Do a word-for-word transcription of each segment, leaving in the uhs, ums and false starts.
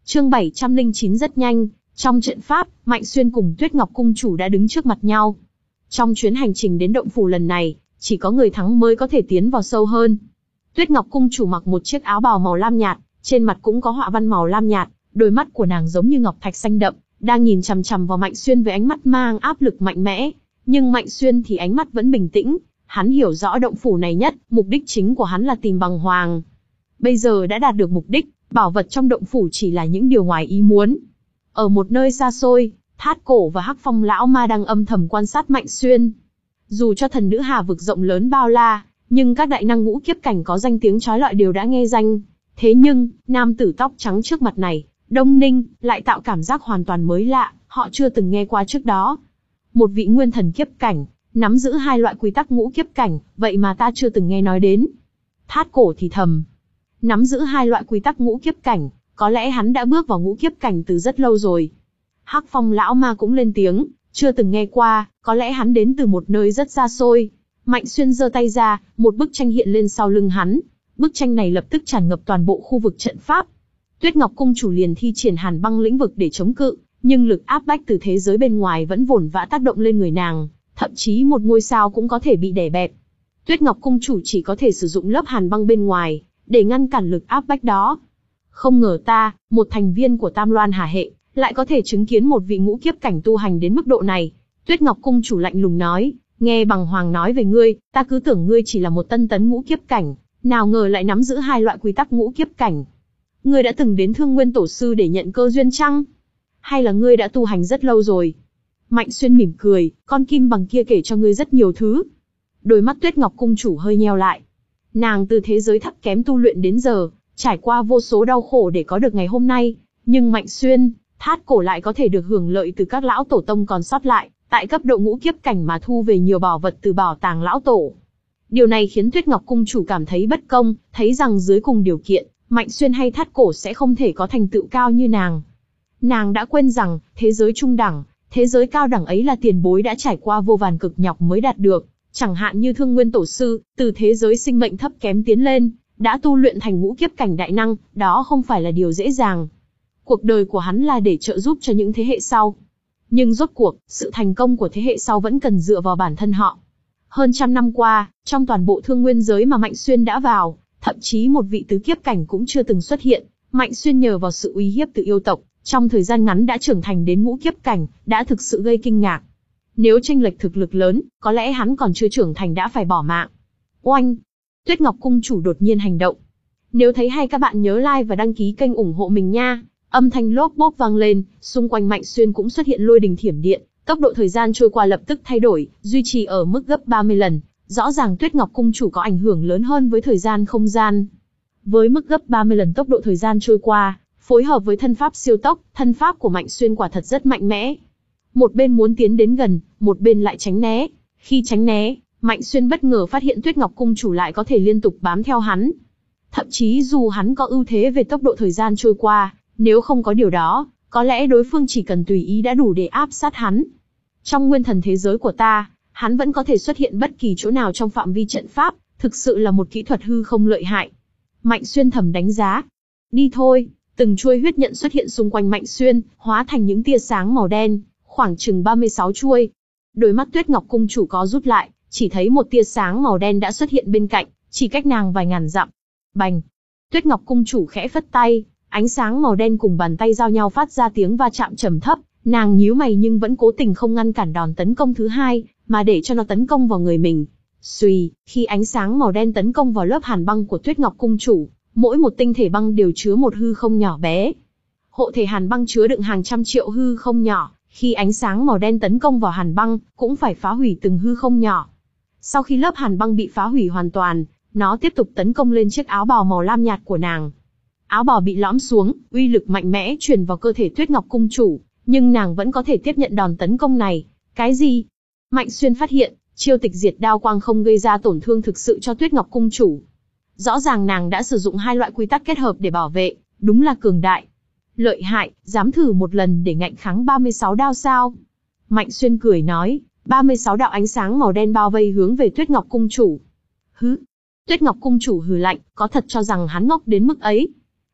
Chương bảy trăm lẻ chín rất nhanh, trong trận pháp, Mạnh Xuyên cùng Tuyết Ngọc Cung chủ đã đứng trước mặt nhau. Trong chuyến hành trình đến động phủ lần này, chỉ có người thắng mới có thể tiến vào sâu hơn. Tuyết Ngọc Cung chủ mặc một chiếc áo bào màu lam nhạt, trên mặt cũng có họa văn màu lam nhạt, đôi mắt của nàng giống như ngọc thạch xanh đậm, đang nhìn chằm chằm vào Mạnh Xuyên với ánh mắt mang áp lực mạnh mẽ. Nhưng Mạnh Xuyên thì ánh mắt vẫn bình tĩnh, hắn hiểu rõ động phủ này nhất, mục đích chính của hắn là tìm bằng hoàng. Bây giờ đã đạt được mục đích, bảo vật trong động phủ chỉ là những điều ngoài ý muốn. Ở một nơi xa xôi, Thát Cổ và Hắc Phong lão ma đang âm thầm quan sát Mạnh Xuyên. Dù cho thần nữ Hà vực rộng lớn bao la, nhưng các đại năng ngũ kiếp cảnh có danh tiếng chói lọi đều đã nghe danh. Thế nhưng, nam tử tóc trắng trước mặt này, Đông Ninh, lại tạo cảm giác hoàn toàn mới lạ, họ chưa từng nghe qua trước đó. Một vị nguyên thần kiếp cảnh, nắm giữ hai loại quy tắc ngũ kiếp cảnh, vậy mà ta chưa từng nghe nói đến. Thát Cổ thì thầm. Nắm giữ hai loại quy tắc ngũ kiếp cảnh, có lẽ hắn đã bước vào ngũ kiếp cảnh từ rất lâu rồi. Hắc Phong lão ma cũng lên tiếng, chưa từng nghe qua, có lẽ hắn đến từ một nơi rất xa xôi. Mạnh Xuyên giơ tay ra, một bức tranh hiện lên sau lưng hắn. Bức tranh này lập tức tràn ngập toàn bộ khu vực trận pháp. Tuyết Ngọc Cung chủ liền thi triển Hàn Băng lĩnh vực để chống cự, nhưng lực áp bách từ thế giới bên ngoài vẫn vồn vã tác động lên người nàng, thậm chí một ngôi sao cũng có thể bị đè bẹp. Tuyết Ngọc Cung chủ chỉ có thể sử dụng lớp Hàn Băng bên ngoài, để ngăn cản lực áp bách đó. Không ngờ ta, một thành viên của Tam Loan Hà hệ, lại có thể chứng kiến một vị ngũ kiếp cảnh tu hành đến mức độ này. Tuyết Ngọc Cung chủ lạnh lùng nói, nghe bằng hoàng nói về ngươi, ta cứ tưởng ngươi chỉ là một tân tấn ngũ kiếp cảnh, nào ngờ lại nắm giữ hai loại quy tắc ngũ kiếp cảnh. Ngươi đã từng đến Thương Nguyên Tổ Sư để nhận cơ duyên chăng? Hay là ngươi đã tu hành rất lâu rồi? Mạnh Xuyên mỉm cười, con kim bằng kia kể cho ngươi rất nhiều thứ. Đôi mắt Tuyết Ngọc Cung chủ hơi nheo lại. Nàng từ thế giới thấp kém tu luyện đến giờ, trải qua vô số đau khổ để có được ngày hôm nay. Nhưng Mạnh Xuyên, Thát Cổ lại có thể được hưởng lợi từ các lão tổ tông còn sót lại, tại cấp độ ngũ kiếp cảnh mà thu về nhiều bảo vật từ bảo tàng lão tổ. Điều này khiến Tuyết Ngọc Cung chủ cảm thấy bất công, thấy rằng dưới cùng điều kiện, Mạnh Xuyên hay Thát Cổ sẽ không thể có thành tựu cao như nàng. Nàng đã quên rằng, thế giới trung đẳng, thế giới cao đẳng ấy là tiền bối đã trải qua vô vàn cực nhọc mới đạt được. Chẳng hạn như Thương Nguyên Tổ Sư, từ thế giới sinh mệnh thấp kém tiến lên, đã tu luyện thành ngũ kiếp cảnh đại năng, đó không phải là điều dễ dàng. Cuộc đời của hắn là để trợ giúp cho những thế hệ sau. Nhưng rốt cuộc, sự thành công của thế hệ sau vẫn cần dựa vào bản thân họ. Hơn trăm năm qua, trong toàn bộ Thương Nguyên giới mà Mạnh Xuyên đã vào, thậm chí một vị tứ kiếp cảnh cũng chưa từng xuất hiện. Mạnh Xuyên nhờ vào sự uy hiếp từ yêu tộc, trong thời gian ngắn đã trưởng thành đến ngũ kiếp cảnh, đã thực sự gây kinh ngạc. Nếu chênh lệch thực lực lớn, có lẽ hắn còn chưa trưởng thành đã phải bỏ mạng. Oanh! Tuyết Ngọc Cung chủ đột nhiên hành động. Nếu thấy hay các bạn nhớ like và đăng ký kênh ủng hộ mình nha. Âm thanh lốp bốp vang lên, xung quanh Mạnh Xuyên cũng xuất hiện lôi đình thiểm điện, tốc độ thời gian trôi qua lập tức thay đổi, duy trì ở mức gấp ba mươi lần. Rõ ràng Tuyết Ngọc Cung chủ có ảnh hưởng lớn hơn với thời gian không gian. Với mức gấp ba mươi lần tốc độ thời gian trôi qua, phối hợp với thân pháp siêu tốc, thân pháp của Mạnh Xuyên quả thật rất mạnh mẽ. Một bên muốn tiến đến gần, một bên lại tránh né. Khi tránh né, Mạnh Xuyên bất ngờ phát hiện Tuyết Ngọc Cung chủ lại có thể liên tục bám theo hắn. Thậm chí dù hắn có ưu thế về tốc độ thời gian trôi qua, nếu không có điều đó, có lẽ đối phương chỉ cần tùy ý đã đủ để áp sát hắn. Trong nguyên thần thế giới của ta, hắn vẫn có thể xuất hiện bất kỳ chỗ nào trong phạm vi trận pháp, thực sự là một kỹ thuật hư không lợi hại. Mạnh Xuyên thầm đánh giá. Đi thôi, từng chuôi huyết nhận xuất hiện xung quanh Mạnh Xuyên, hóa thành những tia sáng màu đen, khoảng chừng ba mươi sáu chuôi. Đôi mắt Tuyết Ngọc Cung chủ có rút lại, chỉ thấy một tia sáng màu đen đã xuất hiện bên cạnh, chỉ cách nàng vài ngàn dặm. Bành! Tuyết Ngọc Cung chủ khẽ phất tay, ánh sáng màu đen cùng bàn tay giao nhau phát ra tiếng va chạm trầm thấp. Nàng nhíu mày nhưng vẫn cố tình không ngăn cản đòn tấn công thứ hai, mà để cho nó tấn công vào người mình. Xuy, khi ánh sáng màu đen tấn công vào lớp hàn băng của Tuyết Ngọc Cung chủ, mỗi một tinh thể băng đều chứa một hư không nhỏ bé. Hộ thể hàn băng chứa đựng hàng trăm triệu hư không nhỏ, khi ánh sáng màu đen tấn công vào hàn băng, cũng phải phá hủy từng hư không nhỏ. Sau khi lớp hàn băng bị phá hủy hoàn toàn, nó tiếp tục tấn công lên chiếc áo bào màu lam nhạt của nàng. Áo bào bị lõm xuống, uy lực mạnh mẽ truyền vào cơ thể Tuyết Ngọc Cung chủ, nhưng nàng vẫn có thể tiếp nhận đòn tấn công này. Cái gì? Mạnh Xuyên phát hiện, chiêu tịch diệt đao quang không gây ra tổn thương thực sự cho Tuyết Ngọc Cung chủ. Rõ ràng nàng đã sử dụng hai loại quy tắc kết hợp để bảo vệ, đúng là cường đại. Lợi hại, dám thử một lần để ngạnh kháng ba mươi sáu đao sao? Mạnh Xuyên cười nói, ba mươi sáu đạo ánh sáng màu đen bao vây hướng về Tuyết Ngọc Cung chủ. Hứ! Tuyết Ngọc Cung chủ hừ lạnh, có thật cho rằng hắn ngốc đến mức ấy?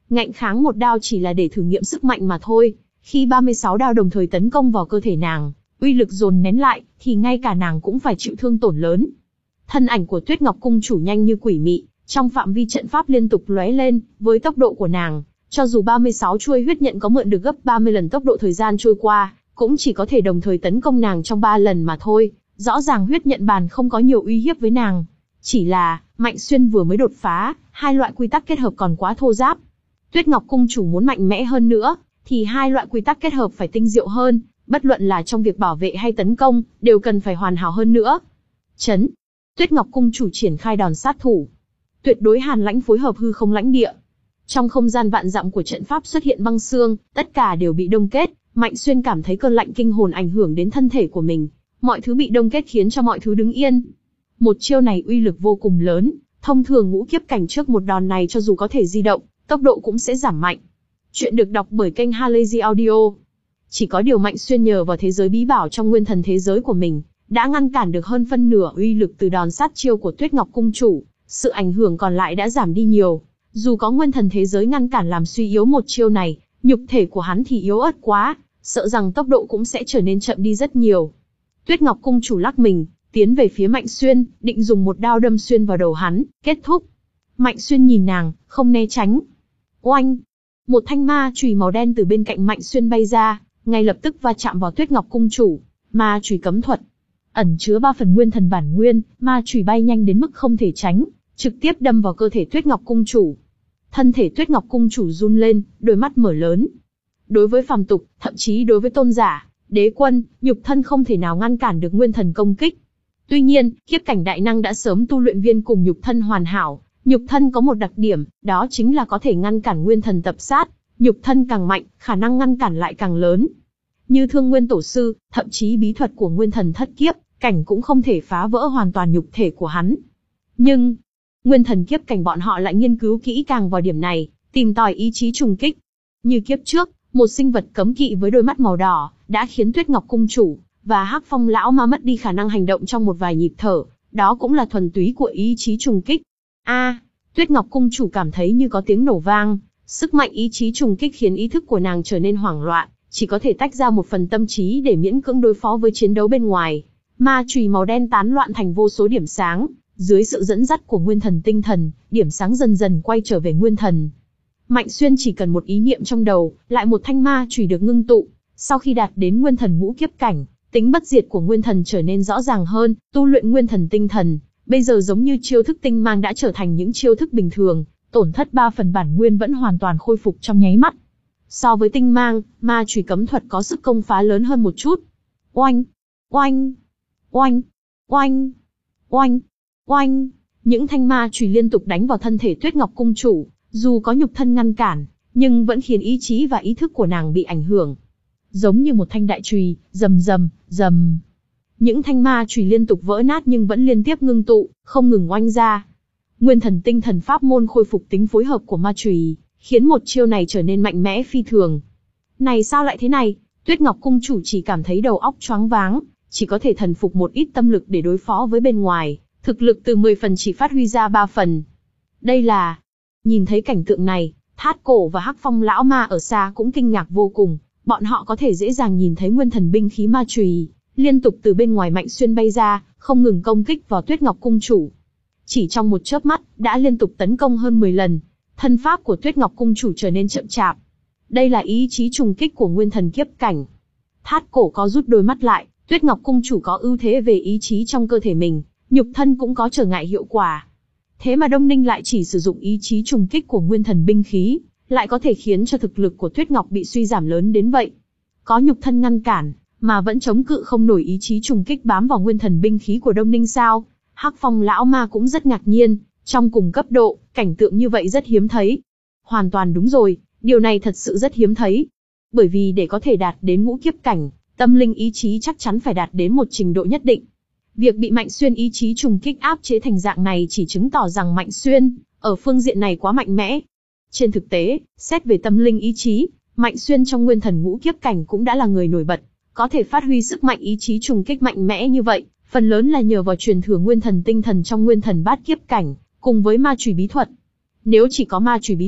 ngạnh kháng một đao chỉ là để thử nghiệm sức mạnh mà thôi. Khi ba mươi sáu đao đồng thời tấn công vào cơ thể nàng, uy lực dồn nén lại, thì ngay cả nàng cũng phải chịu thương tổn lớn. Thân ảnh của Tuyết Ngọc Cung chủ nhanh như quỷ mị, trong phạm vi trận pháp liên tục lóe lên, với tốc độ của nàng, cho dù ba mươi sáu chuôi huyết nhận có mượn được gấp ba mươi lần tốc độ thời gian trôi qua, cũng chỉ có thể đồng thời tấn công nàng trong ba lần mà thôi. Rõ ràng huyết nhận bàn không có nhiều uy hiếp với nàng. Chỉ là, Mạnh Xuyên vừa mới đột phá, hai loại quy tắc kết hợp còn quá thô ráp. Tuyết Ngọc Cung chủ muốn mạnh mẽ hơn nữa, thì hai loại quy tắc kết hợp phải tinh diệu hơn, bất luận là trong việc bảo vệ hay tấn công, đều cần phải hoàn hảo hơn nữa. Chấn. Tuyết Ngọc Cung chủ triển khai đòn sát thủ. Tuyệt đối hàn lãnh phối hợp hư không lãnh địa. Trong không gian vạn dặm của trận pháp xuất hiện băng xương, tất cả đều bị đông kết. Mạnh Xuyên cảm thấy cơn lạnh kinh hồn ảnh hưởng đến thân thể của mình. Mọi thứ bị đông kết khiến cho mọi thứ đứng yên. Một chiêu này uy lực vô cùng lớn, thông thường ngũ kiếp cảnh trước một đòn này cho dù có thể di động, tốc độ cũng sẽ giảm mạnh. Chuyện được đọc bởi kênh Halazy Audio. Chỉ có điều Mạnh Xuyên nhờ vào thế giới bí bảo trong nguyên thần thế giới của mình, đã ngăn cản được hơn phân nửa uy lực từ đòn sát chiêu của Tuyết Ngọc Cung chủ, sự ảnh hưởng còn lại đã giảm đi nhiều. Dù có nguyên thần thế giới ngăn cản làm suy yếu một chiêu này, nhục thể của hắn thì yếu ớt quá, sợ rằng tốc độ cũng sẽ trở nên chậm đi rất nhiều. Tuyết Ngọc Cung chủ lắc mình, tiến về phía Mạnh Xuyên, định dùng một đao đâm xuyên vào đầu hắn, kết thúc. Mạnh Xuyên nhìn nàng, không né tránh. Oanh! Một thanh ma chùy màu đen từ bên cạnh Mạnh Xuyên bay ra, ngay lập tức va chạm vào Tuyết Ngọc Cung chủ. Ma chùy cấm thuật, ẩn chứa ba phần nguyên thần bản nguyên, ma chùy bay nhanh đến mức không thể tránh, trực tiếp đâm vào cơ thể Tuyết Ngọc Cung chủ. Thân thể Tuyết Ngọc Cung chủ run lên, đôi mắt mở lớn. Đối với phàm tục, thậm chí đối với tôn giả, đế quân, nhục thân không thể nào ngăn cản được nguyên thần công kích. Tuy nhiên, kiếp cảnh đại năng đã sớm tu luyện viên cùng nhục thân hoàn hảo. Nhục thân có một đặc điểm, đó chính là có thể ngăn cản nguyên thần tập sát. Nhục thân càng mạnh, khả năng ngăn cản lại càng lớn. Như Thương Nguyên Tổ Sư, thậm chí bí thuật của nguyên thần thất kiếp cảnh cũng không thể phá vỡ hoàn toàn nhục thể của hắn. Nhưng, nguyên thần kiếp cảnh bọn họ lại nghiên cứu kỹ càng vào điểm này, tìm tòi ý chí trùng kích. Như kiếp trước, một sinh vật cấm kỵ với đôi mắt màu đỏ, đã khiến Tuyết Ngọc Cung chủ và Hắc Phong lão ma mất đi khả năng hành động trong một vài nhịp thở, đó cũng là thuần túy của ý chí trùng kích. A, à, Tuyết Ngọc Cung chủ cảm thấy như có tiếng nổ vang, sức mạnh ý chí trùng kích khiến ý thức của nàng trở nên hoảng loạn, chỉ có thể tách ra một phần tâm trí để miễn cưỡng đối phó với chiến đấu bên ngoài. Ma chùy màu đen tán loạn thành vô số điểm sáng, dưới sự dẫn dắt của nguyên thần tinh thần, điểm sáng dần dần quay trở về nguyên thần. Mạnh Xuyên chỉ cần một ý niệm trong đầu, lại một thanh ma chùy được ngưng tụ. Sau khi đạt đến nguyên thần ngũ kiếp cảnh, tính bất diệt của nguyên thần trở nên rõ ràng hơn, tu luyện nguyên thần tinh thần, bây giờ giống như chiêu thức tinh mang đã trở thành những chiêu thức bình thường, tổn thất ba phần bản nguyên vẫn hoàn toàn khôi phục trong nháy mắt. So với tinh mang, ma chùy cấm thuật có sức công phá lớn hơn một chút. Oanh, oanh, oanh, oanh, oanh, oanh, những thanh ma chùy liên tục đánh vào thân thể Tuyết Ngọc Cung chủ, dù có nhục thân ngăn cản, nhưng vẫn khiến ý chí và ý thức của nàng bị ảnh hưởng. Giống như một thanh đại chùy, rầm rầm, rầm. Những thanh ma chùy liên tục vỡ nát nhưng vẫn liên tiếp ngưng tụ, không ngừng oanh ra. Nguyên thần tinh thần pháp môn khôi phục tính phối hợp của ma chùy, khiến một chiêu này trở nên mạnh mẽ phi thường. Này sao lại thế này? Tuyết Ngọc Cung chủ chỉ cảm thấy đầu óc choáng váng, chỉ có thể thần phục một ít tâm lực để đối phó với bên ngoài, thực lực từ mười phần chỉ phát huy ra ba phần. Đây là... Nhìn thấy cảnh tượng này, Thát Cổ và Hắc Phong lão ma ở xa cũng kinh ngạc vô cùng, bọn họ có thể dễ dàng nhìn thấy nguyên thần binh khí ma chùy liên tục từ bên ngoài Mạnh Xuyên bay ra, không ngừng công kích vào Tuyết Ngọc Cung chủ. Chỉ trong một chớp mắt, đã liên tục tấn công hơn mười lần. Thân pháp của Tuyết Ngọc Cung chủ trở nên chậm chạp. Đây là ý chí trùng kích của nguyên thần kiếp cảnh. Thát Cổ có rút đôi mắt lại, Tuyết Ngọc Cung chủ có ưu thế về ý chí trong cơ thể mình, nhục thân cũng có trở ngại hiệu quả. Thế mà Đông Ninh lại chỉ sử dụng ý chí trùng kích của nguyên thần binh khí, lại có thể khiến cho thực lực của Tuyết Ngọc bị suy giảm lớn đến vậy. Có nhục thân ngăn cản, mà vẫn chống cự không nổi ý chí trùng kích bám vào nguyên thần binh khí của Đông Ninh sao? Hắc Phong lão ma cũng rất ngạc nhiên, trong cùng cấp độ, cảnh tượng như vậy rất hiếm thấy. Hoàn toàn đúng rồi, điều này thật sự rất hiếm thấy. Bởi vì để có thể đạt đến ngũ kiếp cảnh, tâm linh ý chí chắc chắn phải đạt đến một trình độ nhất định. Việc bị Mạnh Xuyên ý chí trùng kích áp chế thành dạng này chỉ chứng tỏ rằng Mạnh Xuyên, ở phương diện này quá mạnh mẽ. Trên thực tế, xét về tâm linh ý chí, Mạnh Xuyên trong nguyên thần ngũ kiếp cảnh cũng đã là người nổi bật, có thể phát huy sức mạnh ý chí trùng kích mạnh mẽ như vậy, phần lớn là nhờ vào truyền thừa nguyên thần tinh thần trong nguyên thần bát kiếp cảnh, cùng với ma chùy bí thuật. Nếu chỉ có ma chùy bí thuật,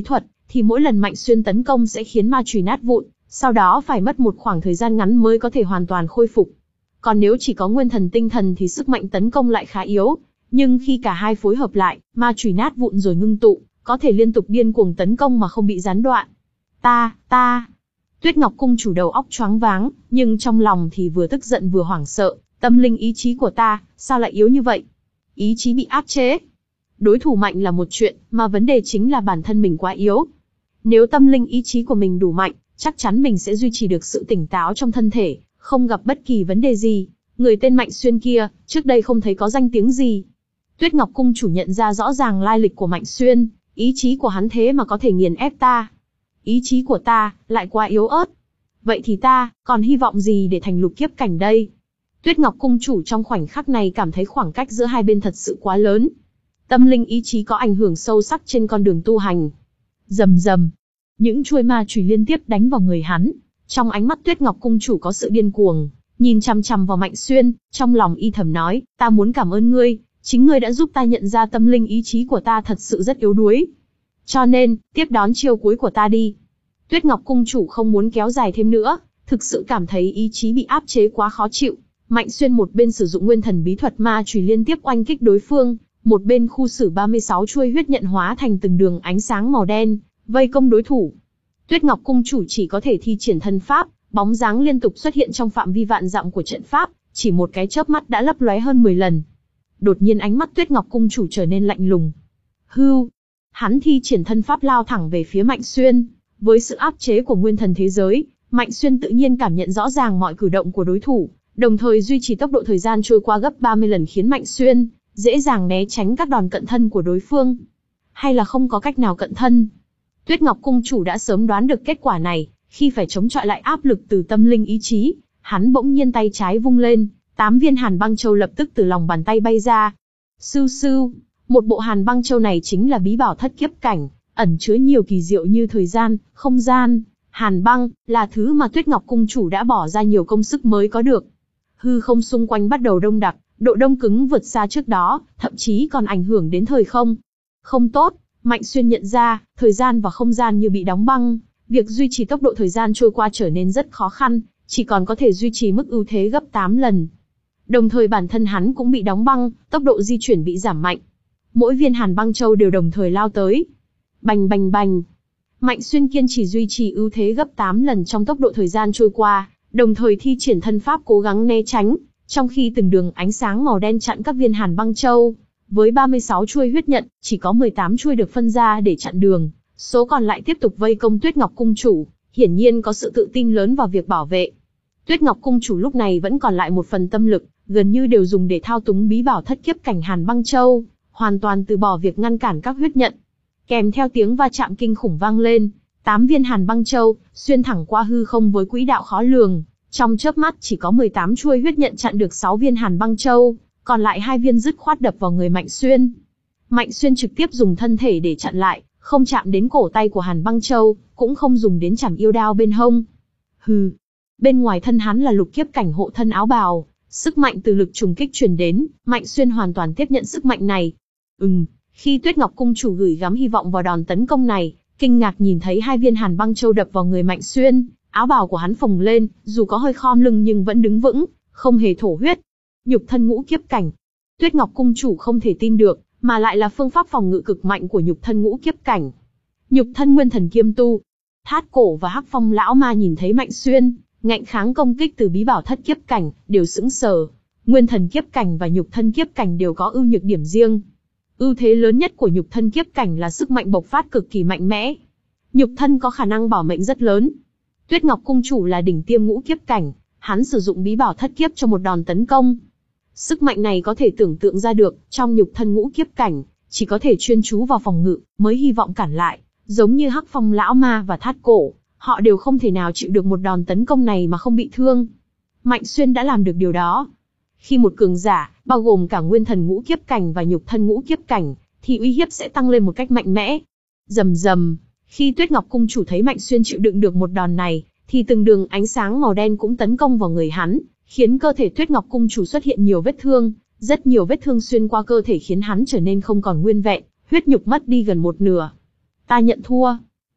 thì mỗi lần Mạnh Xuyên tấn công sẽ khiến ma chùy nát vụn, sau đó phải mất một khoảng thời gian ngắn mới có thể hoàn toàn khôi phục. Còn nếu chỉ có nguyên thần tinh thần thì sức mạnh tấn công lại khá yếu, nhưng khi cả hai phối hợp lại, ma chùy nát vụn rồi ngưng tụ, có thể liên tục điên cuồng tấn công mà không bị gián đoạn. Ta, ta. Tuyết Ngọc cung chủ đầu óc choáng váng, nhưng trong lòng thì vừa tức giận vừa hoảng sợ, tâm linh ý chí của ta, sao lại yếu như vậy? Ý chí bị áp chế. Đối thủ mạnh là một chuyện, mà vấn đề chính là bản thân mình quá yếu. Nếu tâm linh ý chí của mình đủ mạnh, chắc chắn mình sẽ duy trì được sự tỉnh táo trong thân thể, không gặp bất kỳ vấn đề gì. Người tên Mạnh Xuyên kia, trước đây không thấy có danh tiếng gì. Tuyết Ngọc cung chủ nhận ra rõ ràng lai lịch của Mạnh Xuyên, ý chí của hắn thế mà có thể nghiền ép ta. Ý chí của ta, lại quá yếu ớt. Vậy thì ta, còn hy vọng gì để thành lục kiếp cảnh đây? Tuyết Ngọc cung chủ trong khoảnh khắc này cảm thấy khoảng cách giữa hai bên thật sự quá lớn. Tâm linh ý chí có ảnh hưởng sâu sắc trên con đường tu hành. Rầm rầm, những chuôi ma chùy liên tiếp đánh vào người hắn. Trong ánh mắt Tuyết Ngọc cung chủ có sự điên cuồng, nhìn chằm chằm vào Mạnh Xuyên, trong lòng y thầm nói, ta muốn cảm ơn ngươi, chính ngươi đã giúp ta nhận ra tâm linh ý chí của ta thật sự rất yếu đuối. Cho nên, tiếp đón chiêu cuối của ta đi. Tuyết Ngọc cung chủ không muốn kéo dài thêm nữa, thực sự cảm thấy ý chí bị áp chế quá khó chịu. Mạnh Xuyên một bên sử dụng nguyên thần bí thuật ma chùy liên tiếp oanh kích đối phương, một bên khu xử ba mươi sáu chuôi huyết nhận hóa thành từng đường ánh sáng màu đen, vây công đối thủ. Tuyết Ngọc cung chủ chỉ có thể thi triển thân pháp, bóng dáng liên tục xuất hiện trong phạm vi vạn dặm của trận pháp, chỉ một cái chớp mắt đã lấp lóe hơn mười lần. Đột nhiên ánh mắt Tuyết Ngọc cung chủ trở nên lạnh lùng. Hưu, hắn thi triển thân pháp lao thẳng về phía Mạnh Xuyên. Với sự áp chế của nguyên thần thế giới, Mạnh Xuyên tự nhiên cảm nhận rõ ràng mọi cử động của đối thủ, đồng thời duy trì tốc độ thời gian trôi qua gấp ba mươi lần khiến Mạnh Xuyên dễ dàng né tránh các đòn cận thân của đối phương. Hay là không có cách nào cận thân? Tuyết Ngọc cung chủ đã sớm đoán được kết quả này, khi phải chống chọi lại áp lực từ tâm linh ý chí, hắn bỗng nhiên tay trái vung lên, tám viên hàn băng châu lập tức từ lòng bàn tay bay ra. Sưu sưu, một bộ hàn băng châu này chính là bí bảo thất kiếp cảnh, ẩn chứa nhiều kỳ diệu như thời gian, không gian. Hàn băng là thứ mà Tuyết Ngọc cung chủ đã bỏ ra nhiều công sức mới có được. Hư không xung quanh bắt đầu đông đặc, độ đông cứng vượt xa trước đó, thậm chí còn ảnh hưởng đến thời không. Không tốt, Mạnh Xuyên nhận ra, thời gian và không gian như bị đóng băng, việc duy trì tốc độ thời gian trôi qua trở nên rất khó khăn, chỉ còn có thể duy trì mức ưu thế gấp tám lần. Đồng thời bản thân hắn cũng bị đóng băng, tốc độ di chuyển bị giảm mạnh. Mỗi viên hàn băng châu đều đồng thời lao tới. Bành bành bành. Mạnh Xuyên kiên trì duy trì ưu thế gấp tám lần trong tốc độ thời gian trôi qua, đồng thời thi triển thân pháp cố gắng né tránh, trong khi từng đường ánh sáng màu đen chặn các viên hàn băng châu. Với ba mươi sáu chuôi huyết nhận, chỉ có mười tám chuôi được phân ra để chặn đường, số còn lại tiếp tục vây công Tuyết Ngọc cung chủ, hiển nhiên có sự tự tin lớn vào việc bảo vệ. Tuyết Ngọc cung chủ lúc này vẫn còn lại một phần tâm lực, gần như đều dùng để thao túng bí bảo thất kiếp cảnh hàn băng châu, hoàn toàn từ bỏ việc ngăn cản các huyết nhận. Kèm theo tiếng va chạm kinh khủng vang lên, tám viên hàn băng châu xuyên thẳng qua hư không với quỹ đạo khó lường, trong chớp mắt chỉ có mười tám chuôi huyết nhận chặn được sáu viên hàn băng châu, còn lại hai viên dứt khoát đập vào người Mạnh Xuyên. Mạnh Xuyên trực tiếp dùng thân thể để chặn lại, không chạm đến cổ tay của hàn băng châu, cũng không dùng đến chảm yêu đao bên hông. Hừ, bên ngoài thân hắn là lục kiếp cảnh hộ thân áo bào, sức mạnh từ lực trùng kích truyền đến, Mạnh Xuyên hoàn toàn tiếp nhận sức mạnh này. Ừm, khi Tuyết Ngọc cung chủ gửi gắm hy vọng vào đòn tấn công này, kinh ngạc nhìn thấy hai viên hàn băng châu đập vào người Mạnh Xuyên, áo bào của hắn phồng lên, dù có hơi khom lưng nhưng vẫn đứng vững, không hề thổ huyết. Nhục thân ngũ kiếp cảnh. Tuyết Ngọc cung chủ không thể tin được, mà lại là phương pháp phòng ngự cực mạnh của nhục thân ngũ kiếp cảnh. Nhục thân nguyên thần kiêm tu. Thát cổ và Hắc Phong lão ma nhìn thấy Mạnh Xuyên ngạnh kháng công kích từ bí bảo thất kiếp cảnh, đều sững sờ. Nguyên thần kiếp cảnh và nhục thân kiếp cảnh đều có ưu nhược điểm riêng. Ưu thế lớn nhất của nhục thân kiếp cảnh là sức mạnh bộc phát cực kỳ mạnh mẽ. Nhục thân có khả năng bảo mệnh rất lớn. Tuyết Ngọc cung chủ là đỉnh tiêm ngũ kiếp cảnh, hắn sử dụng bí bảo thất kiếp cho một đòn tấn công. Sức mạnh này có thể tưởng tượng ra được, trong nhục thân ngũ kiếp cảnh, chỉ có thể chuyên chú vào phòng ngự, mới hy vọng cản lại, giống như Hắc Phong lão ma và Thát cổ, họ đều không thể nào chịu được một đòn tấn công này mà không bị thương. Mạnh Xuyên đã làm được điều đó. Khi một cường giả, bao gồm cả nguyên thần ngũ kiếp cảnh và nhục thân ngũ kiếp cảnh, thì uy hiếp sẽ tăng lên một cách mạnh mẽ. Rầm rầm, khi Tuyết Ngọc cung chủ thấy Mạnh Xuyên chịu đựng được một đòn này, thì từng đường ánh sáng màu đen cũng tấn công vào người hắn, khiến cơ thể Tuyết Ngọc cung chủ xuất hiện nhiều vết thương, rất nhiều vết thương xuyên qua cơ thể khiến hắn trở nên không còn nguyên vẹn, huyết nhục mất đi gần một nửa. Ta nhận thua.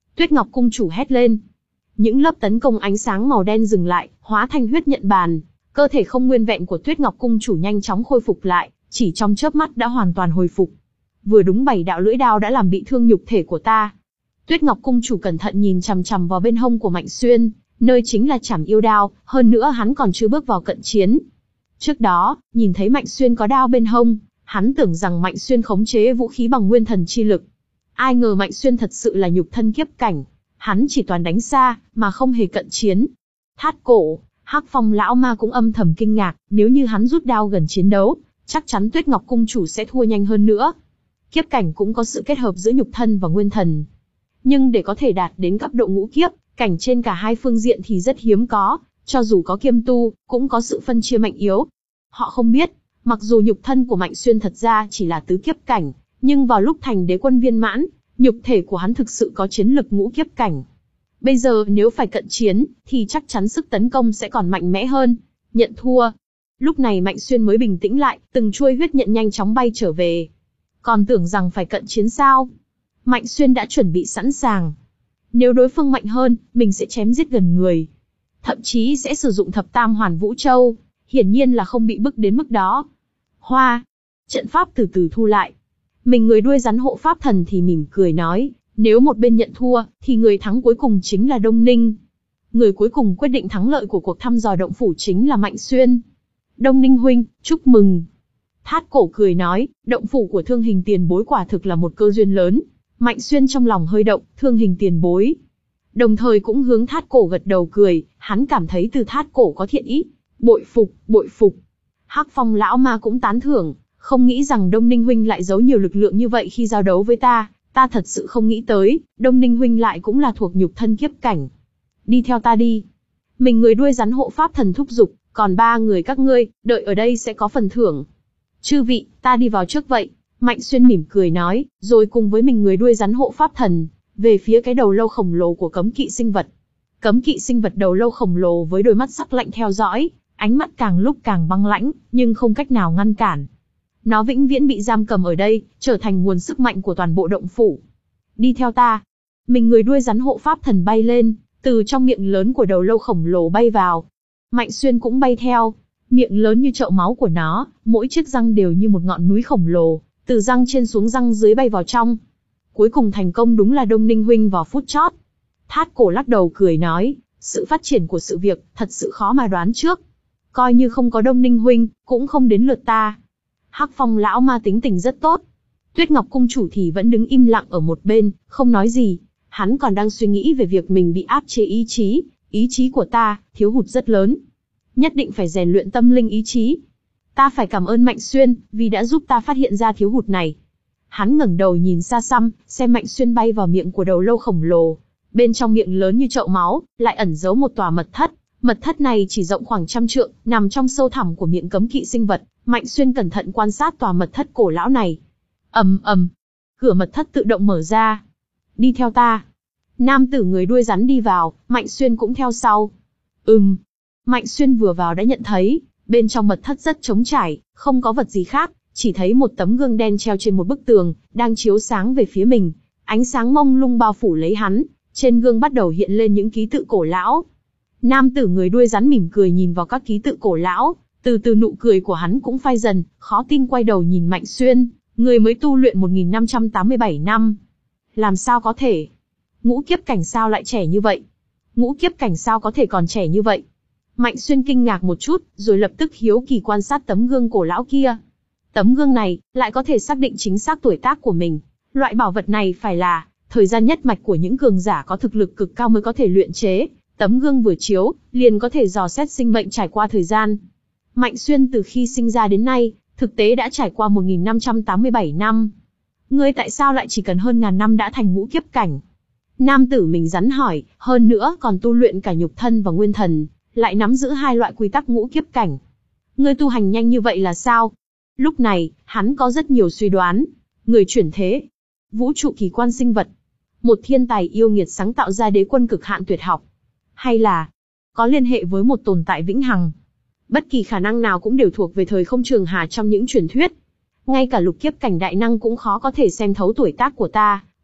Tuyết Ngọc Cung chủ hét lên. Những lớp tấn công ánh sáng màu đen dừng lại, hóa thành huyết nhận bàn. Cơ thể không nguyên vẹn của Tuyết Ngọc Cung chủ nhanh chóng khôi phục lại, chỉ trong chớp mắt đã hoàn toàn hồi phục. Vừa đúng bảy đạo lưỡi đao đã làm bị thương nhục thể của ta. Tuyết Ngọc Cung chủ cẩn thận nhìn chằm chằm vào bên hông của Mạnh Xuyên, nơi chính là chảm yêu đao, hơn nữa hắn còn chưa bước vào cận chiến. Trước đó, nhìn thấy Mạnh Xuyên có đao bên hông, hắn tưởng rằng Mạnh Xuyên khống chế vũ khí bằng nguyên thần chi lực. Ai ngờ Mạnh Xuyên thật sự là nhục thân kiếp cảnh, hắn chỉ toàn đánh xa, mà không hề cận chiến. Thát cổ, Hắc Phong lão ma cũng âm thầm kinh ngạc, nếu như hắn rút đao gần chiến đấu, chắc chắn Tuyết Ngọc Cung chủ sẽ thua nhanh hơn nữa. Kiếp cảnh cũng có sự kết hợp giữa nhục thân và nguyên thần. Nhưng để có thể đạt đến cấp độ ngũ kiếp, cảnh trên cả hai phương diện thì rất hiếm có, cho dù có kiêm tu, cũng có sự phân chia mạnh yếu. Họ không biết, mặc dù nhục thân của Mạnh Xuyên thật ra chỉ là tứ kiếp cảnh, nhưng vào lúc thành đế quân viên mãn, nhục thể của hắn thực sự có chiến lực ngũ kiếp cảnh. Bây giờ nếu phải cận chiến, thì chắc chắn sức tấn công sẽ còn mạnh mẽ hơn. Nhận thua. Lúc này Mạnh Xuyên mới bình tĩnh lại, từng chuôi huyết nhận nhanh chóng bay trở về. Còn tưởng rằng phải cận chiến sao? Mạnh Xuyên đã chuẩn bị sẵn sàng. Nếu đối phương mạnh hơn, mình sẽ chém giết gần người. Thậm chí sẽ sử dụng thập tam hoàn vũ châu. Hiển nhiên là không bị bức đến mức đó. Hoa. Trận pháp từ từ thu lại. Mình người đuôi rắn hộ pháp thần thì mỉm cười nói, nếu một bên nhận thua, thì người thắng cuối cùng chính là Đông Ninh. Người cuối cùng quyết định thắng lợi của cuộc thăm dò động phủ chính là Mạnh Xuyên. Đông Ninh huynh, chúc mừng. Thát cổ cười nói, động phủ của Thương Hình tiền bối quả thực là một cơ duyên lớn. Mạnh Xuyên trong lòng hơi động, Thương Hình tiền bối. Đồng thời cũng hướng Thát cổ gật đầu cười, hắn cảm thấy từ Thát cổ có thiện ý. Bội phục, bội phục. Hắc Phong lão ma cũng tán thưởng, không nghĩ rằng Đông Ninh huynh lại giấu nhiều lực lượng như vậy khi giao đấu với ta. Ta thật sự không nghĩ tới, Đông Ninh huynh lại cũng là thuộc nhục thân kiếp cảnh. Đi theo ta đi. Mình người đuôi rắn hộ pháp thần thúc giục, còn ba người các ngươi, đợi ở đây sẽ có phần thưởng. Chư vị, ta đi vào trước vậy. Mạnh Xuyên mỉm cười nói, rồi cùng với mình người đuôi rắn hộ pháp thần, về phía cái đầu lâu khổng lồ của cấm kỵ sinh vật. Cấm kỵ sinh vật đầu lâu khổng lồ với đôi mắt sắc lạnh theo dõi, ánh mắt càng lúc càng băng lãnh, nhưng không cách nào ngăn cản. Nó vĩnh viễn bị giam cầm ở đây, trở thành nguồn sức mạnh của toàn bộ động phủ. Đi theo ta. Mình người đuôi rắn hộ pháp thần bay lên, từ trong miệng lớn của đầu lâu khổng lồ bay vào. Mạnh Xuyên cũng bay theo. Miệng lớn như chậu máu của nó, mỗi chiếc răng đều như một ngọn núi khổng lồ, từ răng trên xuống răng dưới bay vào trong. Cuối cùng thành công đúng là Đông Ninh huynh vào phút chót. Thát cổ lắc đầu cười nói, sự phát triển của sự việc thật sự khó mà đoán trước. Coi như không có Đông Ninh huynh, cũng không đến lượt ta. Hắc Phong lão ma tính tình rất tốt. Tuyết Ngọc Cung chủ thì vẫn đứng im lặng ở một bên, không nói gì. Hắn còn đang suy nghĩ về việc mình bị áp chế ý chí. Ý chí của ta, thiếu hụt rất lớn. Nhất định phải rèn luyện tâm linh ý chí. Ta phải cảm ơn Mạnh Xuyên, vì đã giúp ta phát hiện ra thiếu hụt này. Hắn ngẩng đầu nhìn xa xăm, xem Mạnh Xuyên bay vào miệng của đầu lâu khổng lồ. Bên trong miệng lớn như chậu máu, lại ẩn giấu một tòa mật thất. Mật thất này chỉ rộng khoảng trăm trượng, nằm trong sâu thẳm của miệng cấm kỵ sinh vật. Mạnh Xuyên cẩn thận quan sát tòa mật thất cổ lão này. Ầm ầm, cửa mật thất tự động mở ra. Đi theo ta. Nam tử người đuôi rắn đi vào, Mạnh Xuyên cũng theo sau. Ừm. Mạnh Xuyên vừa vào đã nhận thấy, bên trong mật thất rất trống trải, không có vật gì khác, chỉ thấy một tấm gương đen treo trên một bức tường, đang chiếu sáng về phía mình. Ánh sáng mông lung bao phủ lấy hắn, trên gương bắt đầu hiện lên những ký tự cổ lão. Nam tử người đuôi rắn mỉm cười nhìn vào các ký tự cổ lão, từ từ nụ cười của hắn cũng phai dần, khó tin quay đầu nhìn Mạnh Xuyên, người mới tu luyện một nghìn năm trăm tám mươi bảy năm. Làm sao có thể? Ngũ kiếp cảnh sao lại trẻ như vậy? Ngũ kiếp cảnh sao có thể còn trẻ như vậy? Mạnh Xuyên kinh ngạc một chút, rồi lập tức hiếu kỳ quan sát tấm gương cổ lão kia. Tấm gương này, lại có thể xác định chính xác tuổi tác của mình. Loại bảo vật này phải là, thời gian nhất mạch của những cường giả có thực lực cực cao mới có thể luyện chế. Tấm gương vừa chiếu, liền có thể dò xét sinh mệnh trải qua thời gian. Mạnh Xuyên từ khi sinh ra đến nay, thực tế đã trải qua một nghìn năm trăm tám mươi bảy năm. Ngươi tại sao lại chỉ cần hơn ngàn năm đã thành ngũ kiếp cảnh? Nam tử mình rắn hỏi, hơn nữa còn tu luyện cả nhục thân và nguyên thần, lại nắm giữ hai loại quy tắc ngũ kiếp cảnh. Ngươi tu hành nhanh như vậy là sao? Lúc này, hắn có rất nhiều suy đoán. Người chuyển thế, vũ trụ kỳ quan sinh vật, một thiên tài yêu nghiệt sáng tạo ra đế quân cực hạn tuyệt học, hay là có liên hệ với một tồn tại vĩnh hằng. Bất kỳ khả năng nào cũng đều thuộc về thời không trường hà trong những truyền thuyết. Ngay cả lục kiếp cảnh đại năng cũng khó có thể xem thấu tuổi tác của ta,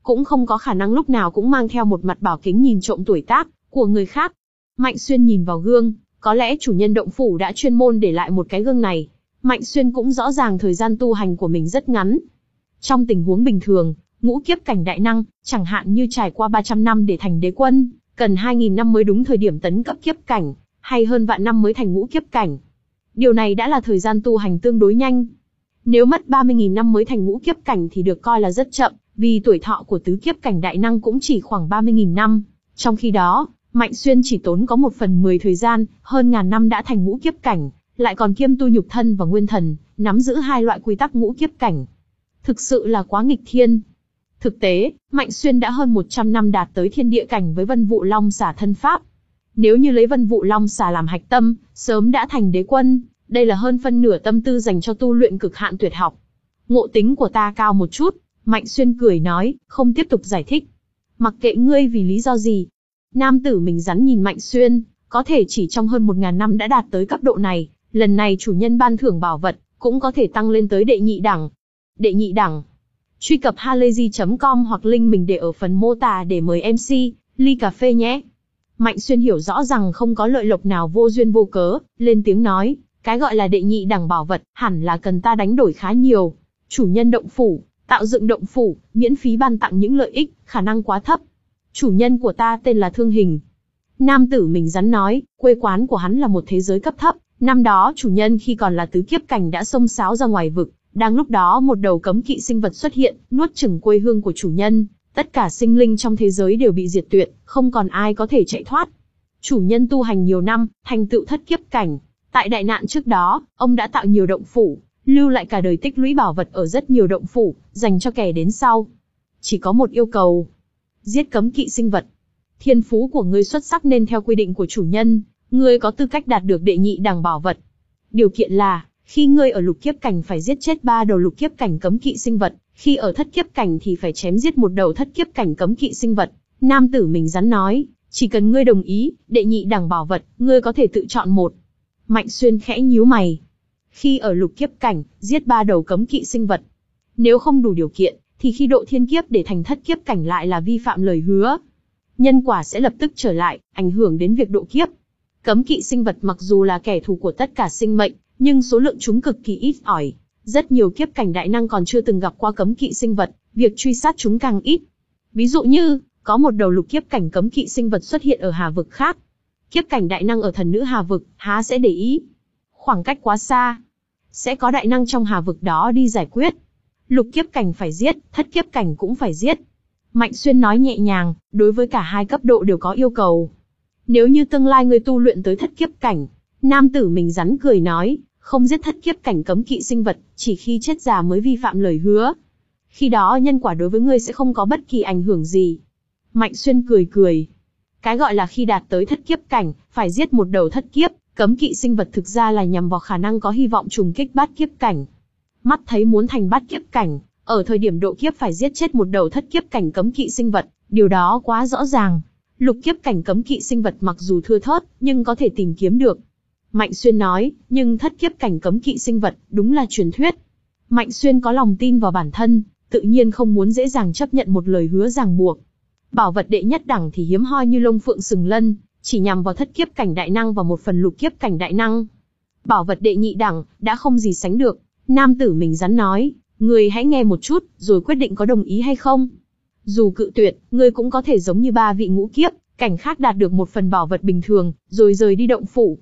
cũng không có khả năng lúc nào cũng mang theo một mặt bảo kính nhìn trộm tuổi tác của người khác. Mạnh Xuyên nhìn vào gương, có lẽ chủ nhân động phủ đã chuyên môn để lại một cái gương này. Mạnh Xuyên cũng rõ ràng thời gian tu hành của mình rất ngắn. Trong tình huống bình thường, ngũ kiếp cảnh đại năng, chẳng hạn như trải qua ba trăm năm để thành đế quân, cần hai nghìn năm mới đúng thời điểm tấn cấp kiếp cảnh, hay hơn vạn năm mới thành ngũ kiếp cảnh. Điều này đã là thời gian tu hành tương đối nhanh. Nếu mất ba mươi nghìn năm mới thành ngũ kiếp cảnh thì được coi là rất chậm, vì tuổi thọ của tứ kiếp cảnh đại năng cũng chỉ khoảng ba mươi nghìn năm. Trong khi đó, Mạnh Xuyên chỉ tốn có một phần mười thời gian, hơn ngàn năm đã thành ngũ kiếp cảnh, lại còn kiêm tu nhục thân và nguyên thần, nắm giữ hai loại quy tắc ngũ kiếp cảnh. Thực sự là quá nghịch thiên. Thực tế, Mạnh Xuyên đã hơn một trăm năm đạt tới thiên địa cảnh với Vân Vụ Long Xà thân pháp. Nếu như lấy Vân Vụ Long Xà làm hạch tâm, sớm đã thành đế quân, đây là hơn phân nửa tâm tư dành cho tu luyện cực hạn tuyệt học. Ngộ tính của ta cao một chút, Mạnh Xuyên cười nói, không tiếp tục giải thích. Mặc kệ ngươi vì lý do gì. Nam tử mình rắn nhìn Mạnh Xuyên, có thể chỉ trong hơn một ngàn năm đã đạt tới cấp độ này, lần này chủ nhân ban thưởng bảo vật, cũng có thể tăng lên tới đệ nhị đẳng. Đệ nhị đẳng. Truy cập halayzi chấm com hoặc link mình để ở phần mô tả để mời em xê, ly cà phê nhé. Mạnh Xuyên hiểu rõ rằng không có lợi lộc nào vô duyên vô cớ, lên tiếng nói, cái gọi là đệ nhị đẳng bảo vật, hẳn là cần ta đánh đổi khá nhiều. Chủ nhân động phủ, tạo dựng động phủ, miễn phí ban tặng những lợi ích, khả năng quá thấp. Chủ nhân của ta tên là Thương Hình. Nam tử mình rắn nói, quê quán của hắn là một thế giới cấp thấp, năm đó chủ nhân khi còn là tứ kiếp cảnh đã xông xáo ra ngoài vực, đang lúc đó một đầu cấm kỵ sinh vật xuất hiện, nuốt chửng quê hương của chủ nhân, tất cả sinh linh trong thế giới đều bị diệt tuyệt, không còn ai có thể chạy thoát. Chủ nhân tu hành nhiều năm, thành tựu thất kiếp cảnh, tại đại nạn trước đó, ông đã tạo nhiều động phủ, lưu lại cả đời tích lũy bảo vật ở rất nhiều động phủ, dành cho kẻ đến sau. Chỉ có một yêu cầu, giết cấm kỵ sinh vật. Thiên phú của ngươi xuất sắc nên theo quy định của chủ nhân, ngươi có tư cách đạt được đệ nhị đẳng bảo vật. Điều kiện là, khi ngươi ở lục kiếp cảnh phải giết chết ba đầu lục kiếp cảnh cấm kỵ sinh vật, khi ở thất kiếp cảnh thì phải chém giết một đầu thất kiếp cảnh cấm kỵ sinh vật. Nam tử mình rắn nói, chỉ cần ngươi đồng ý, đệ nhị đẳng bảo vật, ngươi có thể tự chọn một. Mạnh Xuyên khẽ nhíu mày. Khi ở lục kiếp cảnh, giết ba đầu cấm kỵ sinh vật. Nếu không đủ điều kiện, thì khi độ thiên kiếp để thành thất kiếp cảnh lại là vi phạm lời hứa. Nhân quả sẽ lập tức trở lại, ảnh hưởng đến việc độ kiếp. Cấm kỵ sinh vật mặc dù là kẻ thù của tất cả sinh mệnh, nhưng số lượng chúng cực kỳ ít ỏi. Rất nhiều kiếp cảnh đại năng còn chưa từng gặp qua cấm kỵ sinh vật, việc truy sát chúng càng ít. Ví dụ như, có một đầu lục kiếp cảnh cấm kỵ sinh vật xuất hiện ở hà vực khác. Kiếp cảnh đại năng ở thần nữ hà vực, há sẽ để ý. Khoảng cách quá xa. Sẽ có đại năng trong hà vực đó đi giải quyết. Lục kiếp cảnh phải giết, thất kiếp cảnh cũng phải giết. Mạnh Xuyên nói nhẹ nhàng, đối với cả hai cấp độ đều có yêu cầu. Nếu như tương lai ngươi tu luyện tới thất kiếp cảnh, nam tử mình rắn cười nói, không giết thất kiếp cảnh cấm kỵ sinh vật, chỉ khi chết già mới vi phạm lời hứa. Khi đó nhân quả đối với ngươi sẽ không có bất kỳ ảnh hưởng gì. Mạnh Xuyên cười cười. Cái gọi là khi đạt tới thất kiếp cảnh, phải giết một đầu thất kiếp, cấm kỵ sinh vật thực ra là nhằm vào khả năng có hy vọng trùng kích bát kiếp cảnh. Mắt thấy muốn thành bát kiếp cảnh, ở thời điểm độ kiếp phải giết chết một đầu thất kiếp cảnh cấm kỵ sinh vật, điều đó quá rõ ràng. Lục kiếp cảnh cấm kỵ sinh vật mặc dù thưa thớt, nhưng có thể tìm kiếm được. Mạnh Xuyên nói, nhưng thất kiếp cảnh cấm kỵ sinh vật, đúng là truyền thuyết. Mạnh Xuyên có lòng tin vào bản thân, tự nhiên không muốn dễ dàng chấp nhận một lời hứa ràng buộc. Bảo vật đệ nhất đẳng thì hiếm hoi như lông phượng sừng lân, chỉ nhằm vào thất kiếp cảnh đại năng và một phần lục kiếp cảnh đại năng. Bảo vật đệ nhị đẳng, đã không gì sánh được. Nam tử mình rắn nói, ngươi hãy nghe một chút, rồi quyết định có đồng ý hay không. Dù cự tuyệt, ngươi cũng có thể giống như ba vị ngũ kiếp cảnh khác đạt được một phần bảo vật bình thường, rồi rời đi động phủ.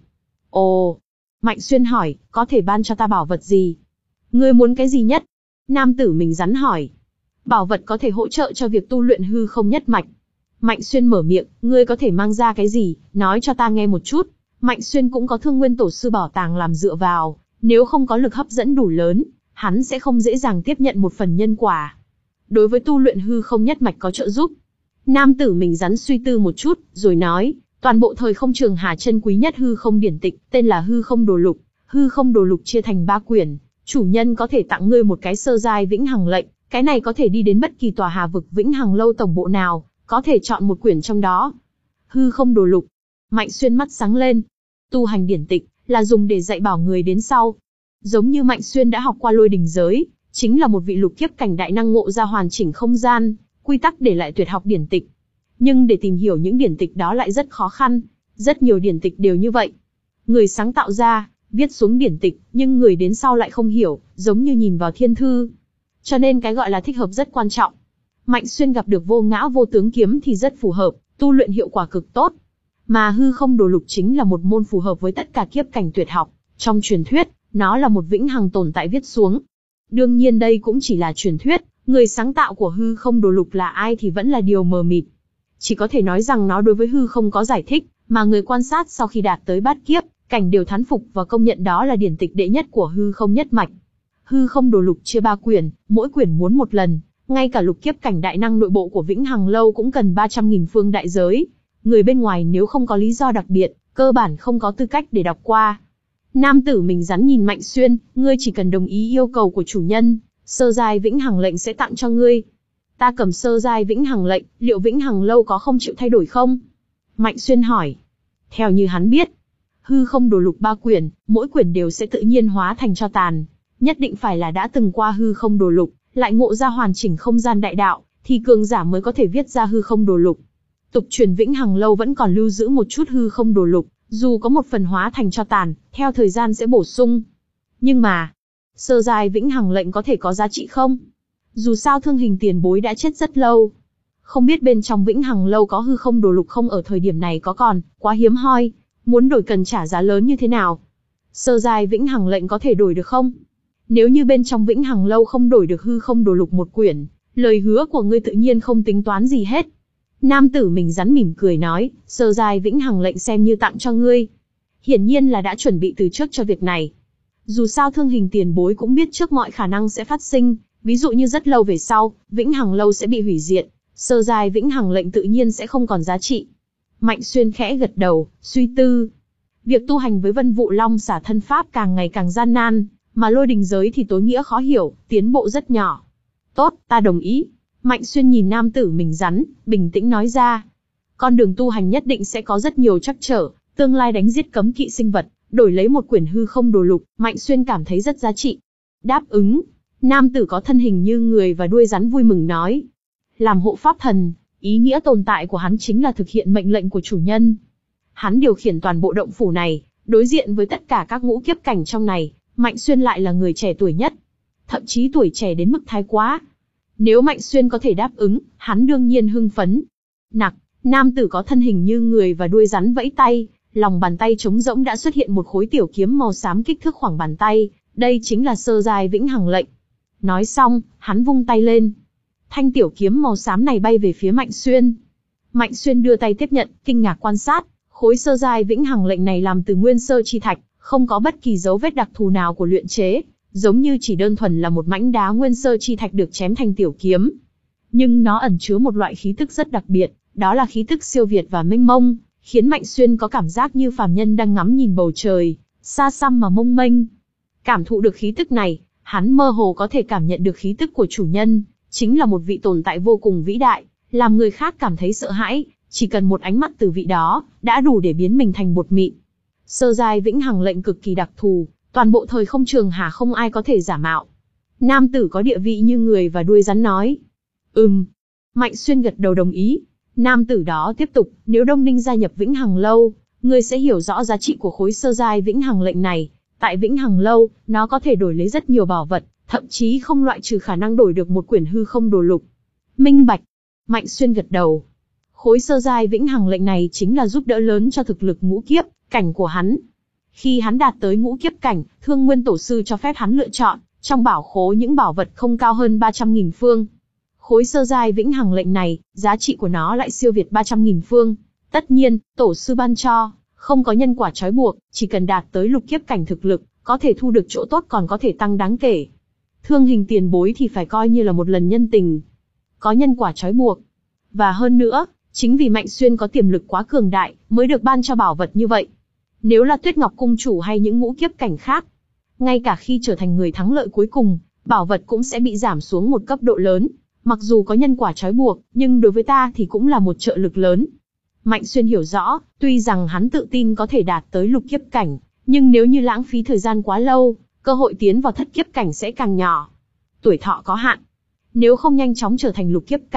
Ồ, Mạnh Xuyên hỏi, có thể ban cho ta bảo vật gì? Ngươi muốn cái gì nhất? Nam tử mình rắn hỏi. Bảo vật có thể hỗ trợ cho việc tu luyện hư không nhất mạch. Mạnh Xuyên mở miệng, ngươi có thể mang ra cái gì, nói cho ta nghe một chút. Mạnh Xuyên cũng có Thương Nguyên Tổ Sư bảo tàng làm dựa vào, nếu không có lực hấp dẫn đủ lớn, hắn sẽ không dễ dàng tiếp nhận một phần nhân quả. Đối với tu luyện hư không nhất mạch có trợ giúp. Nam tử mình rắn suy tư một chút, rồi nói, toàn bộ thời không trường hà chân quý nhất hư không điển tịch, tên là hư không đồ lục. Hư không đồ lục chia thành ba quyển, chủ nhân có thể tặng ngươi một cái sơ giai vĩnh hằng lệnh, cái này có thể đi đến bất kỳ tòa hà vực vĩnh hằng lâu tổng bộ nào, có thể chọn một quyển trong đó. Hư không đồ lục. Mạnh Xuyên mắt sáng lên. Tu hành điển tịch, là dùng để dạy bảo người đến sau. Giống như Mạnh Xuyên đã học qua lôi đình giới, chính là một vị lục kiếp cảnh đại năng ngộ ra hoàn chỉnh không gian, quy tắc để lại tuyệt học điển tịch. Nhưng để tìm hiểu những điển tịch đó lại rất khó khăn, rất nhiều điển tịch đều như vậy. Người sáng tạo ra, viết xuống điển tịch, nhưng người đến sau lại không hiểu, giống như nhìn vào thiên thư. Cho nên cái gọi là thích hợp rất quan trọng. Mạnh Xuyên gặp được vô ngã vô tướng kiếm thì rất phù hợp, tu luyện hiệu quả cực tốt. Mà hư không đồ lục chính là một môn phù hợp với tất cả kiếp cảnh tuyệt học. Trong truyền thuyết, nó là một vĩnh hằng tồn tại viết xuống. Đương nhiên đây cũng chỉ là truyền thuyết, người sáng tạo của hư không đồ lục là ai thì vẫn là điều mờ mịt. Chỉ có thể nói rằng nó đối với hư không có giải thích, mà người quan sát sau khi đạt tới bát kiếp cảnh đều thán phục và công nhận đó là điển tịch đệ nhất của hư không nhất mạch. Hư không đồ lục chia ba quyển, mỗi quyển muốn một lần, ngay cả lục kiếp cảnh đại năng nội bộ của Vĩnh Hằng Lâu cũng cần ba trăm nghìn phương đại giới. Người bên ngoài nếu không có lý do đặc biệt, cơ bản không có tư cách để đọc qua. Nam tử mình rắn nhìn Mạnh Xuyên, ngươi chỉ cần đồng ý yêu cầu của chủ nhân, sơ giai Vĩnh Hằng lệnh sẽ tặng cho ngươi. Ta cầm sơ giai Vĩnh Hằng lệnh, liệu Vĩnh Hằng Lâu có không chịu thay đổi không? Mạnh Xuyên hỏi. Theo như hắn biết, hư không đồ lục ba quyển, mỗi quyển đều sẽ tự nhiên hóa thành tro tàn. Nhất định phải là đã từng qua hư không đồ lục, lại ngộ ra hoàn chỉnh không gian đại đạo, thì cường giả mới có thể viết ra hư không đồ lục. Tục truyền Vĩnh Hằng Lâu vẫn còn lưu giữ một chút hư không đồ lục, dù có một phần hóa thành tro tàn, theo thời gian sẽ bổ sung. Nhưng mà, sơ giai Vĩnh Hằng lệnh có thể có giá trị không? Dù sao Thương Hình tiền bối đã chết rất lâu. Không biết bên trong Vĩnh Hằng Lâu có hư không đồ lục không, ở thời điểm này có còn, quá hiếm hoi. Muốn đổi cần trả giá lớn như thế nào? Sơ giai Vĩnh Hằng lệnh có thể đổi được không? Nếu như bên trong Vĩnh Hằng Lâu không đổi được hư không đồ lục một quyển, lời hứa của ngươi tự nhiên không tính toán gì hết. Nam tử mình rắn mỉm cười nói, sơ giai Vĩnh Hằng lệnh xem như tặng cho ngươi. Hiển nhiên là đã chuẩn bị từ trước cho việc này. Dù sao Thương Hình tiền bối cũng biết trước mọi khả năng sẽ phát sinh, ví dụ như rất lâu về sau, Vĩnh Hằng Lâu sẽ bị hủy diệt, sơ giai Vĩnh Hằng lệnh tự nhiên sẽ không còn giá trị. Mạnh Xuyên khẽ gật đầu, suy tư. Việc tu hành với Vân Vụ Long xả thân pháp càng ngày càng gian nan, mà lôi đình giới thì tối nghĩa khó hiểu, tiến bộ rất nhỏ. Tốt, ta đồng ý. Mạnh Xuyên nhìn nam tử mình rắn, bình tĩnh nói ra. Con đường tu hành nhất định sẽ có rất nhiều trắc trở, tương lai đánh giết cấm kỵ sinh vật, đổi lấy một quyển hư không đồ lục, Mạnh Xuyên cảm thấy rất giá trị. Đáp ứng. Nam tử có thân hình như người và đuôi rắn vui mừng nói. Làm hộ pháp thần, ý nghĩa tồn tại của hắn chính là thực hiện mệnh lệnh của chủ nhân. Hắn điều khiển toàn bộ động phủ này, đối diện với tất cả các ngũ kiếp cảnh trong này, Mạnh Xuyên lại là người trẻ tuổi nhất. Thậm chí tuổi trẻ đến mức thái quá. Nếu Mạnh Xuyên có thể đáp ứng, hắn đương nhiên hưng phấn. Nặc, nam tử có thân hình như người và đuôi rắn vẫy tay, lòng bàn tay trống rỗng đã xuất hiện một khối tiểu kiếm màu xám kích thước khoảng bàn tay, đây chính là sơ giai Vĩnh Hằng lệnh. Nói xong, hắn vung tay lên. Thanh tiểu kiếm màu xám này bay về phía Mạnh Xuyên. Mạnh Xuyên đưa tay tiếp nhận, kinh ngạc quan sát, khối sơ giai Vĩnh Hằng lệnh này làm từ nguyên sơ chi thạch, không có bất kỳ dấu vết đặc thù nào của luyện chế, giống như chỉ đơn thuần là một mảnh đá nguyên sơ chi thạch được chém thành tiểu kiếm. Nhưng nó ẩn chứa một loại khí tức rất đặc biệt, đó là khí tức siêu việt và mênh mông, khiến Mạnh Xuyên có cảm giác như phàm nhân đang ngắm nhìn bầu trời, xa xăm mà mông mênh. Cảm thụ được khí tức này, hắn mơ hồ có thể cảm nhận được khí tức của chủ nhân, chính là một vị tồn tại vô cùng vĩ đại, làm người khác cảm thấy sợ hãi, chỉ cần một ánh mắt từ vị đó, đã đủ để biến mình thành bột mịn. Sơ giai Vĩnh Hằng lệnh cực kỳ đặc thù, toàn bộ thời không trường hà không ai có thể giả mạo. Nam tử có địa vị như người và đuôi rắn nói. Ừm. Mạnh Xuyên gật đầu đồng ý. Nam tử đó tiếp tục, nếu Đông Ninh gia nhập Vĩnh Hằng Lâu, ngươi sẽ hiểu rõ giá trị của khối sơ giai Vĩnh Hằng lệnh này. Tại Vĩnh Hằng Lâu, nó có thể đổi lấy rất nhiều bảo vật, thậm chí không loại trừ khả năng đổi được một quyển hư không đồ lục. Minh bạch. Mạnh Xuyên gật đầu. Khối sơ giai Vĩnh Hằng lệnh này chính là giúp đỡ lớn cho thực lực ngũ kiếp cảnh của hắn. Khi hắn đạt tới ngũ kiếp cảnh, Thương Nguyên Tổ sư cho phép hắn lựa chọn trong bảo khố những bảo vật không cao hơn ba trăm nghìn phương. Khối sơ giai Vĩnh Hằng lệnh này, giá trị của nó lại siêu việt ba trăm nghìn phương. Tất nhiên, tổ sư ban cho, không có nhân quả trói buộc, chỉ cần đạt tới lục kiếp cảnh thực lực, có thể thu được chỗ tốt còn có thể tăng đáng kể. Thương Hình tiền bối thì phải coi như là một lần nhân tình. Có nhân quả trói buộc. Và hơn nữa, chính vì Mạnh Xuyên có tiềm lực quá cường đại, mới được ban cho bảo vật như vậy. Nếu là Tuyết Ngọc Cung chủ hay những ngũ kiếp cảnh khác, ngay cả khi trở thành người thắng lợi cuối cùng, bảo vật cũng sẽ bị giảm xuống một cấp độ lớn. Mặc dù có nhân quả trói buộc, nhưng đối với ta thì cũng là một trợ lực lớn. Mạnh Xuyên hiểu rõ, tuy rằng hắn tự tin có thể đạt tới lục kiếp cảnh, nhưng nếu như lãng phí thời gian quá lâu, cơ hội tiến vào thất kiếp cảnh sẽ càng nhỏ. Tuổi thọ có hạn. Nếu không nhanh chóng trở thành lục kiếp cảnh,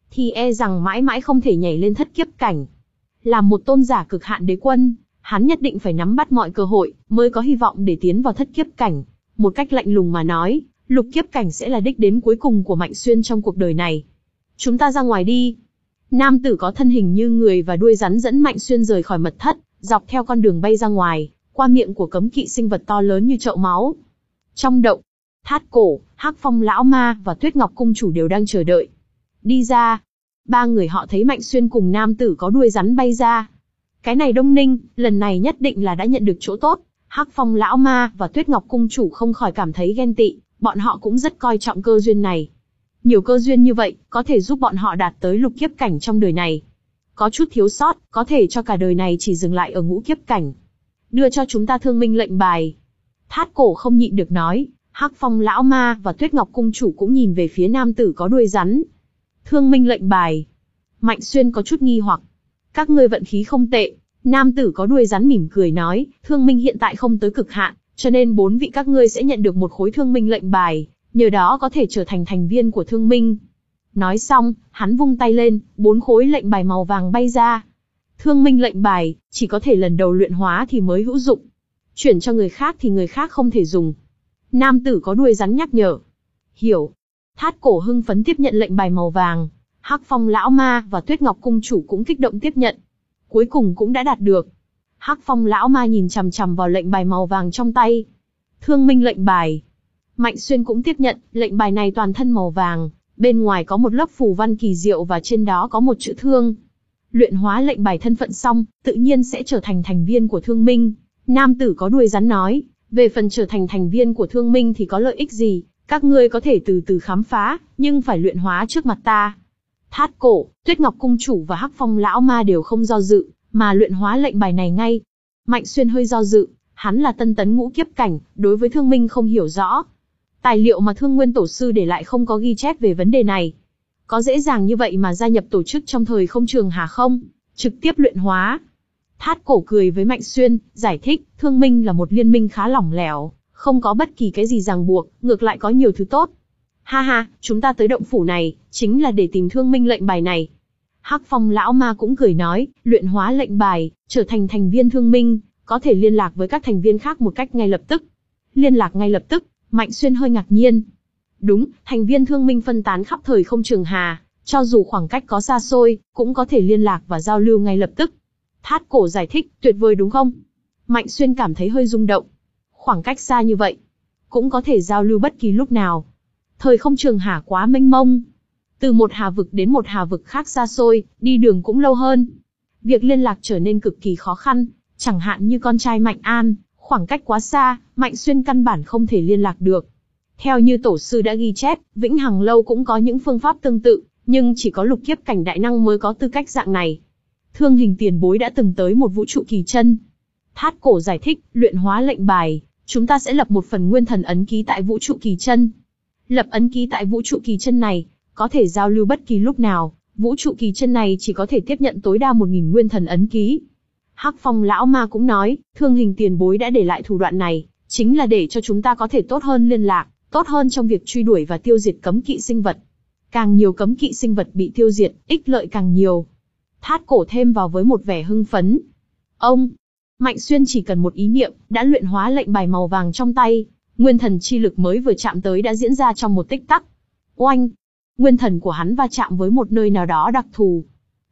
thì e rằng mãi mãi không thể nhảy lên thất kiếp cảnh. Làm một tôn giả cực hạn đế quân, hắn nhất định phải nắm bắt mọi cơ hội, mới có hy vọng để tiến vào thất kiếp cảnh. Một cách lạnh lùng mà nói, lục kiếp cảnh sẽ là đích đến cuối cùng của Mạnh Xuyên trong cuộc đời này. Chúng ta ra ngoài đi. Nam tử có thân hình như người và đuôi rắn dẫn Mạnh Xuyên rời khỏi mật thất, dọc theo con đường bay ra ngoài, qua miệng của cấm kỵ sinh vật to lớn như chậu máu. Trong động, Thát Cổ, Hắc Phong lão ma và Tuyết Ngọc cung chủ đều đang chờ đợi. Đi ra. Ba người họ thấy Mạnh Xuyên cùng nam tử có đuôi rắn bay ra. Cái này Đông Ninh, lần này nhất định là đã nhận được chỗ tốt. Hắc Phong lão ma và Tuyết Ngọc cung chủ không khỏi cảm thấy ghen tị, bọn họ cũng rất coi trọng cơ duyên này. Nhiều cơ duyên như vậy, có thể giúp bọn họ đạt tới lục kiếp cảnh trong đời này. Có chút thiếu sót, có thể cho cả đời này chỉ dừng lại ở ngũ kiếp cảnh. Đưa cho chúng ta thương minh lệnh bài. Thát Cổ không nhịn được nói. Hắc Phong lão ma và Tuyết Ngọc cung chủ cũng nhìn về phía nam tử có đuôi rắn. Thương minh lệnh bài. Mạnh Xuyên có chút nghi hoặc. Các ngươi vận khí không tệ. Nam tử có đuôi rắn mỉm cười nói, thương minh hiện tại không tới cực hạn, cho nên bốn vị các ngươi sẽ nhận được một khối thương minh lệnh bài, nhờ đó có thể trở thành thành viên của thương minh. Nói xong, hắn vung tay lên, bốn khối lệnh bài màu vàng bay ra. Thương minh lệnh bài, chỉ có thể lần đầu luyện hóa thì mới hữu dụng. Chuyển cho người khác thì người khác không thể dùng. Nam tử có đuôi rắn nhắc nhở. Hiểu. Thát Cổ hưng phấn tiếp nhận lệnh bài màu vàng. Hắc Phong lão ma và Tuyết Ngọc cung chủ cũng kích động tiếp nhận. Cuối cùng cũng đã đạt được. Hắc Phong lão ma nhìn chằm chằm vào lệnh bài màu vàng trong tay. Thương minh lệnh bài. Mạnh Xuyên cũng tiếp nhận, lệnh bài này toàn thân màu vàng, bên ngoài có một lớp phù văn kỳ diệu và trên đó có một chữ thương. Luyện hóa lệnh bài thân phận xong, tự nhiên sẽ trở thành thành viên của thương minh. Nam tử có đuôi rắn nói, về phần trở thành thành viên của thương minh thì có lợi ích gì, các ngươi có thể từ từ khám phá, nhưng phải luyện hóa trước mặt ta. Thát Cổ, Tuyết Ngọc cung chủ và Hắc Phong lão ma đều không do dự, mà luyện hóa lệnh bài này ngay. Mạnh Xuyên hơi do dự, hắn là tân tấn ngũ kiếp cảnh, đối với thương minh không hiểu rõ. Tài liệu mà Thương Nguyên tổ sư để lại không có ghi chép về vấn đề này. Có dễ dàng như vậy mà gia nhập tổ chức trong thời không trường hà không? Trực tiếp luyện hóa. Thát Cổ cười với Mạnh Xuyên, giải thích, thương minh là một liên minh khá lỏng lẻo, không có bất kỳ cái gì ràng buộc, ngược lại có nhiều thứ tốt. Ha ha, chúng ta tới động phủ này, chính là để tìm thương minh lệnh bài này. Hắc Phong lão ma cũng cười nói, luyện hóa lệnh bài, trở thành thành viên thương minh, có thể liên lạc với các thành viên khác một cách ngay lập tức. Liên lạc ngay lập tức, Mạnh Xuyên hơi ngạc nhiên. Đúng, thành viên thương minh phân tán khắp thời không trường hà, cho dù khoảng cách có xa xôi, cũng có thể liên lạc và giao lưu ngay lập tức. Thát Cổ giải thích, tuyệt vời đúng không? Mạnh Xuyên cảm thấy hơi rung động. Khoảng cách xa như vậy, cũng có thể giao lưu bất kỳ lúc nào. Thời không trường hà quá mênh mông. Từ một hà vực đến một hà vực khác xa xôi, đi đường cũng lâu hơn. Việc liên lạc trở nên cực kỳ khó khăn, chẳng hạn như con trai Mạnh An, khoảng cách quá xa, Mạnh Xuyên căn bản không thể liên lạc được. Theo như tổ sư đã ghi chép, Vĩnh Hằng Lâu cũng có những phương pháp tương tự, nhưng chỉ có lục kiếp cảnh đại năng mới có tư cách dạng này. Thương Hình tiền bối đã từng tới một vũ trụ kỳ chân. Thát Cổ giải thích, luyện hóa lệnh bài, chúng ta sẽ lập một phần nguyên thần ấn ký tại vũ trụ kỳ chân. Lập ấn ký tại vũ trụ kỳ chân này, có thể giao lưu bất kỳ lúc nào, vũ trụ kỳ chân này chỉ có thể tiếp nhận tối đa một nghìn nguyên thần ấn ký. Hắc Phong lão ma cũng nói, Thương Hình tiền bối đã để lại thủ đoạn này, chính là để cho chúng ta có thể tốt hơn liên lạc, tốt hơn trong việc truy đuổi và tiêu diệt cấm kỵ sinh vật. Càng nhiều cấm kỵ sinh vật bị tiêu diệt, ích lợi càng nhiều. Thát Cổ thêm vào với một vẻ hưng phấn. Ông, Mạnh Xuyên chỉ cần một ý niệm, đã luyện hóa lệnh bài màu vàng trong tay, nguyên thần chi lực mới vừa chạm tới đã diễn ra trong một tích tắc. Oanh! Nguyên thần của hắn va chạm với một nơi nào đó đặc thù.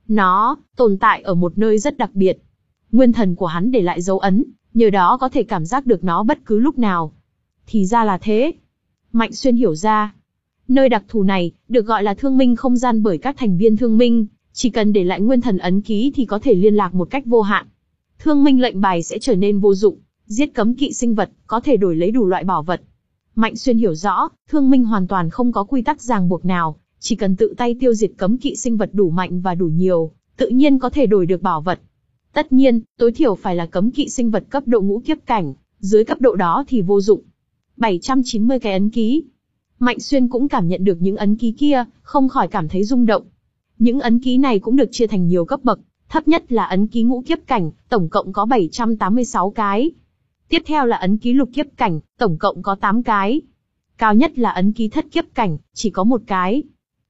Nó tồn tại ở một nơi rất đặc biệt. Nguyên thần của hắn để lại dấu ấn, nhờ đó có thể cảm giác được nó bất cứ lúc nào. Thì ra là thế. Mạnh Xuyên hiểu ra. Nơi đặc thù này, được gọi là thương minh không gian bởi các thành viên thương minh, chỉ cần để lại nguyên thần ấn ký thì có thể liên lạc một cách vô hạn. Thương minh lệnh bài sẽ trở nên vô dụng, giết cấm kỵ sinh vật, có thể đổi lấy đủ loại bảo vật. Mạnh Xuyên hiểu rõ, thương minh hoàn toàn không có quy tắc ràng buộc nào, chỉ cần tự tay tiêu diệt cấm kỵ sinh vật đủ mạnh và đủ nhiều, tự nhiên có thể đổi được bảo vật. Tất nhiên, tối thiểu phải là cấm kỵ sinh vật cấp độ ngũ kiếp cảnh, dưới cấp độ đó thì vô dụng. bảy trăm chín mươi cái ấn ký. Mạnh Xuyên cũng cảm nhận được những ấn ký kia, không khỏi cảm thấy rung động. Những ấn ký này cũng được chia thành nhiều cấp bậc, thấp nhất là ấn ký ngũ kiếp cảnh, tổng cộng có bảy trăm tám mươi sáu cái. Tiếp theo là ấn ký lục kiếp cảnh, tổng cộng có tám cái. Cao nhất là ấn ký thất kiếp cảnh, chỉ có một cái.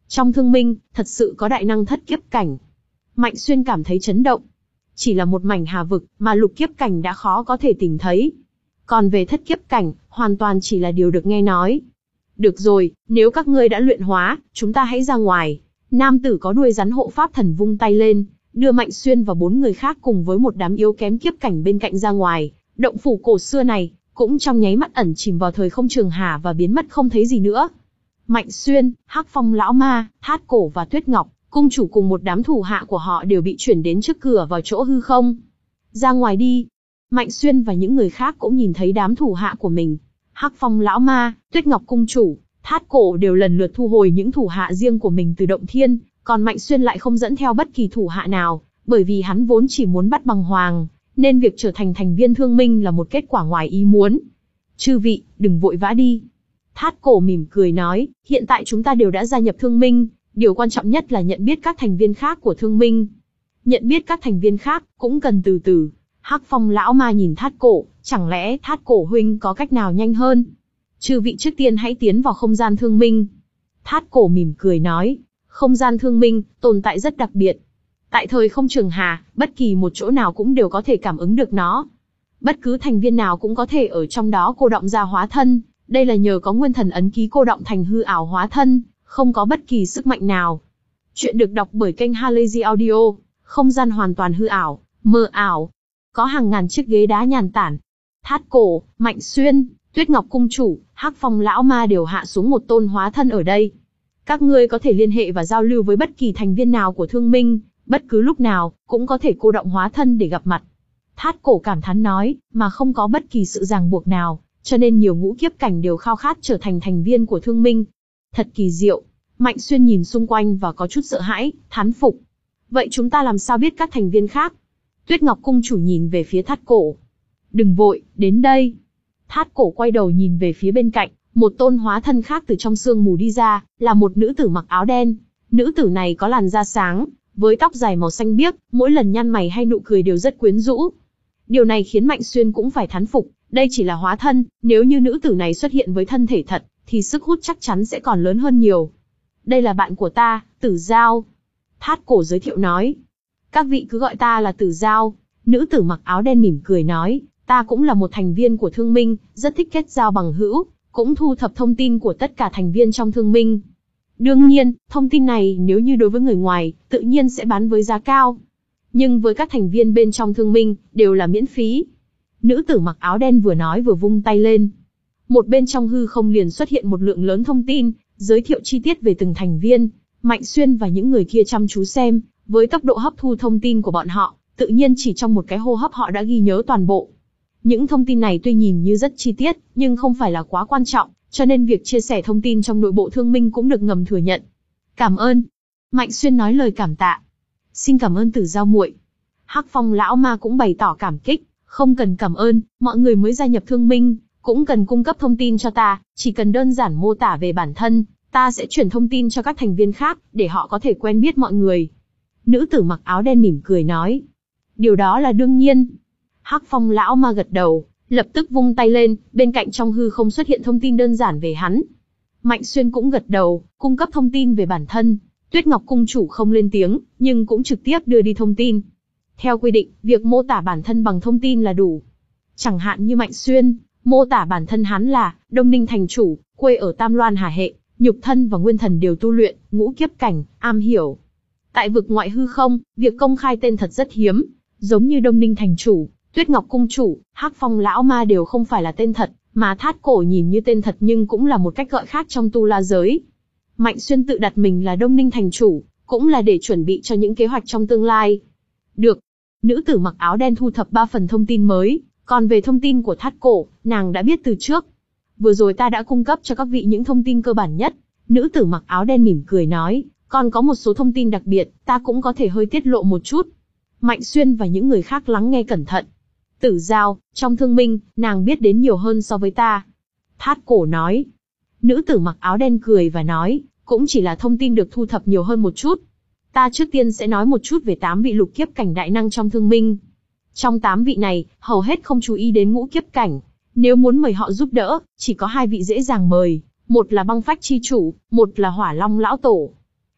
Trong thương minh, thật sự có đại năng thất kiếp cảnh. Mạnh Xuyên cảm thấy chấn động. Chỉ là một mảnh hà vực mà lục kiếp cảnh đã khó có thể tìm thấy. Còn về thất kiếp cảnh, hoàn toàn chỉ là điều được nghe nói. Được rồi, nếu các ngươi đã luyện hóa, chúng ta hãy ra ngoài. Nam tử có đuôi rắn hộ pháp thần vung tay lên, đưa Mạnh Xuyên và bốn người khác cùng với một đám yếu kém kiếp cảnh bên cạnh ra ngoài. Động phủ cổ xưa này, cũng trong nháy mắt ẩn chìm vào thời không trường hà và biến mất không thấy gì nữa. Mạnh Xuyên, Hắc Phong lão ma, Thát Cổ và Tuyết Ngọc, cung chủ cùng một đám thủ hạ của họ đều bị chuyển đến trước cửa vào chỗ hư không. Ra ngoài đi. Mạnh Xuyên và những người khác cũng nhìn thấy đám thủ hạ của mình. Hắc Phong lão ma, Tuyết Ngọc cung chủ, Thát Cổ đều lần lượt thu hồi những thủ hạ riêng của mình từ động thiên, còn Mạnh Xuyên lại không dẫn theo bất kỳ thủ hạ nào, bởi vì hắn vốn chỉ muốn bắt bằng hoàng, nên việc trở thành thành viên thương minh là một kết quả ngoài ý muốn. Chư vị, đừng vội vã đi. Thát Cổ mỉm cười nói, hiện tại chúng ta đều đã gia nhập thương minh, điều quan trọng nhất là nhận biết các thành viên khác của thương minh. Nhận biết các thành viên khác, cũng cần từ từ. Hắc Phong lão ma nhìn Thát Cổ, chẳng lẽ Thát Cổ huynh có cách nào nhanh hơn? Chư vị trước tiên hãy tiến vào không gian thương minh. Thát Cổ mỉm cười nói, không gian thương minh, tồn tại rất đặc biệt. Tại thời không trường hà, bất kỳ một chỗ nào cũng đều có thể cảm ứng được nó. Bất cứ thành viên nào cũng có thể ở trong đó cô đọng ra hóa thân, đây là nhờ có nguyên thần ấn ký cô đọng thành hư ảo hóa thân, không có bất kỳ sức mạnh nào. Chuyện được đọc bởi kênh Halazy Audio, không gian hoàn toàn hư ảo, mờ ảo. Có hàng ngàn chiếc ghế đá nhàn tản. Thát Cổ, Mạnh Xuyên, Tuyết Ngọc cung chủ, Hắc Phong lão ma đều hạ xuống một tôn hóa thân ở đây. Các ngươi có thể liên hệ và giao lưu với bất kỳ thành viên nào của thương minh, bất cứ lúc nào, cũng có thể cô đọng hóa thân để gặp mặt. Thát Cổ cảm thán nói, mà không có bất kỳ sự ràng buộc nào, cho nên nhiều ngũ kiếp cảnh đều khao khát trở thành thành viên của thương minh. Thật kỳ diệu. Mạnh Xuyên nhìn xung quanh và có chút sợ hãi, thán phục. Vậy chúng ta làm sao biết các thành viên khác? Tuyết Ngọc cung chủ nhìn về phía Thát Cổ. Đừng vội, đến đây. Thát Cổ quay đầu nhìn về phía bên cạnh, một tôn hóa thân khác từ trong sương mù đi ra, là một nữ tử mặc áo đen. Nữ tử này có làn da sáng, với tóc dài màu xanh biếc, mỗi lần nhăn mày hay nụ cười đều rất quyến rũ. Điều này khiến Mạnh Xuyên cũng phải thán phục, đây chỉ là hóa thân, nếu như nữ tử này xuất hiện với thân thể thật, thì sức hút chắc chắn sẽ còn lớn hơn nhiều. Đây là bạn của ta, Tử Giao. Thát Cổ giới thiệu nói. Các vị cứ gọi ta là Tử Giao. Nữ tử mặc áo đen mỉm cười nói, ta cũng là một thành viên của thương minh, rất thích kết giao bằng hữu, cũng thu thập thông tin của tất cả thành viên trong thương minh. Đương nhiên, thông tin này nếu như đối với người ngoài, tự nhiên sẽ bán với giá cao. Nhưng với các thành viên bên trong thương minh, đều là miễn phí. Nữ tử mặc áo đen vừa nói vừa vung tay lên. Một bên trong hư không liền xuất hiện một lượng lớn thông tin, giới thiệu chi tiết về từng thành viên. Mạnh Xuyên và những người kia chăm chú xem, với tốc độ hấp thu thông tin của bọn họ, tự nhiên chỉ trong một cái hô hấp họ đã ghi nhớ toàn bộ. Những thông tin này tuy nhìn như rất chi tiết, nhưng không phải là quá quan trọng, cho nên việc chia sẻ thông tin trong nội bộ thương minh cũng được ngầm thừa nhận. Cảm ơn. Mạnh Xuyên nói lời cảm tạ. Xin cảm ơn Tử Giao muội. Hắc Phong lão ma cũng bày tỏ cảm kích, không cần cảm ơn, mọi người mới gia nhập thương minh, cũng cần cung cấp thông tin cho ta, chỉ cần đơn giản mô tả về bản thân, ta sẽ chuyển thông tin cho các thành viên khác, để họ có thể quen biết mọi người. Nữ tử mặc áo đen mỉm cười nói. Điều đó là đương nhiên. Hắc Phong lão ma gật đầu, lập tức vung tay lên, bên cạnh trong hư không xuất hiện thông tin đơn giản về hắn. Mạnh Xuyên cũng gật đầu, cung cấp thông tin về bản thân. Tuyết Ngọc cung chủ không lên tiếng, nhưng cũng trực tiếp đưa đi thông tin. Theo quy định, việc mô tả bản thân bằng thông tin là đủ. Chẳng hạn như Mạnh Xuyên, mô tả bản thân hắn là Đông Ninh thành chủ, quê ở Tam Loan Hà Hệ, nhục thân và nguyên thần đều tu luyện, ngũ kiếp cảnh, am hiểu. Tại vực ngoại hư không, việc công khai tên thật rất hiếm, giống như Đông Ninh thành chủ, Tuyết Ngọc cung chủ, Hắc Phong lão ma đều không phải là tên thật, mà Thát Cổ nhìn như tên thật nhưng cũng là một cách gọi khác trong tu la giới. Mạnh Xuyên tự đặt mình là Đông Ninh thành chủ, cũng là để chuẩn bị cho những kế hoạch trong tương lai. Được. Nữ tử mặc áo đen thu thập ba phần thông tin mới, còn về thông tin của Thát Cổ, nàng đã biết từ trước. Vừa rồi ta đã cung cấp cho các vị những thông tin cơ bản nhất. Nữ tử mặc áo đen mỉm cười nói, còn có một số thông tin đặc biệt, ta cũng có thể hơi tiết lộ một chút. Mạnh Xuyên và những người khác lắng nghe cẩn thận. Tử Giao, trong thương minh, nàng biết đến nhiều hơn so với ta. Thát Cổ nói. Nữ tử mặc áo đen cười và nói, cũng chỉ là thông tin được thu thập nhiều hơn một chút. Ta trước tiên sẽ nói một chút về tám vị lục kiếp cảnh đại năng trong thương minh. Trong tám vị này, hầu hết không chú ý đến ngũ kiếp cảnh. Nếu muốn mời họ giúp đỡ, chỉ có hai vị dễ dàng mời. Một là băng phách chi chủ, một là hỏa long lão tổ.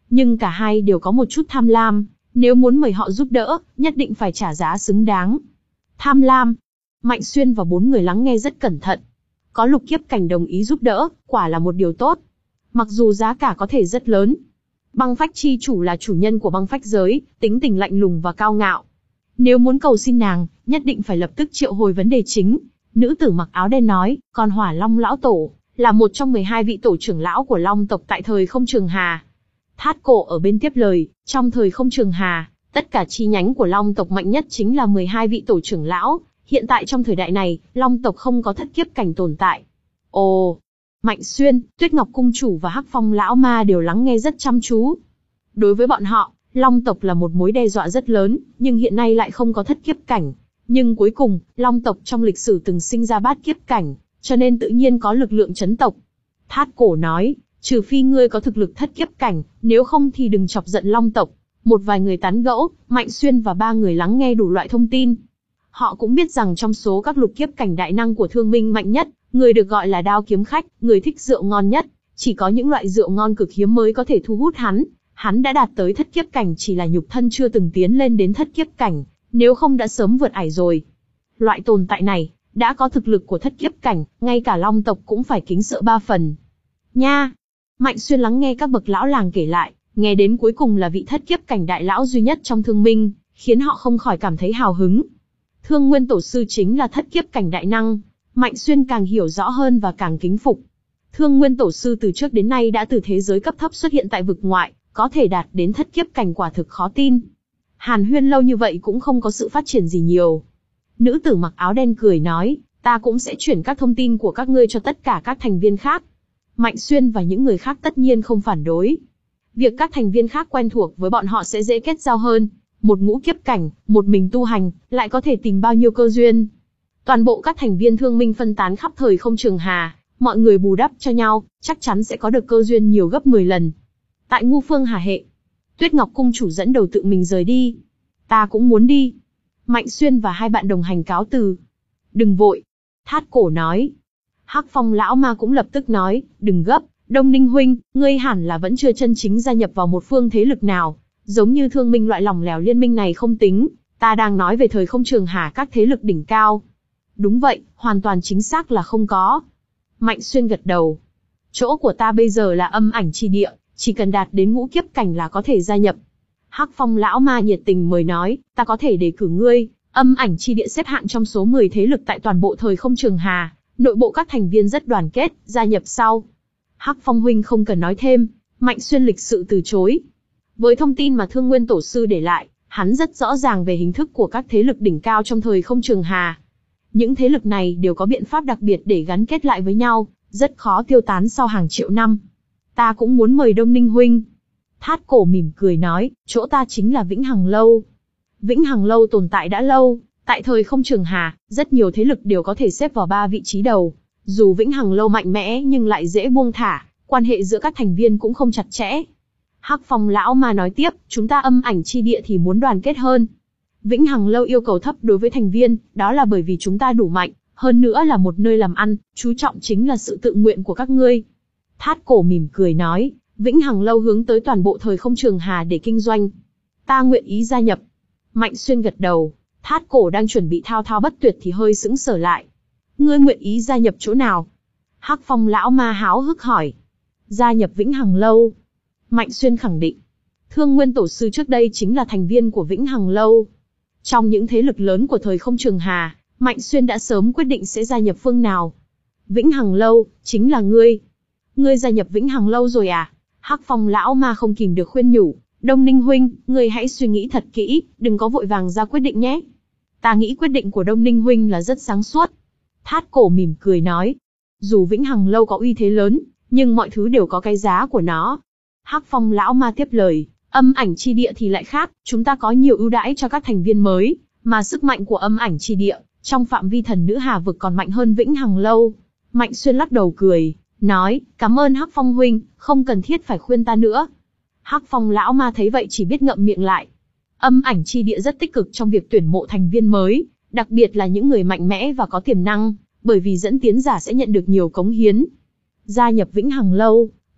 Nhưng cả hai đều có một chút tham lam, nếu muốn mời họ giúp đỡ, nhất định phải trả giá xứng đáng. Tham lam. Mạnh Xuyên và bốn người lắng nghe rất cẩn thận. Có Lục Kiếp Cảnh đồng ý giúp đỡ, quả là một điều tốt. Mặc dù giá cả có thể rất lớn. Băng phách chi chủ là chủ nhân của băng phách giới, tính tình lạnh lùng và cao ngạo. Nếu muốn cầu xin nàng, nhất định phải lập tức triệu hồi vấn đề chính. Nữ tử mặc áo đen nói, còn Hỏa Long lão tổ, là một trong mười hai vị tổ trưởng lão của Long tộc tại thời không Trường Hà. Thát Cổ ở bên tiếp lời, trong thời không Trường Hà, tất cả chi nhánh của Long tộc mạnh nhất chính là mười hai vị tổ trưởng lão. Hiện tại trong thời đại này, Long tộc không có thất kiếp cảnh tồn tại. Ồ! Mạnh Xuyên, Tuyết Ngọc Cung Chủ và Hắc Phong Lão Ma đều lắng nghe rất chăm chú. Đối với bọn họ, Long tộc là một mối đe dọa rất lớn, nhưng hiện nay lại không có thất kiếp cảnh. Nhưng cuối cùng, Long tộc trong lịch sử từng sinh ra bát kiếp cảnh, cho nên tự nhiên có lực lượng chấn tộc. Thát Cổ nói, trừ phi ngươi có thực lực thất kiếp cảnh, nếu không thì đừng chọc giận Long tộc. Một vài người tán gẫu, Mạnh Xuyên và ba người lắng nghe đủ loại thông tin. Họ cũng biết rằng trong số các lục kiếp cảnh đại năng của Thương Minh mạnh nhất, người được gọi là đao kiếm khách, người thích rượu ngon nhất, chỉ có những loại rượu ngon cực hiếm mới có thể thu hút hắn. Hắn đã đạt tới thất kiếp cảnh chỉ là nhục thân chưa từng tiến lên đến thất kiếp cảnh, nếu không đã sớm vượt ải rồi. Loại tồn tại này, đã có thực lực của thất kiếp cảnh, ngay cả Long tộc cũng phải kính sợ ba phần. Nha! Mạnh Xuyên lắng nghe các bậc lão làng kể lại, nghe đến cuối cùng là vị thất kiếp cảnh đại lão duy nhất trong Thương Minh, khiến họ không khỏi cảm thấy hào hứng. Thương Nguyên Tổ Sư chính là thất kiếp cảnh đại năng, Mạnh Xuyên càng hiểu rõ hơn và càng kính phục. Thương Nguyên Tổ Sư từ trước đến nay đã từ thế giới cấp thấp xuất hiện tại vực ngoại, có thể đạt đến thất kiếp cảnh quả thực khó tin. Hàn huyên lâu như vậy cũng không có sự phát triển gì nhiều. Nữ tử mặc áo đen cười nói, ta cũng sẽ chuyển các thông tin của các ngươi cho tất cả các thành viên khác. Mạnh Xuyên và những người khác tất nhiên không phản đối. Việc các thành viên khác quen thuộc với bọn họ sẽ dễ kết giao hơn. Một ngũ kiếp cảnh, một mình tu hành, lại có thể tìm bao nhiêu cơ duyên. Toàn bộ các thành viên Thương Minh phân tán khắp thời không Trường Hà, mọi người bù đắp cho nhau, chắc chắn sẽ có được cơ duyên nhiều gấp mười lần. Tại Ngu Phương Hà Hệ, Tuyết Ngọc Cung Chủ dẫn đầu tự mình rời đi. Ta cũng muốn đi. Mạnh Xuyên và hai bạn đồng hành cáo từ. Đừng vội. Thát Cổ nói. Hắc Phong Lão Ma cũng lập tức nói, đừng gấp, Đông Ninh huynh, ngươi hẳn là vẫn chưa chân chính gia nhập vào một phương thế lực nào. Giống như Thương Minh loại lỏng lẻo liên minh này không tính, ta đang nói về thời không Trường Hà các thế lực đỉnh cao. Đúng vậy, hoàn toàn chính xác là không có. Mạnh Xuyên gật đầu. Chỗ của ta bây giờ là Âm Ảnh Chi Địa, chỉ cần đạt đến ngũ kiếp cảnh là có thể gia nhập. Hắc Phong Lão Ma nhiệt tình mời nói, ta có thể đề cử ngươi. Âm Ảnh Chi Địa xếp hạng trong số mười thế lực tại toàn bộ thời không Trường Hà, nội bộ các thành viên rất đoàn kết, gia nhập sau. Hắc Phong huynh không cần nói thêm, Mạnh Xuyên lịch sự từ chối. Với thông tin mà Thương Nguyên Tổ Sư để lại, hắn rất rõ ràng về hình thức của các thế lực đỉnh cao trong thời không Trường Hà. Những thế lực này đều có biện pháp đặc biệt để gắn kết lại với nhau, rất khó tiêu tán sau hàng triệu năm. Ta cũng muốn mời Đông Ninh huynh. Thát Cổ mỉm cười nói, chỗ ta chính là Vĩnh Hằng Lâu. Vĩnh Hằng Lâu tồn tại đã lâu, tại thời không Trường Hà, rất nhiều thế lực đều có thể xếp vào ba vị trí đầu. Dù Vĩnh Hằng Lâu mạnh mẽ nhưng lại dễ buông thả, quan hệ giữa các thành viên cũng không chặt chẽ. Hắc Phong Lão Ma nói tiếp, chúng ta Âm Ảnh Chi Địa thì muốn đoàn kết hơn. Vĩnh Hằng Lâu yêu cầu thấp đối với thành viên, đó là bởi vì chúng ta đủ mạnh, hơn nữa là một nơi làm ăn, chú trọng chính là sự tự nguyện của các ngươi. Thát Cổ mỉm cười nói, Vĩnh Hằng Lâu hướng tới toàn bộ thời không Trường Hà để kinh doanh. Ta nguyện ý gia nhập. Mạnh Xuyên gật đầu, Thát Cổ đang chuẩn bị thao thao bất tuyệt thì hơi sững sờ lại. Ngươi nguyện ý gia nhập chỗ nào? Hắc Phong Lão Ma háo hức hỏi. Gia nhập Vĩnh Hằng Lâu. Mạnh Xuyên khẳng định. Thương Nguyên Tổ Sư trước đây chính là thành viên của Vĩnh Hằng Lâu. Trong những thế lực lớn của thời không Trường Hà, Mạnh Xuyên đã sớm quyết định sẽ gia nhập phương nào. Vĩnh Hằng Lâu, chính là ngươi. Ngươi gia nhập Vĩnh Hằng Lâu rồi à? Hắc Phong Lão Ma không kìm được khuyên nhủ. Đông Ninh huynh, ngươi hãy suy nghĩ thật kỹ, đừng có vội vàng ra quyết định nhé. Ta nghĩ quyết định của Đông Ninh huynh là rất sáng suốt. Thát Cổ mỉm cười nói. Dù Vĩnh Hằng Lâu có uy thế lớn, nhưng mọi thứ đều có cái giá của nó. Hắc Phong Lão Ma tiếp lời, Âm Ảnh Chi Địa thì lại khác, chúng ta có nhiều ưu đãi cho các thành viên mới, mà sức mạnh của Âm Ảnh Chi Địa, trong phạm vi thần nữ Hà vực còn mạnh hơn Vĩnh Hằng Lâu. Mạnh Xuyên lắc đầu cười, nói, cảm ơn Hắc Phong huynh, không cần thiết phải khuyên ta nữa. Hắc Phong Lão Ma thấy vậy chỉ biết ngậm miệng lại. Âm Ảnh Chi Địa rất tích cực trong việc tuyển mộ thành viên mới, đặc biệt là những người mạnh mẽ và có tiềm năng, bởi vì dẫn tiến giả sẽ nhận được nhiều cống hiến. Gia nhập Vĩnh Hằng Lâu,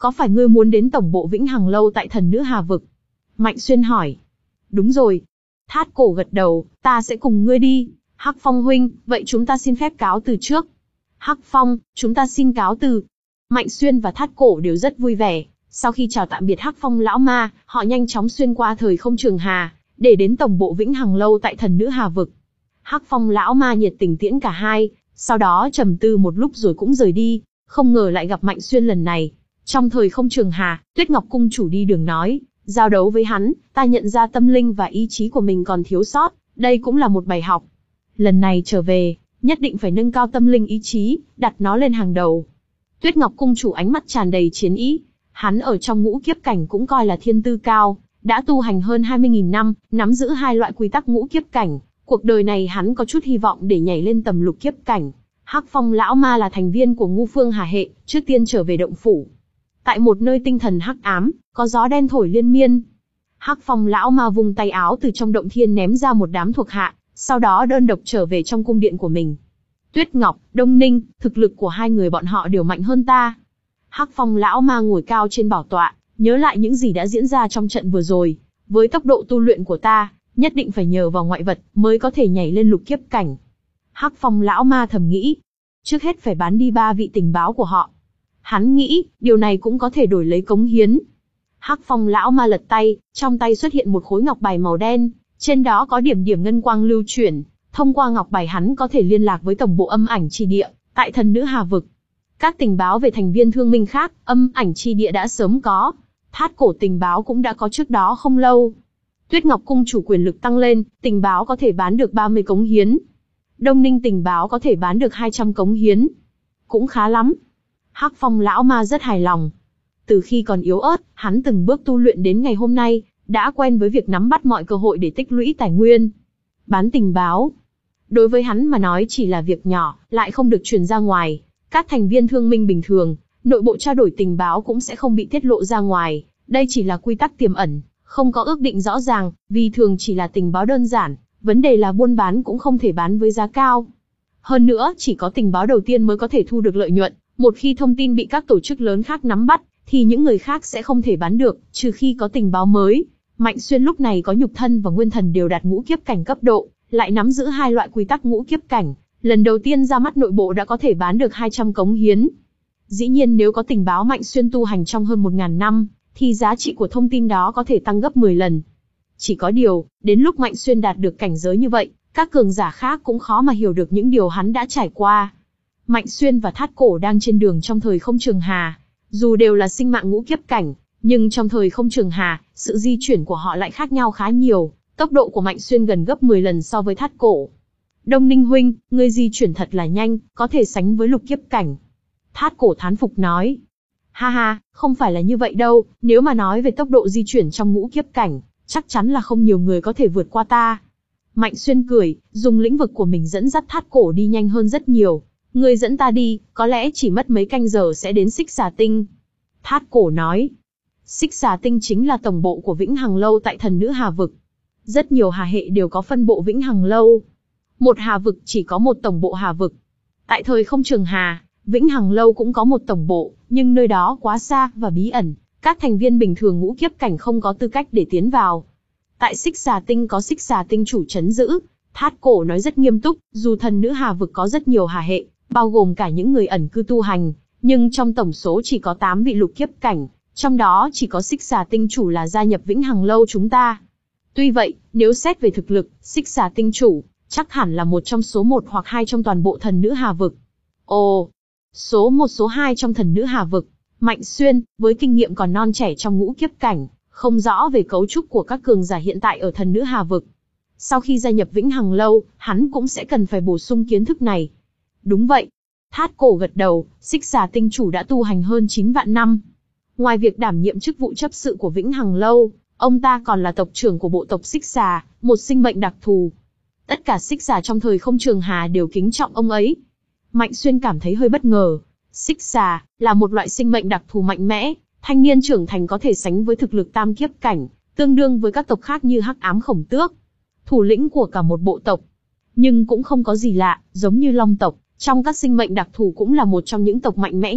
có phải ngươi muốn đến tổng bộ Vĩnh Hằng Lâu tại Thần Nữ Hà Vực? Mạnh Xuyên hỏi. Đúng rồi. Thát Cổ gật đầu, ta sẽ cùng ngươi đi. Hắc Phong huynh, vậy chúng ta xin phép cáo từ trước. Hắc Phong, chúng ta xin cáo từ. Mạnh Xuyên và Thát Cổ đều rất vui vẻ. Sau khi chào tạm biệt Hắc Phong lão ma, họ nhanh chóng xuyên qua thời không trường hà, để đến tổng bộ Vĩnh Hằng Lâu tại Thần Nữ Hà Vực. Hắc Phong lão ma nhiệt tình tiễn cả hai, sau đó trầm tư một lúc rồi cũng rời đi. Không ngờ lại gặp Mạnh Xuyên lần này. Trong thời không trường hà, Tuyết Ngọc cung chủ đi đường nói, giao đấu với hắn, ta nhận ra tâm linh và ý chí của mình còn thiếu sót, đây cũng là một bài học. Lần này trở về, nhất định phải nâng cao tâm linh ý chí, đặt nó lên hàng đầu. Tuyết Ngọc cung chủ ánh mắt tràn đầy chiến ý, hắn ở trong ngũ kiếp cảnh cũng coi là thiên tư cao, đã tu hành hơn hai mươi nghìn năm, nắm giữ hai loại quy tắc ngũ kiếp cảnh, cuộc đời này hắn có chút hy vọng để nhảy lên tầm lục kiếp cảnh. Hắc Phong lão ma là thành viên của Ngũ Phương Hà hệ, trước tiên trở về động phủ. Tại một nơi tinh thần hắc ám, có gió đen thổi liên miên. Hắc Phong lão ma vùng tay áo từ trong động thiên ném ra một đám thuộc hạ, sau đó đơn độc trở về trong cung điện của mình. Tuyết Ngọc, Đông Ninh, thực lực của hai người bọn họ đều mạnh hơn ta. Hắc Phong lão ma ngồi cao trên bảo tọa, nhớ lại những gì đã diễn ra trong trận vừa rồi. Với tốc độ tu luyện của ta, nhất định phải nhờ vào ngoại vật mới có thể nhảy lên lục kiếp cảnh. Hắc Phong lão ma thầm nghĩ, trước hết phải bán đi ba vị tình báo của họ. Hắn nghĩ, điều này cũng có thể đổi lấy cống hiến. Hắc Phong lão ma lật tay, trong tay xuất hiện một khối ngọc bài màu đen, trên đó có điểm điểm ngân quang lưu chuyển. Thông qua ngọc bài hắn có thể liên lạc với tổng bộ Âm Ảnh Chi Địa, tại Thần Nữ Hà Vực. Các tình báo về thành viên thương minh khác, Âm Ảnh Chi Địa đã sớm có. Thát Cổ tình báo cũng đã có trước đó không lâu. Tuyết Ngọc cung chủ quyền lực tăng lên, tình báo có thể bán được ba mươi cống hiến. Đông Ninh tình báo có thể bán được hai trăm cống hiến. Cũng khá lắm. Hắc Phong lão ma rất hài lòng. Từ khi còn yếu ớt, hắn từng bước tu luyện đến ngày hôm nay, đã quen với việc nắm bắt mọi cơ hội để tích lũy tài nguyên. Bán tình báo. Đối với hắn mà nói chỉ là việc nhỏ, lại không được truyền ra ngoài. Các thành viên thương minh bình thường, nội bộ trao đổi tình báo cũng sẽ không bị tiết lộ ra ngoài. Đây chỉ là quy tắc tiềm ẩn, không có ước định rõ ràng, vì thường chỉ là tình báo đơn giản. Vấn đề là buôn bán cũng không thể bán với giá cao. Hơn nữa, chỉ có tình báo đầu tiên mới có thể thu được lợi nhuận. Một khi thông tin bị các tổ chức lớn khác nắm bắt, thì những người khác sẽ không thể bán được, trừ khi có tình báo mới. Mạnh Xuyên lúc này có nhục thân và nguyên thần đều đạt ngũ kiếp cảnh cấp độ, lại nắm giữ hai loại quy tắc ngũ kiếp cảnh. Lần đầu tiên ra mắt nội bộ đã có thể bán được hai trăm cống hiến. Dĩ nhiên nếu có tình báo Mạnh Xuyên tu hành trong hơn một nghìn năm, thì giá trị của thông tin đó có thể tăng gấp mười lần. Chỉ có điều, đến lúc Mạnh Xuyên đạt được cảnh giới như vậy, các cường giả khác cũng khó mà hiểu được những điều hắn đã trải qua. Mạnh Xuyên và Thát Cổ đang trên đường trong thời không trường hà. Dù đều là sinh mạng ngũ kiếp cảnh, nhưng trong thời không trường hà, sự di chuyển của họ lại khác nhau khá nhiều. Tốc độ của Mạnh Xuyên gần gấp mười lần so với Thát Cổ. Đông Ninh huynh, ngươi di chuyển thật là nhanh, có thể sánh với lục kiếp cảnh. Thát Cổ thán phục nói. Ha ha, không phải là như vậy đâu, nếu mà nói về tốc độ di chuyển trong ngũ kiếp cảnh, chắc chắn là không nhiều người có thể vượt qua ta. Mạnh Xuyên cười, dùng lĩnh vực của mình dẫn dắt Thát Cổ đi nhanh hơn rất nhiều. Ngươi dẫn ta đi, có lẽ chỉ mất mấy canh giờ sẽ đến Xích Xà Tinh. Thát Cổ nói. Xích Xà Tinh chính là tổng bộ của Vĩnh Hằng Lâu tại Thần Nữ Hà Vực. Rất nhiều hà hệ đều có phân bộ Vĩnh Hằng Lâu. Một hà vực chỉ có một tổng bộ hà vực. Tại thời không trường hà, Vĩnh Hằng Lâu cũng có một tổng bộ, nhưng nơi đó quá xa và bí ẩn. Các thành viên bình thường ngũ kiếp cảnh không có tư cách để tiến vào. Tại Xích Xà Tinh có Xích Xà Tinh chủ trấn giữ. Thát Cổ nói rất nghiêm túc, dù Thần Nữ Hà Vực có rất nhiều hà hệ, bao gồm cả những người ẩn cư tu hành, nhưng trong tổng số chỉ có tám vị lục kiếp cảnh, trong đó chỉ có Xích Xà Tinh chủ là gia nhập Vĩnh Hằng Lâu chúng ta. Tuy vậy, nếu xét về thực lực, Xích Xà Tinh chủ chắc hẳn là một trong số một hoặc hai trong toàn bộ Thần Nữ Hà Vực. Ồ, số một số hai trong Thần Nữ Hà Vực. Mạnh Xuyên, với kinh nghiệm còn non trẻ trong ngũ kiếp cảnh, không rõ về cấu trúc của các cường giả hiện tại ở Thần Nữ Hà Vực. Sau khi gia nhập Vĩnh Hằng Lâu, hắn cũng sẽ cần phải bổ sung kiến thức này. Đúng vậy. Thát Cổ gật đầu, Xích Xà Tinh chủ đã tu hành hơn chín vạn năm. Ngoài việc đảm nhiệm chức vụ chấp sự của Vĩnh Hằng Lâu, ông ta còn là tộc trưởng của bộ tộc Xích Xà, một sinh mệnh đặc thù. Tất cả Xích Xà trong thời không trường hà đều kính trọng ông ấy. Mạnh Xuyên cảm thấy hơi bất ngờ. Xích Xà là một loại sinh mệnh đặc thù mạnh mẽ, thanh niên trưởng thành có thể sánh với thực lực tam kiếp cảnh, tương đương với các tộc khác như Hắc Ám Khổng Tước, thủ lĩnh của cả một bộ tộc. Nhưng cũng không có gì lạ, giống như Long tộc, trong các sinh mệnh đặc thù cũng là một trong những tộc mạnh mẽ nhất,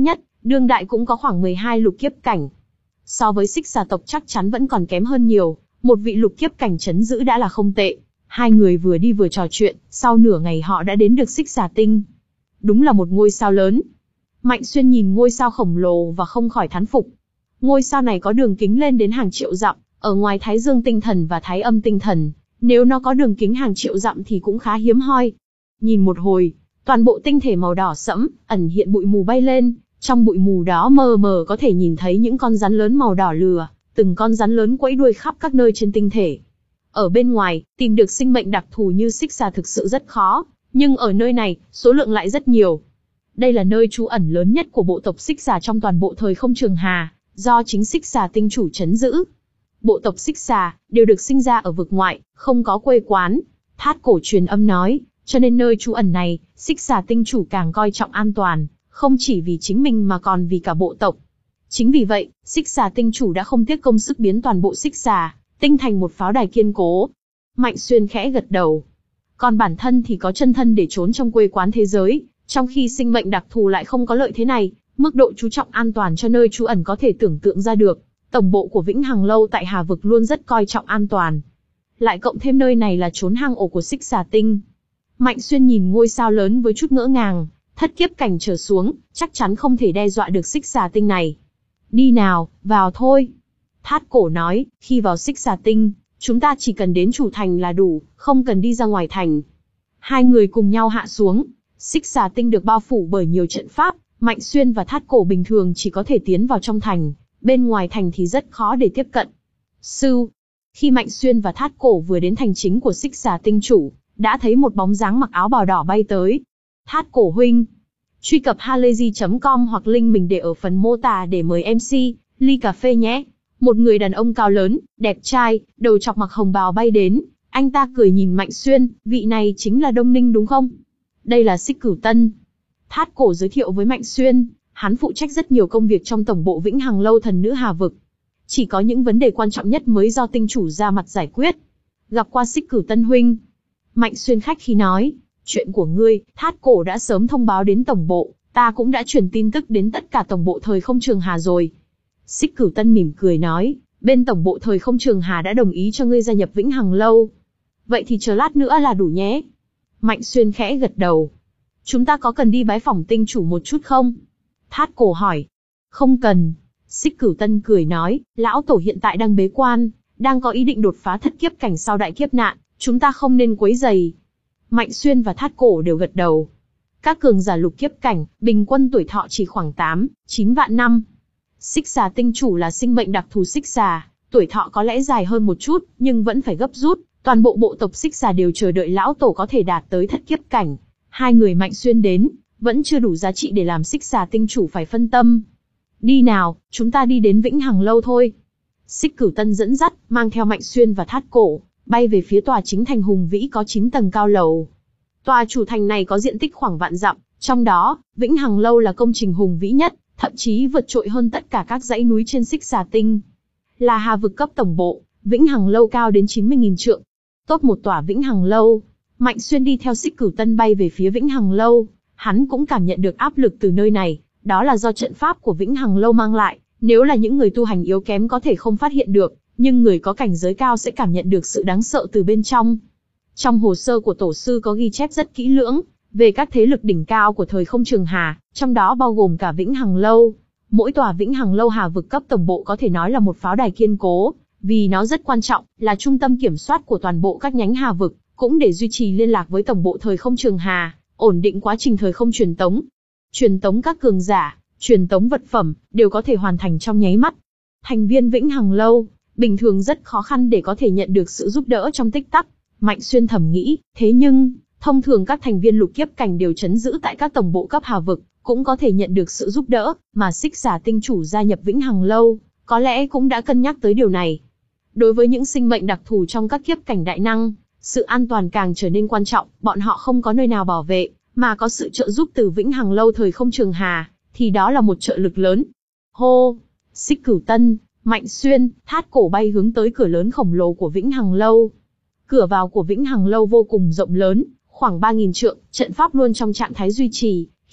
đương đại cũng có khoảng mười hai lục kiếp cảnh. So với Xích Xà tộc chắc chắn vẫn còn kém hơn nhiều, một vị lục kiếp cảnh trấn giữ đã là không tệ. Hai người vừa đi vừa trò chuyện, sau nửa ngày họ đã đến được Xích Xà tinh. Đúng là một ngôi sao lớn. Mạnh Xuyên nhìn ngôi sao khổng lồ và không khỏi thán phục. Ngôi sao này có đường kính lên đến hàng triệu dặm, ở ngoài Thái Dương tinh thần và Thái Âm tinh thần, nếu nó có đường kính hàng triệu dặm thì cũng khá hiếm hoi. Nhìn một hồi, toàn bộ tinh thể màu đỏ sẫm, ẩn hiện bụi mù bay lên, trong bụi mù đó mờ mờ có thể nhìn thấy những con rắn lớn màu đỏ lửa, từng con rắn lớn quẫy đuôi khắp các nơi trên tinh thể. Ở bên ngoài, tìm được sinh mệnh đặc thù như Xích Xà thực sự rất khó, nhưng ở nơi này, số lượng lại rất nhiều. Đây là nơi trú ẩn lớn nhất của bộ tộc Xích Xà trong toàn bộ thời không trường hà, do chính Xích Xà tinh chủ trấn giữ. Bộ tộc Xích Xà đều được sinh ra ở vực ngoại, không có quê quán. Thát cổ truyền âm nói, cho nên nơi trú ẩn này, Xích Xà tinh chủ càng coi trọng an toàn, không chỉ vì chính mình mà còn vì cả bộ tộc. Chính vì vậy, Xích Xà tinh chủ đã không tiếc công sức biến toàn bộ Xích Xà tinh thành một pháo đài kiên cố. Mạnh Xuyên khẽ gật đầu. Còn bản thân thì có chân thân để trốn trong quê quán thế giới, trong khi sinh mệnh đặc thù lại không có lợi thế này, mức độ chú trọng an toàn cho nơi trú ẩn có thể tưởng tượng ra được. Tổng bộ của Vĩnh Hằng Lâu tại Hà Vực luôn rất coi trọng an toàn. Lại cộng thêm nơi này là trốn hang ổ của Xích Xà tinh. Mạnh Xuyên nhìn ngôi sao lớn với chút ngỡ ngàng, thất kiếp cảnh trở xuống, chắc chắn không thể đe dọa được Xích Xà tinh này. Đi nào, vào thôi. Thát cổ nói, khi vào Xích Xà tinh, chúng ta chỉ cần đến chủ thành là đủ, không cần đi ra ngoài thành. Hai người cùng nhau hạ xuống. Xích Xà tinh được bao phủ bởi nhiều trận pháp, Mạnh Xuyên và Thát cổ bình thường chỉ có thể tiến vào trong thành, bên ngoài thành thì rất khó để tiếp cận. Sư, khi Mạnh Xuyên và Thát cổ vừa đến thành chính của Xích Xà tinh chủ, đã thấy một bóng dáng mặc áo bào đỏ bay tới. Thát cổ huynh. Truy cập halayzi chấm com hoặc link mình để ở phần mô tả để mời em xê, ly cà phê nhé. Một người đàn ông cao lớn, đẹp trai, đầu chọc mặc hồng bào bay đến. Anh ta cười nhìn Mạnh Xuyên, vị này chính là Đông Ninh đúng không? Đây là Xích Cửu Tân. Thát cổ giới thiệu với Mạnh Xuyên, hắn phụ trách rất nhiều công việc trong tổng bộ Vĩnh Hằng Lâu thần nữ Hà Vực. Chỉ có những vấn đề quan trọng nhất mới do tinh chủ ra mặt giải quyết. Gặp qua Xích Cửu Tân huynh. Mạnh Xuyên khách khí nói, chuyện của ngươi, Thát cổ đã sớm thông báo đến tổng bộ, ta cũng đã truyền tin tức đến tất cả tổng bộ thời không trường hà rồi. Xích Cửu Tân mỉm cười nói, bên tổng bộ thời không trường hà đã đồng ý cho ngươi gia nhập Vĩnh Hằng Lâu. Vậy thì chờ lát nữa là đủ nhé. Mạnh Xuyên khẽ gật đầu. Chúng ta có cần đi bái phỏng tinh chủ một chút không? Thát cổ hỏi. Không cần. Xích Cửu Tân cười nói, lão tổ hiện tại đang bế quan, đang có ý định đột phá thất kiếp cảnh sau đại kiếp nạn, chúng ta không nên quấy rầy. Mạnh Xuyên và Thát cổ đều gật đầu. Các cường giả lục kiếp cảnh, bình quân tuổi thọ chỉ khoảng tám, chín vạn năm. Xích Xà tinh chủ là sinh mệnh đặc thù Xích Xà, tuổi thọ có lẽ dài hơn một chút, nhưng vẫn phải gấp rút. Toàn bộ bộ tộc Xích Xà đều chờ đợi lão tổ có thể đạt tới thất kiếp cảnh. Hai người Mạnh Xuyên đến, vẫn chưa đủ giá trị để làm Xích Xà tinh chủ phải phân tâm. Đi nào, chúng ta đi đến Vĩnh Hằng Lâu thôi. Xích Cửu Tân dẫn dắt, mang theo Mạnh Xuyên và Thát cổ, bay về phía tòa chính thành hùng vĩ có chín tầng cao lầu. Tòa chủ thành này có diện tích khoảng vạn dặm, trong đó, Vĩnh Hằng Lâu là công trình hùng vĩ nhất, thậm chí vượt trội hơn tất cả các dãy núi trên Xích Xà tinh. Là Hà Vực cấp tổng bộ, Vĩnh Hằng Lâu cao đến chín mươi nghìn trượng. Top một tòa Vĩnh Hằng Lâu, Mạnh Xuyên đi theo Xích Cửu Tân bay về phía Vĩnh Hằng Lâu, hắn cũng cảm nhận được áp lực từ nơi này, đó là do trận pháp của Vĩnh Hằng Lâu mang lại, nếu là những người tu hành yếu kém có thể không phát hiện được, nhưng người có cảnh giới cao sẽ cảm nhận được sự đáng sợ từ bên trong. Trong hồ sơ của tổ sư có ghi chép rất kỹ lưỡng về các thế lực đỉnh cao của thời không trường hà, trong đó bao gồm cả Vĩnh Hằng Lâu. Mỗi tòa Vĩnh Hằng Lâu Hà Vực cấp tổng bộ có thể nói là một pháo đài kiên cố, vì nó rất quan trọng, là trung tâm kiểm soát của toàn bộ các nhánh Hà Vực, cũng để duy trì liên lạc với tổng bộ thời không trường hà, ổn định quá trình thời không truyền tống. Truyền tống các cường giả, truyền tống vật phẩm, đều có thể hoàn thành trong nháy mắt. Thành viên Vĩnh Hằng Lâu, bình thường rất khó khăn để có thể nhận được sự giúp đỡ trong tích tắc. Mạnh Xuyên thầm nghĩ, thế nhưng, thông thường các thành viên lục kiếp cảnh đều trấn giữ tại các tổng bộ cấp Hà Vực, cũng có thể nhận được sự giúp đỡ, mà Xích Xà tinh chủ gia nhập Vĩnh Hằng Lâu, có lẽ cũng đã cân nhắc tới điều này. Đối với những sinh mệnh đặc thù trong các kiếp cảnh đại năng, sự an toàn càng trở nên quan trọng, bọn họ không có nơi nào bảo vệ, mà có sự trợ giúp từ Vĩnh Hằng Lâu thời không trường hà, thì đó là một trợ lực lớn. Hô! Xích Cửu Tân, Mạnh Xuyên, Thát cổ bay hướng tới cửa lớn khổng lồ của Vĩnh Hằng Lâu. Cửa vào của Vĩnh Hằng Lâu vô cùng rộng lớn, khoảng ba nghìn trượng, trận pháp luôn trong trạng thái duy trì,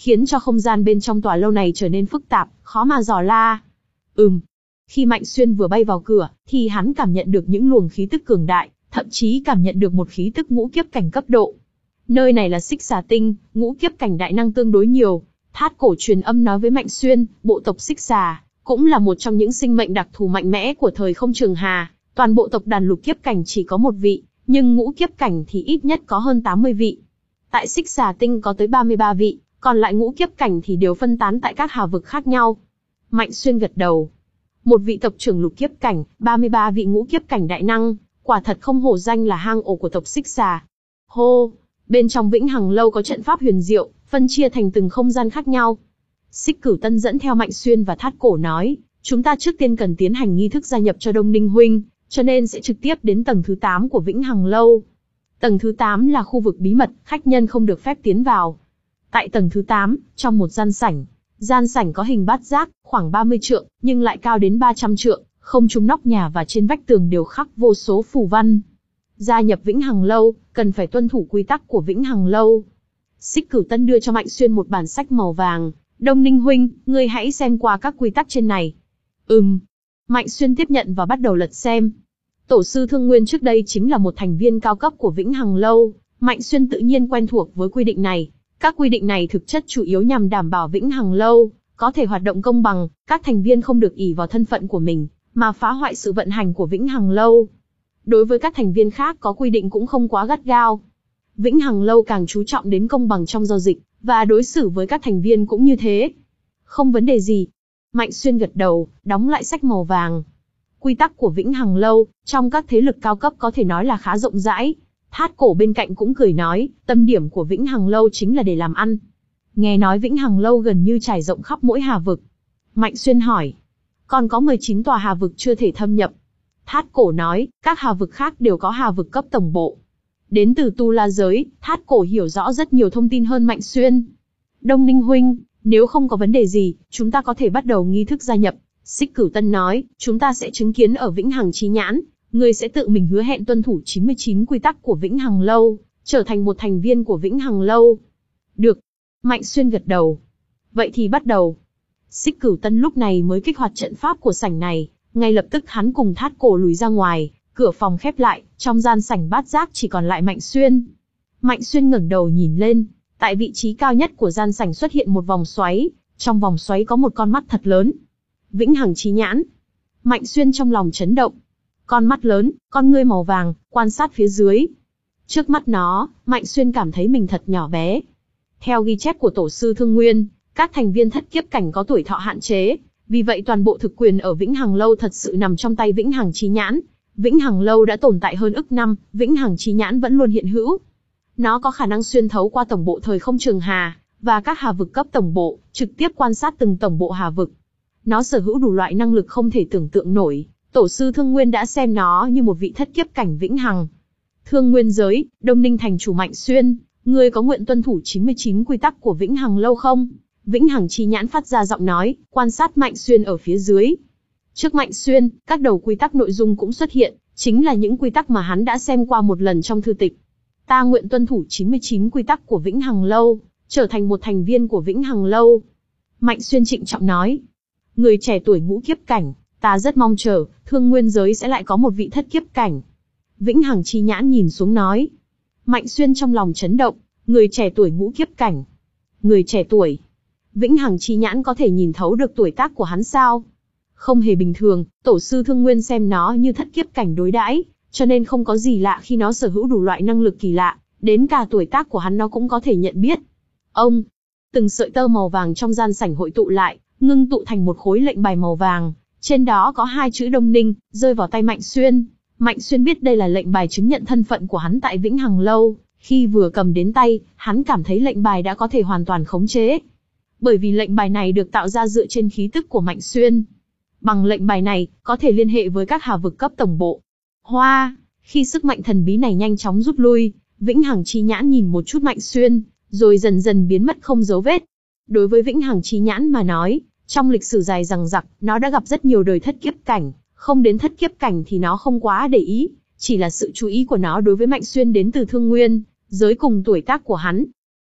khiến cho không gian bên trong tòa lâu này trở nên phức tạp, khó mà dò la. Ừm. Khi Mạnh Xuyên vừa bay vào cửa, thì hắn cảm nhận được những luồng khí tức cường đại, thậm chí cảm nhận được một khí tức ngũ kiếp cảnh cấp độ. Nơi này là Xích Xà Tinh, ngũ kiếp cảnh đại năng tương đối nhiều. Thát cổ truyền âm nói với Mạnh Xuyên, bộ tộc Xích Xà cũng là một trong những sinh mệnh đặc thù mạnh mẽ của thời không trường hà. Toàn bộ tộc đàn lục kiếp cảnh chỉ có một vị, nhưng ngũ kiếp cảnh thì ít nhất có hơn tám mươi vị. Tại Xích Xà Tinh có tới ba mươi ba vị, còn lại ngũ kiếp cảnh thì đều phân tán tại các hà vực khác nhau. Mạnh Xuyên gật đầu. Một vị tộc trưởng lục kiếp cảnh, ba mươi ba vị ngũ kiếp cảnh đại năng, quả thật không hổ danh là hang ổ của tộc Xích Xà. Hô, bên trong Vĩnh Hằng lâu có trận pháp huyền diệu, phân chia thành từng không gian khác nhau. Xích Cửu Tân dẫn theo Mạnh Xuyên và Thát Cổ nói, chúng ta trước tiên cần tiến hành nghi thức gia nhập cho Đông Ninh huynh, cho nên sẽ trực tiếp đến tầng thứ tám của Vĩnh Hằng lâu. Tầng thứ tám là khu vực bí mật, khách nhân không được phép tiến vào. Tại tầng thứ tám, trong một gian sảnh, gian sảnh có hình bát giác, khoảng ba mươi trượng, nhưng lại cao đến ba trăm trượng, không trung nóc nhà và trên vách tường đều khắc vô số phù văn. Gia nhập Vĩnh Hằng lâu, cần phải tuân thủ quy tắc của Vĩnh Hằng lâu. Xích Cửu Tân đưa cho Mạnh Xuyên một bản sách màu vàng. Đông Ninh huynh, ngươi hãy xem qua các quy tắc trên này. Ừm. Mạnh Xuyên tiếp nhận và bắt đầu lật xem. Tổ sư Thương Nguyên trước đây chính là một thành viên cao cấp của Vĩnh Hằng lâu. Mạnh Xuyên tự nhiên quen thuộc với quy định này. Các quy định này thực chất chủ yếu nhằm đảm bảo Vĩnh Hằng lâu có thể hoạt động công bằng, các thành viên không được ỷ vào thân phận của mình, mà phá hoại sự vận hành của Vĩnh Hằng lâu. Đối với các thành viên khác có quy định cũng không quá gắt gao. Vĩnh Hằng lâu càng chú trọng đến công bằng trong giao dịch, và đối xử với các thành viên cũng như thế. Không vấn đề gì. Mạnh Xuyên gật đầu, đóng lại sách màu vàng. Quy tắc của Vĩnh Hằng lâu, trong các thế lực cao cấp có thể nói là khá rộng rãi. Thát Cổ bên cạnh cũng cười nói, tâm điểm của Vĩnh Hằng lâu chính là để làm ăn. Nghe nói Vĩnh Hằng lâu gần như trải rộng khắp mỗi hà vực. Mạnh Xuyên hỏi, còn có mười chín tòa hà vực chưa thể thâm nhập. Thát Cổ nói, các hà vực khác đều có hà vực cấp tổng bộ. Đến từ Tu La giới, Thát Cổ hiểu rõ rất nhiều thông tin hơn Mạnh Xuyên. Đông Ninh huynh, nếu không có vấn đề gì, chúng ta có thể bắt đầu nghi thức gia nhập. Xích Cửu Tân nói, chúng ta sẽ chứng kiến ở Vĩnh Hằng Chi Nhãn, ngươi sẽ tự mình hứa hẹn tuân thủ chín mươi chín quy tắc của Vĩnh Hằng lâu, trở thành một thành viên của Vĩnh Hằng lâu. Được. Mạnh Xuyên gật đầu. Vậy thì bắt đầu. Xích Cửu Tân lúc này mới kích hoạt trận pháp của sảnh này, ngay lập tức hắn cùng Thát Cổ lùi ra ngoài, cửa phòng khép lại, trong gian sảnh bát giác chỉ còn lại Mạnh Xuyên. Mạnh Xuyên ngẩng đầu nhìn lên, tại vị trí cao nhất của gian sảnh xuất hiện một vòng xoáy, trong vòng xoáy có một con mắt thật lớn. Vĩnh Hằng Chi Nhãn. Mạnh Xuyên trong lòng chấn động. Con mắt lớn, con ngươi màu vàng, quan sát phía dưới. Trước mắt nó, Mạnh Xuyên cảm thấy mình thật nhỏ bé. Theo ghi chép của Tổ sư Thương Nguyên, các thành viên thất kiếp cảnh có tuổi thọ hạn chế, vì vậy toàn bộ thực quyền ở Vĩnh Hằng lâu thật sự nằm trong tay Vĩnh Hằng Chi Nhãn. Vĩnh Hằng lâu đã tồn tại hơn ức năm, Vĩnh Hằng Chi Nhãn vẫn luôn hiện hữu. Nó có khả năng xuyên thấu qua tổng bộ thời không trường hà và các hà vực cấp tổng bộ, trực tiếp quan sát từng tổng bộ hà vực. Nó sở hữu đủ loại năng lực không thể tưởng tượng nổi. Tổ sư Thương Nguyên đã xem nó như một vị thất kiếp cảnh vĩnh hằng. Thương Nguyên giới, Đông Ninh thành chủ Mạnh Xuyên, ngươi có nguyện tuân thủ chín mươi chín quy tắc của Vĩnh Hằng lâu không? Vĩnh Hằng Chi Nhãn phát ra giọng nói, quan sát Mạnh Xuyên ở phía dưới. Trước Mạnh Xuyên, các đầu quy tắc nội dung cũng xuất hiện, chính là những quy tắc mà hắn đã xem qua một lần trong thư tịch. Ta nguyện tuân thủ chín mươi chín quy tắc của Vĩnh Hằng lâu, trở thành một thành viên của Vĩnh Hằng lâu. Mạnh Xuyên trịnh trọng nói, người trẻ tuổi ngũ kiếp cảnh, ta rất mong chờ, Thương Nguyên giới sẽ lại có một vị thất kiếp cảnh. Vĩnh Hằng Chi Nhãn nhìn xuống nói. Mạnh Xuyên trong lòng chấn động, người trẻ tuổi ngũ kiếp cảnh. Người trẻ tuổi. Vĩnh Hằng Chi Nhãn có thể nhìn thấu được tuổi tác của hắn sao? Không hề bình thường, Tổ sư Thương Nguyên xem nó như thất kiếp cảnh đối đãi, cho nên không có gì lạ khi nó sở hữu đủ loại năng lực kỳ lạ, đến cả tuổi tác của hắn nó cũng có thể nhận biết. Ông, từng sợi tơ màu vàng trong gian sảnh hội tụ lại, ngưng tụ thành một khối lệnh bài màu vàng, trên đó có hai chữ Đông Ninh, rơi vào tay Mạnh Xuyên. Mạnh Xuyên biết đây là lệnh bài chứng nhận thân phận của hắn tại Vĩnh Hằng lâu, khi vừa cầm đến tay, hắn cảm thấy lệnh bài đã có thể hoàn toàn khống chế. Bởi vì lệnh bài này được tạo ra dựa trên khí tức của Mạnh Xuyên. Bằng lệnh bài này, có thể liên hệ với các hà vực cấp tổng bộ. Hoa, khi sức mạnh thần bí này nhanh chóng rút lui, Vĩnh Hằng Chi Nhãn nhìn một chút Mạnh Xuyên, rồi dần dần biến mất không dấu vết. Đối với Vĩnh Hằng Chi Nhãn mà nói, trong lịch sử dài dằng dặc, nó đã gặp rất nhiều đời thất kiếp cảnh, không đến thất kiếp cảnh thì nó không quá để ý, chỉ là sự chú ý của nó đối với Mạnh Xuyên đến từ Thương Nguyên giới cùng tuổi tác của hắn.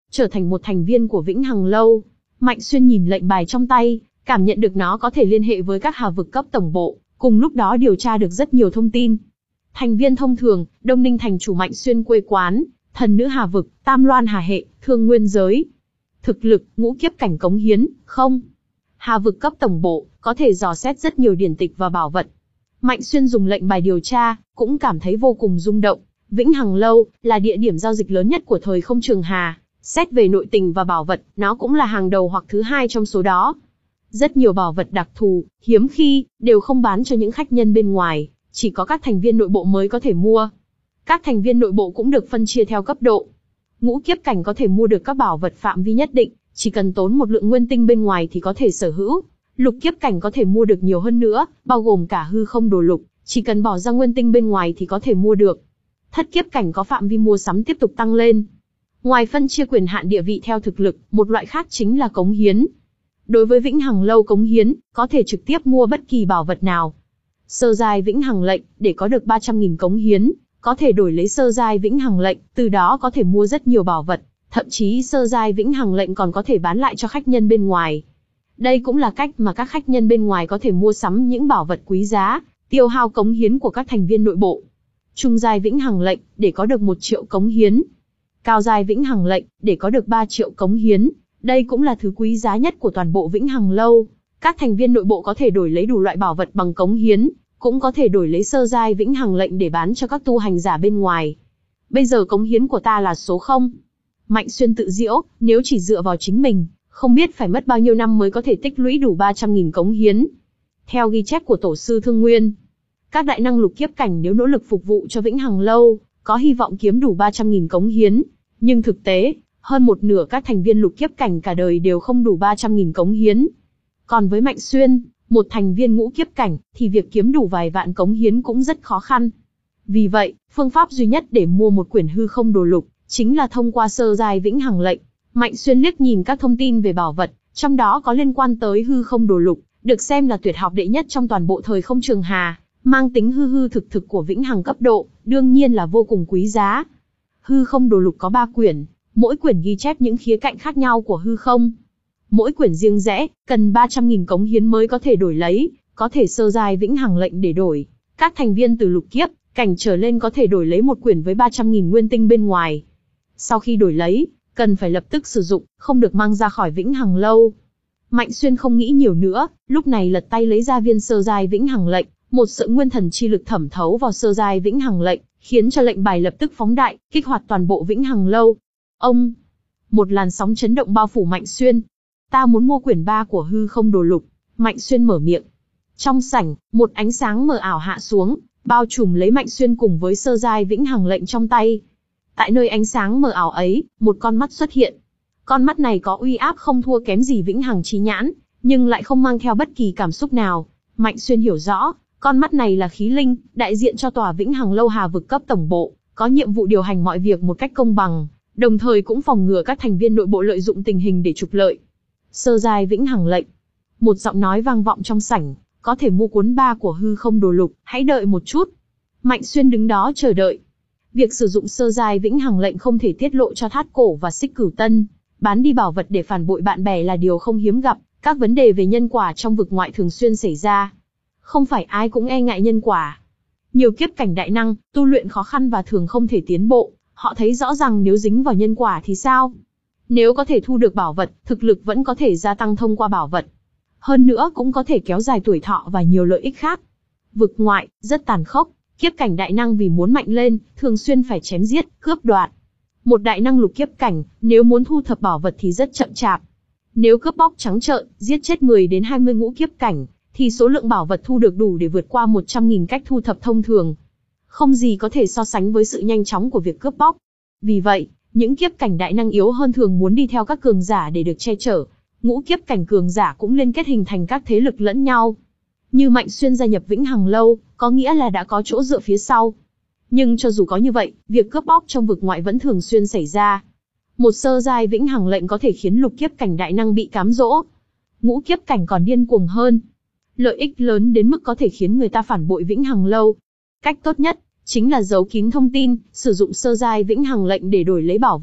trở thành một thành viên của Vĩnh Hằng Lâu. Mạnh Xuyên nhìn lệnh bài trong tay, cảm nhận được nó có thể liên hệ với các hà vực cấp tổng bộ, cùng lúc đó điều tra được rất nhiều thông tin. Thành viên thông thường, Đông Ninh thành chủ Mạnh Xuyên quê quán, thần nữ hà vực, Tam Loan hà hệ, thương nguyên giới. Thực lực, ngũ kiếp cảnh cống hiến, không. Hà vực cấp tổng bộ, có thể dò xét rất nhiều điển tịch và bảo vật. Mạnh Xuyên dùng lệnh bài điều tra, cũng cảm thấy vô cùng rung động. Vĩnh Hằng Lâu, là địa điểm giao dịch lớn nhất của thời không Trường Hà. Xét về nội tình và bảo vật, nó cũng là hàng đầu hoặc thứ hai trong số đó. Rất nhiều bảo vật đặc thù, hiếm khi, đều không bán cho những khách nhân bên ngoài, chỉ có các thành viên nội bộ mới có thể mua. Các thành viên nội bộ cũng được phân chia theo cấp độ. Ngũ kiếp cảnh có thể mua được các bảo vật phạm vi nhất định, chỉ cần tốn một lượng nguyên tinh bên ngoài thì có thể sở hữu. Lục kiếp cảnh có thể mua được nhiều hơn nữa, bao gồm cả hư không đồ lục, chỉ cần bỏ ra nguyên tinh bên ngoài thì có thể mua được. Thất kiếp cảnh có phạm vi mua sắm tiếp tục tăng lên. Ngoài phân chia quyền hạn địa vị theo thực lực, một loại khác chính là cống hiến. Đối với Vĩnh Hằng Lâu cống hiến, có thể trực tiếp mua bất kỳ bảo vật nào. Sơ giai Vĩnh Hằng lệnh, để có được ba trăm nghìn cống hiến, có thể đổi lấy sơ giai Vĩnh Hằng lệnh, từ đó có thể mua rất nhiều bảo vật, thậm chí sơ giai Vĩnh Hằng lệnh còn có thể bán lại cho khách nhân bên ngoài. Đây cũng là cách mà các khách nhân bên ngoài có thể mua sắm những bảo vật quý giá, tiêu hao cống hiến của các thành viên nội bộ. Trung giai Vĩnh Hằng lệnh, để có được một triệu cống hiến. Cao giai Vĩnh Hằng lệnh, để có được ba triệu cống hiến. Đây cũng là thứ quý giá nhất của toàn bộ Vĩnh Hằng Lâu. Các thành viên nội bộ có thể đổi lấy đủ loại bảo vật bằng cống hiến, cũng có thể đổi lấy sơ giai Vĩnh Hằng lệnh để bán cho các tu hành giả bên ngoài. Bây giờ cống hiến của ta là số không. Mạnh Xuyên tự giễu, nếu chỉ dựa vào chính mình, không biết phải mất bao nhiêu năm mới có thể tích lũy đủ ba trăm nghìn cống hiến. Theo ghi chép của tổ sư Thương Nguyên, các đại năng lục kiếp cảnh nếu nỗ lực phục vụ cho Vĩnh Hằng Lâu, có hy vọng kiếm đủ ba trăm nghìn cống hiến. Nhưng thực tế, hơn một nửa các thành viên lục kiếp cảnh cả đời đều không đủ ba trăm nghìn cống hiến. Còn với Mạnh Xuyên, một thành viên ngũ kiếp cảnh, thì việc kiếm đủ vài vạn cống hiến cũng rất khó khăn. Vì vậy, phương pháp duy nhất để mua một quyển hư không đồ lục, chính là thông qua sơ giai Vĩnh Hằng lệnh. Mạnh Xuyên liếc nhìn các thông tin về bảo vật, trong đó có liên quan tới hư không đồ lục, được xem là tuyệt học đệ nhất trong toàn bộ thời không Trường Hà, mang tính hư hư thực thực của Vĩnh Hằng cấp độ, đương nhiên là vô cùng quý giá. Hư không đồ lục có ba quyển, mỗi quyển ghi chép những khía cạnh khác nhau của hư không. Mỗi quyển riêng rẽ, cần ba trăm nghìn cống hiến mới có thể đổi lấy, có thể sơ giai Vĩnh Hằng lệnh để đổi. Các thành viên từ lục kiếp cảnh trở lên có thể đổi lấy một quyển với ba trăm nghìn nguyên tinh bên ngoài. Sau khi đổi lấy, cần phải lập tức sử dụng, không được mang ra khỏi Vĩnh Hằng Lâu. Mạnh Xuyên không nghĩ nhiều nữa, lúc này lật tay lấy ra viên sơ giai Vĩnh Hằng lệnh, một sợi nguyên thần chi lực thẩm thấu vào sơ giai Vĩnh Hằng lệnh, khiến cho lệnh bài lập tức phóng đại, kích hoạt toàn bộ Vĩnh Hằng Lâu. Ông, một làn sóng chấn động bao phủ Mạnh Xuyên. Ta muốn mua quyển ba của hư không đồ lục. Mạnh Xuyên mở miệng. Trong sảnh, một ánh sáng mờ ảo hạ xuống, bao trùm lấy Mạnh Xuyên cùng với sơ giai Vĩnh Hằng lệnh trong tay. Tại nơi ánh sáng mờ ảo ấy, một con mắt xuất hiện. Con mắt này có uy áp không thua kém gì Vĩnh Hằng Chí Nhãn, nhưng lại không mang theo bất kỳ cảm xúc nào. Mạnh Xuyên hiểu rõ, con mắt này là khí linh, đại diện cho tòa Vĩnh Hằng Lâu Hà vực cấp tổng bộ, có nhiệm vụ điều hành mọi việc một cách công bằng, đồng thời cũng phòng ngừa các thành viên nội bộ lợi dụng tình hình để trục lợi. Sơ giai Vĩnh Hằng lệnh. Một giọng nói vang vọng trong sảnh, có thể mua cuốn ba của hư không đồ lục, hãy đợi một chút. Mạnh Xuyên đứng đó chờ đợi. Việc sử dụng sơ giai Vĩnh Hằng lệnh không thể tiết lộ cho Thát Cổ và Xích Cửu Tân, bán đi bảo vật để phản bội bạn bè là điều không hiếm gặp, các vấn đề về nhân quả trong vực ngoại thường xuyên xảy ra. Không phải ai cũng e ngại nhân quả. Nhiều kiếp cảnh đại năng, tu luyện khó khăn và thường không thể tiến bộ, họ thấy rõ rằng nếu dính vào nhân quả thì sao? Nếu có thể thu được bảo vật, thực lực vẫn có thể gia tăng thông qua bảo vật. Hơn nữa cũng có thể kéo dài tuổi thọ và nhiều lợi ích khác. Vực ngoại, rất tàn khốc, kiếp cảnh đại năng vì muốn mạnh lên, thường xuyên phải chém giết, cướp đoạt. Một đại năng lục kiếp cảnh, nếu muốn thu thập bảo vật thì rất chậm chạp. Nếu cướp bóc trắng trợn, giết chết mười đến hai mươi ngũ kiếp cảnh, thì số lượng bảo vật thu được đủ để vượt qua một trăm nghìn cách thu thập thông thường. Không gì có thể so sánh với sự nhanh chóng của việc cướp bóc. Vì vậy, những kiếp cảnh đại năng yếu hơn thường muốn đi theo các cường giả để được che chở. Ngũ kiếp cảnh cường giả cũng liên kết hình thành các thế lực lẫn nhau. Như Mạnh Xuyên gia nhập Vĩnh Hằng Lâu, có nghĩa là đã có chỗ dựa phía sau. Nhưng cho dù có như vậy, việc cướp bóc trong vực ngoại vẫn thường xuyên xảy ra. Một sơ giai Vĩnh Hằng lệnh có thể khiến lục kiếp cảnh đại năng bị cám dỗ. Ngũ kiếp cảnh còn điên cuồng hơn. Lợi ích lớn đến mức có thể khiến người ta phản bội Vĩnh Hằng Lâu. Cách tốt nhất chính là giấu kín thông tin, sử dụng sơ giai Vĩnh Hằng lệnh để đổi lấy bảo vật,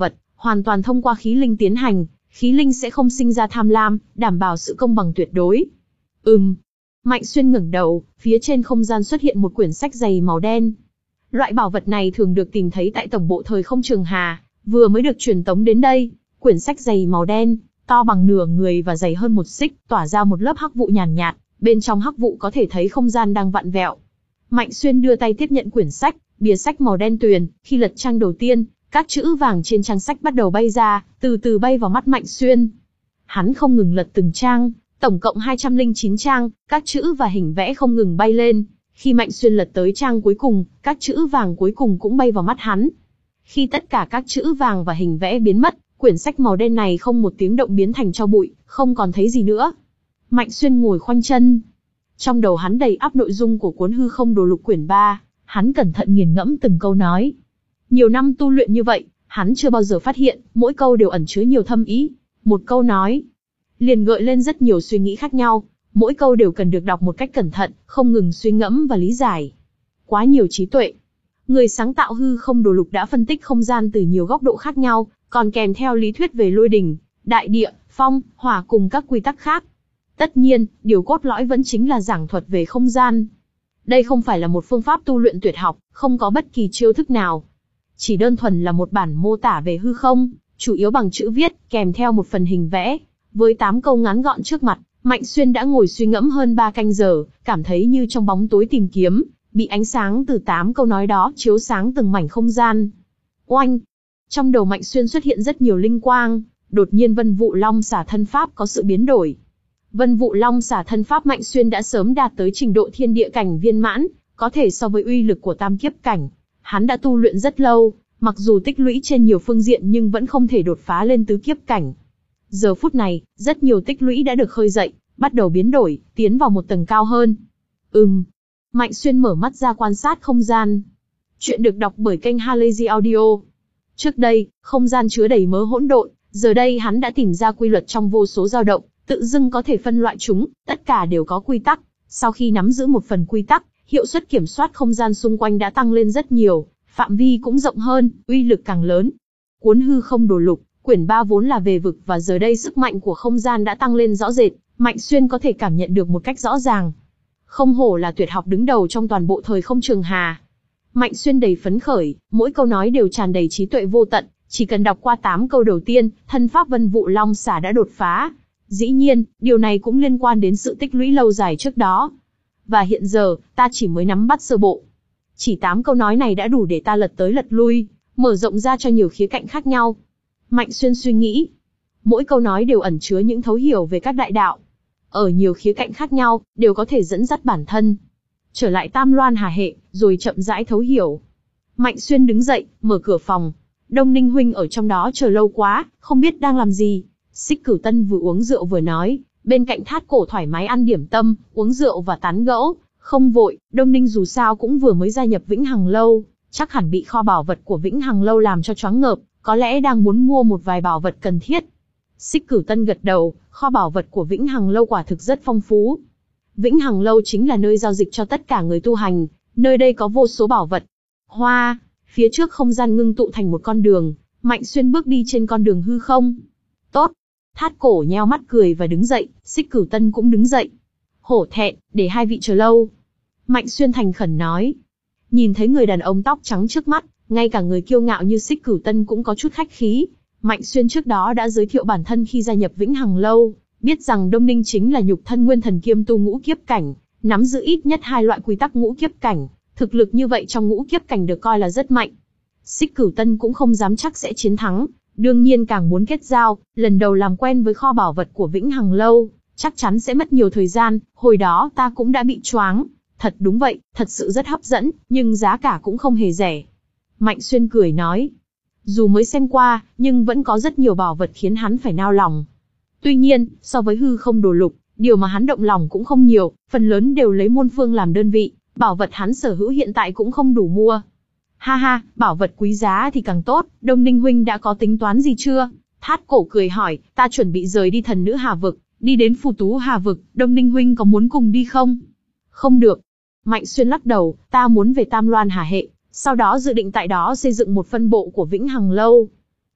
hoàn toàn thông qua khí linh tiến hành, khí linh sẽ không sinh ra tham lam, đảm bảo sự công bằng tuyệt đối. Ừm. Mạnh Xuyên ngẩng đầu, phía trên không gian xuất hiện một quyển sách dày màu đen. Loại bảo vật này thường được tìm thấy tại tổng bộ thời không Trường Hà, vừa mới được truyền tống đến đây. Quyển sách dày màu đen, to bằng nửa người và dày hơn một xích, tỏa ra một lớp hắc vụ nhàn nhạt, nhạt, bên trong hắc vụ có thể thấy không gian đang vặn vẹo. Mạnh Xuyên đưa tay tiếp nhận quyển sách, bìa sách màu đen tuyền, khi lật trang đầu tiên, các chữ vàng trên trang sách bắt đầu bay ra, từ từ bay vào mắt Mạnh Xuyên. Hắn không ngừng lật từng trang, tổng cộng hai trăm lẻ chín trang, các chữ và hình vẽ không ngừng bay lên. Khi Mạnh Xuyên lật tới trang cuối cùng, các chữ vàng cuối cùng cũng bay vào mắt hắn. Khi tất cả các chữ vàng và hình vẽ biến mất, quyển sách màu đen này không một tiếng động biến thành tro bụi, không còn thấy gì nữa. Mạnh Xuyên ngồi khoanh chân. Trong đầu hắn đầy ắp nội dung của cuốn Hư Không Đồ Lục quyển ba, hắn cẩn thận nghiền ngẫm từng câu nói. Nhiều năm tu luyện như vậy, hắn chưa bao giờ phát hiện, mỗi câu đều ẩn chứa nhiều thâm ý. Một câu nói, liền gợi lên rất nhiều suy nghĩ khác nhau, mỗi câu đều cần được đọc một cách cẩn thận, không ngừng suy ngẫm và lý giải. Quá nhiều trí tuệ. Người sáng tạo Hư Không Đồ Lục đã phân tích không gian từ nhiều góc độ khác nhau, còn kèm theo lý thuyết về lôi đình, đại địa, phong, hỏa cùng các quy tắc khác. Tất nhiên, điều cốt lõi vẫn chính là giảng thuật về không gian. Đây không phải là một phương pháp tu luyện tuyệt học, không có bất kỳ chiêu thức nào. Chỉ đơn thuần là một bản mô tả về hư không, chủ yếu bằng chữ viết, kèm theo một phần hình vẽ. Với tám câu ngắn gọn trước mặt, Mạnh Xuyên đã ngồi suy ngẫm hơn ba canh giờ, cảm thấy như trong bóng tối tìm kiếm, bị ánh sáng từ tám câu nói đó chiếu sáng từng mảnh không gian. Oanh! Trong đầu Mạnh Xuyên xuất hiện rất nhiều linh quang, đột nhiên Vân Vụ Long Xả Thân Pháp có sự biến đổi. Vân Vụ Long Xả Thân Pháp Mạnh Xuyên đã sớm đạt tới trình độ thiên địa cảnh viên mãn, có thể so với uy lực của tam kiếp cảnh. Hắn đã tu luyện rất lâu, mặc dù tích lũy trên nhiều phương diện nhưng vẫn không thể đột phá lên tứ kiếp cảnh. Giờ phút này, rất nhiều tích lũy đã được khơi dậy, bắt đầu biến đổi, tiến vào một tầng cao hơn. Ừm. Mạnh Xuyên mở mắt ra quan sát không gian. Chuyện được đọc bởi kênh Halazy Audio. Trước đây, không gian chứa đầy mớ hỗn độn, giờ đây hắn đã tìm ra quy luật trong vô số dao động, tự dưng có thể phân loại chúng, tất cả đều có quy tắc. Sau khi nắm giữ một phần quy tắc, hiệu suất kiểm soát không gian xung quanh đã tăng lên rất nhiều, phạm vi cũng rộng hơn, uy lực càng lớn. Cuốn Hư Không Đồ Lục, quyển ba vốn là về vực và giờ đây sức mạnh của không gian đã tăng lên rõ rệt, Mạnh Xuyên có thể cảm nhận được một cách rõ ràng. Không hổ là tuyệt học đứng đầu trong toàn bộ thời không Trường Hà. Mạnh Xuyên đầy phấn khởi, mỗi câu nói đều tràn đầy trí tuệ vô tận, chỉ cần đọc qua tám câu đầu tiên, thân pháp Vân Vụ Long Xả đã đột phá. Dĩ nhiên, điều này cũng liên quan đến sự tích lũy lâu dài trước đó. Và hiện giờ, ta chỉ mới nắm bắt sơ bộ. Chỉ tám câu nói này đã đủ để ta lật tới lật lui, mở rộng ra cho nhiều khía cạnh khác nhau. Mạnh Xuyên suy nghĩ, mỗi câu nói đều ẩn chứa những thấu hiểu về các đại đạo. Ở nhiều khía cạnh khác nhau, đều có thể dẫn dắt bản thân. Trở lại Tam Loan Hà Hệ, rồi chậm rãi thấu hiểu. Mạnh Xuyên đứng dậy, mở cửa phòng. Đông Ninh huynh ở trong đó chờ lâu quá, không biết đang làm gì. Xích Cửu Tân vừa uống rượu vừa nói, bên cạnh Thát Cổ thoải mái ăn điểm tâm, uống rượu và tán gẫu, không vội. Đông Ninh dù sao cũng vừa mới gia nhập Vĩnh Hằng Lâu, chắc hẳn bị kho bảo vật của Vĩnh Hằng Lâu làm cho choáng ngợp, có lẽ đang muốn mua một vài bảo vật cần thiết. Xích Cửu Tân gật đầu, kho bảo vật của Vĩnh Hằng Lâu quả thực rất phong phú. Vĩnh Hằng Lâu chính là nơi giao dịch cho tất cả người tu hành, nơi đây có vô số bảo vật. Hoa, phía trước không gian ngưng tụ thành một con đường, Mạnh Xuyên bước đi trên con đường hư không. Tốt. Thát Cổ nheo mắt cười và đứng dậy, Xích Cửu Tân cũng đứng dậy. Hổ thẹn, để hai vị chờ lâu. Mạnh Xuyên thành khẩn nói. Nhìn thấy người đàn ông tóc trắng trước mắt, ngay cả người kiêu ngạo như Xích Cửu Tân cũng có chút khách khí. Mạnh Xuyên trước đó đã giới thiệu bản thân khi gia nhập Vĩnh Hằng Lâu, biết rằng Đông Ninh chính là nhục thân nguyên thần kiêm tu ngũ kiếp cảnh, nắm giữ ít nhất hai loại quy tắc ngũ kiếp cảnh, thực lực như vậy trong ngũ kiếp cảnh được coi là rất mạnh. Xích Cửu Tân cũng không dám chắc sẽ chiến thắng, đương nhiên càng muốn kết giao, lần đầu làm quen với kho bảo vật của Vĩnh Hằng Lâu, chắc chắn sẽ mất nhiều thời gian, hồi đó ta cũng đã bị choáng. Thật đúng vậy, thật sự rất hấp dẫn, nhưng giá cả cũng không hề rẻ. Mạnh Xuyên cười nói. Dù mới xem qua, nhưng vẫn có rất nhiều bảo vật khiến hắn phải nao lòng. Tuy nhiên, so với Hư Không Đồ Lục, điều mà hắn động lòng cũng không nhiều, phần lớn đều lấy môn phương làm đơn vị, bảo vật hắn sở hữu hiện tại cũng không đủ mua. Ha ha, bảo vật quý giá thì càng tốt, Đông Ninh huynh đã có tính toán gì chưa? Thát Cổ cười hỏi, ta chuẩn bị rời đi Thần Nữ Hà Vực, đi đến Phù Tú Hà Vực, Đông Ninh huynh có muốn cùng đi không? Không được. Mạnh Xuyên lắc đầu, ta muốn về Tam Loan Hà Hệ, sau đó dự định tại đó xây dựng một phân bộ của Vĩnh Hằng Lâu.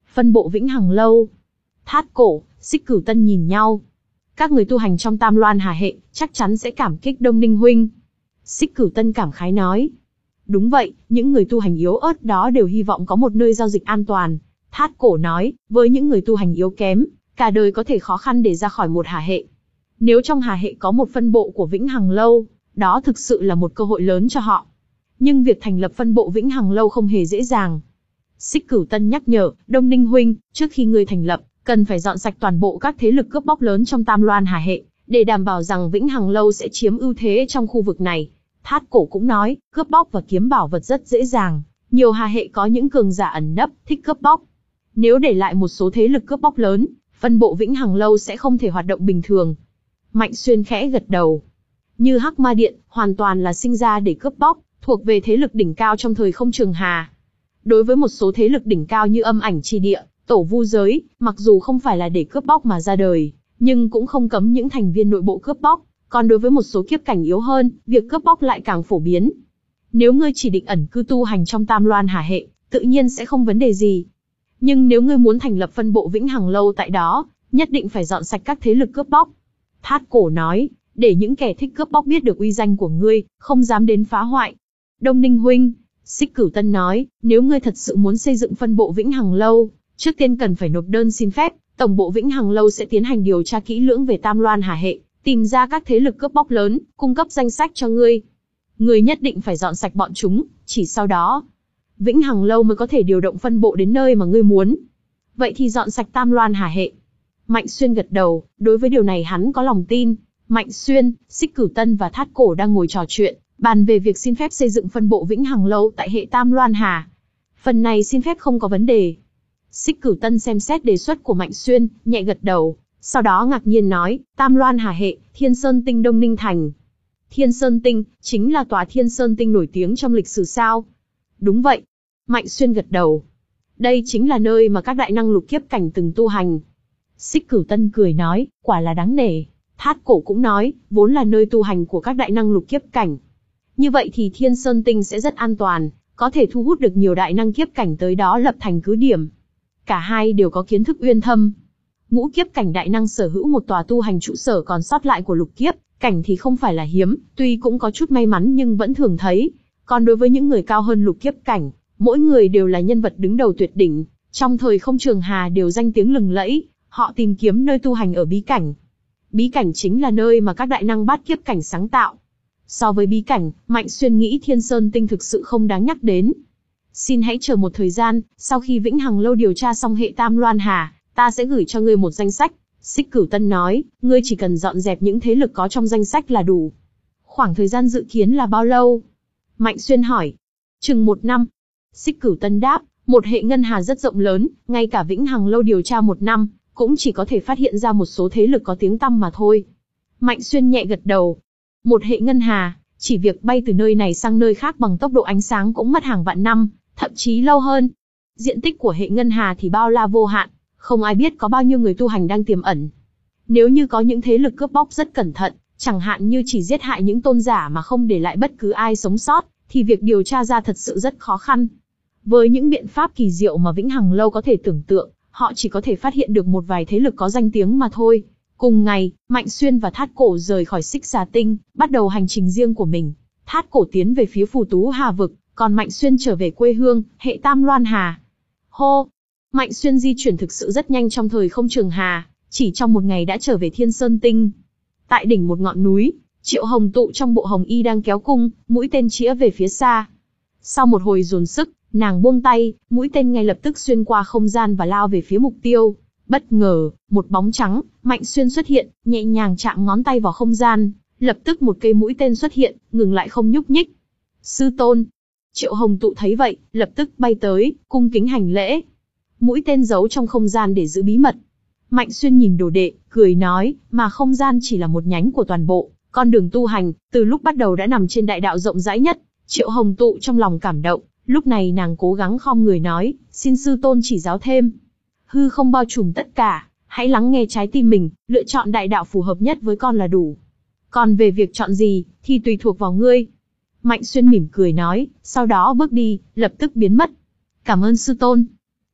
Phân bộ Vĩnh Hằng Lâu. Thát Cổ, Xích Cửu Tân nhìn nhau. Các người tu hành trong Tam Loan Hà hệ, chắc chắn sẽ cảm kích Đông Ninh huynh. Xích Cửu Tân cảm khái nói. Đúng vậy, những người tu hành yếu ớt đó đều hy vọng có một nơi giao dịch an toàn. Thát Cổ nói, với những người tu hành yếu kém, cả đời có thể khó khăn để ra khỏi một hà hệ. Nếu trong hà hệ có một phân bộ của Vĩnh Hằng Lâu, đó thực sự là một cơ hội lớn cho họ. Nhưng việc thành lập phân bộ Vĩnh Hằng Lâu không hề dễ dàng. Xích Cửu Tân nhắc nhở, Đông Ninh huynh, trước khi ngươi thành lập, cần phải dọn sạch toàn bộ các thế lực cướp bóc lớn trong Tam Loan Hà hệ, để đảm bảo rằng Vĩnh Hằng Lâu sẽ chiếm ưu thế trong khu vực này. Thát Cổ cũng nói, cướp bóc và kiếm bảo vật rất dễ dàng, nhiều hà hệ có những cường giả ẩn nấp, thích cướp bóc. Nếu để lại một số thế lực cướp bóc lớn, phân bộ Vĩnh Hằng Lâu sẽ không thể hoạt động bình thường. Mạnh Xuyên khẽ gật đầu. Như Hắc Ma Điện, hoàn toàn là sinh ra để cướp bóc, thuộc về thế lực đỉnh cao trong thời không trường hà. Đối với một số thế lực đỉnh cao như Âm Ảnh Chi Địa, Tổ Vu Giới, mặc dù không phải là để cướp bóc mà ra đời, nhưng cũng không cấm những thành viên nội bộ cướp bóc. Còn đối với một số kiếp cảnh yếu hơn, việc cướp bóc lại càng phổ biến. Nếu ngươi chỉ định ẩn cư tu hành trong Tam Loan Hà hệ, tự nhiên sẽ không vấn đề gì. Nhưng nếu ngươi muốn thành lập phân bộ Vĩnh Hằng Lâu tại đó, nhất định phải dọn sạch các thế lực cướp bóc. Thát Cổ nói, để những kẻ thích cướp bóc biết được uy danh của ngươi, không dám đến phá hoại. Đông Ninh huynh, Xích Cửu Tân nói, nếu ngươi thật sự muốn xây dựng phân bộ Vĩnh Hằng Lâu, trước tiên cần phải nộp đơn xin phép, tổng bộ Vĩnh Hằng Lâu sẽ tiến hành điều tra kỹ lưỡng về Tam Loan Hà hệ, tìm ra các thế lực cướp bóc lớn, cung cấp danh sách cho ngươi. Ngươi nhất định phải dọn sạch bọn chúng, chỉ sau đó, Vĩnh Hằng Lâu mới có thể điều động phân bộ đến nơi mà ngươi muốn. Vậy thì dọn sạch Tam Loan Hà hệ. Mạnh Xuyên gật đầu, đối với điều này hắn có lòng tin. Mạnh Xuyên, Xích Cửu Tân và Thát Cổ đang ngồi trò chuyện, bàn về việc xin phép xây dựng phân bộ Vĩnh Hằng Lâu tại hệ Tam Loan Hà. Phần này xin phép không có vấn đề. Xích Cửu Tân xem xét đề xuất của Mạnh Xuyên, nhẹ gật đầu, sau đó ngạc nhiên nói, Tam Loan Hà hệ, Thiên Sơn Tinh Đông Ninh Thành. Thiên Sơn Tinh, chính là tòa Thiên Sơn Tinh nổi tiếng trong lịch sử sao? Đúng vậy. Mạnh Xuyên gật đầu. Đây chính là nơi mà các đại năng lục kiếp cảnh từng tu hành. Xích Cửu Tân cười nói, quả là đáng nể. Thát Cổ cũng nói, vốn là nơi tu hành của các đại năng lục kiếp cảnh. Như vậy thì Thiên Sơn Tinh sẽ rất an toàn, có thể thu hút được nhiều đại năng kiếp cảnh tới đó lập thành cứ điểm. Cả hai đều có kiến thức uyên thâm. Ngũ kiếp cảnh đại năng sở hữu một tòa tu hành trụ sở còn sót lại của lục kiếp cảnh thì không phải là hiếm, tuy cũng có chút may mắn nhưng vẫn thường thấy. Còn đối với những người cao hơn lục kiếp cảnh, mỗi người đều là nhân vật đứng đầu tuyệt đỉnh, trong thời không trường hà đều danh tiếng lừng lẫy, họ tìm kiếm nơi tu hành ở bí cảnh. Bí cảnh chính là nơi mà các đại năng bát kiếp cảnh sáng tạo. So với bí cảnh, Mạnh Xuyên nghĩ Thiên Sơn Tinh thực sự không đáng nhắc đến. Xin hãy chờ một thời gian, sau khi Vĩnh Hằng Lâu điều tra xong hệ Tam Loan Hà, ta sẽ gửi cho ngươi một danh sách. Xích Cửu Tân nói, ngươi chỉ cần dọn dẹp những thế lực có trong danh sách là đủ. Khoảng thời gian dự kiến là bao lâu? Mạnh Xuyên hỏi. Chừng một năm. Xích Cửu Tân đáp, một hệ ngân hà rất rộng lớn, ngay cả Vĩnh Hằng Lâu điều tra một năm, cũng chỉ có thể phát hiện ra một số thế lực có tiếng tăm mà thôi. Mạnh Xuyên nhẹ gật đầu. Một hệ ngân hà, chỉ việc bay từ nơi này sang nơi khác bằng tốc độ ánh sáng cũng mất hàng vạn năm, thậm chí lâu hơn. Diện tích của hệ ngân hà thì bao la vô hạn, không ai biết có bao nhiêu người tu hành đang tiềm ẩn. Nếu như có những thế lực cướp bóc rất cẩn thận, chẳng hạn như chỉ giết hại những tôn giả mà không để lại bất cứ ai sống sót, thì việc điều tra ra thật sự rất khó khăn. Với những biện pháp kỳ diệu mà Vĩnh Hằng Lâu có thể tưởng tượng, họ chỉ có thể phát hiện được một vài thế lực có danh tiếng mà thôi. Cùng ngày, Mạnh Xuyên và Thát Cổ rời khỏi Xích Xà Tinh, bắt đầu hành trình riêng của mình. Thát Cổ tiến về phía Phù Tú Hà Vực, còn Mạnh Xuyên trở về quê hương, hệ Tam Loan Hà. Hô! Mạnh Xuyên di chuyển thực sự rất nhanh trong thời không trường hà, chỉ trong một ngày đã trở về Thiên Sơn Tinh. Tại đỉnh một ngọn núi, Triệu Hồng Tụ trong bộ hồng y đang kéo cung, mũi tên chĩa về phía xa. Sau một hồi dồn sức, nàng buông tay, mũi tên ngay lập tức xuyên qua không gian và lao về phía mục tiêu. Bất ngờ, một bóng trắng, Mạnh Xuyên xuất hiện, nhẹ nhàng chạm ngón tay vào không gian, lập tức một cây mũi tên xuất hiện, ngừng lại không nhúc nhích. Sư tôn! Triệu Hồng Tụ thấy vậy, lập tức bay tới, cung kính hành lễ. Mũi tên giấu trong không gian để giữ bí mật. Mạnh Xuyên nhìn đồ đệ, cười nói, mà không gian chỉ là một nhánh của toàn bộ, con đường tu hành, từ lúc bắt đầu đã nằm trên đại đạo rộng rãi nhất. Triệu Hồng Tụ trong lòng cảm động, lúc này nàng cố gắng khom người nói, xin sư tôn chỉ giáo thêm. Hư không bao trùm tất cả, hãy lắng nghe trái tim mình, lựa chọn đại đạo phù hợp nhất với con là đủ. Còn về việc chọn gì, thì tùy thuộc vào ngươi. Mạnh Xuyên mỉm cười nói, sau đó bước đi, lập tức biến mất. Cảm ơn sư tôn.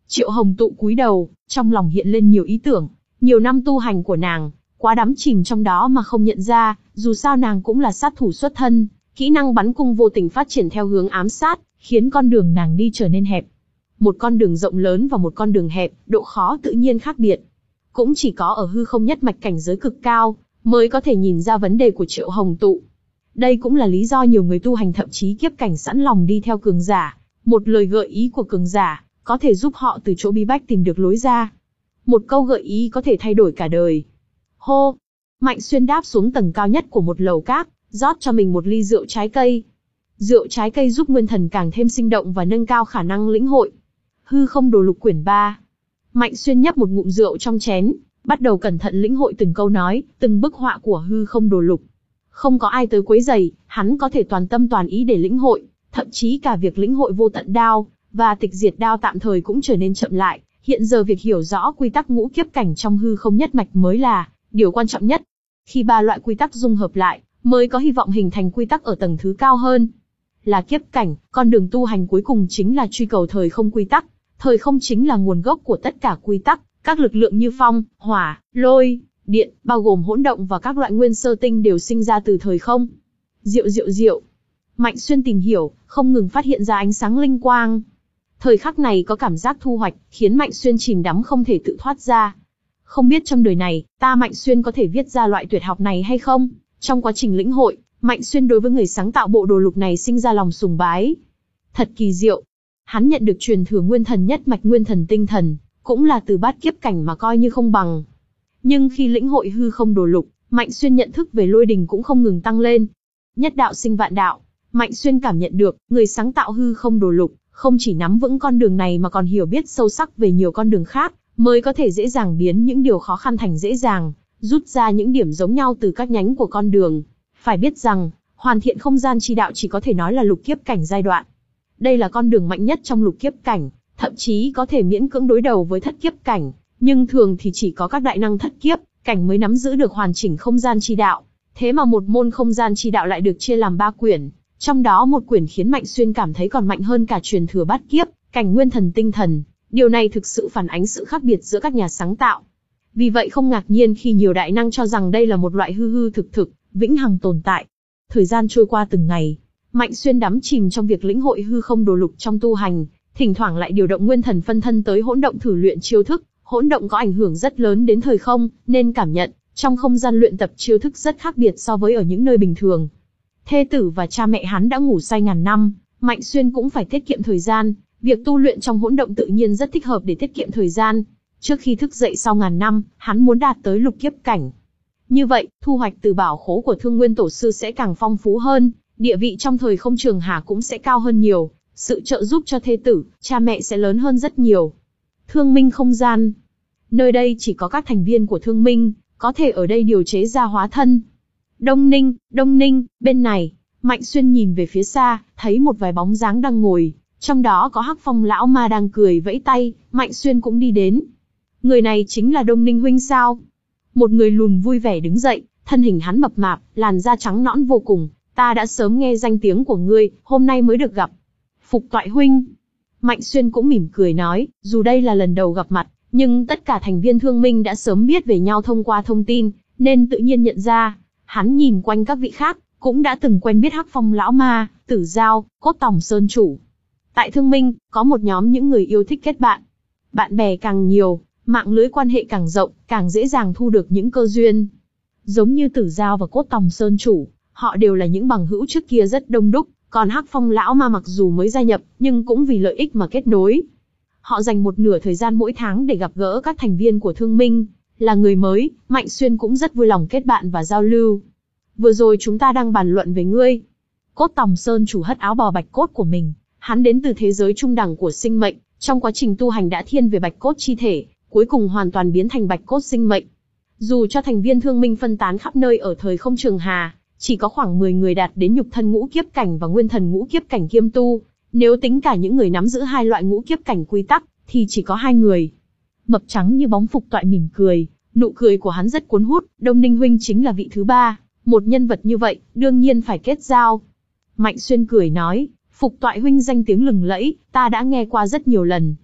Triệu Hồng Tụ cúi đầu, trong lòng hiện lên nhiều ý tưởng, nhiều năm tu hành của nàng, quá đắm chìm trong đó mà không nhận ra, dù sao nàng cũng là sát thủ xuất thân, kỹ năng bắn cung vô tình phát triển theo hướng ám sát, khiến con đường nàng đi trở nên hẹp. Một con đường rộng lớn và một con đường hẹp, độ khó tự nhiên khác biệt. Cũng chỉ có ở hư không nhất mạch cảnh giới cực cao, mới có thể nhìn ra vấn đề của Triệu Hồng Tụ. Đây cũng là lý do nhiều người tu hành thậm chí kiếp cảnh sẵn lòng đi theo cường giả. Một lời gợi ý của cường giả, có thể giúp họ từ chỗ bí bách tìm được lối ra. Một câu gợi ý có thể thay đổi cả đời. Hô! Mạnh Xuyên đáp xuống tầng cao nhất của một lầu cát, rót cho mình một ly rượu trái cây. Rượu trái cây giúp nguyên thần càng thêm sinh động và nâng cao khả năng lĩnh hội. Hư không đồ lục quyển ba. Mạnh Xuyên nhấp một ngụm rượu trong chén, bắt đầu cẩn thận lĩnh hội từng câu nói, từng bức họa của hư không đồ lục. Không có ai tới quấy rầy, hắn có thể toàn tâm toàn ý để lĩnh hội, thậm chí cả việc lĩnh hội vô tận đao và tịch diệt đao tạm thời cũng trở nên chậm lại. Hiện giờ việc hiểu rõ quy tắc ngũ kiếp cảnh trong hư không nhất mạch mới là điều quan trọng nhất. Khi ba loại quy tắc dung hợp lại, mới có hy vọng hình thành quy tắc ở tầng thứ cao hơn. Là kiếp cảnh, con đường tu hành cuối cùng chính là truy cầu thời không quy tắc. Thời không chính là nguồn gốc của tất cả quy tắc, các lực lượng như phong, hỏa, lôi, điện, bao gồm hỗn động và các loại nguyên sơ tinh đều sinh ra từ thời không. Diệu diệu diệu. Mạnh Xuyên tìm hiểu, không ngừng phát hiện ra ánh sáng linh quang. Thời khắc này có cảm giác thu hoạch, khiến Mạnh Xuyên chìm đắm không thể tự thoát ra. Không biết trong đời này, ta Mạnh Xuyên có thể viết ra loại tuyệt học này hay không? Trong quá trình lĩnh hội, Mạnh Xuyên đối với người sáng tạo bộ đồ lục này sinh ra lòng sùng bái. Thật kỳ diệu. Hắn nhận được truyền thừa nguyên thần nhất mạch nguyên thần tinh thần, cũng là từ bát kiếp cảnh mà coi như không bằng. Nhưng khi lĩnh hội hư không đồ lục, Mạnh Xuyên nhận thức về lôi đình cũng không ngừng tăng lên. Nhất đạo sinh vạn đạo, Mạnh Xuyên cảm nhận được, người sáng tạo hư không đồ lục, không chỉ nắm vững con đường này mà còn hiểu biết sâu sắc về nhiều con đường khác, mới có thể dễ dàng biến những điều khó khăn thành dễ dàng, rút ra những điểm giống nhau từ các nhánh của con đường. Phải biết rằng, hoàn thiện không gian chi đạo chỉ có thể nói là lục kiếp cảnh giai đoạn. Đây là con đường mạnh nhất trong lục kiếp cảnh, thậm chí có thể miễn cưỡng đối đầu với thất kiếp cảnh, nhưng thường thì chỉ có các đại năng thất kiếp cảnh mới nắm giữ được hoàn chỉnh không gian chi đạo. Thế mà một môn không gian chi đạo lại được chia làm ba quyển, trong đó một quyển khiến Mạnh Xuyên cảm thấy còn mạnh hơn cả truyền thừa bát kiếp cảnh nguyên thần tinh thần. Điều này thực sự phản ánh sự khác biệt giữa các nhà sáng tạo. Vì vậy không ngạc nhiên khi nhiều đại năng cho rằng đây là một loại hư hư thực thực, vĩnh hằng tồn tại. Thời gian trôi qua từng ngày, Mạnh Xuyên đắm chìm trong việc lĩnh hội hư không đồ lục trong tu hành, thỉnh thoảng lại điều động nguyên thần phân thân tới hỗn động thử luyện chiêu thức. Hỗn động có ảnh hưởng rất lớn đến thời không, nên cảm nhận trong không gian luyện tập chiêu thức rất khác biệt so với ở những nơi bình thường. Thê tử và cha mẹ hắn đã ngủ say ngàn năm, Mạnh Xuyên cũng phải tiết kiệm thời gian. Việc tu luyện trong hỗn động tự nhiên rất thích hợp để tiết kiệm thời gian. Trước khi thức dậy sau ngàn năm, hắn muốn đạt tới lục kiếp cảnh. Như vậy, thu hoạch từ bảo khố của Thương Nguyên Tổ Sư sẽ càng phong phú hơn, địa vị trong thời không trường hà cũng sẽ cao hơn nhiều, sự trợ giúp cho thê tử, cha mẹ sẽ lớn hơn rất nhiều. Thương Minh không gian. Nơi đây chỉ có các thành viên của Thương Minh, có thể ở đây điều chế ra hóa thân. Đông Ninh, Đông Ninh, bên này, Mạnh Xuyên nhìn về phía xa, thấy một vài bóng dáng đang ngồi, trong đó có Hắc Phong lão ma đang cười vẫy tay, Mạnh Xuyên cũng đi đến. Người này chính là Đông Ninh huynh sao? Một người lùn vui vẻ đứng dậy, thân hình hắn mập mạp, làn da trắng nõn vô cùng, ta đã sớm nghe danh tiếng của ngươi, hôm nay mới được gặp. Phục Toại huynh. Mạnh Xuyên cũng mỉm cười nói, dù đây là lần đầu gặp mặt, nhưng tất cả thành viên Thương Minh đã sớm biết về nhau thông qua thông tin, nên tự nhiên nhận ra. Hắn nhìn quanh các vị khác, cũng đã từng quen biết Hắc Phong lão ma, Tử Giao, Cốt Tòng Sơn chủ. Tại Thương Minh, có một nhóm những người yêu thích kết bạn. Bạn bè càng nhiều, mạng lưới quan hệ càng rộng, càng dễ dàng thu được những cơ duyên. Giống như Tử Giao và Cốt Tòng Sơn chủ, họ đều là những bằng hữu trước kia rất đông đúc, còn Hắc Phong lão ma mặc dù mới gia nhập, nhưng cũng vì lợi ích mà kết nối. Họ dành một nửa thời gian mỗi tháng để gặp gỡ các thành viên của Thương Minh. Là người mới, Mạnh Xuyên cũng rất vui lòng kết bạn và giao lưu. Vừa rồi chúng ta đang bàn luận về ngươi. Cốt Tòng Sơn chủ hất áo bào bạch cốt của mình, hắn đến từ thế giới trung đẳng của sinh mệnh, trong quá trình tu hành đã thiên về bạch cốt chi thể, cuối cùng hoàn toàn biến thành bạch cốt sinh mệnh. Dù cho thành viên Thương Minh phân tán khắp nơi ở thời không trường hà, chỉ có khoảng mười người đạt đến nhục thân ngũ kiếp cảnh và nguyên thần ngũ kiếp cảnh kiêm tu. Nếu tính cả những người nắm giữ hai loại ngũ kiếp cảnh quy tắc, thì chỉ có hai người. Mập trắng như bóng Phục Toại mỉm cười, nụ cười của hắn rất cuốn hút. Đông Ninh huynh chính là vị thứ ba, một nhân vật như vậy, đương nhiên phải kết giao. Mạnh Xuyên cười nói, Phục Toại huynh danh tiếng lừng lẫy, ta đã nghe qua rất nhiều lần.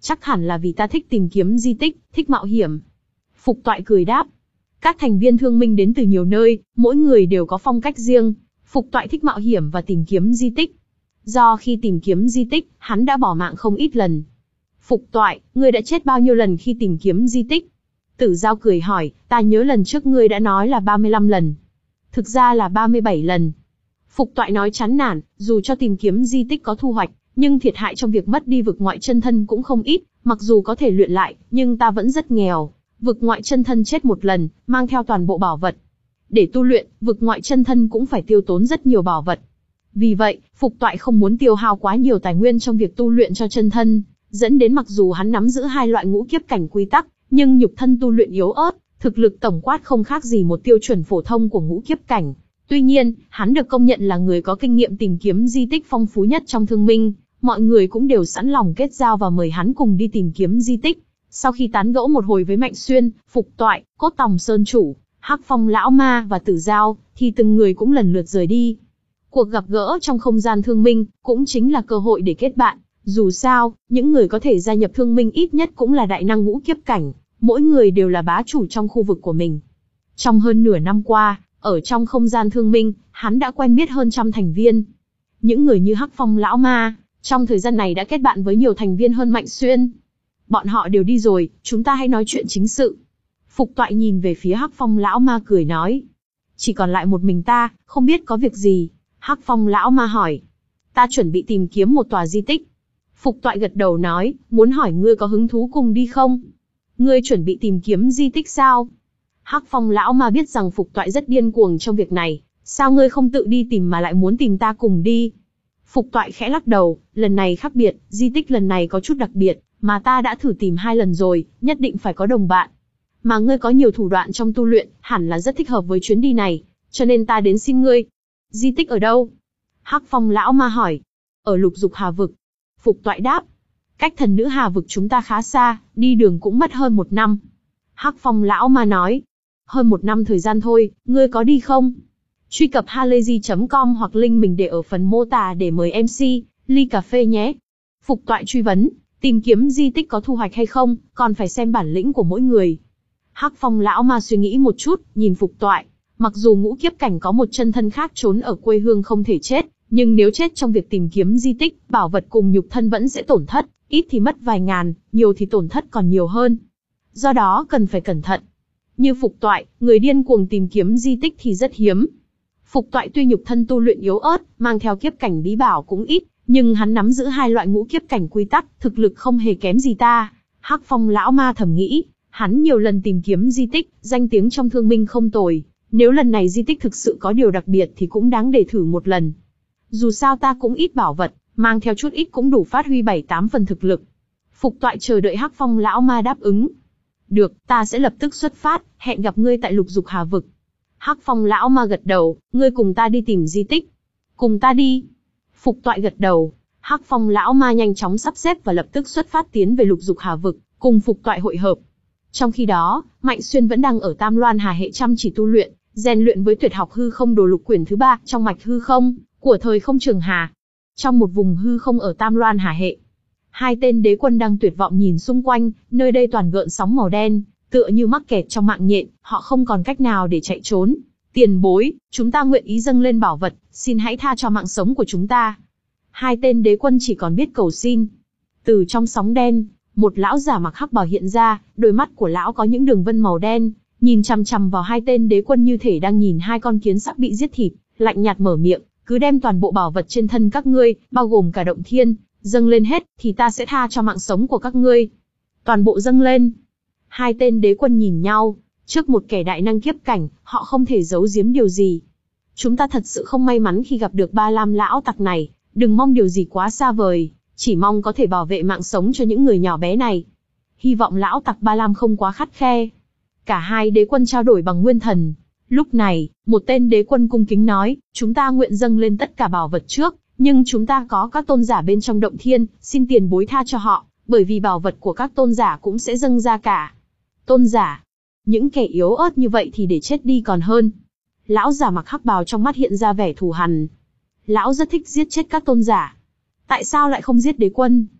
Chắc hẳn là vì ta thích tìm kiếm di tích, thích mạo hiểm. Phục Toại cười đáp. Các thành viên thương minh đến từ nhiều nơi, mỗi người đều có phong cách riêng. Phục Toại thích mạo hiểm và tìm kiếm di tích. Do khi tìm kiếm di tích, hắn đã bỏ mạng không ít lần. Phục Toại, ngươi đã chết bao nhiêu lần khi tìm kiếm di tích? Tử Giao cười hỏi, ta nhớ lần trước ngươi đã nói là ba mươi lăm lần. Thực ra là ba mươi bảy lần. Phục Toại nói chán nản, dù cho tìm kiếm di tích có thu hoạch, nhưng thiệt hại trong việc mất đi vực ngoại chân thân cũng không ít, mặc dù có thể luyện lại, nhưng ta vẫn rất nghèo. Vực ngoại chân thân chết một lần, mang theo toàn bộ bảo vật. Để tu luyện, vực ngoại chân thân cũng phải tiêu tốn rất nhiều bảo vật. Vì vậy, Phục Toại không muốn tiêu hao quá nhiều tài nguyên trong việc tu luyện cho chân thân, dẫn đến mặc dù hắn nắm giữ hai loại ngũ kiếp cảnh quy tắc, nhưng nhục thân tu luyện yếu ớt, thực lực tổng quát không khác gì một tiêu chuẩn phổ thông của ngũ kiếp cảnh. Tuy nhiên, hắn được công nhận là người có kinh nghiệm tìm kiếm di tích phong phú nhất trong thương minh, mọi người cũng đều sẵn lòng kết giao và mời hắn cùng đi tìm kiếm di tích. Sau khi tán gẫu một hồi với Mạnh Xuyên, Phục Toại, Cốt Tòng Sơn Chủ, Hắc Phong Lão Ma và Tử Giao, thì từng người cũng lần lượt rời đi. Cuộc gặp gỡ trong không gian thương minh, cũng chính là cơ hội để kết bạn. Dù sao, những người có thể gia nhập thương minh ít nhất cũng là đại năng ngũ kiếp cảnh, mỗi người đều là bá chủ trong khu vực của mình. Trong hơn nửa năm qua, ở trong không gian thương minh, hắn đã quen biết hơn trăm thành viên. Những người như Hắc Phong Lão Ma, trong thời gian này đã kết bạn với nhiều thành viên hơn Mạnh Xuyên. Bọn họ đều đi rồi, chúng ta hãy nói chuyện chính sự. Phục Toại nhìn về phía Hắc Phong Lão Ma cười nói. Chỉ còn lại một mình ta, không biết có việc gì? Hắc Phong Lão Ma hỏi. Ta chuẩn bị tìm kiếm một tòa di tích. Phục Toại gật đầu nói, muốn hỏi ngươi có hứng thú cùng đi không? Ngươi chuẩn bị tìm kiếm di tích sao? Hắc Phong Lão Ma biết rằng Phục Toại rất điên cuồng trong việc này, sao ngươi không tự đi tìm mà lại muốn tìm ta cùng đi? Phục Toại khẽ lắc đầu, lần này khác biệt, di tích lần này có chút đặc biệt, mà ta đã thử tìm hai lần rồi, nhất định phải có đồng bạn. Mà ngươi có nhiều thủ đoạn trong tu luyện, hẳn là rất thích hợp với chuyến đi này, cho nên ta đến xin ngươi. Di tích ở đâu? Hắc Phong Lão Ma hỏi. Ở Lục Dục Hà Vực. Phục Toại đáp. Cách Thần Nữ Hà Vực chúng ta khá xa, đi đường cũng mất hơn một năm. Hắc Phong Lão Ma nói. Hơn một năm thời gian thôi, ngươi có đi không? Truy cập halayzi chấm com hoặc link mình để ở phần mô tả để mời em xê, ly cà phê nhé. Phục Toại truy vấn, tìm kiếm di tích có thu hoạch hay không, còn phải xem bản lĩnh của mỗi người. Hắc Phong Lão Ma suy nghĩ một chút, nhìn Phục Toại. Mặc dù ngũ kiếp cảnh có một chân thân khác trốn ở quê hương không thể chết, nhưng nếu chết trong việc tìm kiếm di tích, bảo vật cùng nhục thân vẫn sẽ tổn thất, ít thì mất vài ngàn, nhiều thì tổn thất còn nhiều hơn. Do đó cần phải cẩn thận. Như Phục Toại, người điên cuồng tìm kiếm di tích thì rất hiếm. Phục Toại tuy nhục thân tu luyện yếu ớt, mang theo kiếp cảnh bí bảo cũng ít, nhưng hắn nắm giữ hai loại ngũ kiếp cảnh quy tắc, thực lực không hề kém gì ta. Hắc Phong Lão Ma thầm nghĩ, hắn nhiều lần tìm kiếm di tích, danh tiếng trong thương minh không tồi. Nếu lần này di tích thực sự có điều đặc biệt thì cũng đáng để thử một lần. Dù sao ta cũng ít bảo vật, mang theo chút ít cũng đủ phát huy bảy tám phần thực lực. Phục Toại chờ đợi Hắc Phong Lão Ma đáp ứng. Được, ta sẽ lập tức xuất phát, hẹn gặp ngươi tại Lục Dục Hà Vực. Hắc Phong Lão Ma gật đầu, ngươi cùng ta đi tìm di tích. Cùng ta đi. Phục Toại gật đầu, Hắc Phong Lão Ma nhanh chóng sắp xếp và lập tức xuất phát tiến về Lục Dục Hà Vực, cùng Phục Toại hội hợp. Trong khi đó, Mạnh Xuyên vẫn đang ở Tam Loan Hà Hệ chăm chỉ tu luyện, rèn luyện với tuyệt học hư không đồ lục quyển thứ ba trong mạch hư không của thời không Trường Hà. Trong một vùng hư không ở Tam Loan Hà Hệ, hai tên đế quân đang tuyệt vọng nhìn xung quanh, nơi đây toàn gợn sóng màu đen, tựa như mắc kẹt trong mạng nhện, họ không còn cách nào để chạy trốn. Tiền bối, chúng ta nguyện ý dâng lên bảo vật, xin hãy tha cho mạng sống của chúng ta. Hai tên đế quân chỉ còn biết cầu xin. Từ trong sóng đen, một lão giả mặc hắc bào hiện ra, đôi mắt của lão có những đường vân màu đen, nhìn chằm chằm vào hai tên đế quân như thể đang nhìn hai con kiến sắp bị giết thịt, lạnh nhạt mở miệng, cứ đem toàn bộ bảo vật trên thân các ngươi, bao gồm cả động thiên, dâng lên hết, thì ta sẽ tha cho mạng sống của các ngươi. Toàn bộ dâng lên. Hai tên đế quân nhìn nhau, trước một kẻ đại năng kiếp cảnh, họ không thể giấu giếm điều gì. Chúng ta thật sự không may mắn khi gặp được Ba Lam lão tặc này, đừng mong điều gì quá xa vời, chỉ mong có thể bảo vệ mạng sống cho những người nhỏ bé này. Hy vọng lão tặc Ba Lam không quá khắt khe. Cả hai đế quân trao đổi bằng nguyên thần. Lúc này, một tên đế quân cung kính nói, chúng ta nguyện dâng lên tất cả bảo vật trước, nhưng chúng ta có các tôn giả bên trong động thiên, xin tiền bối tha cho họ, bởi vì bảo vật của các tôn giả cũng sẽ dâng ra cả. Tôn giả? Những kẻ yếu ớt như vậy thì để chết đi còn hơn. Lão giả mặc hắc bào trong mắt hiện ra vẻ thù hằn. Lão rất thích giết chết các tôn giả. Tại sao lại không giết đế quân?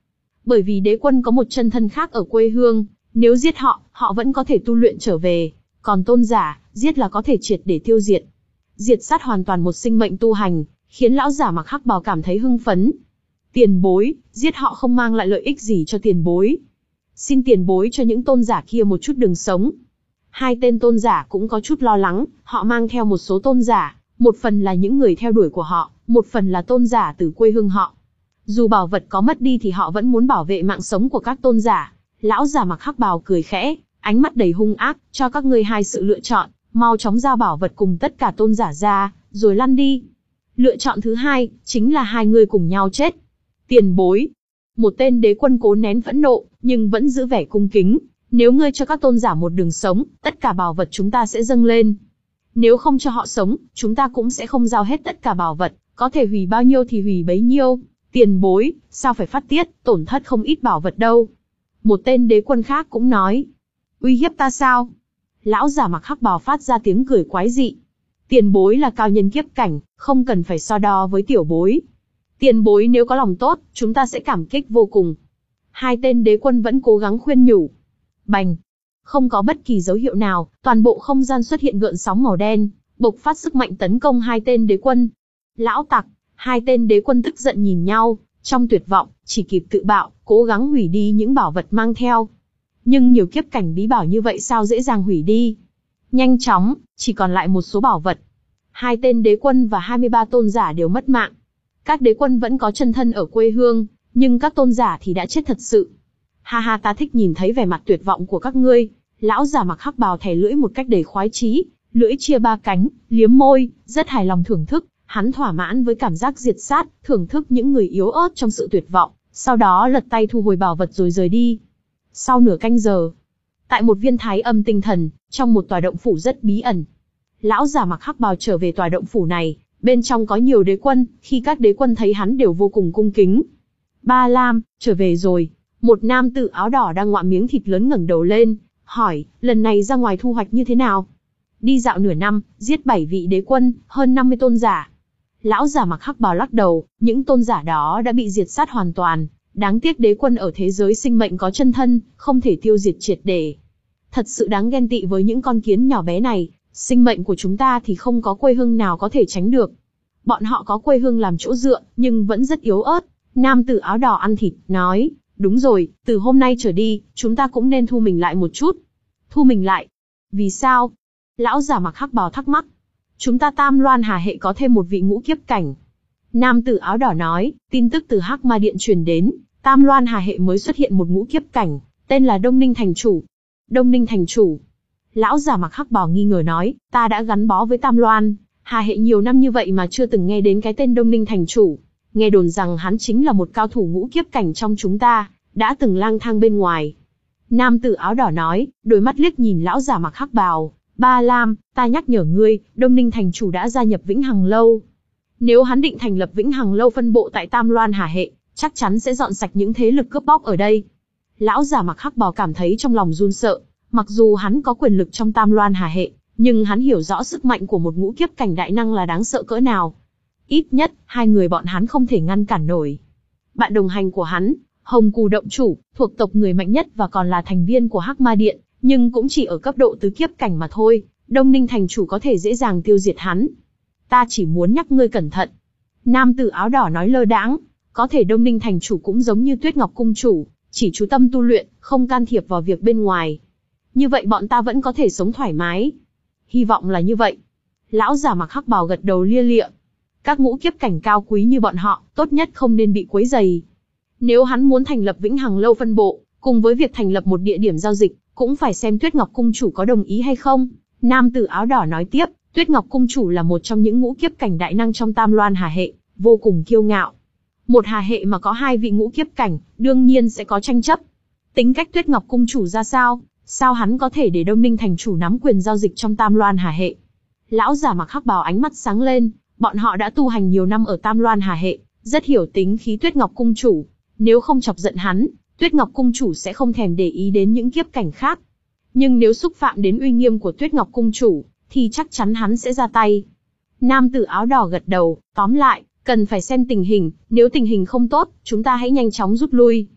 Bởi vì đế quân có một chân thân khác ở quê hương, nếu giết họ, họ vẫn có thể tu luyện trở về. Còn tôn giả, giết là có thể triệt để tiêu diệt. Diệt sát hoàn toàn một sinh mệnh tu hành, khiến lão giả mặc hắc bào cảm thấy hưng phấn. Tiền bối, giết họ không mang lại lợi ích gì cho tiền bối. Xin tiền bối cho những tôn giả kia một chút đường sống. Hai tên tôn giả cũng có chút lo lắng, họ mang theo một số tôn giả, một phần là những người theo đuổi của họ, một phần là tôn giả từ quê hương họ. Dù bảo vật có mất đi thì họ vẫn muốn bảo vệ mạng sống của các tôn giả. Lão giả mặc hắc bào cười khẽ, ánh mắt đầy hung ác, cho các ngươi hai sự lựa chọn, mau chóng giao bảo vật cùng tất cả tôn giả ra, rồi lăn đi. Lựa chọn thứ hai, chính là hai người cùng nhau chết. Tiền bối. Một tên đế quân cố nén phẫn nộ, nhưng vẫn giữ vẻ cung kính. Nếu ngươi cho các tôn giả một đường sống, tất cả bảo vật chúng ta sẽ dâng lên. Nếu không cho họ sống, chúng ta cũng sẽ không giao hết tất cả bảo vật, có thể hủy bao nhiêu thì hủy bấy nhiêu. Tiền bối, sao phải phát tiết, tổn thất không ít bảo vật đâu. Một tên đế quân khác cũng nói. Uy hiếp ta sao? Lão giả mặc hắc bào phát ra tiếng cười quái dị. Tiền bối là cao nhân kiếp cảnh, không cần phải so đo với tiểu bối. Tiền bối nếu có lòng tốt, chúng ta sẽ cảm kích vô cùng. Hai tên đế quân vẫn cố gắng khuyên nhủ. Bành! Không có bất kỳ dấu hiệu nào, toàn bộ không gian xuất hiện gợn sóng màu đen, bộc phát sức mạnh tấn công hai tên đế quân. Lão tặc! Hai tên đế quân tức giận nhìn nhau, trong tuyệt vọng, chỉ kịp tự bạo, cố gắng hủy đi những bảo vật mang theo. Nhưng nhiều kiếp cảnh bí bảo như vậy sao dễ dàng hủy đi. Nhanh chóng, chỉ còn lại một số bảo vật. Hai tên đế quân và hai mươi ba tôn giả đều mất mạng. Các đế quân vẫn có chân thân ở quê hương, nhưng các tôn giả thì đã chết thật sự. Ha ha, ta thích nhìn thấy vẻ mặt tuyệt vọng của các ngươi. Lão giả mặc hắc bào thè lưỡi một cách đầy khoái chí, lưỡi chia ba cánh, liếm môi, rất hài lòng thưởng thức. Hắn thỏa mãn với cảm giác diệt sát, thưởng thức những người yếu ớt trong sự tuyệt vọng, sau đó lật tay thu hồi bảo vật rồi rời đi. Sau nửa canh giờ, tại một viên thái âm tinh thần, trong một tòa động phủ rất bí ẩn, lão giả mặc hắc bào trở về tòa động phủ này, bên trong có nhiều đế quân, khi các đế quân thấy hắn đều vô cùng cung kính. Ba Lam, trở về rồi. Một nam tử áo đỏ đang ngoạm miếng thịt lớn ngẩng đầu lên, hỏi, lần này ra ngoài thu hoạch như thế nào? Đi dạo nửa năm, giết bảy vị đế quân, hơn năm mươi tôn giả. Lão giả mặc hắc bào lắc đầu, những tôn giả đó đã bị diệt sát hoàn toàn. Đáng tiếc đế quân ở thế giới sinh mệnh có chân thân, không thể tiêu diệt triệt để. Thật sự đáng ghen tị với những con kiến nhỏ bé này, sinh mệnh của chúng ta thì không có quê hương nào có thể tránh được. Bọn họ có quê hương làm chỗ dựa, nhưng vẫn rất yếu ớt. Nam tử áo đỏ ăn thịt, nói, đúng rồi, từ hôm nay trở đi, chúng ta cũng nên thu mình lại một chút. Thu mình lại? Vì sao? Lão giả mặc hắc bào thắc mắc. Chúng ta Tam Loan Hà hệ có thêm một vị ngũ kiếp cảnh. Nam tử áo đỏ nói, tin tức từ Hắc Ma Điện truyền đến, Tam Loan Hà hệ mới xuất hiện một ngũ kiếp cảnh, tên là Đông Ninh Thành Chủ. Đông Ninh Thành Chủ? Lão giả mặc hắc bào nghi ngờ nói, ta đã gắn bó với Tam Loan Hà hệ nhiều năm như vậy mà chưa từng nghe đến cái tên Đông Ninh Thành Chủ. Nghe đồn rằng hắn chính là một cao thủ ngũ kiếp cảnh trong chúng ta, đã từng lang thang bên ngoài. Nam tử áo đỏ nói, đôi mắt liếc nhìn lão giả mặc hắc bào. Ba Lam, ta nhắc nhở ngươi, Đông Ninh Thành Chủ đã gia nhập Vĩnh Hằng Lâu. Nếu hắn định thành lập Vĩnh Hằng Lâu phân bộ tại Tam Loan Hà hệ, chắc chắn sẽ dọn sạch những thế lực cướp bóc ở đây. Lão giả mặc hắc bào cảm thấy trong lòng run sợ, mặc dù hắn có quyền lực trong Tam Loan Hà hệ, nhưng hắn hiểu rõ sức mạnh của một ngũ kiếp cảnh đại năng là đáng sợ cỡ nào. Ít nhất, hai người bọn hắn không thể ngăn cản nổi. Bạn đồng hành của hắn, Hồng Cù Động Chủ, thuộc tộc người mạnh nhất và còn là thành viên của Hắc Ma Điện, nhưng cũng chỉ ở cấp độ tứ kiếp cảnh mà thôi. Đông Ninh Thành Chủ có thể dễ dàng tiêu diệt hắn. Ta chỉ muốn nhắc ngươi cẩn thận. Nam tử áo đỏ nói lơ đãng, có thể Đông Ninh Thành Chủ cũng giống như Tuyết Ngọc Cung Chủ, chỉ chú tâm tu luyện, không can thiệp vào việc bên ngoài. Như vậy bọn ta vẫn có thể sống thoải mái. Hy vọng là như vậy. Lão giả mặc hắc bào gật đầu lia lịa. Các ngũ kiếp cảnh cao quý như bọn họ, tốt nhất không nên bị quấy rầy. Nếu hắn muốn thành lập Vĩnh Hằng Lâu phân bộ, cùng với việc thành lập một địa điểm giao dịch, cũng phải xem Tuyết Ngọc Cung Chủ có đồng ý hay không. Nam tử áo đỏ nói tiếp, Tuyết Ngọc Cung Chủ là một trong những ngũ kiếp cảnh đại năng trong Tam Loan Hà hệ, vô cùng kiêu ngạo. Một Hà hệ mà có hai vị ngũ kiếp cảnh, đương nhiên sẽ có tranh chấp. Tính cách Tuyết Ngọc Cung Chủ ra sao? Sao hắn có thể để Đông Ninh Thành Chủ nắm quyền giao dịch trong Tam Loan Hà hệ? Lão giả mặc hắc bào ánh mắt sáng lên, bọn họ đã tu hành nhiều năm ở Tam Loan Hà hệ, rất hiểu tính khí Tuyết Ngọc Cung Chủ. Nếu không chọc giận hắn, Tuyết Ngọc Cung Chủ sẽ không thèm để ý đến những kiếp cảnh khác. Nhưng nếu xúc phạm đến uy nghiêm của Tuyết Ngọc Cung Chủ, thì chắc chắn hắn sẽ ra tay. Nam tử áo đỏ gật đầu, tóm lại, cần phải xem tình hình, nếu tình hình không tốt, chúng ta hãy nhanh chóng rút lui.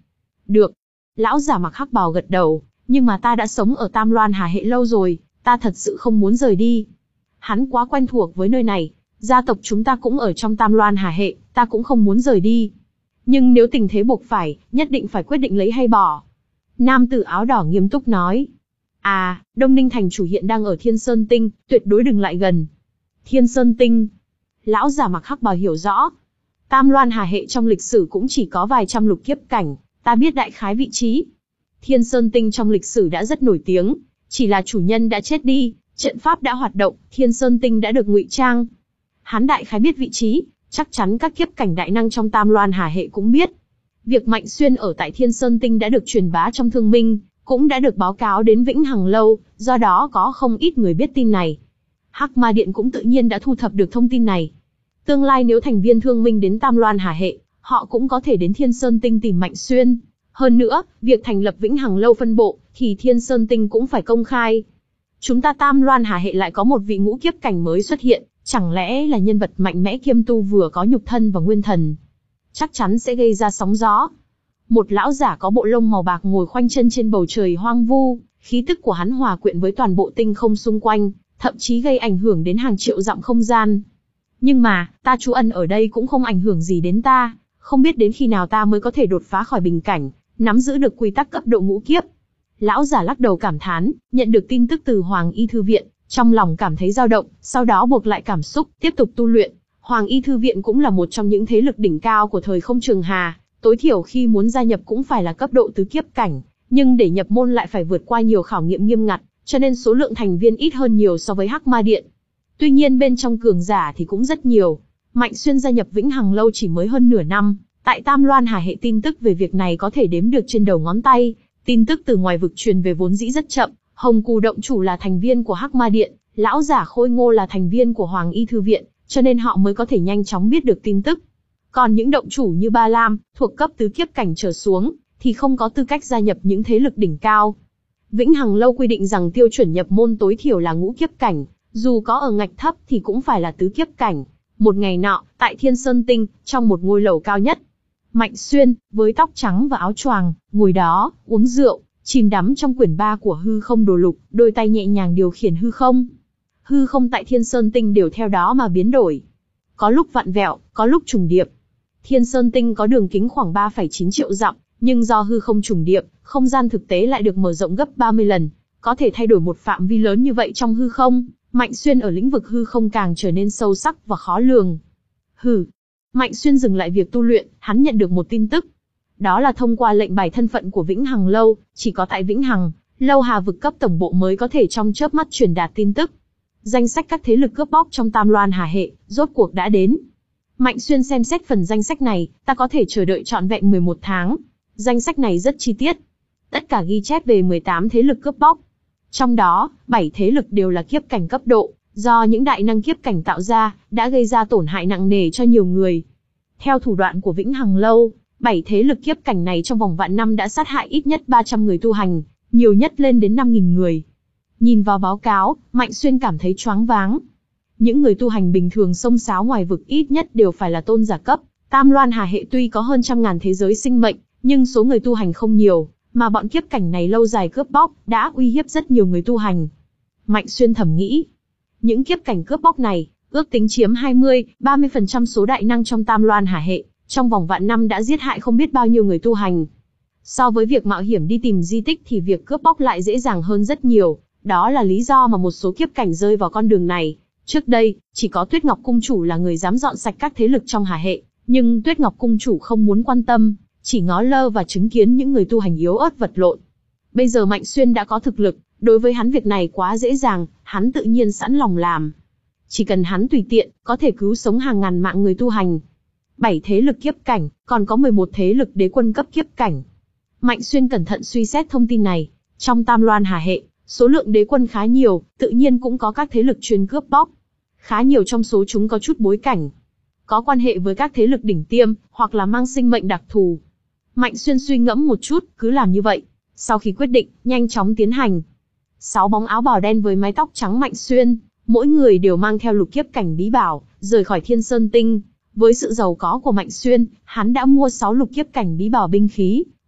Được. Lão giả mặc hắc bào gật đầu, nhưng mà ta đã sống ở Tam Loan Hà Hệ lâu rồi, ta thật sự không muốn rời đi. Hắn quá quen thuộc với nơi này, gia tộc chúng ta cũng ở trong Tam Loan Hà Hệ, ta cũng không muốn rời đi. Nhưng nếu tình thế buộc phải, nhất định phải quyết định lấy hay bỏ. Nam tử áo đỏ nghiêm túc nói. À, Đông Ninh thành chủ hiện đang ở Thiên Sơn Tinh, tuyệt đối đừng lại gần. Thiên Sơn Tinh. Lão giả mặc hắc bào hiểu rõ. Tam Loan Hà Hệ trong lịch sử cũng chỉ có vài trăm lục kiếp cảnh, ta biết đại khái vị trí. Thiên Sơn Tinh trong lịch sử đã rất nổi tiếng, chỉ là chủ nhân đã chết đi, trận pháp đã hoạt động, Thiên Sơn Tinh đã được ngụy trang. Hắn đại khái biết vị trí, chắc chắn các kiếp cảnh đại năng trong Tam Loan Hà Hệ cũng biết. Việc Mạnh Xuyên ở tại Thiên Sơn Tinh đã được truyền bá trong Thương Minh, cũng đã được báo cáo đến Vĩnh Hằng Lâu, do đó có không ít người biết tin này. Hắc Ma Điện cũng tự nhiên đã thu thập được thông tin này. Tương lai nếu thành viên Thương Minh đến Tam Loan Hà Hệ, họ cũng có thể đến Thiên Sơn Tinh tìm Mạnh Xuyên. Hơn nữa, việc thành lập Vĩnh Hằng Lâu phân bộ, thì Thiên Sơn Tinh cũng phải công khai. Chúng ta Tam Loan Hà Hệ lại có một vị ngũ kiếp cảnh mới xuất hiện, chẳng lẽ là nhân vật mạnh mẽ kiêm tu vừa có nhục thân và nguyên thần. Chắc chắn sẽ gây ra sóng gió. Một lão giả có bộ lông màu bạc ngồi khoanh chân trên bầu trời hoang vu, khí tức của hắn hòa quyện với toàn bộ tinh không xung quanh, thậm chí gây ảnh hưởng đến hàng triệu dặm không gian. Nhưng mà, ta trú ẩn ở đây cũng không ảnh hưởng gì đến ta, không biết đến khi nào ta mới có thể đột phá khỏi bình cảnh, nắm giữ được quy tắc cấp độ ngũ kiếp. Lão giả lắc đầu cảm thán, nhận được tin tức từ Hoàng Y Thư Viện, trong lòng cảm thấy dao động, sau đó buộc lại cảm xúc, tiếp tục tu luyện. Hoàng Y Thư Viện cũng là một trong những thế lực đỉnh cao của thời không Trường Hà, tối thiểu khi muốn gia nhập cũng phải là cấp độ tứ kiếp cảnh, nhưng để nhập môn lại phải vượt qua nhiều khảo nghiệm nghiêm ngặt, cho nên số lượng thành viên ít hơn nhiều so với Hắc Ma Điện. Tuy nhiên bên trong cường giả thì cũng rất nhiều. Mạnh Xuyên gia nhập Vĩnh Hằng Lâu chỉ mới hơn nửa năm, tại Tam Loan Hà Hệ tin tức về việc này có thể đếm được trên đầu ngón tay. Tin tức từ ngoài vực truyền về vốn dĩ rất chậm. Hồng Cù Động Chủ là thành viên của Hắc Ma Điện, lão giả Khôi Ngô là thành viên của Hoàng Y Thư Viện, cho nên họ mới có thể nhanh chóng biết được tin tức. Còn những động chủ như Ba Lam, thuộc cấp tứ kiếp cảnh trở xuống, thì không có tư cách gia nhập những thế lực đỉnh cao. Vĩnh Hằng Lâu quy định rằng tiêu chuẩn nhập môn tối thiểu là ngũ kiếp cảnh, dù có ở ngạch thấp thì cũng phải là tứ kiếp cảnh. Một ngày nọ, tại Thiên Sơn Tinh, trong một ngôi lầu cao nhất, Mạnh Xuyên, với tóc trắng và áo choàng, ngồi đó, uống rượu, chìm đắm trong quyển ba của hư không đồ lục, đôi tay nhẹ nhàng điều khiển hư không. Hư không tại Thiên Sơn Tinh đều theo đó mà biến đổi. Có lúc vặn vẹo, có lúc trùng điệp. Thiên Sơn Tinh có đường kính khoảng ba phẩy chín triệu dặm, nhưng do hư không trùng điệp, không gian thực tế lại được mở rộng gấp ba mươi lần, có thể thay đổi một phạm vi lớn như vậy trong hư không. Mạnh Xuyên ở lĩnh vực hư không càng trở nên sâu sắc và khó lường. Hừ. Mạnh Xuyên dừng lại việc tu luyện, hắn nhận được một tin tức. Đó là thông qua lệnh bài thân phận của Vĩnh Hằng Lâu, chỉ có tại Vĩnh Hằng Lâu Hà vực cấp tổng bộ mới có thể trong chớp mắt truyền đạt tin tức. Danh sách các thế lực cướp bóc trong Tam Loan Hà Hệ, rốt cuộc đã đến. Mạnh Xuyên xem xét phần danh sách này, ta có thể chờ đợi trọn vẹn mười một tháng. Danh sách này rất chi tiết. Tất cả ghi chép về mười tám thế lực cướp bóc. Trong đó, bảy thế lực đều là kiếp cảnh cấp độ, do những đại năng kiếp cảnh tạo ra, đã gây ra tổn hại nặng nề cho nhiều người. Theo thủ đoạn của Vĩnh Hằng Lâu, bảy thế lực kiếp cảnh này trong vòng vạn năm đã sát hại ít nhất ba trăm người tu hành, nhiều nhất lên đến năm nghìn người. Nhìn vào báo cáo, Mạnh Xuyên cảm thấy choáng váng. Những người tu hành bình thường xông xáo ngoài vực ít nhất đều phải là tôn giả cấp. Tam Loan Hà Hệ tuy có hơn trăm ngàn thế giới sinh mệnh, nhưng số người tu hành không nhiều, mà bọn kiếp cảnh này lâu dài cướp bóc, đã uy hiếp rất nhiều người tu hành. Mạnh Xuyên thầm nghĩ, những kiếp cảnh cướp bóc này, ước tính chiếm hai mươi đến ba mươi phần trăm số đại năng trong Tam Loan Hà Hệ, trong vòng vạn năm đã giết hại không biết bao nhiêu người tu hành. So với việc mạo hiểm đi tìm di tích thì việc cướp bóc lại dễ dàng hơn rất nhiều, đó là lý do mà một số kiếp cảnh rơi vào con đường này. Trước đây, chỉ có Tuyết Ngọc Cung Chủ là người dám dọn sạch các thế lực trong Hà Hệ, nhưng Tuyết Ngọc Cung Chủ không muốn quan tâm, chỉ ngó lơ và chứng kiến những người tu hành yếu ớt vật lộn. Bây giờ Mạnh Xuyên đã có thực lực, đối với hắn việc này quá dễ dàng, hắn tự nhiên sẵn lòng làm. Chỉ cần hắn tùy tiện, có thể cứu sống hàng ngàn mạng người tu hành. Bảy thế lực kiếp cảnh, còn có mười một thế lực đế quân cấp kiếp cảnh. Mạnh Xuyên cẩn thận suy xét thông tin này. Trong Tam Loan Hà Hệ, số lượng đế quân khá nhiều, tự nhiên cũng có các thế lực chuyên cướp bóc. Khá nhiều trong số chúng có chút bối cảnh, có quan hệ với các thế lực đỉnh tiêm, hoặc là mang sinh mệnh đặc thù. Mạnh Xuyên suy ngẫm một chút, cứ làm như vậy. Sau khi quyết định, nhanh chóng tiến hành. Sáu bóng áo bào đen với mái tóc trắng Mạnh Xuyên, mỗi người đều mang theo lục kiếp cảnh bí bảo, rời khỏi Thiên Sơn Tinh. Với sự giàu có của Mạnh Xuyên, hắn đã mua sáu lục kiếp cảnh bí bảo binh khí,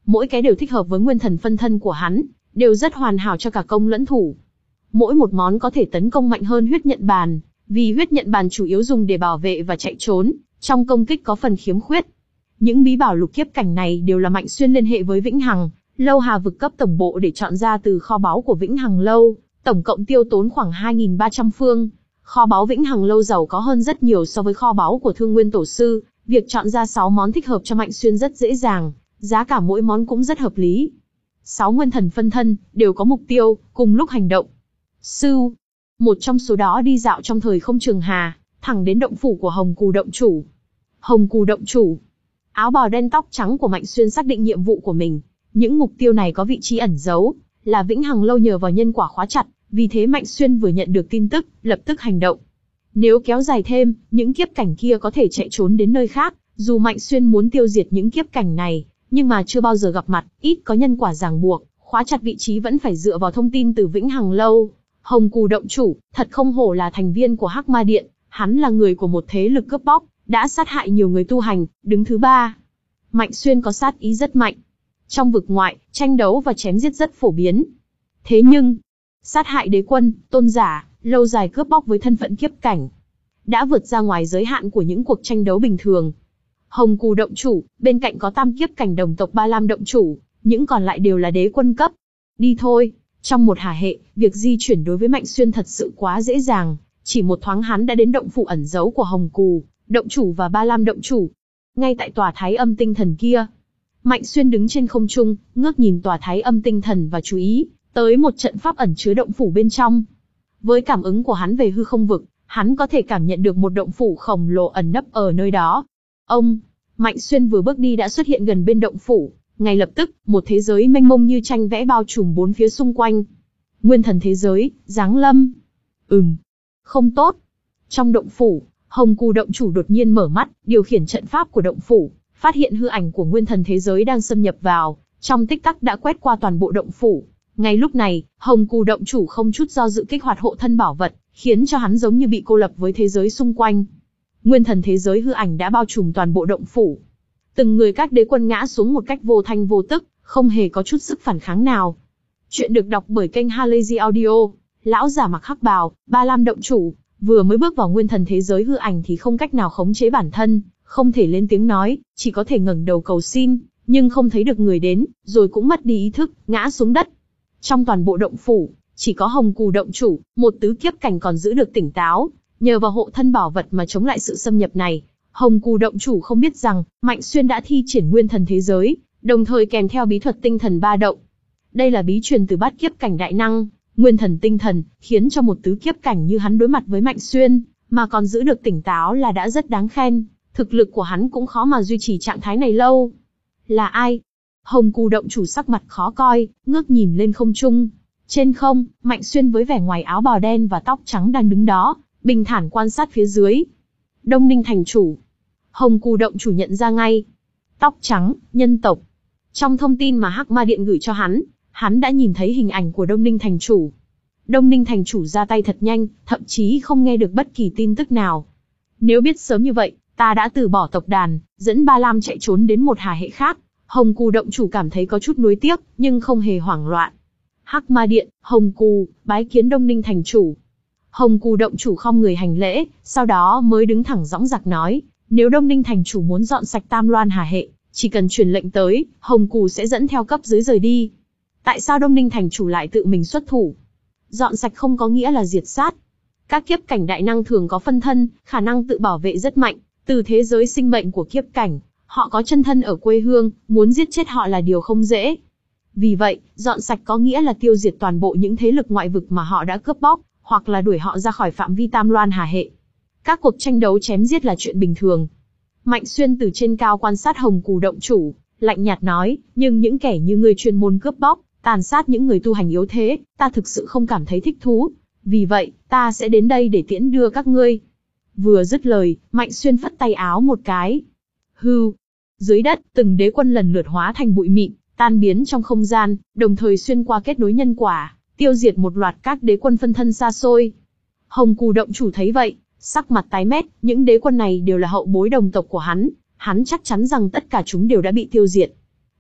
mỗi cái đều thích hợp với nguyên thần phân thân của hắn, đều rất hoàn hảo cho cả công lẫn thủ. Mỗi một món có thể tấn công mạnh hơn huyết nhận bàn, vì huyết nhận bàn chủ yếu dùng để bảo vệ và chạy trốn, trong công kích có phần khiếm khuyết. Những bí bảo lục kiếp cảnh này đều là Mạnh Xuyên liên hệ với Vĩnh Hằng Lâu Hà vực cấp tổng bộ để chọn ra từ kho báu của Vĩnh Hằng Lâu, tổng cộng tiêu tốn khoảng hai nghìn ba trăm phương. Kho báu Vĩnh Hằng Lâu giàu có hơn rất nhiều so với kho báu của Thương Nguyên Tổ Sư, việc chọn ra sáu món thích hợp cho Mạnh Xuyên rất dễ dàng, giá cả mỗi món cũng rất hợp lý. Sáu nguyên thần phân thân, đều có mục tiêu, cùng lúc hành động. Sưu, một trong số đó đi dạo trong thời không trường hà, thẳng đến động phủ của Hồng Cù động chủ. Hồng Cù động chủ, áo bào đen tóc trắng của Mạnh Xuyên xác định nhiệm vụ của mình. Những mục tiêu này có vị trí ẩn giấu, là Vĩnh Hằng Lâu nhờ vào nhân quả khóa chặt, vì thế Mạnh Xuyên vừa nhận được tin tức, lập tức hành động. Nếu kéo dài thêm, những kiếp cảnh kia có thể chạy trốn đến nơi khác, dù Mạnh Xuyên muốn tiêu diệt những kiếp cảnh này, nhưng mà chưa bao giờ gặp mặt, ít có nhân quả ràng buộc, khóa chặt vị trí vẫn phải dựa vào thông tin từ Vĩnh Hằng Lâu. Hồng Cù động chủ, thật không hổ là thành viên của Hắc Ma Điện, hắn là người của một thế lực cướp bóc, đã sát hại nhiều người tu hành, đứng thứ ba. Mạnh Xuyên có sát ý rất mạnh. Trong vực ngoại, tranh đấu và chém giết rất phổ biến. Thế nhưng, sát hại đế quân, tôn giả, lâu dài cướp bóc với thân phận kiếp cảnh, đã vượt ra ngoài giới hạn của những cuộc tranh đấu bình thường. Hồng Cù động chủ, bên cạnh có tam kiếp cảnh đồng tộc Ba Lam động chủ, những còn lại đều là đế quân cấp. Đi thôi, trong một hỏa hệ, việc di chuyển đối với Mạnh Xuyên thật sự quá dễ dàng, chỉ một thoáng hắn đã đến động phủ ẩn giấu của Hồng Cù động chủ và Ba Lam động chủ. Ngay tại tòa Thái Âm tinh thần kia, Mạnh Xuyên đứng trên không trung, ngước nhìn tòa Thái Âm tinh thần và chú ý tới một trận pháp ẩn chứa động phủ bên trong. Với cảm ứng của hắn về hư không vực, hắn có thể cảm nhận được một động phủ khổng lồ ẩn nấp ở nơi đó. Ông, Mạnh Xuyên vừa bước đi đã xuất hiện gần bên động phủ, ngay lập tức, một thế giới mênh mông như tranh vẽ bao trùm bốn phía xung quanh. Nguyên thần thế giới, giáng lâm. Ừm, không tốt. Trong động phủ, Hồng Cù động chủ đột nhiên mở mắt, điều khiển trận pháp của động phủ, phát hiện hư ảnh của nguyên thần thế giới đang xâm nhập vào, trong tích tắc đã quét qua toàn bộ động phủ. Ngay lúc này, Hồng Cù động chủ không chút do dự kích hoạt hộ thân bảo vật, khiến cho hắn giống như bị cô lập với thế giới xung quanh. Nguyên thần thế giới hư ảnh đã bao trùm toàn bộ động phủ. Từng người các đế quân ngã xuống một cách vô thanh vô tức, không hề có chút sức phản kháng nào. Chuyện được đọc bởi kênh Halazy Audio. Lão giả mặc hắc bào, Ba Lam động chủ, vừa mới bước vào nguyên thần thế giới hư ảnh thì không cách nào khống chế bản thân, không thể lên tiếng nói, chỉ có thể ngẩng đầu cầu xin, nhưng không thấy được người đến, rồi cũng mất đi ý thức, ngã xuống đất. Trong toàn bộ động phủ, chỉ có Hồng Cù động chủ, một tứ kiếp cảnh còn giữ được tỉnh táo, nhờ vào hộ thân bảo vật mà chống lại sự xâm nhập này. Hồng Cù động chủ không biết rằng, Mạnh Xuyên đã thi triển nguyên thần thế giới, đồng thời kèm theo bí thuật tinh thần ba động. Đây là bí truyền từ bát kiếp cảnh đại năng, nguyên thần tinh thần, khiến cho một tứ kiếp cảnh như hắn đối mặt với Mạnh Xuyên, mà còn giữ được tỉnh táo là đã rất đáng khen. Thực lực của hắn cũng khó mà duy trì trạng thái này lâu. Là ai? Hồng Cù động chủ sắc mặt khó coi, ngước nhìn lên không trung. Trên không, Mạnh Xuyên với vẻ ngoài áo bào đen và tóc trắng đang đứng đó, bình thản quan sát phía dưới. Đông Ninh thành chủ. Hồng Cù động chủ nhận ra ngay. Tóc trắng, nhân tộc. Trong thông tin mà Hắc Ma Điện gửi cho hắn, hắn đã nhìn thấy hình ảnh của Đông Ninh thành chủ. Đông Ninh thành chủ ra tay thật nhanh, thậm chí không nghe được bất kỳ tin tức nào. Nếu biết sớm như vậy, ta đã từ bỏ tộc đàn, dẫn Ba Lam chạy trốn đến một hà hệ khác. Hồng Cù động chủ cảm thấy có chút nuối tiếc, nhưng không hề hoảng loạn. Hắc Ma Điện, Hồng Cù, bái kiến Đông Ninh thành chủ. Hồng Cù động chủ không người hành lễ, sau đó mới đứng thẳng dõng dạc nói, nếu Đông Ninh thành chủ muốn dọn sạch Tam Loan hà hệ, chỉ cần truyền lệnh tới, Hồng Cù sẽ dẫn theo cấp dưới rời đi. Tại sao Đông Ninh thành chủ lại tự mình xuất thủ? Dọn sạch không có nghĩa là diệt sát. Các kiếp cảnh đại năng thường có phân thân, khả năng tự bảo vệ rất mạnh, từ thế giới sinh mệnh của kiếp cảnh, họ có chân thân ở quê hương, muốn giết chết họ là điều không dễ. Vì vậy, dọn sạch có nghĩa là tiêu diệt toàn bộ những thế lực ngoại vực mà họ đã cướp bóc, hoặc là đuổi họ ra khỏi phạm vi Tam Loan hà hệ. Các cuộc tranh đấu chém giết là chuyện bình thường. Mạnh Xuyên từ trên cao quan sát Hồng Cù động chủ, lạnh nhạt nói, nhưng những kẻ như ngươi chuyên môn cướp bóc, tàn sát những người tu hành yếu thế, ta thực sự không cảm thấy thích thú. Vì vậy, ta sẽ đến đây để tiễn đưa các ngươi. Vừa dứt lời, Mạnh Xuyên phất tay áo một cái. Hưu. Dưới đất, từng đế quân lần lượt hóa thành bụi mịn, tan biến trong không gian, đồng thời xuyên qua kết nối nhân quả, tiêu diệt một loạt các đế quân phân thân xa xôi. Hồng Cù động chủ thấy vậy, sắc mặt tái mét, những đế quân này đều là hậu bối đồng tộc của hắn, hắn chắc chắn rằng tất cả chúng đều đã bị tiêu diệt.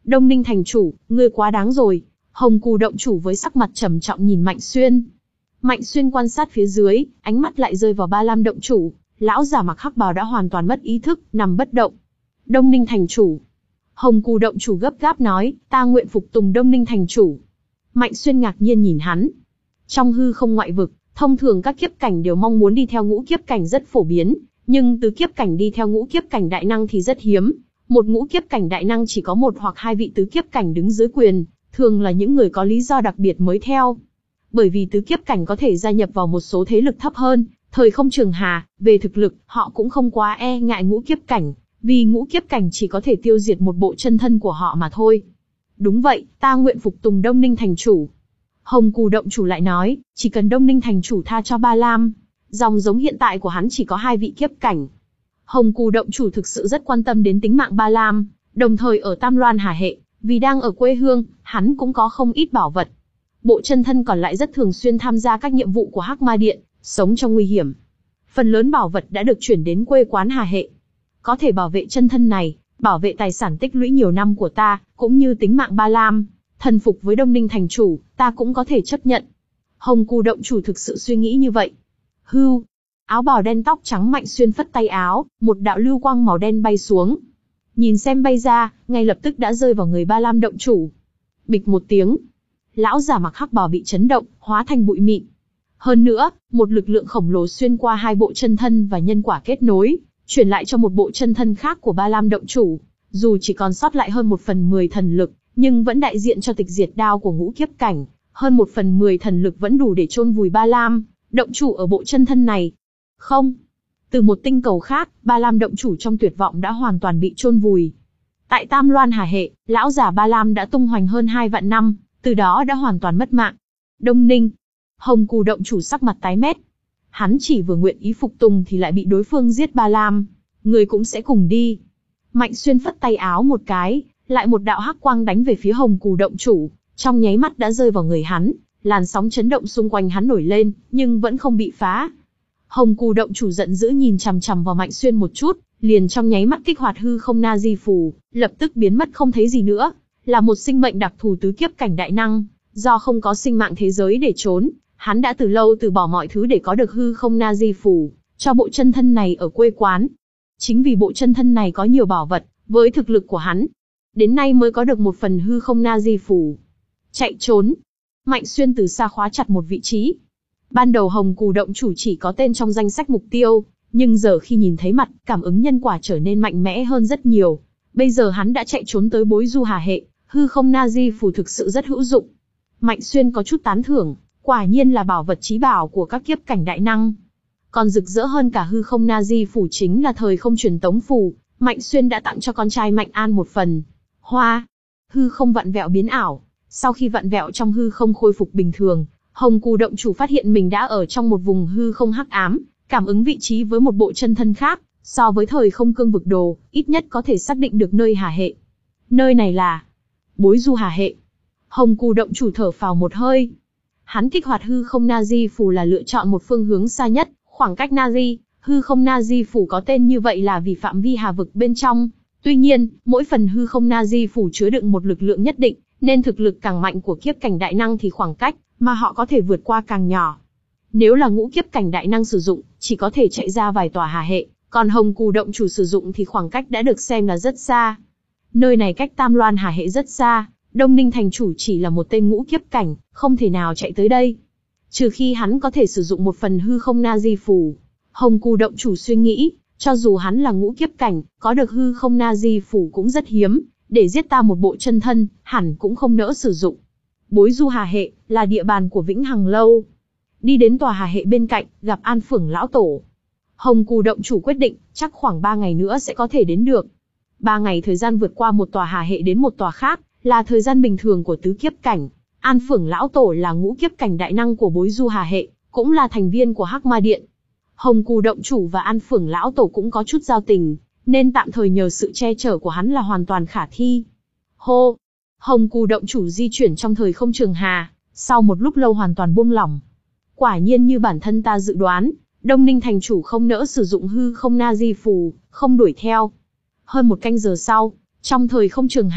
Đông Ninh thành chủ, ngươi quá đáng rồi. Hồng Cù động chủ với sắc mặt trầm trọng nhìn Mạnh Xuyên. Mạnh Xuyên quan sát phía dưới, ánh mắt lại rơi vào Ba Lam động chủ. Lão giả mặc hắc bào đã hoàn toàn mất ý thức, nằm bất động. Đông Ninh thành chủ. Hồng Cù động chủ gấp gáp nói, ta nguyện phục tùng Đông Ninh thành chủ. Mạnh Xuyên ngạc nhiên nhìn hắn. Trong hư không ngoại vực, thông thường các kiếp cảnh đều mong muốn đi theo ngũ kiếp cảnh rất phổ biến, nhưng tứ kiếp cảnh đi theo ngũ kiếp cảnh đại năng thì rất hiếm. Một ngũ kiếp cảnh đại năng chỉ có một hoặc hai vị tứ kiếp cảnh đứng dưới quyền, thường là những người có lý do đặc biệt mới theo. Bởi vì tứ kiếp cảnh có thể gia nhập vào một số thế lực thấp hơn, thời không trường hà, về thực lực, họ cũng không quá e ngại ngũ kiếp cảnh, vì ngũ kiếp cảnh chỉ có thể tiêu diệt một bộ chân thân của họ mà thôi. Đúng vậy, ta nguyện phục tùng Đông Ninh thành chủ. Hồng Cù động chủ lại nói, chỉ cần Đông Ninh thành chủ tha cho Ba Lam, dòng giống hiện tại của hắn chỉ có hai vị kiếp cảnh. Hồng Cù động chủ thực sự rất quan tâm đến tính mạng Ba Lam, đồng thời ở Tam Loan Hà Hệ, vì đang ở quê hương, hắn cũng có không ít bảo vật. Bộ chân thân còn lại rất thường xuyên tham gia các nhiệm vụ của Hắc Ma Điện, sống trong nguy hiểm. Phần lớn bảo vật đã được chuyển đến quê quán Hà Hệ. Có thể bảo vệ chân thân này, bảo vệ tài sản tích lũy nhiều năm của ta, cũng như tính mạng Ba Lam, thần phục với Đông Ninh thành chủ, ta cũng có thể chấp nhận. Hồng Cù động chủ thực sự suy nghĩ như vậy. Hưu, áo bào đen tóc trắng Mạnh Xuyên phất tay áo, một đạo lưu quang màu đen bay xuống. Nhìn xem bay ra, ngay lập tức đã rơi vào người Ba Lam động chủ. Bịch một tiếng, lão giả mặc hắc bào bị chấn động, hóa thành bụi mịn. Hơn nữa, một lực lượng khổng lồ xuyên qua hai bộ chân thân và nhân quả kết nối, chuyển lại cho một bộ chân thân khác của Ba Lam động chủ. Dù chỉ còn sót lại hơn một phần mười thần lực, nhưng vẫn đại diện cho tịch diệt đao của ngũ kiếp cảnh. Hơn một phần mười thần lực vẫn đủ để chôn vùi Ba Lam động chủ ở bộ chân thân này. Không. Từ một tinh cầu khác, Ba Lam động chủ trong tuyệt vọng đã hoàn toàn bị chôn vùi. Tại Tam Loan Hà Hệ, lão giả Ba Lam đã tung hoành hơn hai vạn năm, từ đó đã hoàn toàn mất mạng. Đông Ninh. Hồng Cù động chủ sắc mặt tái mét. Hắn chỉ vừa nguyện ý phục tùng thì lại bị đối phương giết Ba Lam. Người cũng sẽ cùng đi. Mạnh Xuyên phất tay áo một cái, lại một đạo hắc quang đánh về phía Hồng Cù động chủ, trong nháy mắt đã rơi vào người hắn, làn sóng chấn động xung quanh hắn nổi lên, nhưng vẫn không bị phá. Hồng Cù động chủ giận dữ nhìn chằm chằm vào Mạnh Xuyên một chút, liền trong nháy mắt kích hoạt hư không na di phù, lập tức biến mất không thấy gì nữa, là một sinh mệnh đặc thù tứ kiếp cảnh đại năng, do không có sinh mạng thế giới để trốn, hắn đã từ lâu từ bỏ mọi thứ để có được hư không na di phù, cho bộ chân thân này ở quê quán. Chính vì bộ chân thân này có nhiều bảo vật, với thực lực của hắn, đến nay mới có được một phần hư không na di phù. Chạy trốn. Mạnh Xuyên từ xa khóa chặt một vị trí. Ban đầu Hồng Cù động chủ chỉ có tên trong danh sách mục tiêu, nhưng giờ khi nhìn thấy mặt, cảm ứng nhân quả trở nên mạnh mẽ hơn rất nhiều. Bây giờ hắn đã chạy trốn tới Bối Du Hà Hệ, hư không na di phù thực sự rất hữu dụng. Mạnh Xuyên có chút tán thưởng, quả nhiên là bảo vật chí bảo của các kiếp cảnh đại năng. Còn rực rỡ hơn cả hư không na di phù chính là thời không truyền tống phù, Mạnh Xuyên đã tặng cho con trai Mạnh An một phần. Hoa, hư không vặn vẹo biến ảo. Sau khi vặn vẹo trong hư không khôi phục bình thường, Hồng Cù động chủ phát hiện mình đã ở trong một vùng hư không hắc ám, cảm ứng vị trí với một bộ chân thân khác, so với thời không cương vực đồ, ít nhất có thể xác định được nơi Hà Hệ. Nơi này là Bối Du Hà Hệ. Hồng Cù động chủ thở phào một hơi. Hắn kích hoạt hư không na di phù là lựa chọn một phương hướng xa nhất, khoảng cách na di, hư không na di phù có tên như vậy là vì phạm vi hà vực bên trong. Tuy nhiên, mỗi phần hư không na di phù chứa đựng một lực lượng nhất định, nên thực lực càng mạnh của kiếp cảnh đại năng thì khoảng cách mà họ có thể vượt qua càng nhỏ. Nếu là ngũ kiếp cảnh đại năng sử dụng, chỉ có thể chạy ra vài tòa Hà Hệ, còn Hồng Cù động chủ sử dụng thì khoảng cách đã được xem là rất xa. Nơi này cách Tam Loan Hà Hệ rất xa, Đông Ninh thành chủ chỉ là một tên ngũ kiếp cảnh, không thể nào chạy tới đây. Trừ khi hắn có thể sử dụng một phần hư không na di phù. Hồng Cù động chủ suy nghĩ, cho dù hắn là ngũ kiếp cảnh, có được hư không na di phù cũng rất hiếm, để giết ta một bộ chân thân, hẳn cũng không nỡ sử dụng. Bối Du Hà Hệ là địa bàn của Vĩnh Hằng Lâu. Đi đến tòa Hà Hệ bên cạnh, gặp An Phưởng lão tổ. Hồng Cù động chủ quyết định, chắc khoảng ba ngày nữa sẽ có thể đến được. Ba ngày thời gian vượt qua một tòa Hà Hệ đến một tòa khác, là thời gian bình thường của tứ kiếp cảnh. An Phưởng lão tổ là ngũ kiếp cảnh đại năng của Bối Du Hà Hệ, cũng là thành viên của Hắc Ma Điện. Hồng Cù động chủ và An Phưởng lão tổ cũng có chút giao tình, nên tạm thời nhờ sự che chở của hắn là hoàn toàn khả thi. Hô! Hồng Cù động chủ di chuyển trong thời không trường hà, sau một lúc lâu hoàn toàn buông lỏng. Quả nhiên như bản thân ta dự đoán, Đông Ninh thành chủ không nỡ sử dụng hư không na di phù, không đuổi theo. Hơn một canh giờ sau, trong thời không trường hà,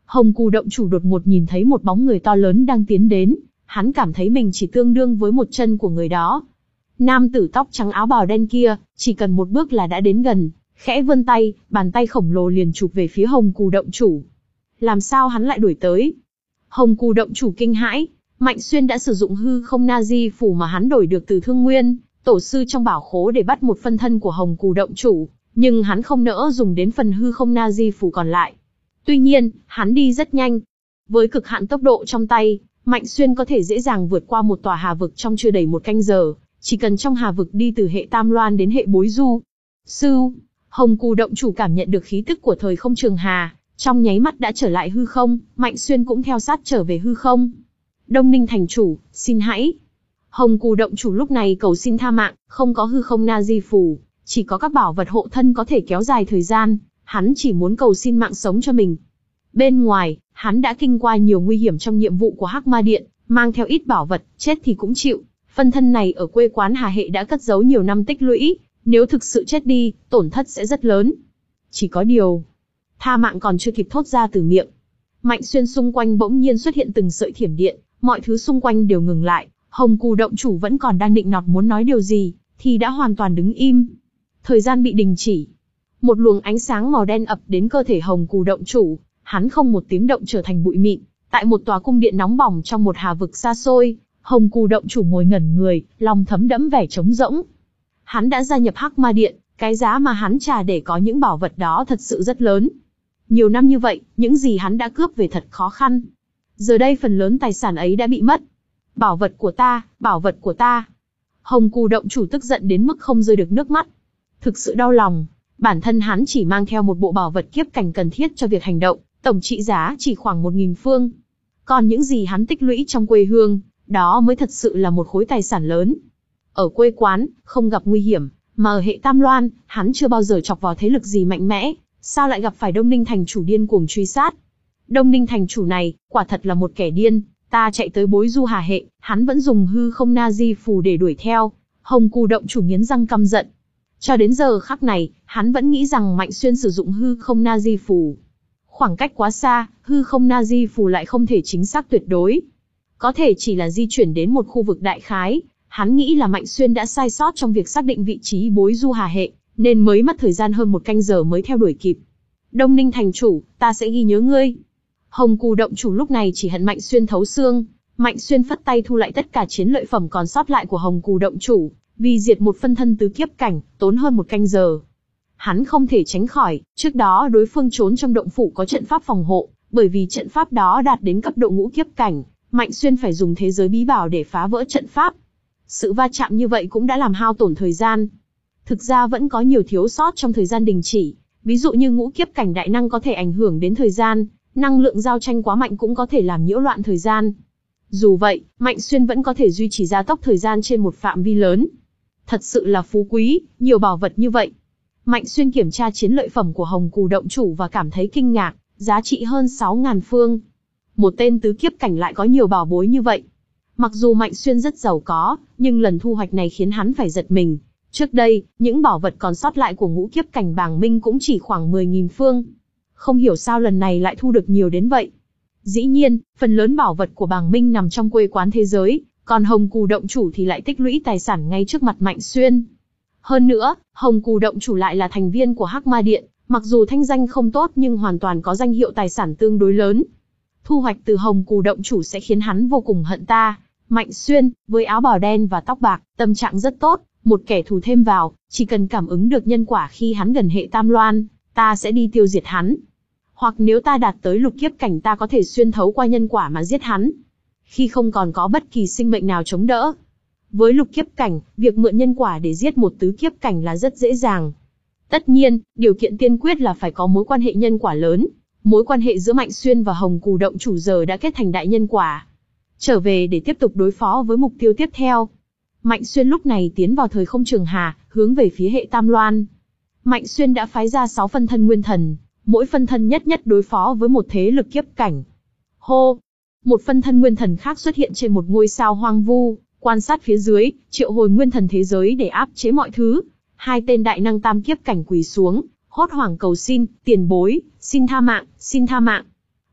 Hồng Cù động chủ đột ngột nhìn thấy một bóng người to lớn đang tiến đến, hắn cảm thấy mình chỉ tương đương với một chân của người đó. Nam tử tóc trắng áo bào đen kia, chỉ cần một bước là đã đến gần, khẽ vươn tay, bàn tay khổng lồ liền chụp về phía Hồng Cù động chủ. Làm sao hắn lại đuổi tới? Hồng Cù động chủ kinh hãi, Mạnh Xuyên đã sử dụng hư không na di phù mà hắn đổi được từ Thương Nguyên, tổ sư trong bảo khố để bắt một phân thân của Hồng Cù động chủ, nhưng hắn không nỡ dùng đến phần hư không na di phù còn lại. Tuy nhiên, hắn đi rất nhanh. Với cực hạn tốc độ trong tay, Mạnh Xuyên có thể dễ dàng vượt qua một tòa hà vực trong chưa đầy một canh giờ, chỉ cần trong hà vực đi từ hệ Tam Loan đến hệ Bối Du. Sư, Hồng Cù động chủ cảm nhận được khí tức của thời không trường hà, trong nháy mắt đã trở lại hư không, Mạnh Xuyên cũng theo sát trở về hư không. Đông Ninh thành chủ, xin hãy. Hồng Cù động chủ lúc này cầu xin tha mạng, không có hư không na di phù, chỉ có các bảo vật hộ thân có thể kéo dài thời gian, hắn chỉ muốn cầu xin mạng sống cho mình. Bên ngoài, hắn đã kinh qua nhiều nguy hiểm trong nhiệm vụ của Hắc Ma Điện, mang theo ít bảo vật, chết thì cũng chịu. Phân thân này ở quê quán Hà Hệ đã cất giấu nhiều năm tích lũy, nếu thực sự chết đi, tổn thất sẽ rất lớn. Chỉ có điều, tha mạng còn chưa kịp thốt ra từ miệng. Mạnh Xuyên xung quanh bỗng nhiên xuất hiện từng sợi thiểm điện, mọi thứ xung quanh đều ngừng lại. Hồng Cù động chủ vẫn còn đang định nọt muốn nói điều gì, thì đã hoàn toàn đứng im. Thời gian bị đình chỉ. Một luồng ánh sáng màu đen ập đến cơ thể Hồng Cù động chủ, hắn không một tiếng động trở thành bụi mịn. Tại một tòa cung điện nóng bỏng trong một hà vực xa xôi, Hồng Cù động chủ ngồi ngẩn người, lòng thấm đẫm vẻ trống rỗng. Hắn đã gia nhập Hắc Ma Điện, cái giá mà hắn trả để có những bảo vật đó thật sự rất lớn. Nhiều năm như vậy, những gì hắn đã cướp về thật khó khăn. Giờ đây phần lớn tài sản ấy đã bị mất. Bảo vật của ta, bảo vật của ta. Hồng Cù động chủ tức giận đến mức không rơi được nước mắt. Thực sự đau lòng, bản thân hắn chỉ mang theo một bộ bảo vật kiếp cảnh cần thiết cho việc hành động, tổng trị giá chỉ khoảng một nghìn phương. Còn những gì hắn tích lũy trong quê hương, đó mới thật sự là một khối tài sản lớn. Ở quê quán, không gặp nguy hiểm, mà ở hệ Tam Loan, hắn chưa bao giờ chọc vào thế lực gì mạnh mẽ, sao lại gặp phải Đông Ninh thành chủ điên cuồng truy sát. Đông Ninh thành chủ này, quả thật là một kẻ điên, ta chạy tới Bối Du Hà Hệ, hắn vẫn dùng hư không na di phù để đuổi theo. Hồng Cù động chủ nghiến răng căm giận. Cho đến giờ khắc này, hắn vẫn nghĩ rằng Mạnh Xuyên sử dụng hư không na di phù. Khoảng cách quá xa, hư không na di phù lại không thể chính xác tuyệt đối. Có thể chỉ là di chuyển đến một khu vực đại khái, hắn nghĩ là Mạnh Xuyên đã sai sót trong việc xác định vị trí Bối Du Hà Hệ, nên mới mất thời gian hơn một canh giờ mới theo đuổi kịp. Đông Ninh thành chủ, ta sẽ ghi nhớ ngươi. Hồng Cù động chủ lúc này chỉ hận Mạnh Xuyên thấu xương. Mạnh Xuyên phất tay thu lại tất cả chiến lợi phẩm còn sót lại của Hồng Cù động chủ, vì diệt một phân thân tứ kiếp cảnh, tốn hơn một canh giờ. Hắn không thể tránh khỏi, trước đó đối phương trốn trong động phủ có trận pháp phòng hộ, bởi vì trận pháp đó đạt đến cấp độ ngũ kiếp cảnh, Mạnh Xuyên phải dùng thế giới bí bảo để phá vỡ trận pháp. Sự va chạm như vậy cũng đã làm hao tổn thời gian. Thực ra vẫn có nhiều thiếu sót trong thời gian đình chỉ, ví dụ như ngũ kiếp cảnh đại năng có thể ảnh hưởng đến thời gian, năng lượng giao tranh quá mạnh cũng có thể làm nhiễu loạn thời gian. Dù vậy, Mạnh Xuyên vẫn có thể duy trì gia tốc thời gian trên một phạm vi lớn. Thật sự là phú quý, nhiều bảo vật như vậy. Mạnh Xuyên kiểm tra chiến lợi phẩm của Hồng Cù động chủ và cảm thấy kinh ngạc, giá trị hơn sáu nghìn phương. Một tên tứ kiếp cảnh lại có nhiều bảo bối như vậy. Mặc dù Mạnh Xuyên rất giàu có, nhưng lần thu hoạch này khiến hắn phải giật mình. Trước đây, những bảo vật còn sót lại của ngũ kiếp cảnh Bàng Minh cũng chỉ khoảng mười nghìn phương. Không hiểu sao lần này lại thu được nhiều đến vậy. Dĩ nhiên, phần lớn bảo vật của Bàng Minh nằm trong quê quán thế giới, còn Hồng Cù động chủ thì lại tích lũy tài sản ngay trước mặt Mạnh Xuyên. Hơn nữa, Hồng Cù động chủ lại là thành viên của Hắc Ma Điện, mặc dù thanh danh không tốt nhưng hoàn toàn có danh hiệu tài sản tương đối lớn. Thu hoạch từ Hồng Cù động chủ sẽ khiến hắn vô cùng hận ta. Mạnh Xuyên, với áo bào đen và tóc bạc, tâm trạng rất tốt, một kẻ thù thêm vào, chỉ cần cảm ứng được nhân quả khi hắn gần hệ Tam Loan, ta sẽ đi tiêu diệt hắn. Hoặc nếu ta đạt tới lục kiếp cảnh ta có thể xuyên thấu qua nhân quả mà giết hắn. Khi không còn có bất kỳ sinh mệnh nào chống đỡ. Với lục kiếp cảnh, việc mượn nhân quả để giết một tứ kiếp cảnh là rất dễ dàng. Tất nhiên, điều kiện tiên quyết là phải có mối quan hệ nhân quả lớn. Mối quan hệ giữa Mạnh Xuyên và Hồng Cù động chủ giờ đã kết thành đại nhân quả. Trở về để tiếp tục đối phó với mục tiêu tiếp theo. Mạnh Xuyên lúc này tiến vào thời không trường hà, hướng về phía hệ Tam Loan. Mạnh Xuyên đã phái ra sáu phân thân nguyên thần, mỗi phân thân nhất nhất đối phó với một thế lực kiếp cảnh. Hô! Một phân thân nguyên thần khác xuất hiện trên một ngôi sao hoang vu, quan sát phía dưới, triệu hồi nguyên thần thế giới để áp chế mọi thứ. Hai tên đại năng tam kiếp cảnh quỳ xuống, hốt hoảng cầu xin, tiền bối, xin tha mạng, xin tha mạng.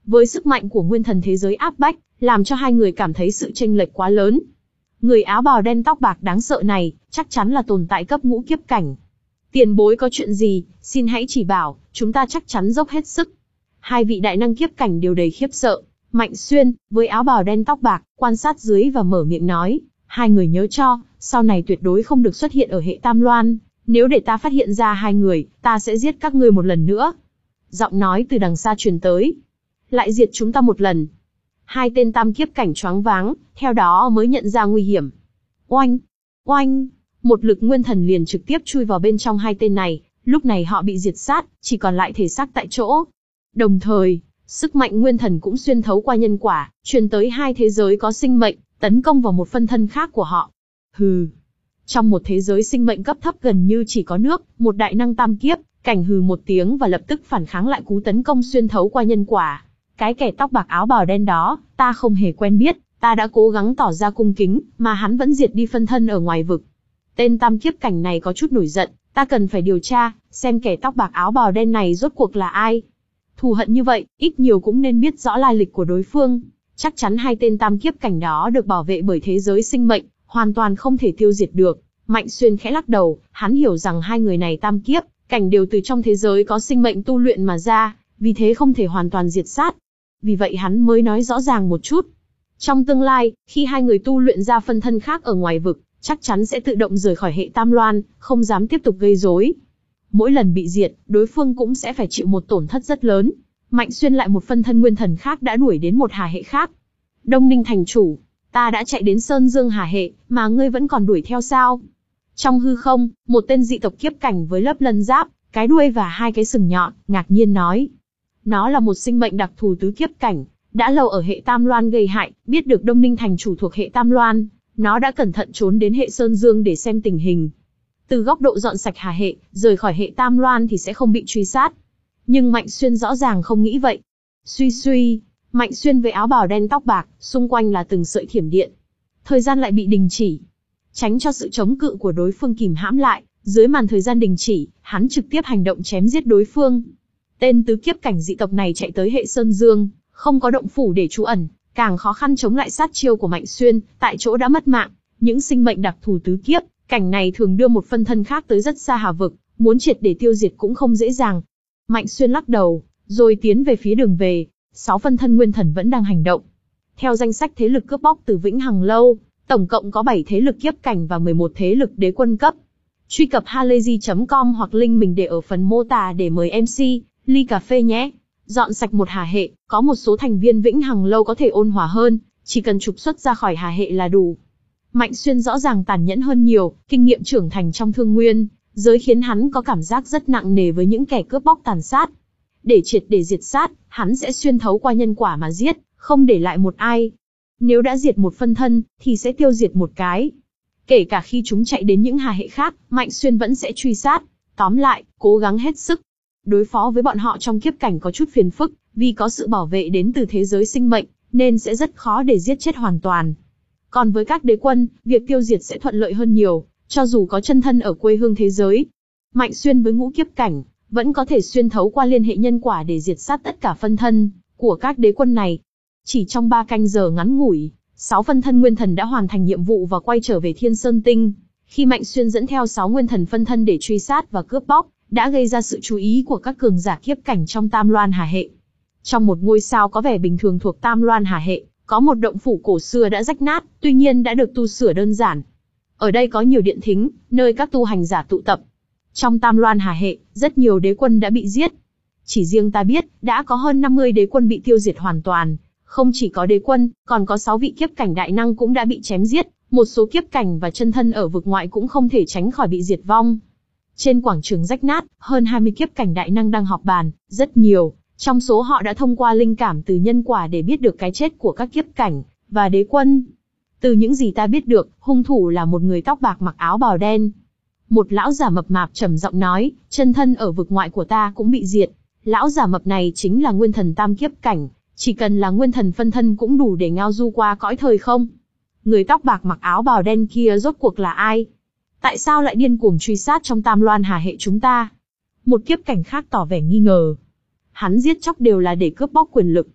với sức mạnh của nguyên thần thế giới áp bách, làm cho hai người cảm thấy sự chênh lệch quá lớn. Người áo bào đen tóc bạc đáng sợ này, chắc chắn là tồn tại cấp ngũ kiếp cảnh. Tiền bối có chuyện gì, xin hãy chỉ bảo, chúng ta chắc chắn dốc hết sức. Hai vị đại năng kiếp cảnh đều đầy khiếp sợ. Mạnh Xuyên, với áo bào đen tóc bạc, quan sát dưới và mở miệng nói, hai người nhớ cho, sau này tuyệt đối không được xuất hiện ở hệ Tam Loan, nếu để ta phát hiện ra hai người, ta sẽ giết các ngươi một lần nữa. Giọng nói từ đằng xa truyền tới. Lại diệt chúng ta một lần. Hai tên tam kiếp cảnh choáng váng, theo đó mới nhận ra nguy hiểm. Oanh! Oanh! Một lực nguyên thần liền trực tiếp chui vào bên trong hai tên này, lúc này họ bị diệt sát, chỉ còn lại thể xác tại chỗ. Đồng thời, sức mạnh nguyên thần cũng xuyên thấu qua nhân quả, truyền tới hai thế giới có sinh mệnh, tấn công vào một phân thân khác của họ. Hừ! Trong một thế giới sinh mệnh cấp thấp gần như chỉ có nước, một đại năng tam kiếp, cảnh hừ một tiếng và lập tức phản kháng lại cú tấn công xuyên thấu qua nhân quả. Cái kẻ tóc bạc áo bào đen đó, ta không hề quen biết, ta đã cố gắng tỏ ra cung kính, mà hắn vẫn diệt đi phân thân ở ngoài vực. Tên tam kiếp cảnh này có chút nổi giận, ta cần phải điều tra, xem kẻ tóc bạc áo bào đen này rốt cuộc là ai. Thù hận như vậy, ít nhiều cũng nên biết rõ lai lịch của đối phương. Chắc chắn hai tên tam kiếp cảnh đó được bảo vệ bởi thế giới sinh mệnh, hoàn toàn không thể tiêu diệt được. Mạnh Xuyên khẽ lắc đầu, hắn hiểu rằng hai người này tam kiếp cảnh đều từ trong thế giới có sinh mệnh tu luyện mà ra, vì thế không thể hoàn toàn diệt sát. Vì vậy hắn mới nói rõ ràng một chút. Trong tương lai, khi hai người tu luyện ra phân thân khác ở ngoài vực, chắc chắn sẽ tự động rời khỏi hệ Tam Loan, không dám tiếp tục gây rối. Mỗi lần bị diệt, đối phương cũng sẽ phải chịu một tổn thất rất lớn. Mạnh Xuyên lại một phân thân nguyên thần khác đã đuổi đến một hà hệ khác. Đông Ninh thành chủ, ta đã chạy đến Sơn Dương hà hệ, mà ngươi vẫn còn đuổi theo sao? Trong hư không, một tên dị tộc kiếp cảnh với lớp lân giáp, cái đuôi và hai cái sừng nhọn, ngạc nhiên nói. Nó là một sinh mệnh đặc thù tứ kiếp cảnh, đã lâu ở hệ Tam Loan gây hại, biết được Đông Ninh thành chủ thuộc hệ Tam Loan, nó đã cẩn thận trốn đến hệ Sơn Dương để xem tình hình. Từ góc độ dọn sạch hà hệ, rời khỏi hệ Tam Loan thì sẽ không bị truy sát. Nhưng Mạnh Xuyên rõ ràng không nghĩ vậy. Suy suy, Mạnh Xuyên với áo bào đen tóc bạc, xung quanh là từng sợi thiểm điện. Thời gian lại bị đình chỉ. Tránh cho sự chống cự của đối phương kìm hãm lại, dưới màn thời gian đình chỉ, hắn trực tiếp hành động chém giết đối phương. Tên tứ kiếp cảnh dị tộc này chạy tới hệ Sơn Dương, không có động phủ để trú ẩn, càng khó khăn chống lại sát chiêu của Mạnh Xuyên, tại chỗ đã mất mạng. Những sinh mệnh đặc thù tứ kiếp cảnh này thường đưa một phân thân khác tới rất xa hà vực, muốn triệt để tiêu diệt cũng không dễ dàng. Mạnh Xuyên lắc đầu, rồi tiến về phía đường về. Sáu phân thân nguyên thần vẫn đang hành động. Theo danh sách thế lực cướp bóc từ Vĩnh Hằng Lâu, tổng cộng có bảy thế lực kiếp cảnh và mười một thế lực đế quân cấp. Truy cập halayzi chấm com hoặc link mình để ở phần mô tả để mời em xê, ly cà phê nhé. Dọn sạch một hà hệ, có một số thành viên Vĩnh Hằng Lâu có thể ôn hòa hơn, chỉ cần trục xuất ra khỏi hà hệ là đủ. Mạnh Xuyên rõ ràng tàn nhẫn hơn nhiều, kinh nghiệm trưởng thành trong thương nguyên giới khiến hắn có cảm giác rất nặng nề với những kẻ cướp bóc tàn sát. Để triệt để diệt sát, hắn sẽ xuyên thấu qua nhân quả mà giết, không để lại một ai. Nếu đã diệt một phân thân, thì sẽ tiêu diệt một cái. Kể cả khi chúng chạy đến những hà hệ khác, Mạnh Xuyên vẫn sẽ truy sát. Tóm lại, cố gắng hết sức. Đối phó với bọn họ trong kiếp cảnh có chút phiền phức, vì có sự bảo vệ đến từ thế giới sinh mệnh, nên sẽ rất khó để giết chết hoàn toàn. Còn với các đế quân, việc tiêu diệt sẽ thuận lợi hơn nhiều, cho dù có chân thân ở quê hương thế giới. Mạnh Xuyên với ngũ kiếp cảnh, vẫn có thể xuyên thấu qua liên hệ nhân quả để diệt sát tất cả phân thân của các đế quân này. Chỉ trong ba canh giờ ngắn ngủi, sáu phân thân nguyên thần đã hoàn thành nhiệm vụ và quay trở về Thiên Sơn Tinh. Khi Mạnh Xuyên dẫn theo sáu nguyên thần phân thân để truy sát và cướp bóc, đã gây ra sự chú ý của các cường giả kiếp cảnh trong Tam Loan Hà hệ. Trong một ngôi sao có vẻ bình thường thuộc Tam Loan Hà hệ, có một động phủ cổ xưa đã rách nát, tuy nhiên đã được tu sửa đơn giản. Ở đây có nhiều điện thính, nơi các tu hành giả tụ tập. Trong Tam Loan Hà hệ, rất nhiều đế quân đã bị giết. Chỉ riêng ta biết, đã có hơn năm mươi đế quân bị tiêu diệt hoàn toàn. Không chỉ có đế quân, còn có sáu vị kiếp cảnh đại năng cũng đã bị chém giết. Một số kiếp cảnh và chân thân ở vực ngoại cũng không thể tránh khỏi bị diệt vong. Trên quảng trường rách nát, hơn hai mươi kiếp cảnh đại năng đang họp bàn, rất nhiều. Trong số họ đã thông qua linh cảm từ nhân quả để biết được cái chết của các kiếp cảnh và đế quân. Từ những gì ta biết được, hung thủ là một người tóc bạc mặc áo bào đen. Một lão giả mập mạp trầm giọng nói, chân thân ở vực ngoại của ta cũng bị diệt. Lão giả mập này chính là nguyên thần tam kiếp cảnh, chỉ cần là nguyên thần phân thân cũng đủ để ngao du qua cõi thời không. Người tóc bạc mặc áo bào đen kia rốt cuộc là ai? Tại sao lại điên cuồng truy sát trong Tam Loan Hà hệ chúng ta? Một kiếp cảnh khác tỏ vẻ nghi ngờ. Hắn giết chóc đều là để cướp bóc quyền lực.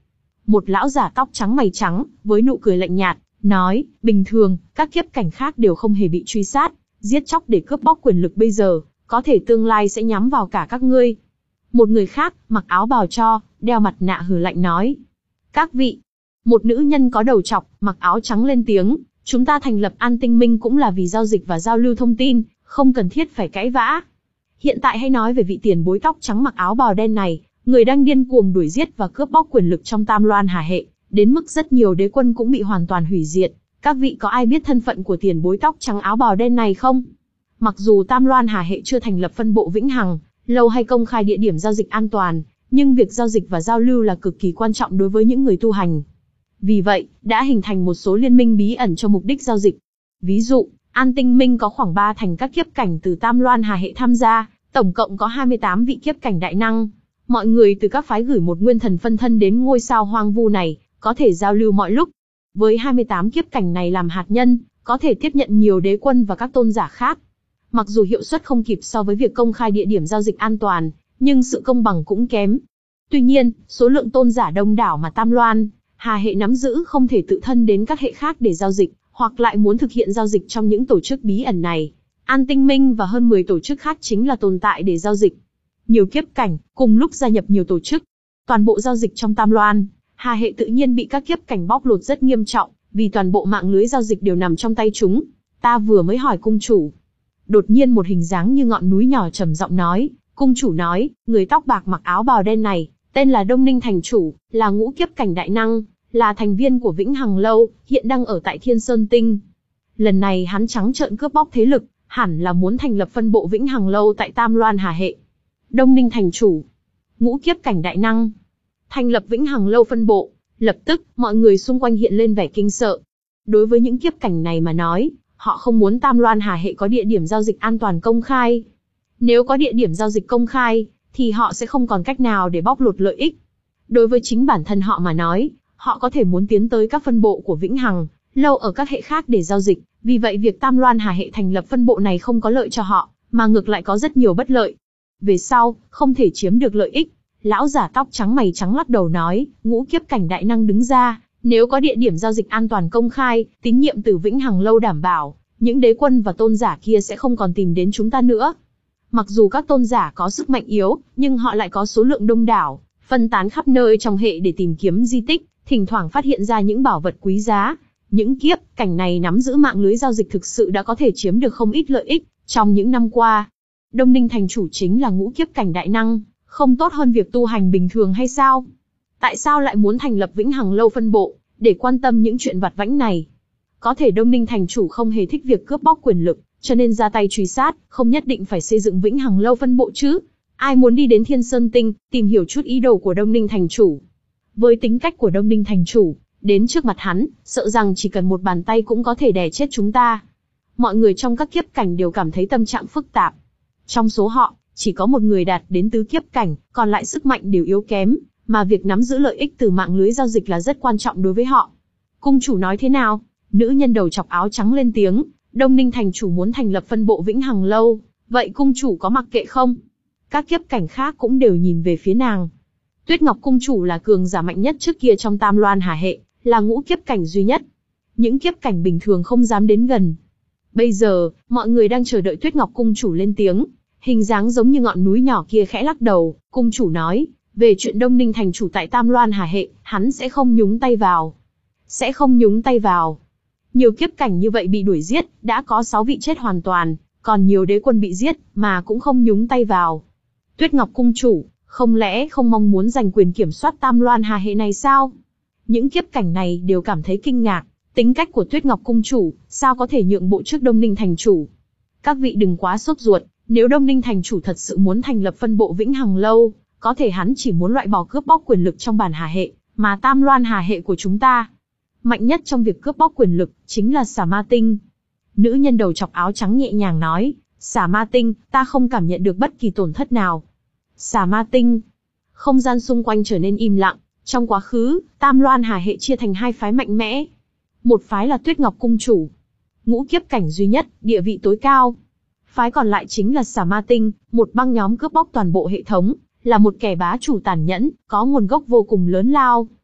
Một lão giả tóc trắng mày trắng, với nụ cười lạnh nhạt, nói, bình thường, các kiếp cảnh khác đều không hề bị truy sát, giết chóc để cướp bóc quyền lực bây giờ, có thể tương lai sẽ nhắm vào cả các ngươi. Một người khác, mặc áo bào cho, đeo mặt nạ hừ lạnh nói. Các vị, một nữ nhân có đầu trọc, mặc áo trắng lên tiếng, chúng ta thành lập An Tinh Minh cũng là vì giao dịch và giao lưu thông tin, không cần thiết phải cãi vã. Hiện tại hãy nói về vị tiền bối tóc trắng mặc áo bào đen này, người đang điên cuồng đuổi giết và cướp bóc quyền lực trong Tam Loan Hà Hệ, đến mức rất nhiều đế quân cũng bị hoàn toàn hủy diệt. Các vị có ai biết thân phận của tiền bối tóc trắng áo bào đen này không? Mặc dù Tam Loan Hà Hệ chưa thành lập phân bộ vĩnh hằng, lâu hay công khai địa điểm giao dịch an toàn, nhưng việc giao dịch và giao lưu là cực kỳ quan trọng đối với những người tu hành. Vì vậy, đã hình thành một số liên minh bí ẩn cho mục đích giao dịch. Ví dụ, An Tinh Minh có khoảng ba thành các kiếp cảnh từ Tam Loan Hà Hệ tham gia, tổng cộng có hai mươi tám vị kiếp cảnh đại năng. Mọi người từ các phái gửi một nguyên thần phân thân đến ngôi sao hoang vu này, có thể giao lưu mọi lúc. Với hai mươi tám kiếp cảnh này làm hạt nhân, có thể tiếp nhận nhiều đế quân và các tôn giả khác. Mặc dù hiệu suất không kịp so với việc công khai địa điểm giao dịch an toàn, nhưng sự công bằng cũng kém. Tuy nhiên, số lượng tôn giả đông đảo mà Tam Loan Hà Hệ nắm giữ không thể tự thân đến các hệ khác để giao dịch, hoặc lại muốn thực hiện giao dịch trong những tổ chức bí ẩn này. An Tinh Minh và hơn mười tổ chức khác chính là tồn tại để giao dịch. Nhiều kiếp cảnh, cùng lúc gia nhập nhiều tổ chức. Toàn bộ giao dịch trong Tam Loan Hà Hệ tự nhiên bị các kiếp cảnh bóc lột rất nghiêm trọng, vì toàn bộ mạng lưới giao dịch đều nằm trong tay chúng. Ta vừa mới hỏi cung chủ. Đột nhiên một hình dáng như ngọn núi nhỏ trầm giọng nói, cung chủ nói, người tóc bạc mặc áo bào đen này, tên là Đông Ninh Thành Chủ, là ngũ kiếp cảnh đại năng, là thành viên của Vĩnh Hằng Lâu, hiện đang ở tại Thiên Sơn Tinh. Lần này hắn trắng trợn cướp bóc thế lực, hẳn là muốn thành lập phân bộ Vĩnh Hằng Lâu tại Tam Loan Hà Hệ. Đông Ninh Thành Chủ, ngũ kiếp cảnh đại năng, thành lập Vĩnh Hằng Lâu phân bộ, lập tức, mọi người xung quanh hiện lên vẻ kinh sợ. Đối với những kiếp cảnh này mà nói, họ không muốn Tam Loan Hà Hệ có địa điểm giao dịch an toàn công khai. Nếu có địa điểm giao dịch công khai, thì họ sẽ không còn cách nào để bóc lột lợi ích. Đối với chính bản thân họ mà nói, họ có thể muốn tiến tới các phân bộ của Vĩnh Hằng Lâu ở các hệ khác để giao dịch, vì vậy việc Tam Loan Hà Hệ thành lập phân bộ này không có lợi cho họ, mà ngược lại có rất nhiều bất lợi. Về sau, không thể chiếm được lợi ích. Lão giả tóc trắng mày trắng lắc đầu nói, ngũ kiếp cảnh đại năng đứng ra, nếu có địa điểm giao dịch an toàn công khai, tín nhiệm từ Vĩnh Hằng Lâu đảm bảo, những đế quân và tôn giả kia sẽ không còn tìm đến chúng ta nữa. Mặc dù các tôn giả có sức mạnh yếu, nhưng họ lại có số lượng đông đảo, phân tán khắp nơi trong hệ để tìm kiếm di tích, thỉnh thoảng phát hiện ra những bảo vật quý giá. Những kiếp cảnh này nắm giữ mạng lưới giao dịch thực sự đã có thể chiếm được không ít lợi ích trong những năm qua. Đông Ninh Thành Chủ chính là ngũ kiếp cảnh đại năng, không tốt hơn việc tu hành bình thường hay sao? Tại sao lại muốn thành lập Vĩnh Hằng Lâu phân bộ, để quan tâm những chuyện vặt vãnh này? Có thể Đông Ninh Thành Chủ không hề thích việc cướp bóc quyền lực, cho nên ra tay truy sát, không nhất định phải xây dựng Vĩnh Hằng Lâu phân bộ chứ. Ai muốn đi đến Thiên Sơn Tinh, tìm hiểu chút ý đồ của Đông Ninh Thành Chủ. Với tính cách của Đông Ninh Thành Chủ, đến trước mặt hắn, sợ rằng chỉ cần một bàn tay cũng có thể đè chết chúng ta. Mọi người trong các kiếp cảnh đều cảm thấy tâm trạng phức tạp. Trong số họ, chỉ có một người đạt đến tứ kiếp cảnh, còn lại sức mạnh đều yếu kém, mà việc nắm giữ lợi ích từ mạng lưới giao dịch là rất quan trọng đối với họ. Cung chủ nói thế nào? Nữ nhân đầu chọc áo trắng lên tiếng, Đông Ninh Thành Chủ muốn thành lập phân bộ Vĩnh Hằng Lâu, vậy cung chủ có mặc kệ không? Các kiếp cảnh khác cũng đều nhìn về phía nàng. Tuyết Ngọc cung chủ là cường giả mạnh nhất trước kia trong Tam Loan Hà Hệ, là ngũ kiếp cảnh duy nhất. Những kiếp cảnh bình thường không dám đến gần. Bây giờ, mọi người đang chờ đợi Tuyết Ngọc cung chủ lên tiếng. Hình dáng giống như ngọn núi nhỏ kia khẽ lắc đầu, cung chủ nói, về chuyện Đông Ninh Thành Chủ tại Tam Loan Hà Hệ, hắn sẽ không nhúng tay vào. Sẽ không nhúng tay vào. Nhiều kiếp cảnh như vậy bị đuổi giết, đã có sáu vị chết hoàn toàn, còn nhiều đế quân bị giết, mà cũng không nhúng tay vào. Tuyết Ngọc cung chủ, không lẽ không mong muốn giành quyền kiểm soát Tam Loan Hà Hệ này sao? Những kiếp cảnh này đều cảm thấy kinh ngạc, tính cách của Tuyết Ngọc cung chủ, sao có thể nhượng bộ trước Đông Ninh Thành Chủ? Các vị đừng quá sốt ruột, nếu Đông Ninh Thành Chủ thật sự muốn thành lập phân bộ Vĩnh Hằng Lâu, có thể hắn chỉ muốn loại bỏ cướp bóc quyền lực trong bản Hà Hệ, mà Tam Loan Hà Hệ của chúng ta mạnh nhất trong việc cướp bóc quyền lực, chính là Xà Ma Tinh. Nữ nhân đầu chọc áo trắng nhẹ nhàng nói, Xà Ma Tinh, ta không cảm nhận được bất kỳ tổn thất nào. Xà Ma Tinh. Không gian xung quanh trở nên im lặng, trong quá khứ, Tam Loan Hà Hệ chia thành hai phái mạnh mẽ. Một phái là Tuyết Ngọc cung chủ, ngũ kiếp cảnh duy nhất, địa vị tối cao. Phái còn lại chính là Xà Ma Tinh, một băng nhóm cướp bóc toàn bộ hệ thống, là một kẻ bá chủ tàn nhẫn, có nguồn gốc vô cùng lớn lao.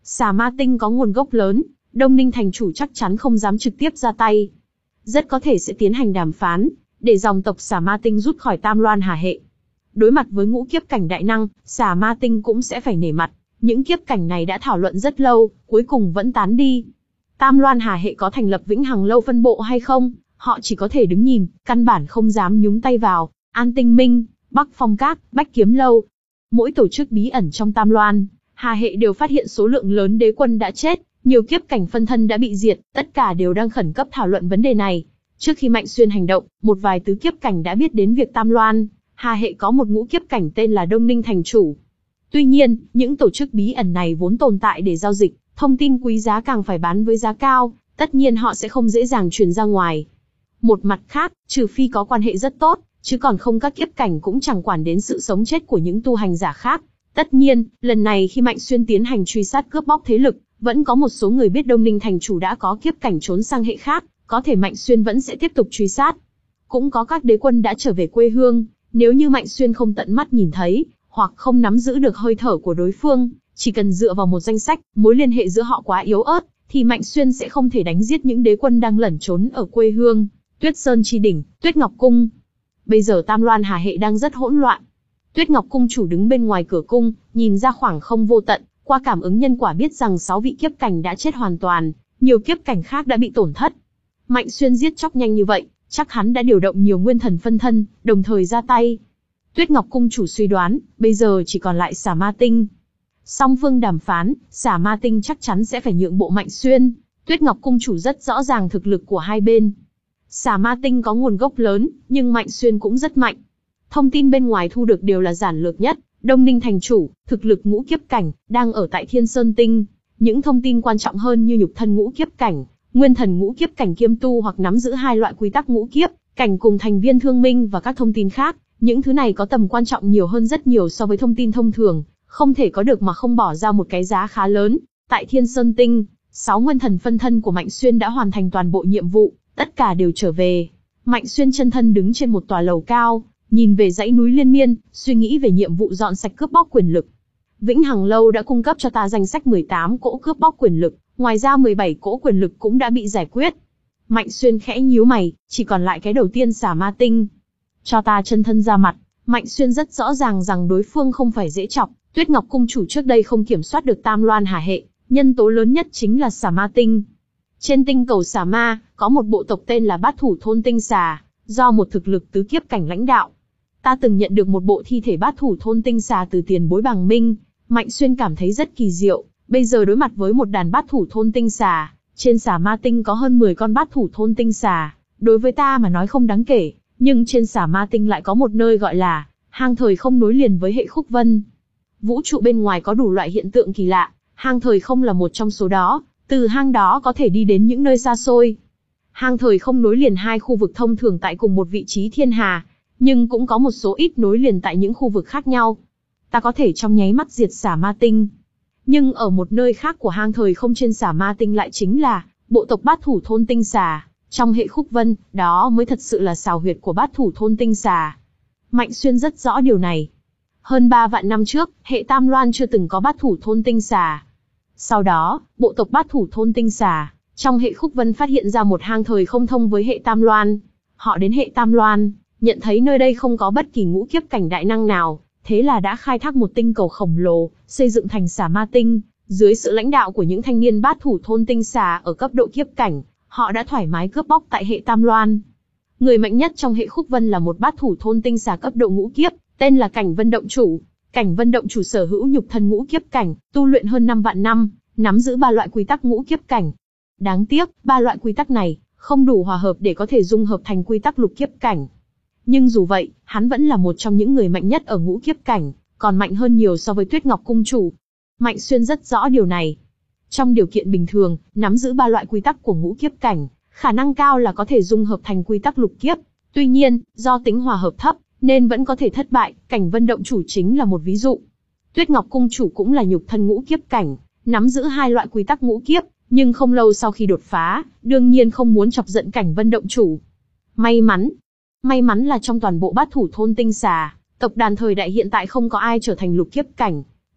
Xà ma tinh có nguồn gốc lớn, Đông Ninh thành chủ chắc chắn không dám trực tiếp ra tay. Rất có thể sẽ tiến hành đàm phán, để dòng tộc xà ma tinh rút khỏi Tam Loan Hà hệ. Đối mặt với ngũ kiếp cảnh đại năng, xà ma tinh cũng sẽ phải nể mặt. Những kiếp cảnh này đã thảo luận rất lâu, cuối cùng vẫn tán đi. Tam Loan Hà hệ có thành lập Vĩnh Hằng Lâu phân bộ hay không, họ chỉ có thể đứng nhìn, căn bản không dám nhúng tay vào. An Tinh Minh, Bắc Phong Các, Bách Kiếm Lâu. Mỗi tổ chức bí ẩn trong Tam Loan Hà hệ đều phát hiện số lượng lớn đế quân đã chết, nhiều kiếp cảnh phân thân đã bị diệt, tất cả đều đang khẩn cấp thảo luận vấn đề này. Trước khi Mạnh Xuyên hành động, một vài tứ kiếp cảnh đã biết đến việc Tam Loan Hà hệ có một ngũ kiếp cảnh tên là Đông Ninh thành chủ. Tuy nhiên, những tổ chức bí ẩn này vốn tồn tại để giao dịch, thông tin quý giá càng phải bán với giá cao, tất nhiên họ sẽ không dễ dàng truyền ra ngoài. Một mặt khác, trừ phi có quan hệ rất tốt, chứ còn không các kiếp cảnh cũng chẳng quản đến sự sống chết của những tu hành giả khác. Tất nhiên, lần này khi Mạnh Xuyên tiến hành truy sát cướp bóc thế lực, vẫn có một số người biết Đông Ninh thành chủ đã có kiếp cảnh trốn sang hệ khác, có thể Mạnh Xuyên vẫn sẽ tiếp tục truy sát. Cũng có các đế quân đã trở về quê hương, nếu như Mạnh Xuyên không tận mắt nhìn thấy, hoặc không nắm giữ được hơi thở của đối phương, chỉ cần dựa vào một danh sách, mối liên hệ giữa họ quá yếu ớt, thì Mạnh Xuyên sẽ không thể đánh giết những đế quân đang lẩn trốn ở quê hương. Tuyết Sơn Chi Đỉnh, Tuyết Ngọc Cung. Bây giờ Tam Loan Hà hệ đang rất hỗn loạn. Tuyết Ngọc Cung chủ đứng bên ngoài cửa cung, nhìn ra khoảng không vô tận, qua cảm ứng nhân quả biết rằng sáu vị kiếp cảnh đã chết hoàn toàn, nhiều kiếp cảnh khác đã bị tổn thất. Mạnh Xuyên giết chóc nhanh như vậy, chắc hắn đã điều động nhiều nguyên thần phân thân, đồng thời ra tay. Tuyết Ngọc Cung chủ suy đoán, bây giờ chỉ còn lại Xà Ma Tinh. Song phương đàm phán, Xà Ma Tinh chắc chắn sẽ phải nhượng bộ Mạnh Xuyên. Tuyết Ngọc Cung chủ rất rõ ràng thực lực của hai bên. Xà Ma Tinh có nguồn gốc lớn, nhưng Mạnh Xuyên cũng rất mạnh. Thông tin bên ngoài thu được đều là giản lược nhất. Đông Ninh thành chủ, thực lực ngũ kiếp cảnh, đang ở tại Thiên Sơn Tinh. Những thông tin quan trọng hơn như nhục thân ngũ kiếp cảnh, nguyên thần ngũ kiếp cảnh kiêm tu hoặc nắm giữ hai loại quy tắc ngũ kiếp cảnh cùng thành viên thương minh và các thông tin khác. Những thứ này có tầm quan trọng nhiều hơn rất nhiều so với thông tin thông thường, không thể có được mà không bỏ ra một cái giá khá lớn. Tại Thiên Sơn Tinh, sáu nguyên thần phân thân của Mạnh Xuyên đã hoàn thành toàn bộ nhiệm vụ, tất cả đều trở về. Mạnh Xuyên chân thân đứng trên một tòa lầu cao, nhìn về dãy núi liên miên, suy nghĩ về nhiệm vụ dọn sạch cướp bóc quyền lực. Vĩnh Hằng Lâu đã cung cấp cho ta danh sách mười tám cỗ cướp bóc quyền lực, ngoài ra mười bảy cỗ quyền lực cũng đã bị giải quyết. Mạnh Xuyên khẽ nhíu mày, chỉ còn lại cái đầu tiên Xà Ma Tinh. Cho ta chân thân ra mặt. Mạnh Xuyên rất rõ ràng rằng đối phương không phải dễ chọc. Tuyết Ngọc Cung chủ trước đây không kiểm soát được Tam Loan Hà hệ, nhân tố lớn nhất chính là Xà Ma Tinh. Trên tinh cầu Xà Ma, có một bộ tộc tên là Bát Thủ Thôn Tinh Xà, do một thực lực tứ kiếp cảnh lãnh đạo. Ta từng nhận được một bộ thi thể Bát Thủ Thôn Tinh Xà từ tiền bối Bàng Minh. Mạnh Xuyên cảm thấy rất kỳ diệu, bây giờ đối mặt với một đàn Bát Thủ Thôn Tinh Xà, trên Xà Ma Tinh có hơn mười con Bát Thủ Thôn Tinh Xà, đối với ta mà nói không đáng kể, nhưng trên Xà Ma Tinh lại có một nơi gọi là hang thời không nối liền với hệ khúc vân. Vũ trụ bên ngoài có đủ loại hiện tượng kỳ lạ, hang thời không là một trong số đó, từ hang đó có thể đi đến những nơi xa xôi. Hang thời không nối liền hai khu vực thông thường tại cùng một vị trí thiên hà, nhưng cũng có một số ít nối liền tại những khu vực khác nhau. Ta có thể trong nháy mắt diệt Xà Ma Tinh. Nhưng ở một nơi khác của hang thời không trên Xà Ma Tinh lại chính là bộ tộc Bát Thủ Thôn Tinh Xà, trong hệ khúc vân, đó mới thật sự là xào huyệt của Bát Thủ Thôn Tinh Xà. Mạnh Xuyên rất rõ điều này. Hơn ba vạn năm trước, hệ Tam Loan chưa từng có Bát Thủ Thôn Tinh Xà. Sau đó, bộ tộc Bát Thủ Thôn Tinh Xà, trong hệ khúc vân phát hiện ra một hang thời không thông với hệ Tam Loan. Họ đến hệ Tam Loan, nhận thấy nơi đây không có bất kỳ ngũ kiếp cảnh đại năng nào, thế là đã khai thác một tinh cầu khổng lồ, xây dựng thành Xà Ma Tinh. Dưới sự lãnh đạo của những thanh niên Bát Thủ Thôn Tinh Xà ở cấp độ kiếp cảnh, họ đã thoải mái cướp bóc tại hệ Tam Loan. Người mạnh nhất trong hệ khúc vân là một Bát Thủ Thôn Tinh Xà cấp độ ngũ kiếp, tên là Cảnh Vân Động Chủ. Cảnh Vân Động Chủ sở hữu nhục thân ngũ kiếp cảnh, tu luyện hơn năm vạn năm, nắm giữ ba loại quy tắc ngũ kiếp cảnh. Đáng tiếc, ba loại quy tắc này không đủ hòa hợp để có thể dung hợp thành quy tắc lục kiếp cảnh. Nhưng dù vậy, hắn vẫn là một trong những người mạnh nhất ở ngũ kiếp cảnh, còn mạnh hơn nhiều so với Tuyết Ngọc Cung chủ. Mạnh Xuyên rất rõ điều này. Trong điều kiện bình thường, nắm giữ ba loại quy tắc của ngũ kiếp cảnh, khả năng cao là có thể dung hợp thành quy tắc lục kiếp. Tuy nhiên, do tính hòa hợp thấp, nên vẫn có thể thất bại. Cảnh Vân Động Chủ chính là một ví dụ. Tuyết Ngọc Cung chủ cũng là nhục thân ngũ kiếp cảnh, nắm giữ hai loại quy tắc ngũ kiếp, nhưng không lâu sau khi đột phá, đương nhiên không muốn chọc giận Cảnh Vân Động Chủ. May mắn, may mắn là trong toàn bộ Bát Thủ Thôn Tinh Xà, tộc đàn thời đại hiện tại không có ai trở thành lục kiếp cảnh.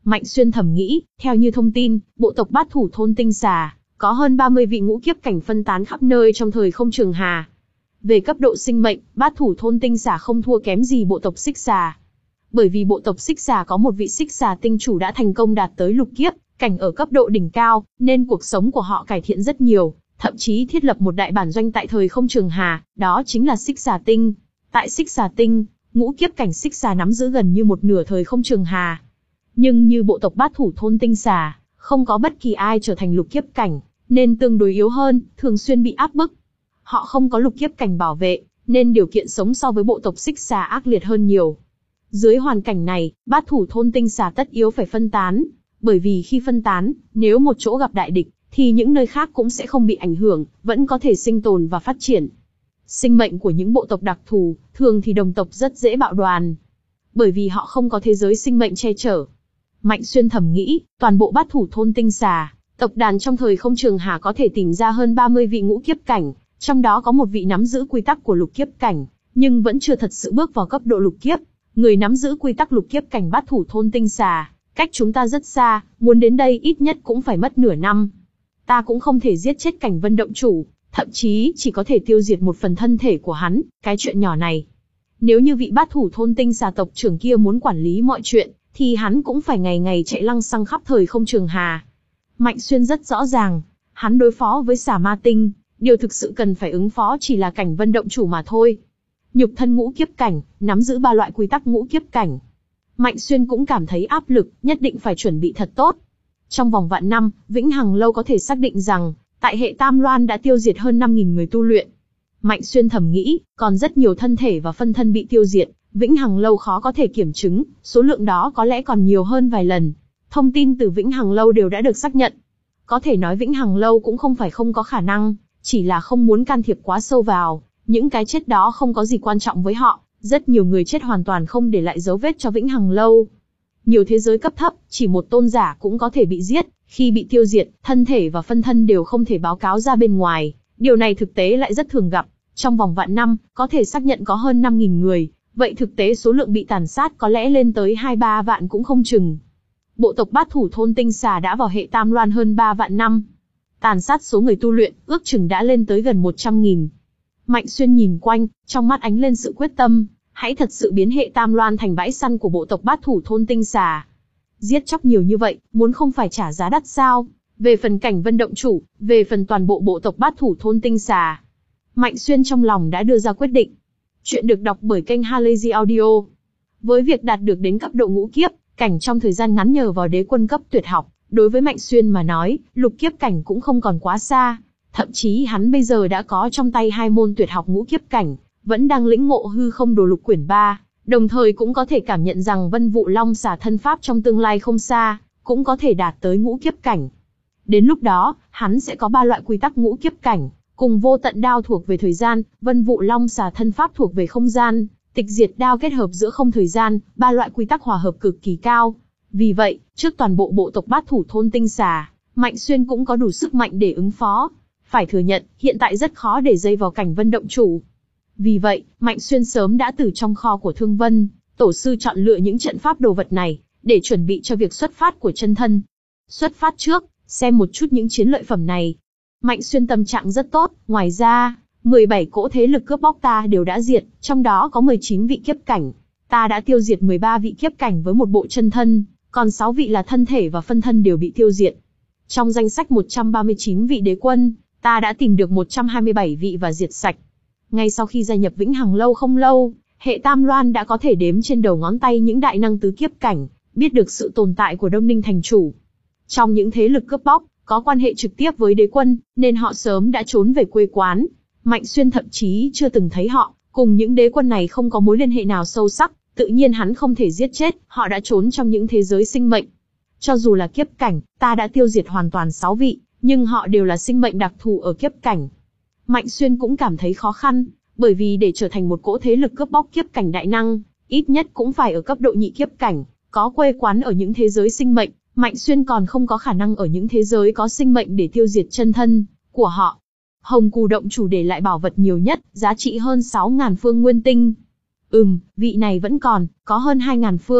Mạnh Xuyên thầm nghĩ, theo như thông tin, bộ tộc Bát Thủ thôn Tinh Xà, có hơn ba mươi vị ngũ kiếp cảnh phân tán khắp nơi trong thời không trường hà. Về cấp độ sinh mệnh, Bát Thủ thôn Tinh Xà không thua kém gì bộ tộc Xích Xà. Bởi vì bộ tộc Xích Xà có một vị Xích Xà tinh chủ đã thành công đạt tới lục kiếp cảnh ở cấp độ đỉnh cao, nên cuộc sống của họ cải thiện rất nhiều, thậm chí thiết lập một đại bản doanh tại thời không trường hà, đó chính là Xích Xà Tinh. Tại Xích Xà Tinh, ngũ kiếp cảnh Xích Xà nắm giữ gần như một nửa thời không trường hà. Nhưng như bộ tộc Bát Thủ thôn Tinh Xà, không có bất kỳ ai trở thành lục kiếp cảnh, nên tương đối yếu hơn, thường xuyên bị áp bức. Họ không có lục kiếp cảnh bảo vệ, nên điều kiện sống so với bộ tộc Xích Xà ác liệt hơn nhiều. Dưới hoàn cảnh này, Bát Thủ thôn Tinh Xà tất yếu phải phân tán, bởi vì khi phân tán, nếu một chỗ gặp đại địch, thì những nơi khác cũng sẽ không bị ảnh hưởng, vẫn có thể sinh tồn và phát triển. Sinh mệnh của những bộ tộc đặc thù, thường thì đồng tộc rất dễ bạo đoàn, bởi vì họ không có thế giới sinh mệnh che chở. Mạnh Xuyên thầm nghĩ, toàn bộ Bát Thủ thôn Tinh Xà, tộc đàn trong thời không trường hà có thể tìm ra hơn ba mươi vị ngũ kiếp cảnh, trong đó có một vị nắm giữ quy tắc của lục kiếp cảnh, nhưng vẫn chưa thật sự bước vào cấp độ lục kiếp. Người nắm giữ quy tắc lục kiếp cảnh Bát Thủ thôn Tinh Xà, cách chúng ta rất xa, muốn đến đây ít nhất cũng phải mất nửa năm. Ta cũng không thể giết chết Cảnh Vân động chủ, thậm chí chỉ có thể tiêu diệt một phần thân thể của hắn, cái chuyện nhỏ này. Nếu như vị Bát Thủ thôn Tinh Xà tộc trưởng kia muốn quản lý mọi chuyện, thì hắn cũng phải ngày ngày chạy lăng xăng khắp thời không trường hà. Mạnh Xuyên rất rõ ràng, hắn đối phó với Xà Ma Tinh, điều thực sự cần phải ứng phó chỉ là Cảnh Vân động chủ mà thôi. Nhục thân ngũ kiếp cảnh, nắm giữ ba loại quy tắc ngũ kiếp cảnh. Mạnh Xuyên cũng cảm thấy áp lực, nhất định phải chuẩn bị thật tốt. Trong vòng vạn năm, Vĩnh Hằng Lâu có thể xác định rằng, tại hệ Tam Loan đã tiêu diệt hơn năm nghìn người tu luyện. Mạnh Xuyên thầm nghĩ, còn rất nhiều thân thể và phân thân bị tiêu diệt, Vĩnh Hằng Lâu khó có thể kiểm chứng, số lượng đó có lẽ còn nhiều hơn vài lần. Thông tin từ Vĩnh Hằng Lâu đều đã được xác nhận. Có thể nói Vĩnh Hằng Lâu cũng không phải không có khả năng, chỉ là không muốn can thiệp quá sâu vào. Những cái chết đó không có gì quan trọng với họ, rất nhiều người chết hoàn toàn không để lại dấu vết cho Vĩnh Hằng Lâu. Nhiều thế giới cấp thấp, chỉ một tôn giả cũng có thể bị giết, khi bị tiêu diệt, thân thể và phân thân đều không thể báo cáo ra bên ngoài. Điều này thực tế lại rất thường gặp. Trong vòng vạn năm, có thể xác nhận có hơn năm nghìn người, vậy thực tế số lượng bị tàn sát có lẽ lên tới hai ba vạn cũng không chừng. Bộ tộc Bát Thủ thôn Tinh Xà đã vào hệ Tam Loan hơn ba vạn năm. Tàn sát số người tu luyện, ước chừng đã lên tới gần một trăm nghìn. Mạnh Xuyên nhìn quanh, trong mắt ánh lên sự quyết tâm, hãy thật sự biến hệ Tam Loan thành bãi săn của bộ tộc Bát Thủ thôn Tinh Xà. Giết chóc nhiều như vậy, muốn không phải trả giá đắt sao? Về phần Cảnh Vân động chủ, về phần toàn bộ bộ tộc Bát Thủ thôn Tinh Xà, Mạnh Xuyên trong lòng đã đưa ra quyết định. Chuyện được đọc bởi kênh Halazy Audio. Với việc đạt được đến cấp độ ngũ kiếp cảnh trong thời gian ngắn nhờ vào đế quân cấp tuyệt học, đối với Mạnh Xuyên mà nói, lục kiếp cảnh cũng không còn quá xa. Thậm chí hắn bây giờ đã có trong tay hai môn tuyệt học ngũ kiếp cảnh, vẫn đang lĩnh ngộ hư không đồ lục quyển ba, đồng thời cũng có thể cảm nhận rằng Vân Vụ Long Xà thân pháp trong tương lai không xa, cũng có thể đạt tới ngũ kiếp cảnh. Đến lúc đó, hắn sẽ có ba loại quy tắc ngũ kiếp cảnh, cùng Vô Tận Đao thuộc về thời gian, Vân Vụ Long Xà thân pháp thuộc về không gian, Tịch Diệt Đao kết hợp giữa không thời gian, ba loại quy tắc hòa hợp cực kỳ cao. Vì vậy, trước toàn bộ bộ tộc Bát Thủ thôn Tinh Xà, Mạnh Xuyên cũng có đủ sức mạnh để ứng phó. Phải thừa nhận, hiện tại rất khó để dây vào Cảnh Vân động chủ. Vì vậy, Mạnh Xuyên sớm đã từ trong kho của Thương Vân, tổ sư chọn lựa những trận pháp đồ vật này, để chuẩn bị cho việc xuất phát của chân thân. Xuất phát trước, xem một chút những chiến lợi phẩm này. Mạnh Xuyên tâm trạng rất tốt, ngoài ra, mười bảy cỗ thế lực cướp bóc ta đều đã diệt, trong đó có mười chín vị kiếp cảnh. Ta đã tiêu diệt mười ba vị kiếp cảnh với một bộ chân thân, còn sáu vị là thân thể và phân thân đều bị tiêu diệt. Trong danh sách một trăm ba mươi chín vị đế quân, ta đã tìm được một trăm hai mươi bảy vị và diệt sạch. Ngay sau khi gia nhập Vĩnh Hằng Lâu không lâu, hệ Tam Loan đã có thể đếm trên đầu ngón tay những đại năng tứ kiếp cảnh, biết được sự tồn tại của Đông Ninh thành chủ. Trong những thế lực cướp bóc, có quan hệ trực tiếp với đế quân, nên họ sớm đã trốn về quê quán. Mạnh Xuyên thậm chí chưa từng thấy họ, cùng những đế quân này không có mối liên hệ nào sâu sắc, tự nhiên hắn không thể giết chết, họ đã trốn trong những thế giới sinh mệnh. Cho dù là kiếp cảnh, ta đã tiêu diệt hoàn toàn sáu vị, nhưng họ đều là sinh mệnh đặc thù ở kiếp cảnh. Mạnh Xuyên cũng cảm thấy khó khăn, bởi vì để trở thành một cỗ thế lực cướp bóc kiếp cảnh đại năng, ít nhất cũng phải ở cấp độ nhị kiếp cảnh, có quê quán ở những thế giới sinh mệnh. Mạnh Xuyên còn không có khả năng ở những thế giới có sinh mệnh để tiêu diệt chân thân của họ. Hồng Cù động chủ để lại bảo vật nhiều nhất, giá trị hơn sáu nghìn phương nguyên tinh. Ừm, vị này vẫn còn, có hơn hai nghìn phương.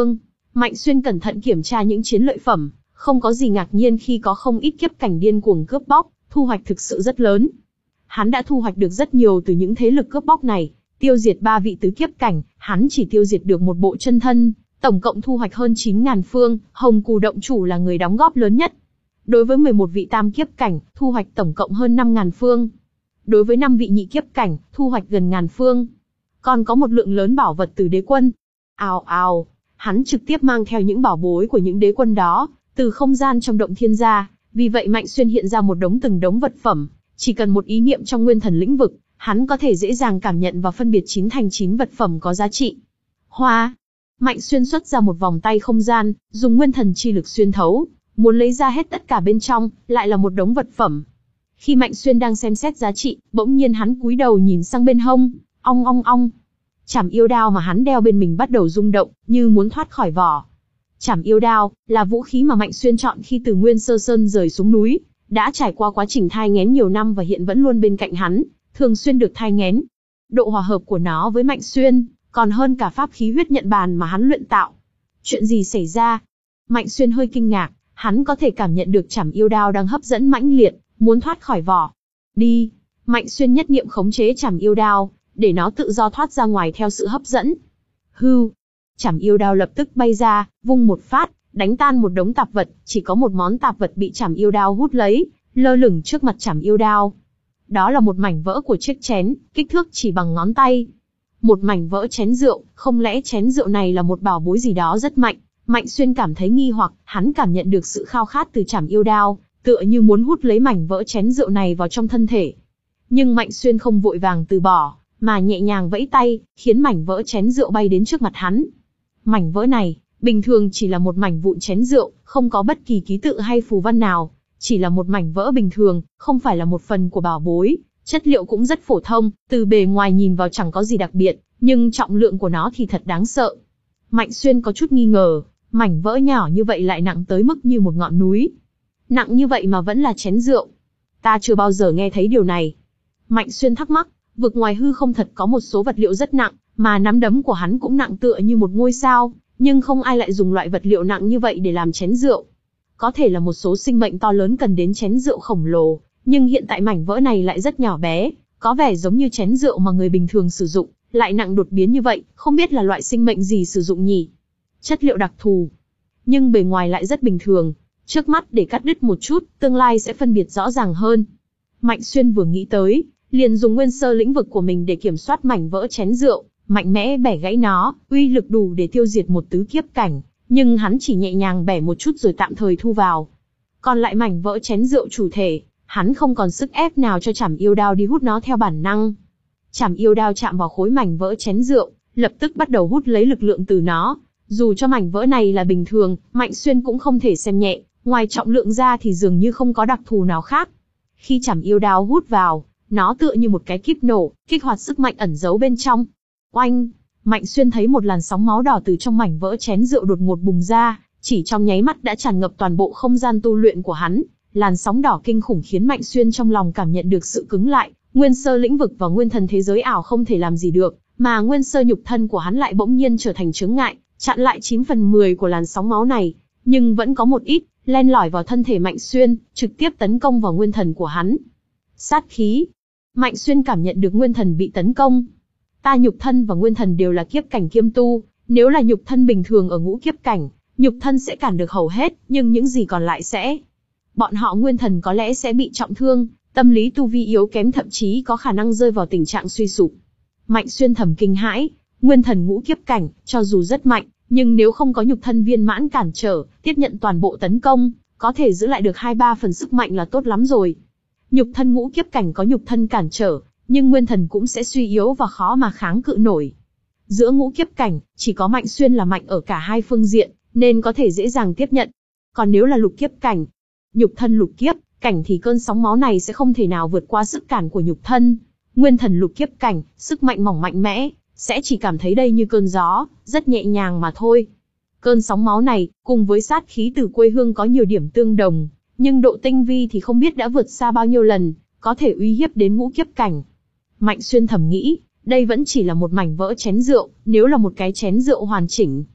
Mạnh Xuyên cẩn thận kiểm tra những chiến lợi phẩm, không có gì ngạc nhiên khi có không ít kiếp cảnh điên cuồng cướp bóc, thu hoạch thực sự rất lớn. Hắn đã thu hoạch được rất nhiều từ những thế lực cướp bóc này, tiêu diệt ba vị tứ kiếp cảnh, hắn chỉ tiêu diệt được một bộ chân thân, tổng cộng thu hoạch hơn chín nghìn phương, Hồng Cù động chủ là người đóng góp lớn nhất. Đối với mười một vị tam kiếp cảnh, thu hoạch tổng cộng hơn năm nghìn phương. Đối với năm vị nhị kiếp cảnh, thu hoạch gần ngàn phương. Còn có một lượng lớn bảo vật từ đế quân. Ào ào, hắn trực tiếp mang theo những bảo bối của những đế quân đó, từ không gian trong động thiên ra, vì vậy Mạnh Xuyên hiện ra một đống từng đống vật phẩm, chỉ cần một ý niệm trong nguyên thần lĩnh vực, hắn có thể dễ dàng cảm nhận và phân biệt chín thành chín vật phẩm có giá trị. Hoa, Mạnh Xuyên xuất ra một vòng tay không gian, dùng nguyên thần chi lực xuyên thấu, muốn lấy ra hết tất cả bên trong, lại là một đống vật phẩm. Khi Mạnh Xuyên đang xem xét giá trị, bỗng nhiên hắn cúi đầu nhìn sang bên hông, ong ong ong. Chảm yêu đao mà hắn đeo bên mình bắt đầu rung động, như muốn thoát khỏi vỏ. Chảm yêu đao là vũ khí mà Mạnh Xuyên chọn khi từ Nguyên Sơ Sơn rời xuống núi, đã trải qua quá trình thai nghén nhiều năm và hiện vẫn luôn bên cạnh hắn, thường xuyên được thai nghén. Độ hòa hợp của nó với Mạnh Xuyên còn hơn cả pháp khí huyết nhận bàn mà hắn luyện tạo. Chuyện gì xảy ra? Mạnh Xuyên hơi kinh ngạc, hắn có thể cảm nhận được chảm yêu đao đang hấp dẫn mãnh liệt, muốn thoát khỏi vỏ. Đi! Mạnh Xuyên nhất niệm khống chế chảm yêu đao, để nó tự do thoát ra ngoài theo sự hấp dẫn. Hưu! Chảm yêu đao lập tức bay ra, vung một phát, đánh tan một đống tạp vật, chỉ có một món tạp vật bị chảm yêu đao hút lấy, lơ lửng trước mặt chảm yêu đao. Đó là một mảnh vỡ của chiếc chén, kích thước chỉ bằng ngón tay. Một mảnh vỡ chén rượu, không lẽ chén rượu này là một bảo bối gì đó rất mạnh? Mạnh Xuyên cảm thấy nghi hoặc, hắn cảm nhận được sự khao khát từ chảm yêu đao, tựa như muốn hút lấy mảnh vỡ chén rượu này vào trong thân thể. Nhưng Mạnh Xuyên không vội vàng từ bỏ, mà nhẹ nhàng vẫy tay, khiến mảnh vỡ chén rượu bay đến trước mặt hắn. Mảnh vỡ này, bình thường chỉ là một mảnh vụn chén rượu, không có bất kỳ ký tự hay phù văn nào, chỉ là một mảnh vỡ bình thường, không phải là một phần của bảo bối, chất liệu cũng rất phổ thông, từ bề ngoài nhìn vào chẳng có gì đặc biệt, nhưng trọng lượng của nó thì thật đáng sợ. Mạnh Xuyên có chút nghi ngờ, mảnh vỡ nhỏ như vậy lại nặng tới mức như một ngọn núi. Nặng như vậy mà vẫn là chén rượu. Ta chưa bao giờ nghe thấy điều này. Mạnh Xuyên thắc mắc, vực ngoài hư không thật có một số vật liệu rất nặng, mà nắm đấm của hắn cũng nặng tựa như một ngôi sao, nhưng không ai lại dùng loại vật liệu nặng như vậy để làm chén rượu. Có thể là một số sinh mệnh to lớn cần đến chén rượu khổng lồ, nhưng hiện tại mảnh vỡ này lại rất nhỏ bé, có vẻ giống như chén rượu mà người bình thường sử dụng, lại nặng đột biến như vậy, không biết là loại sinh mệnh gì sử dụng nhỉ? Chất liệu đặc thù, nhưng bề ngoài lại rất bình thường. Trước mắt để cắt đứt một chút, tương lai sẽ phân biệt rõ ràng hơn. Mạnh Xuyên vừa nghĩ tới, liền dùng nguyên sơ lĩnh vực của mình để kiểm soát mảnh vỡ chén rượu, mạnh mẽ bẻ gãy nó, uy lực đủ để tiêu diệt một tứ kiếp cảnh, nhưng hắn chỉ nhẹ nhàng bẻ một chút rồi tạm thời thu vào. Còn lại mảnh vỡ chén rượu chủ thể, hắn không còn sức ép nào cho chảm yêu đao đi hút nó theo bản năng. Chảm yêu đao chạm vào khối mảnh vỡ chén rượu, lập tức bắt đầu hút lấy lực lượng từ nó. Dù cho mảnh vỡ này là bình thường, Mạnh Xuyên cũng không thể xem nhẹ, ngoài trọng lượng ra thì dường như không có đặc thù nào khác. Khi chảm yêu đao hút vào, nó tựa như một cái kíp nổ, kích hoạt sức mạnh ẩn giấu bên trong. Oanh! Mạnh Xuyên thấy một làn sóng máu đỏ từ trong mảnh vỡ chén rượu đột ngột bùng ra, chỉ trong nháy mắt đã tràn ngập toàn bộ không gian tu luyện của hắn. Làn sóng đỏ kinh khủng khiến Mạnh Xuyên trong lòng cảm nhận được sự cứng lại, nguyên sơ lĩnh vực và nguyên thần thế giới ảo không thể làm gì được, mà nguyên sơ nhục thân của hắn lại bỗng nhiên trở thành chướng ngại, chặn lại chín phần mười của làn sóng máu này, nhưng vẫn có một ít len lỏi vào thân thể Mạnh Xuyên, trực tiếp tấn công vào nguyên thần của hắn. Sát khí. Mạnh Xuyên cảm nhận được nguyên thần bị tấn công. Ta nhục thân và nguyên thần đều là kiếp cảnh kiêm tu, nếu là nhục thân bình thường ở ngũ kiếp cảnh, nhục thân sẽ cản được hầu hết, nhưng những gì còn lại sẽ... Bọn họ nguyên thần có lẽ sẽ bị trọng thương, tâm lý tu vi yếu kém thậm chí có khả năng rơi vào tình trạng suy sụp. Mạnh Xuyên thầm kinh hãi, nguyên thần ngũ kiếp cảnh, cho dù rất mạnh, nhưng nếu không có nhục thân viên mãn cản trở, tiếp nhận toàn bộ tấn công, có thể giữ lại được hai ba phần sức mạnh là tốt lắm rồi. Nhục thân ngũ kiếp cảnh có nhục thân cản trở, nhưng nguyên thần cũng sẽ suy yếu và khó mà kháng cự nổi. Giữa ngũ kiếp cảnh, chỉ có Mạnh Xuyên là mạnh ở cả hai phương diện, nên có thể dễ dàng tiếp nhận. Còn nếu là lục kiếp cảnh, nhục thân lục kiếp cảnh thì cơn sóng máu này sẽ không thể nào vượt qua sức cản của nhục thân. Nguyên thần lục kiếp cảnh, sức mạnh mỏng mạnh mẽ, sẽ chỉ cảm thấy đây như cơn gió, rất nhẹ nhàng mà thôi. Cơn sóng máu này, cùng với sát khí từ quê hương có nhiều điểm tương đồng, nhưng độ tinh vi thì không biết đã vượt xa bao nhiêu lần, có thể uy hiếp đến ngũ kiếp cảnh. Mạnh Xuyên thầm nghĩ, đây vẫn chỉ là một mảnh vỡ chén rượu, nếu là một cái chén rượu hoàn chỉnh.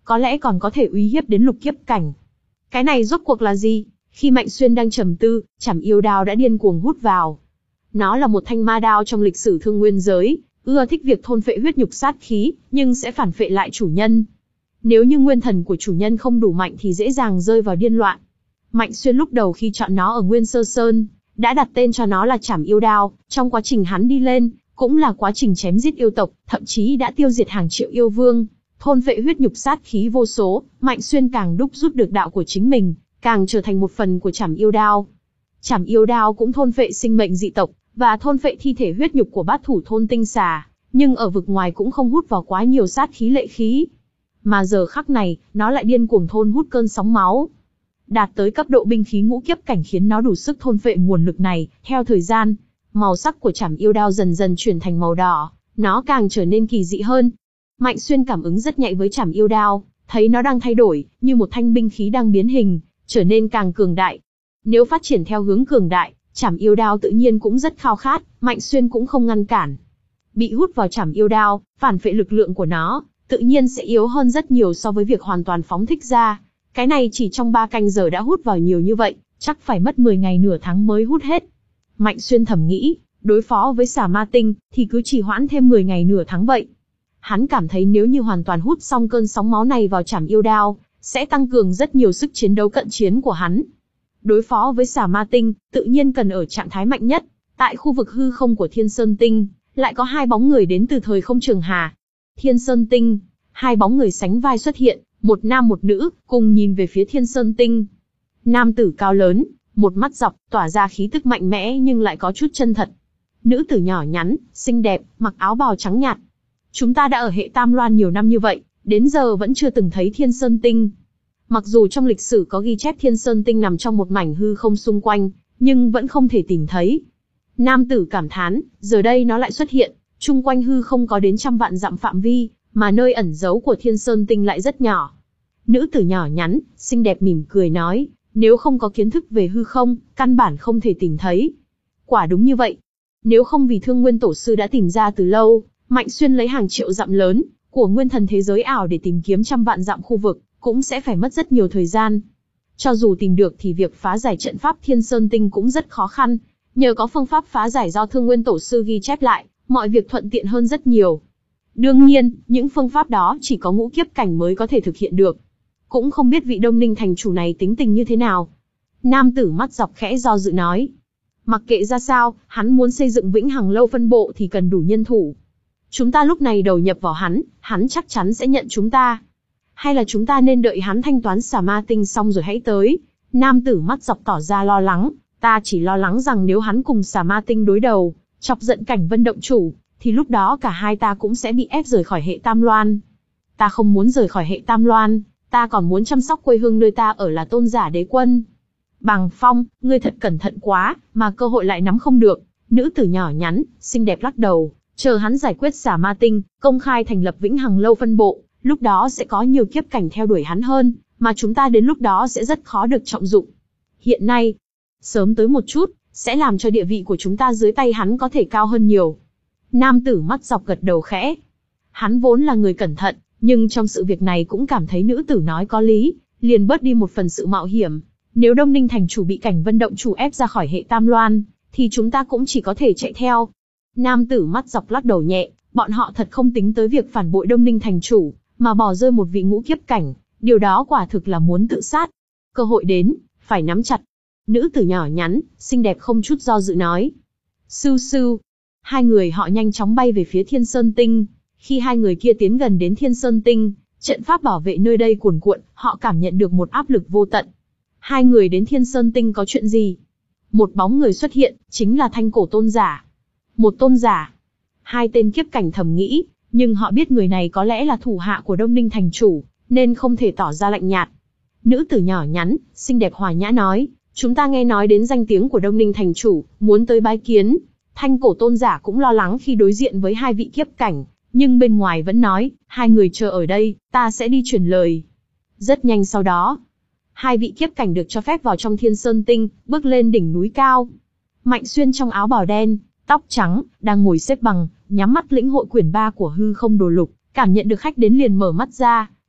có lẽ còn có thể uy hiếp đến lục kiếp cảnh. Cái này rốt cuộc là gì? Khi Mạnh Xuyên đang trầm tư, Trảm Yêu Đao đã điên cuồng hút vào. Nó là một thanh ma đao trong lịch sử Thương Nguyên giới, ưa thích việc thôn phệ huyết nhục sát khí, nhưng sẽ phản phệ lại chủ nhân. Nếu như nguyên thần của chủ nhân không đủ mạnh thì dễ dàng rơi vào điên loạn. Mạnh Xuyên lúc đầu khi chọn nó ở Nguyên Sơ Sơn, đã đặt tên cho nó là Trảm Yêu Đao, trong quá trình hắn đi lên, cũng là quá trình chém giết yêu tộc, thậm chí đã tiêu diệt hàng triệu yêu vương, thôn phệ huyết nhục sát khí vô số, Mạnh Xuyên càng đúc rút được đạo của chính mình, càng trở thành một phần của Trảm Yêu Đao. Trảm Yêu Đao cũng thôn phệ sinh mệnh dị tộc, và thôn phệ thi thể huyết nhục của bát thủ thôn tinh xà, nhưng ở vực ngoài cũng không hút vào quá nhiều sát khí lệ khí. Mà giờ khắc này, nó lại điên cuồng thôn hút cơn sóng máu. Đạt tới cấp độ binh khí ngũ kiếp cảnh khiến nó đủ sức thôn phệ nguồn lực này. Theo thời gian, màu sắc của Trảm Yêu Đao dần dần chuyển thành màu đỏ, nó càng trở nên kỳ dị hơn. Mạnh Xuyên cảm ứng rất nhạy với Trảm Yêu Đao, thấy nó đang thay đổi, như một thanh binh khí đang biến hình, trở nên càng cường đại. Nếu phát triển theo hướng cường đại, Trảm Yêu Đao tự nhiên cũng rất khao khát, Mạnh Xuyên cũng không ngăn cản. Bị hút vào Trảm Yêu Đao, phản phệ lực lượng của nó, tự nhiên sẽ yếu hơn rất nhiều so với việc hoàn toàn phóng thích ra. Cái này chỉ trong ba canh giờ đã hút vào nhiều như vậy, chắc phải mất mười ngày nửa tháng mới hút hết. Mạnh Xuyên thầm nghĩ, đối phó với xà ma tinh, thì cứ trì hoãn thêm mười ngày nửa tháng vậy. Hắn cảm thấy nếu như hoàn toàn hút xong cơn sóng máu này vào Trảm Yêu Đao, sẽ tăng cường rất nhiều sức chiến đấu cận chiến của hắn. Đối phó với xà ma tinh, tự nhiên cần ở trạng thái mạnh nhất. Tại khu vực hư không của Thiên Sơn Tinh, lại có hai bóng người đến từ thời không Trường Hà. Thiên Sơn Tinh, hai bóng người sánh vai xuất hiện, một nam một nữ, cùng nhìn về phía Thiên Sơn Tinh. Nam tử cao lớn, một mắt dọc, tỏa ra khí tức mạnh mẽ nhưng lại có chút chân thật. Nữ tử nhỏ nhắn, xinh đẹp, mặc áo bào trắng nhạt. Chúng ta đã ở hệ Tam Loan nhiều năm như vậy, đến giờ vẫn chưa từng thấy Thiên Sơn Tinh. Mặc dù trong lịch sử có ghi chép Thiên Sơn Tinh nằm trong một mảnh hư không xung quanh, nhưng vẫn không thể tìm thấy. Nam tử cảm thán, giờ đây nó lại xuất hiện, chung quanh hư không có đến trăm vạn dặm phạm vi, mà nơi ẩn giấu của Thiên Sơn Tinh lại rất nhỏ. Nữ tử nhỏ nhắn, xinh đẹp mỉm cười nói, nếu không có kiến thức về hư không, căn bản không thể tìm thấy. Quả đúng như vậy. Nếu không vì Thương Nguyên Tổ Sư đã tìm ra từ lâu, Mạnh Xuyên lấy hàng triệu dặm lớn của nguyên thần thế giới ảo để tìm kiếm trăm vạn dặm khu vực, cũng sẽ phải mất rất nhiều thời gian. Cho dù tìm được thì việc phá giải trận pháp Thiên Sơn Tinh cũng rất khó khăn. Nhờ có phương pháp phá giải do Thương Nguyên Tổ Sư ghi chép lại, mọi việc thuận tiện hơn rất nhiều. Đương nhiên, những phương pháp đó chỉ có ngũ kiếp cảnh mới có thể thực hiện được. Cũng không biết vị Đông Ninh thành chủ này tính tình như thế nào. Nam tử mắt dọc khẽ do dự nói. Mặc kệ ra sao, hắn muốn xây dựng Vĩnh Hằng Lâu phân bộ thì cần đủ nhân thủ. Chúng ta lúc này đầu nhập vào hắn, hắn chắc chắn sẽ nhận chúng ta. Hay là chúng ta nên đợi hắn thanh toán xà ma tinh xong rồi hãy tới. Nam tử mắt dọc tỏ ra lo lắng. Ta chỉ lo lắng rằng nếu hắn cùng xà ma tinh đối đầu, chọc giận Cảnh Vân động chủ, thì lúc đó cả hai ta cũng sẽ bị ép rời khỏi hệ Tam Loan. Ta không muốn rời khỏi hệ Tam Loan, ta còn muốn chăm sóc quê hương nơi ta ở là Tôn Giả Đế Quân. Bằng Phong, ngươi thật cẩn thận quá, mà cơ hội lại nắm không được. Nữ tử nhỏ nhắn, xinh đẹp lắc đầu, chờ hắn giải quyết xà ma tinh, công khai thành lập Vĩnh Hằng Lâu phân bộ, lúc đó sẽ có nhiều kiếp cảnh theo đuổi hắn hơn, mà chúng ta đến lúc đó sẽ rất khó được trọng dụng. Hiện nay, sớm tới một chút, sẽ làm cho địa vị của chúng ta dưới tay hắn có thể cao hơn nhiều. Nam tử mắt dọc gật đầu khẽ. Hắn vốn là người cẩn thận, nhưng trong sự việc này cũng cảm thấy nữ tử nói có lý, liền bớt đi một phần sự mạo hiểm. Nếu Đông Ninh thành chủ bị Cảnh Vân động chủ ép ra khỏi hệ Tam Loan, thì chúng ta cũng chỉ có thể chạy theo. Nam tử mắt dọc lắc đầu nhẹ, bọn họ thật không tính tới việc phản bội Đông Ninh thành chủ, mà bỏ rơi một vị ngũ kiếp cảnh, điều đó quả thực là muốn tự sát. Cơ hội đến, phải nắm chặt. Nữ tử nhỏ nhắn, xinh đẹp không chút do dự nói. Sưu sưu. Hai người họ nhanh chóng bay về phía Thiên Sơn Tinh. Khi hai người kia tiến gần đến Thiên Sơn Tinh, trận pháp bảo vệ nơi đây cuồn cuộn, họ cảm nhận được một áp lực vô tận. Hai người đến Thiên Sơn Tinh có chuyện gì? Một bóng người xuất hiện, chính là Thanh Cổ Tôn Giả. Một tôn giả. Hai tên kiếp cảnh thầm nghĩ, nhưng họ biết người này có lẽ là thủ hạ của Đông Ninh thành chủ, nên không thể tỏ ra lạnh nhạt. Nữ tử nhỏ nhắn, xinh đẹp hòa nhã nói, chúng ta nghe nói đến danh tiếng của Đông Ninh thành chủ, muốn tới bái kiến. Thanh Cổ Tôn Giả cũng lo lắng khi đối diện với hai vị kiếp cảnh, nhưng bên ngoài vẫn nói, hai người chờ ở đây, ta sẽ đi truyền lời. Rất nhanh sau đó, hai vị kiếp cảnh được cho phép vào trong Thiên Sơn Tinh, bước lên đỉnh núi cao. Mạnh Xuyên trong áo bào đen, tóc trắng, đang ngồi xếp bằng, nhắm mắt lĩnh hội quyển ba của hư không đồ lục, cảm nhận được khách đến liền mở mắt ra,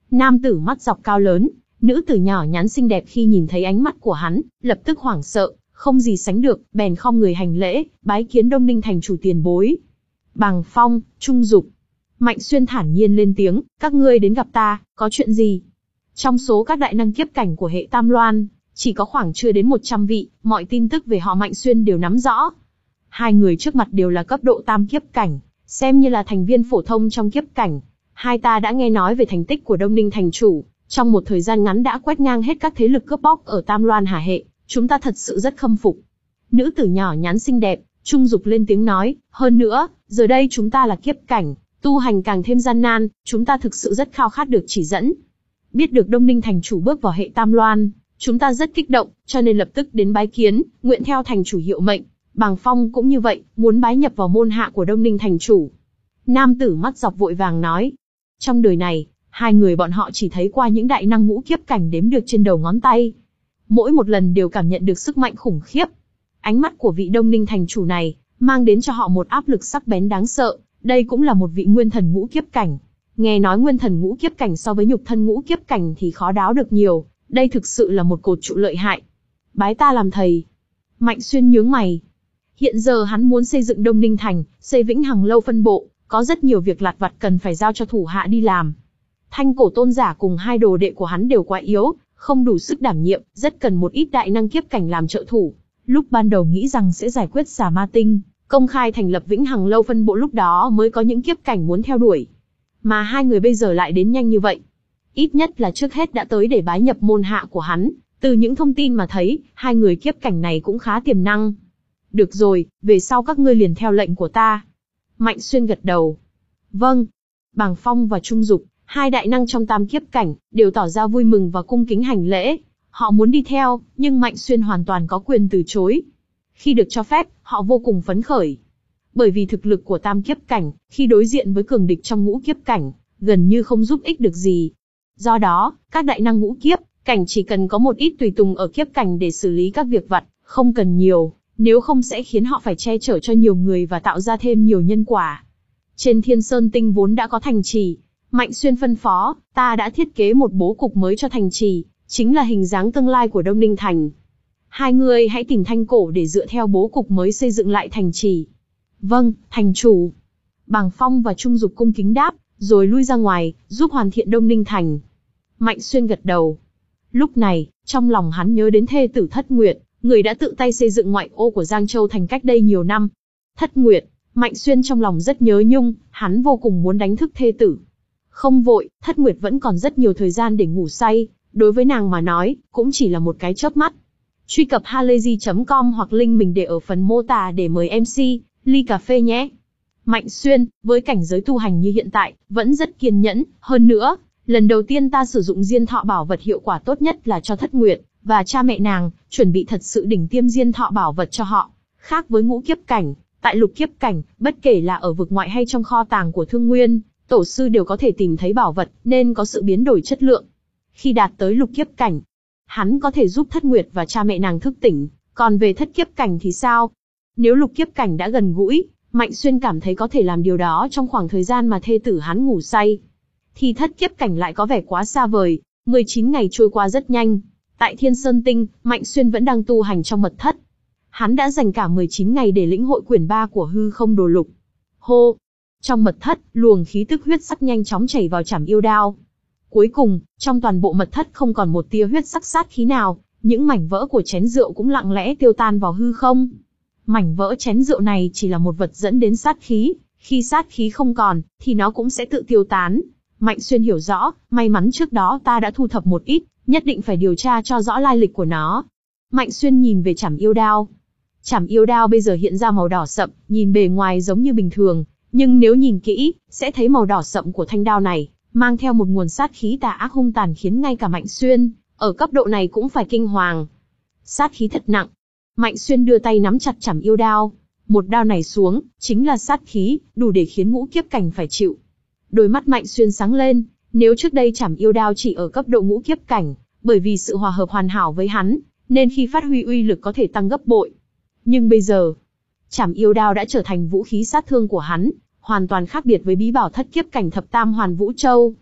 Nam tử mắt dọc cao lớn, nữ tử nhỏ nhắn xinh đẹp khi nhìn thấy ánh mắt của hắn, lập tức hoảng sợ, không gì sánh được, bèn khom người hành lễ, bái kiến Đông Ninh thành chủ tiền bối. Bàng Phong, Trung Dục. Mạnh Xuyên thản nhiên lên tiếng, các ngươi đến gặp ta, có chuyện gì? Trong số các đại năng kiếp cảnh của hệ Tam Loan, chỉ có khoảng chưa đến một trăm vị, mọi tin tức về họ Mạnh Xuyên đều nắm rõ. Hai người trước mặt đều là cấp độ tam kiếp cảnh, xem như là thành viên phổ thông trong kiếp cảnh. Hai ta đã nghe nói về thành tích của Đông Ninh thành chủ, trong một thời gian ngắn đã quét ngang hết các thế lực cướp bóc ở Tam Loan Hà hệ, chúng ta thật sự rất khâm phục. Nữ tử nhỏ nhắn xinh đẹp, Trung Dục lên tiếng nói, hơn nữa, giờ đây chúng ta là kiếp cảnh, tu hành càng thêm gian nan, chúng ta thực sự rất khao khát được chỉ dẫn. Biết được Đông Ninh thành chủ bước vào hệ Tam Loan, chúng ta rất kích động, cho nên lập tức đến bái kiến, nguyện theo thành chủ hiệu mệnh. Bàng Phong cũng như vậy, muốn bái nhập vào môn hạ của Đông Ninh thành chủ. Nam tử mắt dọc vội vàng nói. Trong đời này, hai người bọn họ chỉ thấy qua những đại năng ngũ kiếp cảnh đếm được trên đầu ngón tay. Mỗi một lần đều cảm nhận được sức mạnh khủng khiếp. Ánh mắt của vị Đông Ninh thành chủ này, mang đến cho họ một áp lực sắc bén đáng sợ. Đây cũng là một vị nguyên thần ngũ kiếp cảnh. Nghe nói nguyên thần ngũ kiếp cảnh so với nhục thân ngũ kiếp cảnh thì khó đáo được nhiều. Đây thực sự là một cột trụ lợi hại. Bái ta làm thầy. Mạnh Xuyên nhướng mày. Hiện giờ hắn muốn xây dựng Đông Ninh thành, xây Vĩnh Hằng lâu phân bộ, có rất nhiều việc lặt vặt cần phải giao cho thủ hạ đi làm. Thanh cổ tôn giả cùng hai đồ đệ của hắn đều quá yếu, không đủ sức đảm nhiệm, rất cần một ít đại năng kiếp cảnh làm trợ thủ. Lúc ban đầu nghĩ rằng sẽ giải quyết xà ma tinh, công khai thành lập Vĩnh Hằng lâu phân bộ, lúc đó mới có những kiếp cảnh muốn theo đuổi. Mà hai người bây giờ lại đến nhanh như vậy. Ít nhất là trước hết đã tới để bái nhập môn hạ của hắn, từ những thông tin mà thấy, hai người kiếp cảnh này cũng khá tiềm năng. Được rồi, về sau các ngươi liền theo lệnh của ta. Mạnh Xuyên gật đầu. Vâng. Bàng Phong và Trung Dục, hai đại năng trong tam kiếp cảnh, đều tỏ ra vui mừng và cung kính hành lễ. Họ muốn đi theo, nhưng Mạnh Xuyên hoàn toàn có quyền từ chối. Khi được cho phép, họ vô cùng phấn khởi. Bởi vì thực lực của tam kiếp cảnh, khi đối diện với cường địch trong ngũ kiếp cảnh, gần như không giúp ích được gì. Do đó, các đại năng ngũ kiếp cảnh chỉ cần có một ít tùy tùng ở kiếp cảnh để xử lý các việc vặt, không cần nhiều, nếu không sẽ khiến họ phải che chở cho nhiều người và tạo ra thêm nhiều nhân quả. Trên Thiên Sơn Tinh vốn đã có thành trì, Mạnh Xuyên phân phó, ta đã thiết kế một bố cục mới cho thành trì, chính là hình dáng tương lai của Đông Ninh thành. Hai người hãy tìm thanh cổ để dựa theo bố cục mới xây dựng lại thành trì. Vâng, thành chủ. Bàng Phong và Trung Dục cung kính đáp, rồi lui ra ngoài, giúp hoàn thiện Đông Ninh thành. Mạnh Xuyên gật đầu. Lúc này, trong lòng hắn nhớ đến thê tử Thất Nguyệt, người đã tự tay xây dựng ngoại ô của Giang Châu thành cách đây nhiều năm. Thất Nguyệt, Mạnh Xuyên trong lòng rất nhớ nhung, hắn vô cùng muốn đánh thức thê tử. Không vội, Thất Nguyệt vẫn còn rất nhiều thời gian để ngủ say, đối với nàng mà nói, cũng chỉ là một cái chớp mắt. Truy cập halayzi chấm com hoặc link mình để ở phần mô tả để mời em xê, ly cà phê nhé. Mạnh Xuyên, với cảnh giới tu hành như hiện tại, vẫn rất kiên nhẫn, hơn nữa, lần đầu tiên ta sử dụng diên thọ bảo vật hiệu quả tốt nhất là cho Thất Nguyệt và cha mẹ nàng, chuẩn bị thật sự đỉnh tiêm diên thọ bảo vật cho họ. Khác với ngũ kiếp cảnh, tại lục kiếp cảnh, bất kể là ở vực ngoại hay trong kho tàng của Thương Nguyên, tổ sư đều có thể tìm thấy bảo vật, nên có sự biến đổi chất lượng. Khi đạt tới lục kiếp cảnh, hắn có thể giúp Thất Nguyệt và cha mẹ nàng thức tỉnh, còn về thất kiếp cảnh thì sao? Nếu lục kiếp cảnh đã gần gũi, Mạnh Xuyên cảm thấy có thể làm điều đó trong khoảng thời gian mà thê tử hắn ngủ say. Thì thất kiếp cảnh lại có vẻ quá xa vời, mười chín ngày trôi qua rất nhanh. Tại Thiên Sơn Tinh, Mạnh Xuyên vẫn đang tu hành trong mật thất. Hắn đã dành cả mười chín ngày để lĩnh hội quyển ba của hư không đồ lục. Hô! Trong mật thất, luồng khí tức huyết sắc nhanh chóng chảy vào chảm yêu đao. Cuối cùng, trong toàn bộ mật thất không còn một tia huyết sắc sát khí nào, những mảnh vỡ của chén rượu cũng lặng lẽ tiêu tan vào hư không. Mảnh vỡ chén rượu này chỉ là một vật dẫn đến sát khí, khi sát khí không còn, thì nó cũng sẽ tự tiêu tán. Mạnh Xuyên hiểu rõ, may mắn trước đó ta đã thu thập một ít, nhất định phải điều tra cho rõ lai lịch của nó. Mạnh Xuyên nhìn về chảm yêu đao. Chảm yêu đao bây giờ hiện ra màu đỏ sậm, nhìn bề ngoài giống như bình thường, nhưng nếu nhìn kỹ, sẽ thấy màu đỏ sậm của thanh đao này mang theo một nguồn sát khí tà ác hung tàn khiến ngay cả Mạnh Xuyên, ở cấp độ này cũng phải kinh hoàng. Sát khí thật nặng. Mạnh Xuyên đưa tay nắm chặt chảm yêu đao. Một đao này xuống, chính là sát khí, đủ để khiến ngũ kiếp cảnh phải chịu. Đôi mắt Mạnh Xuyên sáng lên, nếu trước đây chảm yêu đao chỉ ở cấp độ ngũ kiếp cảnh, bởi vì sự hòa hợp hoàn hảo với hắn, nên khi phát huy uy lực có thể tăng gấp bội. Nhưng bây giờ, chảm yêu đao đã trở thành vũ khí sát thương của hắn, hoàn toàn khác biệt với bí bảo thất kiếp cảnh thập tam hoàn vũ châu.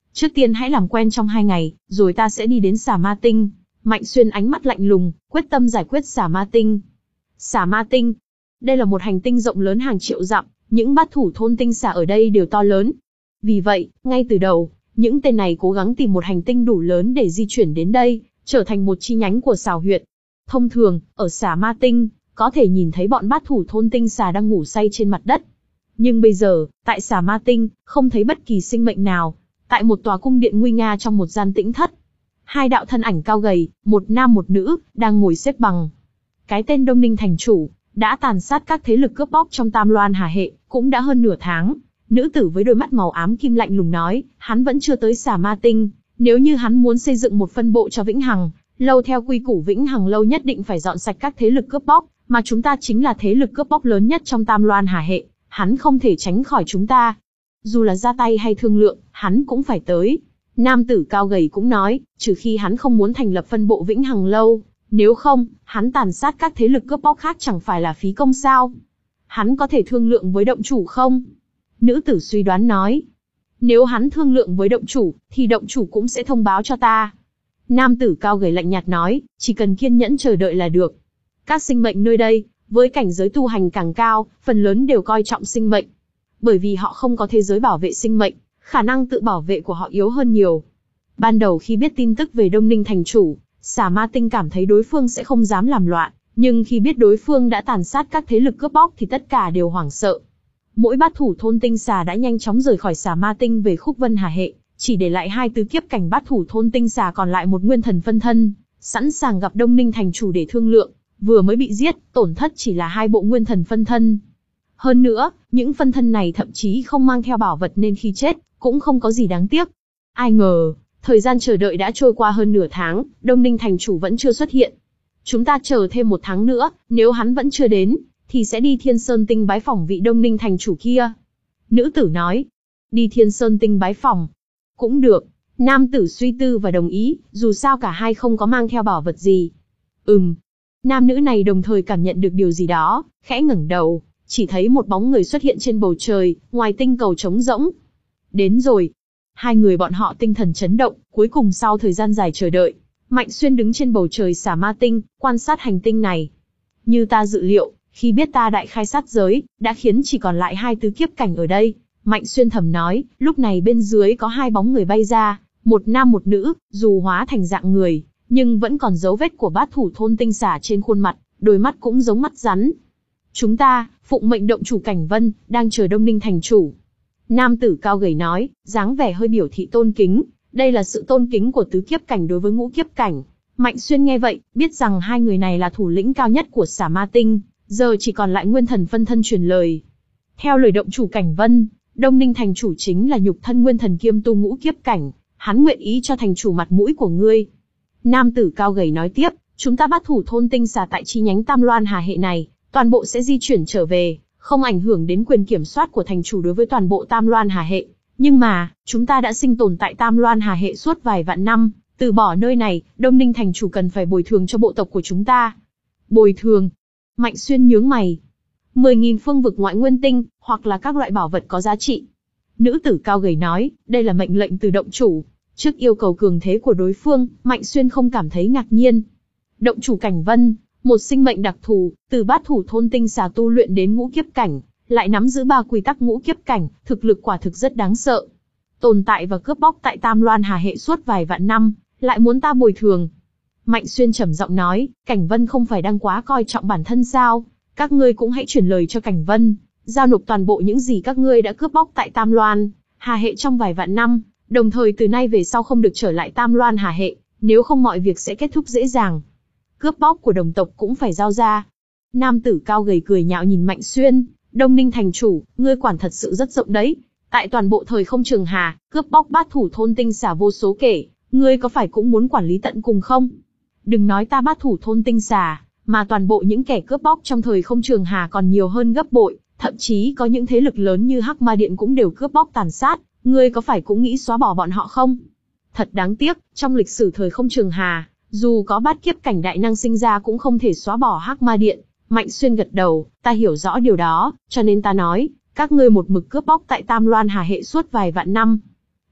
Trước tiên hãy làm quen trong hai ngày, rồi ta sẽ đi đến Xà Ma Tinh. Mạnh Xuyên ánh mắt lạnh lùng, quyết tâm giải quyết Xà Ma Tinh. Xà Ma Tinh. Đây là một hành tinh rộng lớn hàng triệu dặm, những bát thủ thôn tinh xà ở đây đều to lớn. Vì vậy, ngay từ đầu, những tên này cố gắng tìm một hành tinh đủ lớn để di chuyển đến đây, trở thành một chi nhánh của Sào Huyệt. Thông thường, ở Xà Ma Tinh, có thể nhìn thấy bọn bát thủ thôn tinh xà đang ngủ say trên mặt đất. Nhưng bây giờ, tại Xà Ma Tinh, không thấy bất kỳ sinh mệnh nào. Tại một tòa cung điện nguy nga trong một gian tĩnh thất, hai đạo thân ảnh cao gầy, một nam một nữ, đang ngồi xếp bằng. Cái tên Đông Ninh thành chủ, đã tàn sát các thế lực cướp bóc trong Tam Loan Hà Hệ, cũng đã hơn nửa tháng. Nữ tử với đôi mắt màu ám kim lạnh lùng nói, hắn vẫn chưa tới Xà Ma Tinh. Nếu như hắn muốn xây dựng một phân bộ cho Vĩnh Hằng Lâu theo quy củ Vĩnh Hằng Lâu nhất định phải dọn sạch các thế lực cướp bóc, mà chúng ta chính là thế lực cướp bóc lớn nhất trong Tam Loan Hà Hệ, hắn không thể tránh khỏi chúng ta. Dù là ra tay hay thương lượng, hắn cũng phải tới. Nam tử cao gầy cũng nói, trừ khi hắn không muốn thành lập phân bộ Vĩnh Hằng Lâu, nếu không, hắn tàn sát các thế lực cướp bóc khác chẳng phải là phí công sao? Hắn có thể thương lượng với động chủ không? Nữ tử suy đoán nói. Nếu hắn thương lượng với động chủ, thì động chủ cũng sẽ thông báo cho ta. Nam tử cao gầy lạnh nhạt nói, chỉ cần kiên nhẫn chờ đợi là được. Các sinh mệnh nơi đây, với cảnh giới tu hành càng cao, phần lớn đều coi trọng sinh mệnh. Bởi vì họ không có thế giới bảo vệ sinh mệnh, khả năng tự bảo vệ của họ yếu hơn nhiều. Ban đầu khi biết tin tức về Đông Ninh thành chủ, Xà Ma Tinh cảm thấy đối phương sẽ không dám làm loạn, nhưng khi biết đối phương đã tàn sát các thế lực cướp bóc thì tất cả đều hoảng sợ. Mỗi bát thủ thôn tinh xà đã nhanh chóng rời khỏi Xà Ma Tinh về Khúc Vân Hà Hệ, chỉ để lại hai tứ kiếp cảnh bát thủ thôn tinh xà còn lại một nguyên thần phân thân, sẵn sàng gặp Đông Ninh thành chủ để thương lượng. Vừa mới bị giết, tổn thất chỉ là hai bộ nguyên thần phân thân. Hơn nữa, những phân thân này thậm chí không mang theo bảo vật nên khi chết, cũng không có gì đáng tiếc. Ai ngờ, thời gian chờ đợi đã trôi qua hơn nửa tháng, Đông Ninh thành chủ vẫn chưa xuất hiện. Chúng ta chờ thêm một tháng nữa, nếu hắn vẫn chưa đến, thì sẽ đi Thiên Sơn Tinh bái phỏng vị Đông Ninh thành chủ kia. Nữ tử nói, đi Thiên Sơn Tinh bái phỏng. Cũng được, nam tử suy tư và đồng ý, dù sao cả hai không có mang theo bảo vật gì. Ừm. Nam nữ này đồng thời cảm nhận được điều gì đó, khẽ ngẩng đầu, chỉ thấy một bóng người xuất hiện trên bầu trời, ngoài tinh cầu trống rỗng. Đến rồi. Hai người bọn họ tinh thần chấn động, cuối cùng sau thời gian dài chờ đợi, Mạnh Xuyên đứng trên bầu trời Xà Ma Tinh, quan sát hành tinh này. Như ta dự liệu, khi biết ta đại khai sát giới, đã khiến chỉ còn lại hai tứ kiếp cảnh ở đây. Mạnh Xuyên thầm nói, lúc này bên dưới có hai bóng người bay ra, một nam một nữ, dù hóa thành dạng người, nhưng vẫn còn dấu vết của bát thủ thôn tinh xà trên khuôn mặt, đôi mắt cũng giống mắt rắn. Chúng ta, phụng mệnh động chủ Cảnh Vân, đang chờ Đông Ninh thành chủ. Nam tử cao gầy nói, dáng vẻ hơi biểu thị tôn kính, đây là sự tôn kính của tứ kiếp cảnh đối với ngũ kiếp cảnh. Mạnh Xuyên nghe vậy, biết rằng hai người này là thủ lĩnh cao nhất của Xà Ma Tinh, giờ chỉ còn lại nguyên thần phân thân truyền lời. Theo lời động chủ Cảnh Vân, Đông Ninh thành chủ chính là nhục thân nguyên thần kiêm tu ngũ kiếp cảnh, hắn nguyện ý cho thành chủ mặt mũi của ngươi. Nam tử cao gầy nói tiếp, chúng ta bắt thủ thôn tinh xà tại chi nhánh Tam Loan Hà Hệ này, toàn bộ sẽ di chuyển trở về, không ảnh hưởng đến quyền kiểm soát của thành chủ đối với toàn bộ Tam Loan Hà Hệ. Nhưng mà, chúng ta đã sinh tồn tại Tam Loan Hà Hệ suốt vài vạn năm, từ bỏ nơi này, Đông Ninh thành chủ cần phải bồi thường cho bộ tộc của chúng ta. Bồi thường? Mạnh Xuyên nhướng mày. mười nghìn phương vực ngoại nguyên tinh, hoặc là các loại bảo vật có giá trị. Nữ tử cao gầy nói, đây là mệnh lệnh từ động chủ. Trước yêu cầu cường thế của đối phương, Mạnh Xuyên không cảm thấy ngạc nhiên. Động chủ Cảnh Vân, một sinh mệnh đặc thù, từ bát thủ thôn tinh xà tu luyện đến ngũ kiếp cảnh, lại nắm giữ ba quy tắc ngũ kiếp cảnh, thực lực quả thực rất đáng sợ. Tồn tại và cướp bóc tại Tam Loan Hà Hệ suốt vài vạn năm, lại muốn ta bồi thường. Mạnh Xuyên trầm giọng nói, Cảnh Vân không phải đang quá coi trọng bản thân sao? Các ngươi cũng hãy chuyển lời cho Cảnh Vân, giao nộp toàn bộ những gì các ngươi đã cướp bóc tại Tam Loan Hà Hệ trong vài vạn năm, đồng thời từ nay về sau không được trở lại Tam Loan Hà Hệ, nếu không mọi việc sẽ kết thúc dễ dàng. Cướp bóc của đồng tộc cũng phải giao ra. Nam tử cao gầy cười nhạo nhìn Mạnh Xuyên, Đông Ninh thành chủ, ngươi quản thật sự rất rộng đấy. Tại toàn bộ thời không trường hà, cướp bóc bát thủ thôn tinh xà vô số kể, ngươi có phải cũng muốn quản lý tận cùng không? Đừng nói ta bát thủ thôn tinh xà, mà toàn bộ những kẻ cướp bóc trong thời không trường hà còn nhiều hơn gấp bội, thậm chí có những thế lực lớn như Hắc Ma Điện cũng đều cướp bóc tàn sát, ngươi có phải cũng nghĩ xóa bỏ bọn họ không? Thật đáng tiếc, trong lịch sử thời không trường hà, dù có bát kiếp cảnh đại năng sinh ra cũng không thể xóa bỏ Hắc Ma Điện. Mạnh Xuyên gật đầu, ta hiểu rõ điều đó, cho nên ta nói, các ngươi một mực cướp bóc tại Tam Loan Hà Hệ suốt vài vạn năm.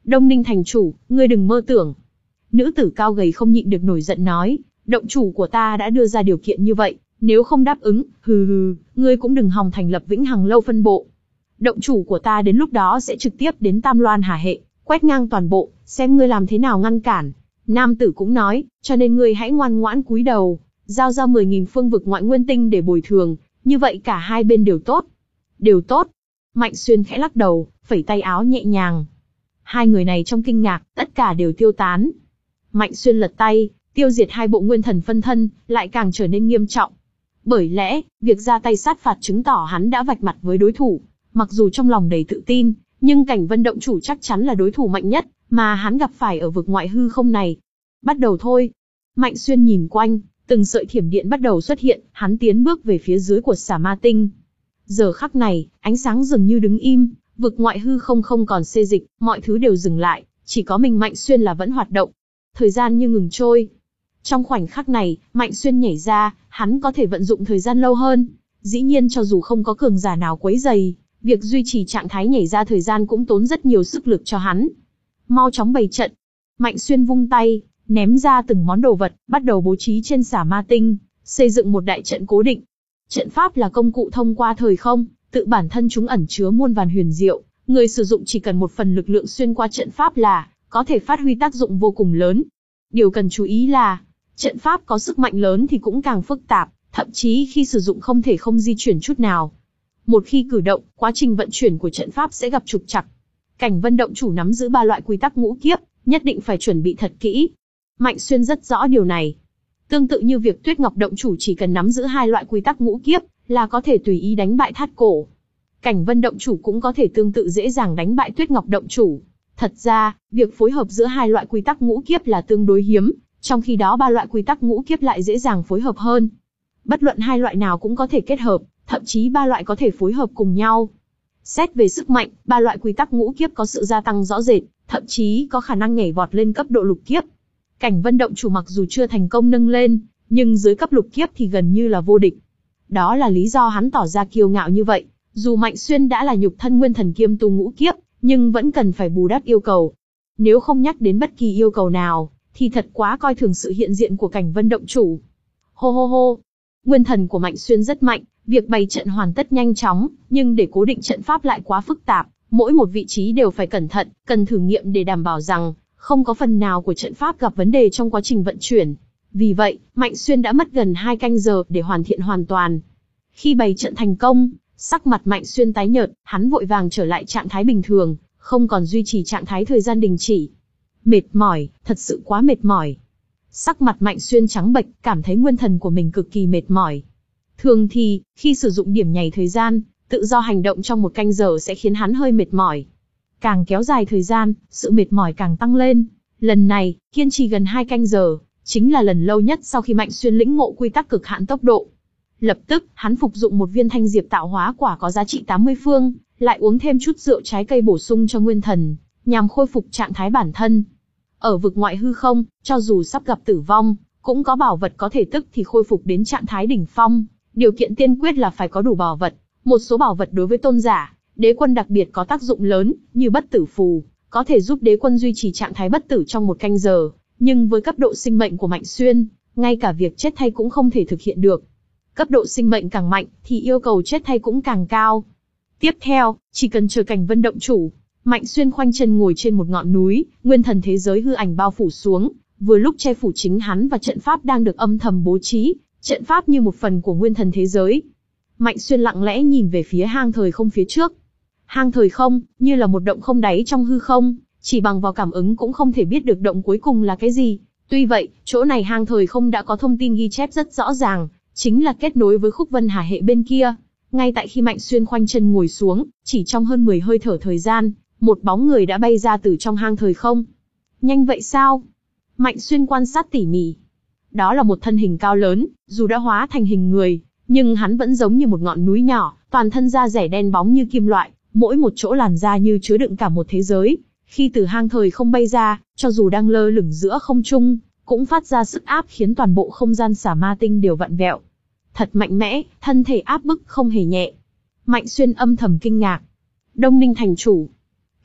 Đông Ninh thành chủ, ngươi đừng mơ tưởng. Nữ tử cao gầy không nhịn được nổi giận nói, động chủ của ta đã đưa ra điều kiện như vậy, nếu không đáp ứng, hừ hừ, ngươi cũng đừng hòng thành lập Vĩnh Hằng lâu phân bộ. Động chủ của ta đến lúc đó sẽ trực tiếp đến Tam Loan Hà Hệ, quét ngang toàn bộ, xem ngươi làm thế nào ngăn cản. Nam tử cũng nói, cho nên ngươi hãy ngoan ngoãn cúi đầu, giao ra mười nghìn phương vực ngoại nguyên tinh để bồi thường, như vậy cả hai bên đều tốt. Đều tốt. Mạnh Xuyên khẽ lắc đầu, phẩy tay áo nhẹ nhàng. Hai người này trong kinh ngạc, tất cả đều tiêu tán. Mạnh Xuyên lật tay, tiêu diệt hai bộ nguyên thần phân thân, lại càng trở nên nghiêm trọng. Bởi lẽ, việc ra tay sát phạt chứng tỏ hắn đã vạch mặt với đối thủ. Mặc dù trong lòng đầy tự tin, nhưng Cảnh Vân động chủ chắc chắn là đối thủ mạnh nhất mà hắn gặp phải ở vực ngoại hư không này. Bắt đầu thôi. Mạnh Xuyên nhìn quanh, từng sợi thiểm điện bắt đầu xuất hiện, hắn tiến bước về phía dưới của Xà Ma Tinh. Giờ khắc này, ánh sáng dường như đứng im, vực ngoại hư không không còn xê dịch, mọi thứ đều dừng lại, chỉ có mình Mạnh Xuyên là vẫn hoạt động. Thời gian như ngừng trôi. Trong khoảnh khắc này, Mạnh Xuyên nhảy ra, hắn có thể vận dụng thời gian lâu hơn. Dĩ nhiên cho dù không có cường giả nào quấy rầy, việc duy trì trạng thái nhảy ra thời gian cũng tốn rất nhiều sức lực cho hắn. Mau chóng bày trận. Mạnh Xuyên vung tay, ném ra từng món đồ vật, bắt đầu bố trí trên Xà Ma Tinh, xây dựng một đại trận cố định. Trận pháp là công cụ thông qua thời không, tự bản thân chúng ẩn chứa muôn vàn huyền diệu, người sử dụng chỉ cần một phần lực lượng xuyên qua trận pháp là có thể phát huy tác dụng vô cùng lớn. Điều cần chú ý là, trận pháp có sức mạnh lớn thì cũng càng phức tạp, thậm chí khi sử dụng không thể không di chuyển chút nào. Một khi cử động, quá trình vận chuyển của trận pháp sẽ gặp trục trặc. Cảnh Vân động chủ nắm giữ ba loại quy tắc ngũ kiếp, nhất định phải chuẩn bị thật kỹ. Mạnh Xuyên rất rõ điều này. Tương tự như việc Tuyết Ngọc động chủ chỉ cần nắm giữ hai loại quy tắc ngũ kiếp, là có thể tùy ý đánh bại Thát Cổ. Cảnh Vân động chủ cũng có thể tương tự dễ dàng đánh bại Tuyết Ngọc động chủ. Thật ra, việc phối hợp giữa hai loại quy tắc ngũ kiếp là tương đối hiếm, trong khi đó ba loại quy tắc ngũ kiếp lại dễ dàng phối hợp hơn. Bất luận hai loại nào cũng có thể kết hợp, thậm chí ba loại có thể phối hợp cùng nhau. Xét về sức mạnh, ba loại quy tắc ngũ kiếp có sự gia tăng rõ rệt, thậm chí có khả năng nhảy vọt lên cấp độ lục kiếp. Cảnh Vân động chủ mặc dù chưa thành công nâng lên, nhưng dưới cấp lục kiếp thì gần như là vô địch. Đó là lý do hắn tỏ ra kiêu ngạo như vậy, dù Mạnh Xuyên đã là nhục thân nguyên thần kiêm tu ngũ kiếp, nhưng vẫn cần phải bù đắp yêu cầu. Nếu không nhắc đến bất kỳ yêu cầu nào, thì thật quá coi thường sự hiện diện của Cảnh Vân động chủ. Hô hô hô. Nguyên thần của Mạnh Xuyên rất mạnh, việc bày trận hoàn tất nhanh chóng, nhưng để cố định trận pháp lại quá phức tạp, mỗi một vị trí đều phải cẩn thận, cần thử nghiệm để đảm bảo rằng không có phần nào của trận pháp gặp vấn đề trong quá trình vận chuyển. Vì vậy, Mạnh Xuyên đã mất gần hai canh giờ để hoàn thiện hoàn toàn. Khi bày trận thành công, sắc mặt Mạnh Xuyên tái nhợt, hắn vội vàng trở lại trạng thái bình thường, không còn duy trì trạng thái thời gian đình chỉ. Mệt mỏi, thật sự quá mệt mỏi. Sắc mặt Mạnh Xuyên trắng bệch, cảm thấy nguyên thần của mình cực kỳ mệt mỏi. Thường thì, khi sử dụng điểm nhảy thời gian, tự do hành động trong một canh giờ sẽ khiến hắn hơi mệt mỏi. Càng kéo dài thời gian, sự mệt mỏi càng tăng lên. Lần này, kiên trì gần hai canh giờ, chính là lần lâu nhất sau khi Mạnh Xuyên lĩnh ngộ quy tắc cực hạn tốc độ. Lập tức, hắn phục dụng một viên thanh diệp tạo hóa quả có giá trị tám mươi phương, lại uống thêm chút rượu trái cây bổ sung cho nguyên thần, nhằm khôi phục trạng thái bản thân. Ở vực ngoại hư không, cho dù sắp gặp tử vong, cũng có bảo vật có thể tức thì khôi phục đến trạng thái đỉnh phong. Điều kiện tiên quyết là phải có đủ bảo vật. Một số bảo vật đối với tôn giả, đế quân đặc biệt có tác dụng lớn, như bất tử phù, có thể giúp đế quân duy trì trạng thái bất tử trong một canh giờ. Nhưng với cấp độ sinh mệnh của Mạnh Xuyên, ngay cả việc chết thay cũng không thể thực hiện được. Cấp độ sinh mệnh càng mạnh, thì yêu cầu chết thay cũng càng cao. Tiếp theo, chỉ cần chờ Cảnh Vân động chủ, Mạnh Xuyên khoanh chân ngồi trên một ngọn núi, nguyên thần thế giới hư ảnh bao phủ xuống, vừa lúc che phủ chính hắn và trận pháp đang được âm thầm bố trí, trận pháp như một phần của nguyên thần thế giới. Mạnh Xuyên lặng lẽ nhìn về phía hang thời không phía trước. Hang thời không, như là một động không đáy trong hư không, chỉ bằng vào cảm ứng cũng không thể biết được động cuối cùng là cái gì. Tuy vậy, chỗ này hang thời không đã có thông tin ghi chép rất rõ ràng, chính là kết nối với khúc vân hà hệ bên kia. Ngay tại khi Mạnh Xuyên khoanh chân ngồi xuống, chỉ trong hơn mười hơi thở thời gian, một bóng người đã bay ra từ trong hang thời không. Nhanh vậy sao? Mạnh Xuyên quan sát tỉ mỉ. Đó là một thân hình cao lớn, dù đã hóa thành hình người, nhưng hắn vẫn giống như một ngọn núi nhỏ, toàn thân da rẻ đen bóng như kim loại, mỗi một chỗ làn da như chứa đựng cả một thế giới. Khi từ hang thời không bay ra, cho dù đang lơ lửng giữa không trung, cũng phát ra sức áp khiến toàn bộ không gian Xà Ma Tinh đều vặn vẹo. Thật mạnh mẽ, thân thể áp bức không hề nhẹ. Mạnh Xuyên âm thầm kinh ngạc. Đông Ninh thành chủ.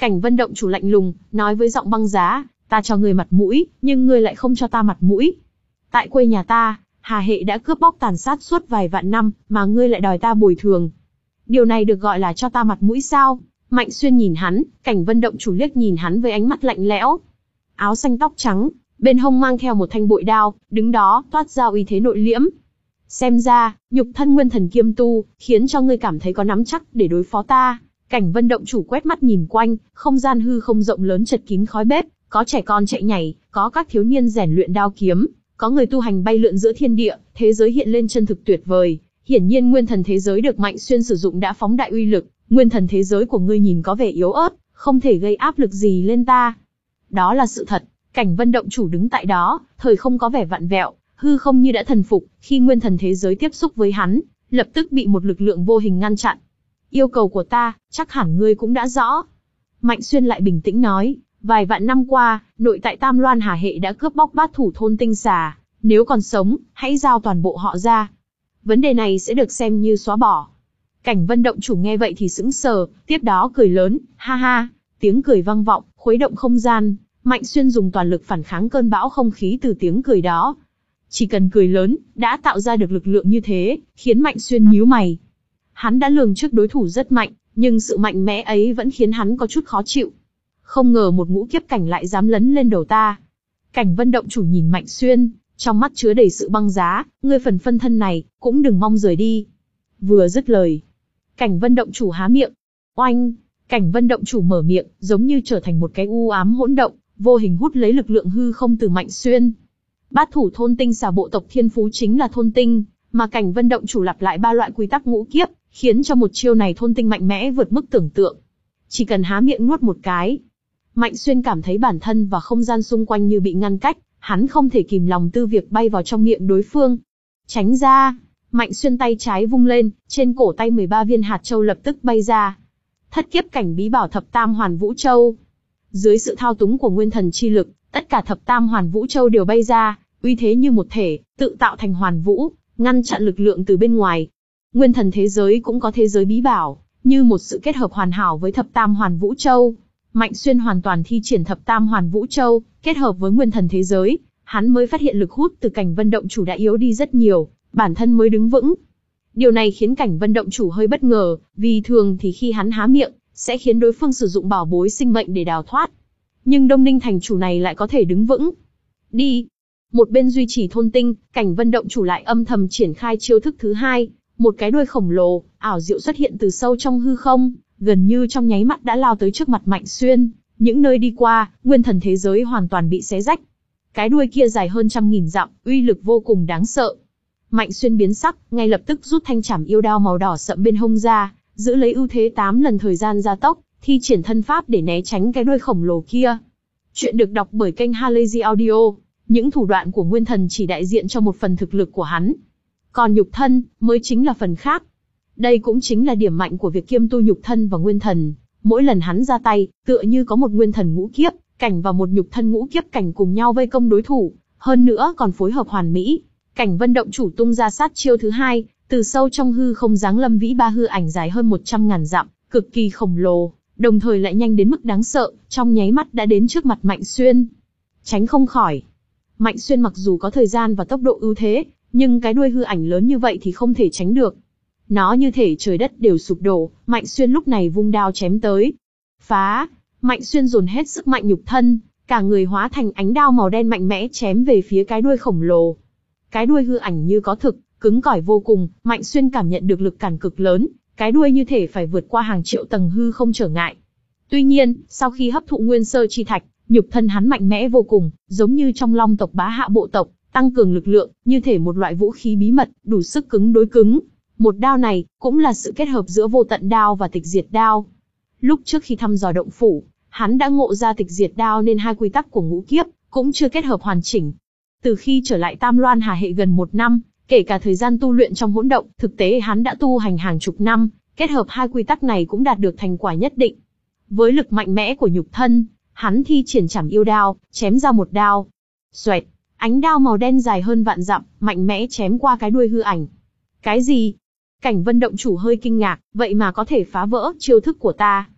Cảnh Vân động chủ lạnh lùng, nói với giọng băng giá, ta cho ngươi mặt mũi, nhưng ngươi lại không cho ta mặt mũi. Tại quê nhà ta, Hà Hệ đã cướp bóc tàn sát suốt vài vạn năm, mà ngươi lại đòi ta bồi thường. Điều này được gọi là cho ta mặt mũi sao? Mạnh Xuyên nhìn hắn, Cảnh Vân động chủ liếc nhìn hắn với ánh mắt lạnh lẽo. Áo xanh tóc trắng, bên hông mang theo một thanh bội đao, đứng đó, toát ra uy thế nội liễm. Xem ra, nhục thân nguyên thần kiêm tu, khiến cho ngươi cảm thấy có nắm chắc để đối phó ta. Cảnh Vân động chủ quét mắt nhìn quanh, không gian hư không rộng lớn chật kín khói bếp, có trẻ con chạy nhảy, có các thiếu niên rèn luyện đao kiếm, có người tu hành bay lượn giữa thiên địa, thế giới hiện lên chân thực tuyệt vời. Hiển nhiên nguyên thần thế giới được Mạnh Xuyên sử dụng đã phóng đại uy lực, nguyên thần thế giới của ngươi nhìn có vẻ yếu ớt, không thể gây áp lực gì lên ta. Đó là sự thật. Cảnh Vân động chủ đứng tại đó, thời không có vẻ vặn vẹo, hư không như đã thần phục, khi nguyên thần thế giới tiếp xúc với hắn, lập tức bị một lực lượng vô hình ngăn chặn. Yêu cầu của ta, chắc hẳn ngươi cũng đã rõ. Mạnh Xuyên lại bình tĩnh nói, vài vạn năm qua, nội tại Tam Loan Hà Hệ đã cướp bóc bát thủ thôn tinh xà, nếu còn sống, hãy giao toàn bộ họ ra. Vấn đề này sẽ được xem như xóa bỏ. Cảnh Vân động chủ nghe vậy thì sững sờ, tiếp đó cười lớn, ha ha, tiếng cười vang vọng, khuấy động không gian. Mạnh Xuyên dùng toàn lực phản kháng cơn bão không khí từ tiếng cười đó. Chỉ cần cười lớn, đã tạo ra được lực lượng như thế, khiến Mạnh Xuyên nhíu mày. Hắn đã lường trước đối thủ rất mạnh, nhưng sự mạnh mẽ ấy vẫn khiến hắn có chút khó chịu. Không ngờ một ngũ kiếp cảnh lại dám lấn lên đầu ta. Cảnh Vân động chủ nhìn Mạnh Xuyên, trong mắt chứa đầy sự băng giá, ngươi phần phân thân này, cũng đừng mong rời đi. Vừa dứt lời, Cảnh Vân động chủ há miệng. Oanh! Cảnh Vân động chủ mở miệng, giống như trở thành một cái u ám hỗn động, vô hình hút lấy lực lượng hư không từ Mạnh Xuyên. Bát thủ thôn tinh xà bộ tộc thiên phú chính là thôn tinh, mà Cảnh Vân động chủ lặp lại ba loại quy tắc ngũ kiếp, khiến cho một chiêu này thôn tinh mạnh mẽ vượt mức tưởng tượng. Chỉ cần há miệng nuốt một cái, Mạnh Xuyên cảm thấy bản thân và không gian xung quanh như bị ngăn cách, hắn không thể kìm lòng tư việc bay vào trong miệng đối phương. Tránh ra! Mạnh Xuyên tay trái vung lên, trên cổ tay mười ba viên hạt châu lập tức bay ra. Thất kiếp cảnh bí bảo thập tam hoàn vũ châu. Dưới sự thao túng của nguyên thần chi lực, tất cả thập tam hoàn vũ châu đều bay ra, uy thế như một thể, tự tạo thành hoàn vũ, ngăn chặn lực lượng từ bên ngoài. Nguyên thần thế giới cũng có thế giới bí bảo, như một sự kết hợp hoàn hảo với thập tam hoàn vũ châu. Mạnh Xuyên hoàn toàn thi triển thập tam hoàn vũ châu, kết hợp với nguyên thần thế giới, hắn mới phát hiện lực hút từ Cảnh Vân động chủ đã yếu đi rất nhiều, bản thân mới đứng vững. Điều này khiến Cảnh Vân động chủ hơi bất ngờ, vì thường thì khi hắn há miệng, sẽ khiến đối phương sử dụng bảo bối sinh mệnh để đào thoát. Nhưng Đông Ninh thành chủ này lại có thể đứng vững. Đi! Một bên duy trì thôn tinh, Cảnh Vân động chủ lại âm thầm triển khai chiêu thức thứ hai, một cái đuôi khổng lồ, ảo diệu xuất hiện từ sâu trong hư không, gần như trong nháy mắt đã lao tới trước mặt Mạnh Xuyên, những nơi đi qua, nguyên thần thế giới hoàn toàn bị xé rách. Cái đuôi kia dài hơn trăm nghìn dặm, uy lực vô cùng đáng sợ. Mạnh Xuyên biến sắc, ngay lập tức rút thanh trảm yêu đao màu đỏ sậm bên hông ra, giữ lấy ưu thế tám lần thời gian gia tốc, thi triển thân pháp để né tránh cái đuôi khổng lồ kia. Chuyện được đọc bởi kênh Halazy Audio. Những thủ đoạn của nguyên thần chỉ đại diện cho một phần thực lực của hắn. Còn nhục thân, mới chính là phần khác. Đây cũng chính là điểm mạnh của việc kiêm tu nhục thân và nguyên thần. Mỗi lần hắn ra tay, tựa như có một nguyên thần ngũ kiếp cảnh và một nhục thân ngũ kiếp cảnh cùng nhau vây công đối thủ, hơn nữa còn phối hợp hoàn mỹ. Cảnh Vân động chủ tung ra sát chiêu thứ hai, từ sâu trong hư không giáng lâm vĩ ba hư ảnh dài hơn một trăm ngàn dặm, cực kỳ khổng lồ, đồng thời lại nhanh đến mức đáng sợ, trong nháy mắt đã đến trước mặt Mạnh Xuyên. Tránh không khỏi. Mạnh Xuyên mặc dù có thời gian và tốc độ ưu thế, nhưng cái đuôi hư ảnh lớn như vậy thì không thể tránh được. Nó như thể trời đất đều sụp đổ, Mạnh Xuyên lúc này vung đao chém tới. Phá! Mạnh Xuyên dồn hết sức mạnh nhục thân, cả người hóa thành ánh đao màu đen mạnh mẽ chém về phía cái đuôi khổng lồ. Cái đuôi hư ảnh như có thực, cứng cỏi vô cùng, Mạnh Xuyên cảm nhận được lực cản cực lớn, cái đuôi như thể phải vượt qua hàng triệu tầng hư không trở ngại. Tuy nhiên, sau khi hấp thụ nguyên sơ chi thạch, nhục thân hắn mạnh mẽ vô cùng, giống như trong Long tộc Bá Hạ bộ tộc, tăng cường lực lượng, như thể một loại vũ khí bí mật, đủ sức cứng đối cứng. Một đao này, cũng là sự kết hợp giữa vô tận đao và tịch diệt đao. Lúc trước khi thăm dò động phủ, hắn đã ngộ ra tịch diệt đao nên hai quy tắc của ngũ kiếp, cũng chưa kết hợp hoàn chỉnh. Từ khi trở lại Tam Loan Hà Hệ gần một năm, kể cả thời gian tu luyện trong hỗn động, thực tế hắn đã tu hành hàng chục năm, kết hợp hai quy tắc này cũng đạt được thành quả nhất định. Với lực mạnh mẽ của nhục thân, hắn thi triển trảm yêu đao, chém ra một đao. Xoẹt, ánh đao màu đen dài hơn vạn dặm, mạnh mẽ chém qua cái đuôi hư ảnh. Cái gì? Cảnh Vân động chủ hơi kinh ngạc, vậy mà có thể phá vỡ chiêu thức của ta.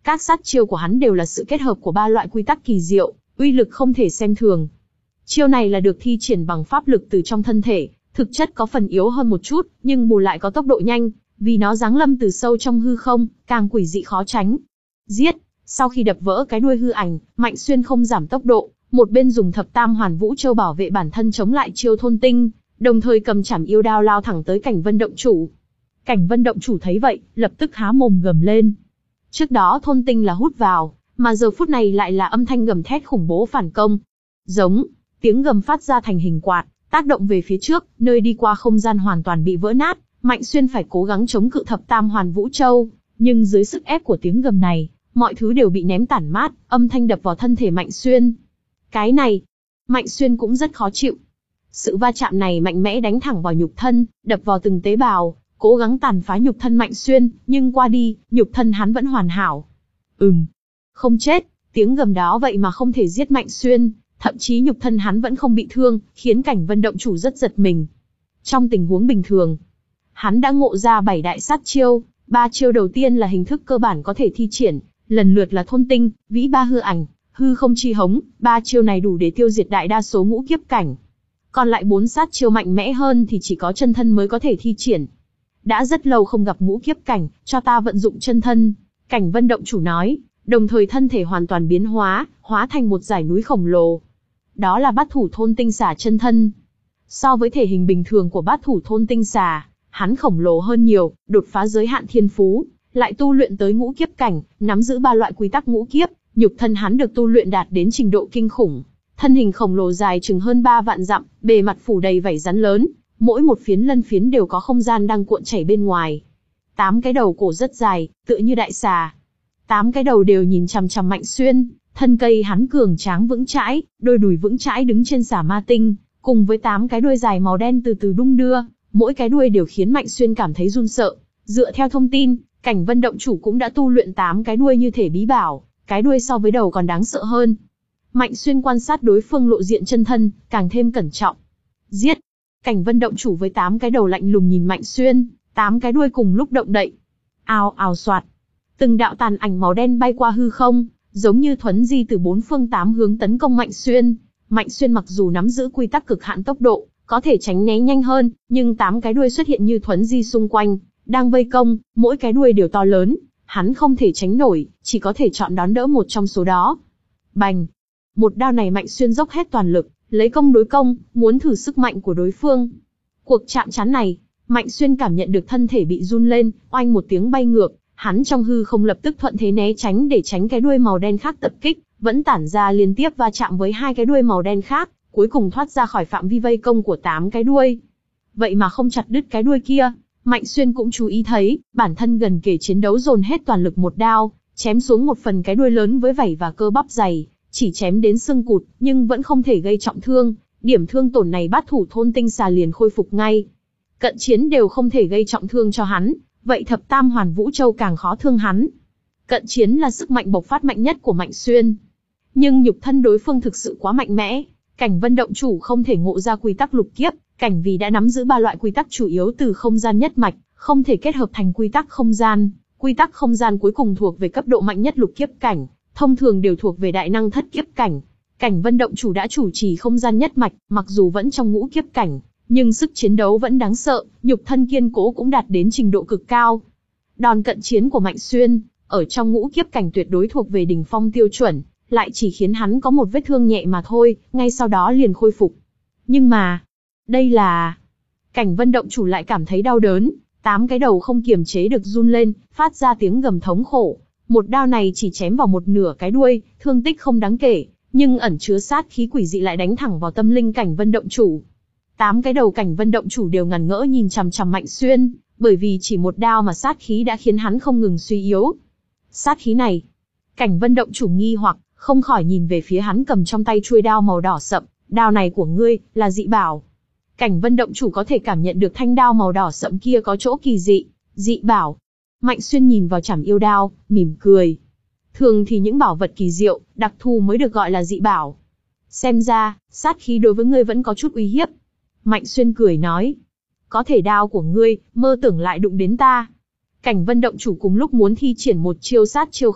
Các sát chiêu của hắn đều là sự kết hợp của ba loại quy tắc kỳ diệu, uy lực không thể xem thường. Chiêu này là được thi triển bằng pháp lực từ trong thân thể, thực chất có phần yếu hơn một chút, nhưng bù lại có tốc độ nhanh, vì nó giáng lâm từ sâu trong hư không, càng quỷ dị khó tránh. Giết! Sau khi đập vỡ cái đuôi hư ảnh, Mạnh Xuyên không giảm tốc độ, một bên dùng thập tam hoàn vũ châu bảo vệ bản thân chống lại chiêu thôn tinh, đồng thời cầm chảm yêu đao lao thẳng tới Cảnh Vân động chủ. Cảnh Vân động chủ thấy vậy, lập tức há mồm gầm lên. Trước đó thôn tinh là hút vào, mà giờ phút này lại là âm thanh gầm thét khủng bố phản công. Giống, tiếng gầm phát ra thành hình quạt, tác động về phía trước, nơi đi qua không gian hoàn toàn bị vỡ nát. Mạnh Xuyên phải cố gắng chống cự thập tam hoàn vũ châu, nhưng dưới sức ép của tiếng gầm này, mọi thứ đều bị ném tản mát, âm thanh đập vào thân thể Mạnh Xuyên. Cái này, Mạnh Xuyên cũng rất khó chịu. Sự va chạm này mạnh mẽ đánh thẳng vào nhục thân, đập vào từng tế bào, cố gắng tàn phá nhục thân Mạnh Xuyên, nhưng qua đi, nhục thân hắn vẫn hoàn hảo. Ừm, không chết, tiếng gầm đó vậy mà không thể giết Mạnh Xuyên, thậm chí nhục thân hắn vẫn không bị thương, khiến Cảnh Vân động chủ rất giật mình. Trong tình huống bình thường, hắn đã ngộ ra bảy đại sát chiêu, ba chiêu đầu tiên là hình thức cơ bản có thể thi triển, lần lượt là thôn tinh, vĩ ba hư ảnh, hư không chi hống, ba chiêu này đủ để tiêu diệt đại đa số ngũ kiếp cảnh. Còn lại bốn sát chiêu mạnh mẽ hơn thì chỉ có chân thân mới có thể thi triển. Đã rất lâu không gặp ngũ kiếp cảnh, cho ta vận dụng chân thân, Cảnh Vân động chủ nói, đồng thời thân thể hoàn toàn biến hóa, hóa thành một dải núi khổng lồ. Đó là bát thủ thôn tinh xà chân thân. So với thể hình bình thường của bát thủ thôn tinh xà, hắn khổng lồ hơn nhiều, đột phá giới hạn thiên phú, lại tu luyện tới ngũ kiếp cảnh, nắm giữ ba loại quy tắc ngũ kiếp, nhục thân hắn được tu luyện đạt đến trình độ kinh khủng. Thân hình khổng lồ dài chừng hơn ba vạn dặm, bề mặt phủ đầy vảy rắn lớn, mỗi một phiến lân phiến đều có không gian đang cuộn chảy bên ngoài. Tám cái đầu cổ rất dài, tựa như đại xà. Tám cái đầu đều nhìn chằm chằm Mạnh Xuyên, thân cây hắn cường tráng vững chãi, đôi đùi vững chãi đứng trên xà ma tinh, cùng với tám cái đuôi dài màu đen từ từ đung đưa, mỗi cái đuôi đều khiến Mạnh Xuyên cảm thấy run sợ. Dựa theo thông tin, Cảnh Vân động chủ cũng đã tu luyện tám cái đuôi như thể bí bảo, cái đuôi so với đầu còn đáng sợ hơn. Mạnh Xuyên quan sát đối phương lộ diện chân thân, càng thêm cẩn trọng. Giết! Cảnh Vân động chủ với tám cái đầu lạnh lùng nhìn Mạnh Xuyên, tám cái đuôi cùng lúc động đậy. Ào ào xoạt. Từng đạo tàn ảnh màu đen bay qua hư không, giống như thuấn di từ bốn phương tám hướng tấn công Mạnh Xuyên. Mạnh Xuyên mặc dù nắm giữ quy tắc cực hạn tốc độ, có thể tránh né nhanh hơn, nhưng tám cái đuôi xuất hiện như thuấn di xung quanh, đang vây công, mỗi cái đuôi đều to lớn, hắn không thể tránh nổi, chỉ có thể chọn đón đỡ một trong số đó. Bành! Một đao này Mạnh Xuyên dốc hết toàn lực, lấy công đối công, muốn thử sức mạnh của đối phương. Cuộc chạm trán này, Mạnh Xuyên cảm nhận được thân thể bị run lên, oanh một tiếng bay ngược, hắn trong hư không lập tức thuận thế né tránh để tránh cái đuôi màu đen khác tập kích, vẫn tản ra liên tiếp va chạm với hai cái đuôi màu đen khác, cuối cùng thoát ra khỏi phạm vi vây công của tám cái đuôi. Vậy mà không chặt đứt cái đuôi kia, Mạnh Xuyên cũng chú ý thấy, bản thân gần kề chiến đấu dồn hết toàn lực một đao, chém xuống một phần cái đuôi lớn với vảy và cơ bắp dày, chỉ chém đến xương cụt, nhưng vẫn không thể gây trọng thương, điểm thương tổn này bát thủ thôn tinh xà liền khôi phục ngay. Cận chiến đều không thể gây trọng thương cho hắn, vậy thập tam hoàn vũ châu càng khó thương hắn. Cận chiến là sức mạnh bộc phát mạnh nhất của Mạnh Xuyên. Nhưng nhục thân đối phương thực sự quá mạnh mẽ, Cảnh Vân động chủ không thể ngộ ra quy tắc lục kiếp, cảnh vì đã nắm giữ ba loại quy tắc chủ yếu từ không gian nhất mạch, không thể kết hợp thành quy tắc không gian. Quy tắc không gian cuối cùng thuộc về cấp độ mạnh nhất lục kiếp cảnh, thông thường đều thuộc về đại năng thất kiếp cảnh. Cảnh Vân động chủ đã chủ trì không gian nhất mạch, mặc dù vẫn trong ngũ kiếp cảnh, nhưng sức chiến đấu vẫn đáng sợ, nhục thân kiên cố cũng đạt đến trình độ cực cao. Đòn cận chiến của Mạnh Xuyên, ở trong ngũ kiếp cảnh tuyệt đối thuộc về đỉnh phong tiêu chuẩn, lại chỉ khiến hắn có một vết thương nhẹ mà thôi, ngay sau đó liền khôi phục. Nhưng mà, đây là... Cảnh Vân động chủ lại cảm thấy đau đớn, tám cái đầu không kiềm chế được run lên, phát ra tiếng gầm thống khổ. Một đao này chỉ chém vào một nửa cái đuôi, thương tích không đáng kể, nhưng ẩn chứa sát khí quỷ dị lại đánh thẳng vào tâm linh Cảnh Vân động chủ. Tám cái đầu Cảnh Vân động chủ đều ngẩn ngỡ nhìn chằm chằm Mạnh Xuyên, bởi vì chỉ một đao mà sát khí đã khiến hắn không ngừng suy yếu. Sát khí này, Cảnh Vân động chủ nghi hoặc, không khỏi nhìn về phía hắn cầm trong tay chuôi đao màu đỏ sậm, đao này của ngươi, là dị bảo. Cảnh Vân động chủ có thể cảm nhận được thanh đao màu đỏ sậm kia có chỗ kỳ dị, dị bảo. Mạnh Xuyên nhìn vào chảm yêu đao, mỉm cười. Thường thì những bảo vật kỳ diệu, đặc thù mới được gọi là dị bảo. Xem ra, sát khí đối với ngươi vẫn có chút uy hiếp. Mạnh Xuyên cười nói. Có thể đao của ngươi, mơ tưởng lại đụng đến ta. Cảnh Vân động chủ cùng lúc muốn thi triển một chiêu sát chiêu khác,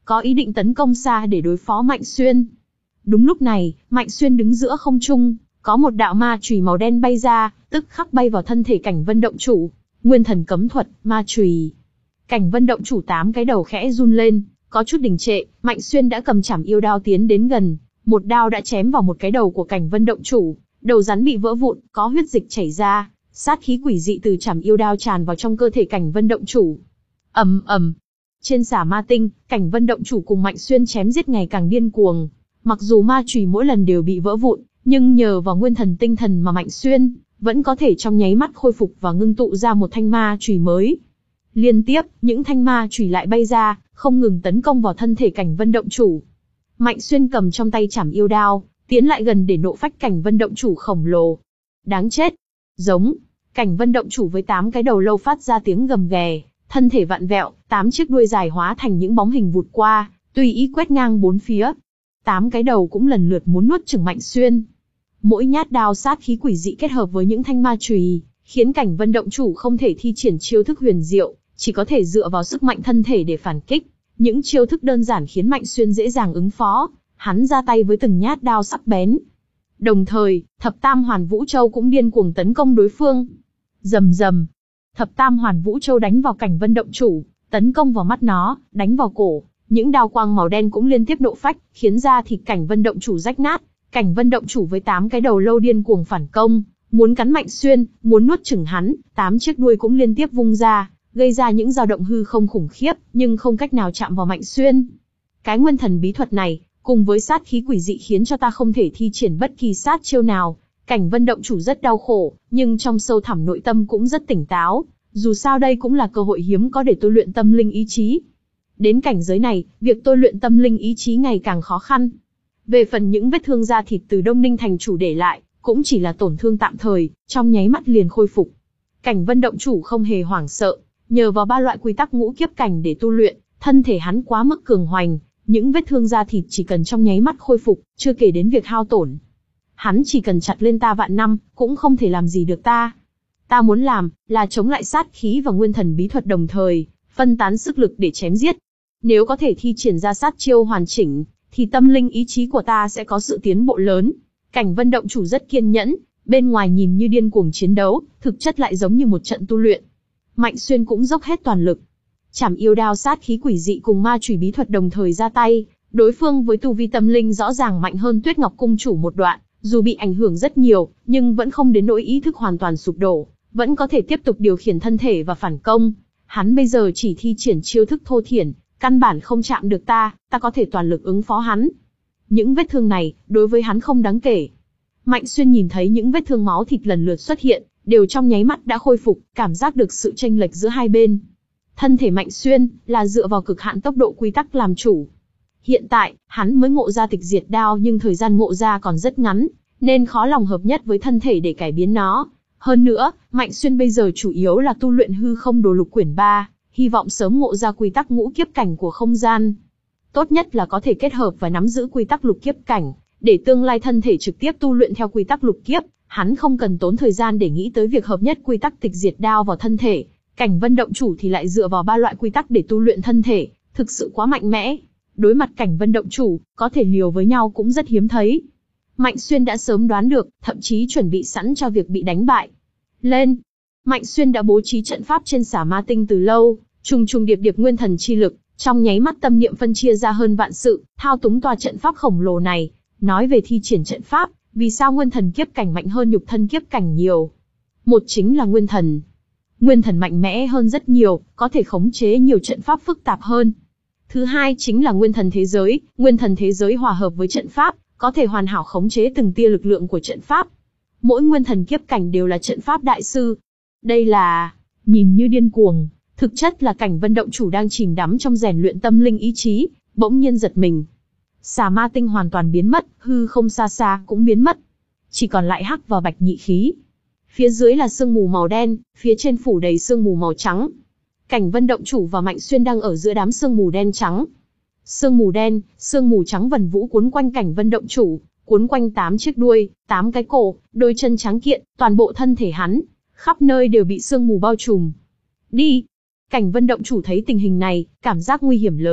có ý định tấn công xa để đối phó Mạnh Xuyên. Đúng lúc này, Mạnh Xuyên đứng giữa không trung, có một đạo ma chùy màu đen bay ra, tức khắc bay vào thân thể Cảnh Vân động chủ. Nguyên thần cấm thuật, ma chùy. Cảnh Vân động chủ tám cái đầu khẽ run lên, có chút đình trệ. Mạnh Xuyên đã cầm chảm yêu đao tiến đến gần, một đao đã chém vào một cái đầu của Cảnh Vân động chủ. Đầu rắn bị vỡ vụn, có huyết dịch chảy ra, sát khí quỷ dị từ chảm yêu đao tràn vào trong cơ thể Cảnh Vân động chủ. ầm ầm. Trên Xà Ma Tinh, Cảnh Vân động chủ cùng Mạnh Xuyên chém giết ngày càng điên cuồng. Mặc dù ma chùy mỗi lần đều bị vỡ vụn, nhưng nhờ vào nguyên thần tinh thần mà Mạnh Xuyên vẫn có thể trong nháy mắt khôi phục và ngưng tụ ra một thanh ma chùy mới. Liên tiếp, những thanh ma chùy lại bay ra, không ngừng tấn công vào thân thể Cảnh Vân động chủ. Mạnh Xuyên cầm trong tay chảm yêu đao, tiến lại gần để nộ phách Cảnh Vân động chủ khổng lồ. Đáng chết! Giống! Cảnh Vân động chủ với tám cái đầu lâu phát ra tiếng gầm ghè, thân thể vặn vẹo, tám chiếc đuôi dài hóa thành những bóng hình vụt qua, tùy ý quét ngang bốn phía. Tám cái đầu cũng lần lượt muốn nuốt chửng Mạnh Xuyên. Mỗi nhát đao sát khí quỷ dị kết hợp với những thanh ma chùy, khiến Cảnh Vân động chủ không thể thi triển chiêu thức huyền diệu, chỉ có thể dựa vào sức mạnh thân thể để phản kích. Những chiêu thức đơn giản khiến Mạnh Xuyên dễ dàng ứng phó, hắn ra tay với từng nhát đao sắc bén. Đồng thời, Thập Tam Hoàn Vũ Châu cũng điên cuồng tấn công đối phương. Rầm rầm, Thập Tam Hoàn Vũ Châu đánh vào Cảnh Vân động chủ, tấn công vào mắt nó, đánh vào cổ. Những đao quang màu đen cũng liên tiếp nộ phách, khiến da thịt Cảnh Vân động chủ rách nát. Cảnh Vân động chủ với tám cái đầu lâu điên cuồng phản công, muốn cắn Mạnh Xuyên, muốn nuốt chửng hắn. Tám chiếc đuôi cũng liên tiếp vung ra, gây ra những dao động hư không khủng khiếp, nhưng không cách nào chạm vào Mạnh Xuyên. Cái nguyên thần bí thuật này, cùng với sát khí quỷ dị khiến cho ta không thể thi triển bất kỳ sát chiêu nào. Cảnh Vân động chủ rất đau khổ, nhưng trong sâu thẳm nội tâm cũng rất tỉnh táo. Dù sao đây cũng là cơ hội hiếm có để tôi luyện tâm linh ý chí. Đến cảnh giới này, việc tôi luyện tâm linh ý chí ngày càng khó khăn. Về phần những vết thương da thịt từ Đông Ninh thành chủ để lại, cũng chỉ là tổn thương tạm thời, trong nháy mắt liền khôi phục. Cảnh Vân động chủ không hề hoảng sợ, nhờ vào ba loại quy tắc ngũ kiếp cảnh để tu luyện, thân thể hắn quá mức cường hoành, những vết thương da thịt chỉ cần trong nháy mắt khôi phục, chưa kể đến việc hao tổn. Hắn chỉ cần chặt lên ta vạn năm, cũng không thể làm gì được ta. Ta muốn làm, là chống lại sát khí và nguyên thần bí thuật đồng thời, phân tán sức lực để chém giết. Nếu có thể thi triển ra sát chiêu hoàn chỉnh, thì tâm linh ý chí của ta sẽ có sự tiến bộ lớn. Cảnh Vân động chủ rất kiên nhẫn, bên ngoài nhìn như điên cuồng chiến đấu, thực chất lại giống như một trận tu luyện. Mạnh Xuyên cũng dốc hết toàn lực. Chảm yêu đao sát khí quỷ dị cùng ma chùy bí thuật đồng thời ra tay, đối phương với tu vi tâm linh rõ ràng mạnh hơn Tuyết Ngọc cung chủ một đoạn, dù bị ảnh hưởng rất nhiều, nhưng vẫn không đến nỗi ý thức hoàn toàn sụp đổ, vẫn có thể tiếp tục điều khiển thân thể và phản công. Hắn bây giờ chỉ thi triển chiêu thức thô thiển, căn bản không chạm được ta, ta có thể toàn lực ứng phó hắn. Những vết thương này, đối với hắn không đáng kể. Mạnh Xuyên nhìn thấy những vết thương máu thịt lần lượt xuất hiện, đều trong nháy mắt đã khôi phục, cảm giác được sự chênh lệch giữa hai bên. Thân thể Mạnh Xuyên là dựa vào cực hạn tốc độ quy tắc làm chủ. Hiện tại, hắn mới ngộ ra tịch diệt đao nhưng thời gian ngộ ra còn rất ngắn, nên khó lòng hợp nhất với thân thể để cải biến nó. Hơn nữa, Mạnh Xuyên bây giờ chủ yếu là tu luyện hư không đồ lục quyển ba, hy vọng sớm ngộ ra quy tắc ngũ kiếp cảnh của không gian. Tốt nhất là có thể kết hợp và nắm giữ quy tắc lục kiếp cảnh, để tương lai thân thể trực tiếp tu luyện theo quy tắc lục kiếp, hắn không cần tốn thời gian để nghĩ tới việc hợp nhất quy tắc tịch diệt đao vào thân thể. Cảnh Vân động chủ thì lại dựa vào ba loại quy tắc để tu luyện thân thể, thực sự quá mạnh mẽ. Đối mặt Cảnh Vân động chủ, có thể liều với nhau cũng rất hiếm thấy. Mạnh Xuyên đã sớm đoán được, thậm chí chuẩn bị sẵn cho việc bị đánh bại. Lên! Mạnh Xuyên đã bố trí trận pháp trên Xà Ma Tinh từ lâu, trùng trùng điệp điệp nguyên thần chi lực, trong nháy mắt tâm niệm phân chia ra hơn vạn sự, thao túng tòa trận pháp khổng lồ này. Nói về thi triển trận pháp, vì sao nguyên thần kiếp cảnh mạnh hơn nhục thân kiếp cảnh nhiều? Một chính là nguyên thần. Nguyên thần mạnh mẽ hơn rất nhiều, có thể khống chế nhiều trận pháp phức tạp hơn. Thứ hai chính là nguyên thần thế giới, nguyên thần thế giới hòa hợp với trận pháp, có thể hoàn hảo khống chế từng tia lực lượng của trận pháp. Mỗi nguyên thần kiếp cảnh đều là trận pháp đại sư. Đây là, nhìn như điên cuồng, thực chất là Cảnh Vân động chủ đang chìm đắm trong rèn luyện tâm linh ý chí, bỗng nhiên giật mình. Xà Ma Tinh hoàn toàn biến mất, hư không xa xa cũng biến mất. Chỉ còn lại hắc và bạch nhị khí. Phía dưới là sương mù màu đen, phía trên phủ đầy sương mù màu trắng. Cảnh Vân động chủ và Mạnh Xuyên đang ở giữa đám sương mù đen trắng. Sương mù đen, sương mù trắng vần vũ cuốn quanh Cảnh Vân động chủ, cuốn quanh tám chiếc đuôi, tám cái cổ, đôi chân trắng kiện, toàn bộ thân thể hắn, khắp nơi đều bị sương mù bao trùm. Đi! Cảnh Vân động chủ thấy tình hình này, cảm giác nguy hiểm lớn,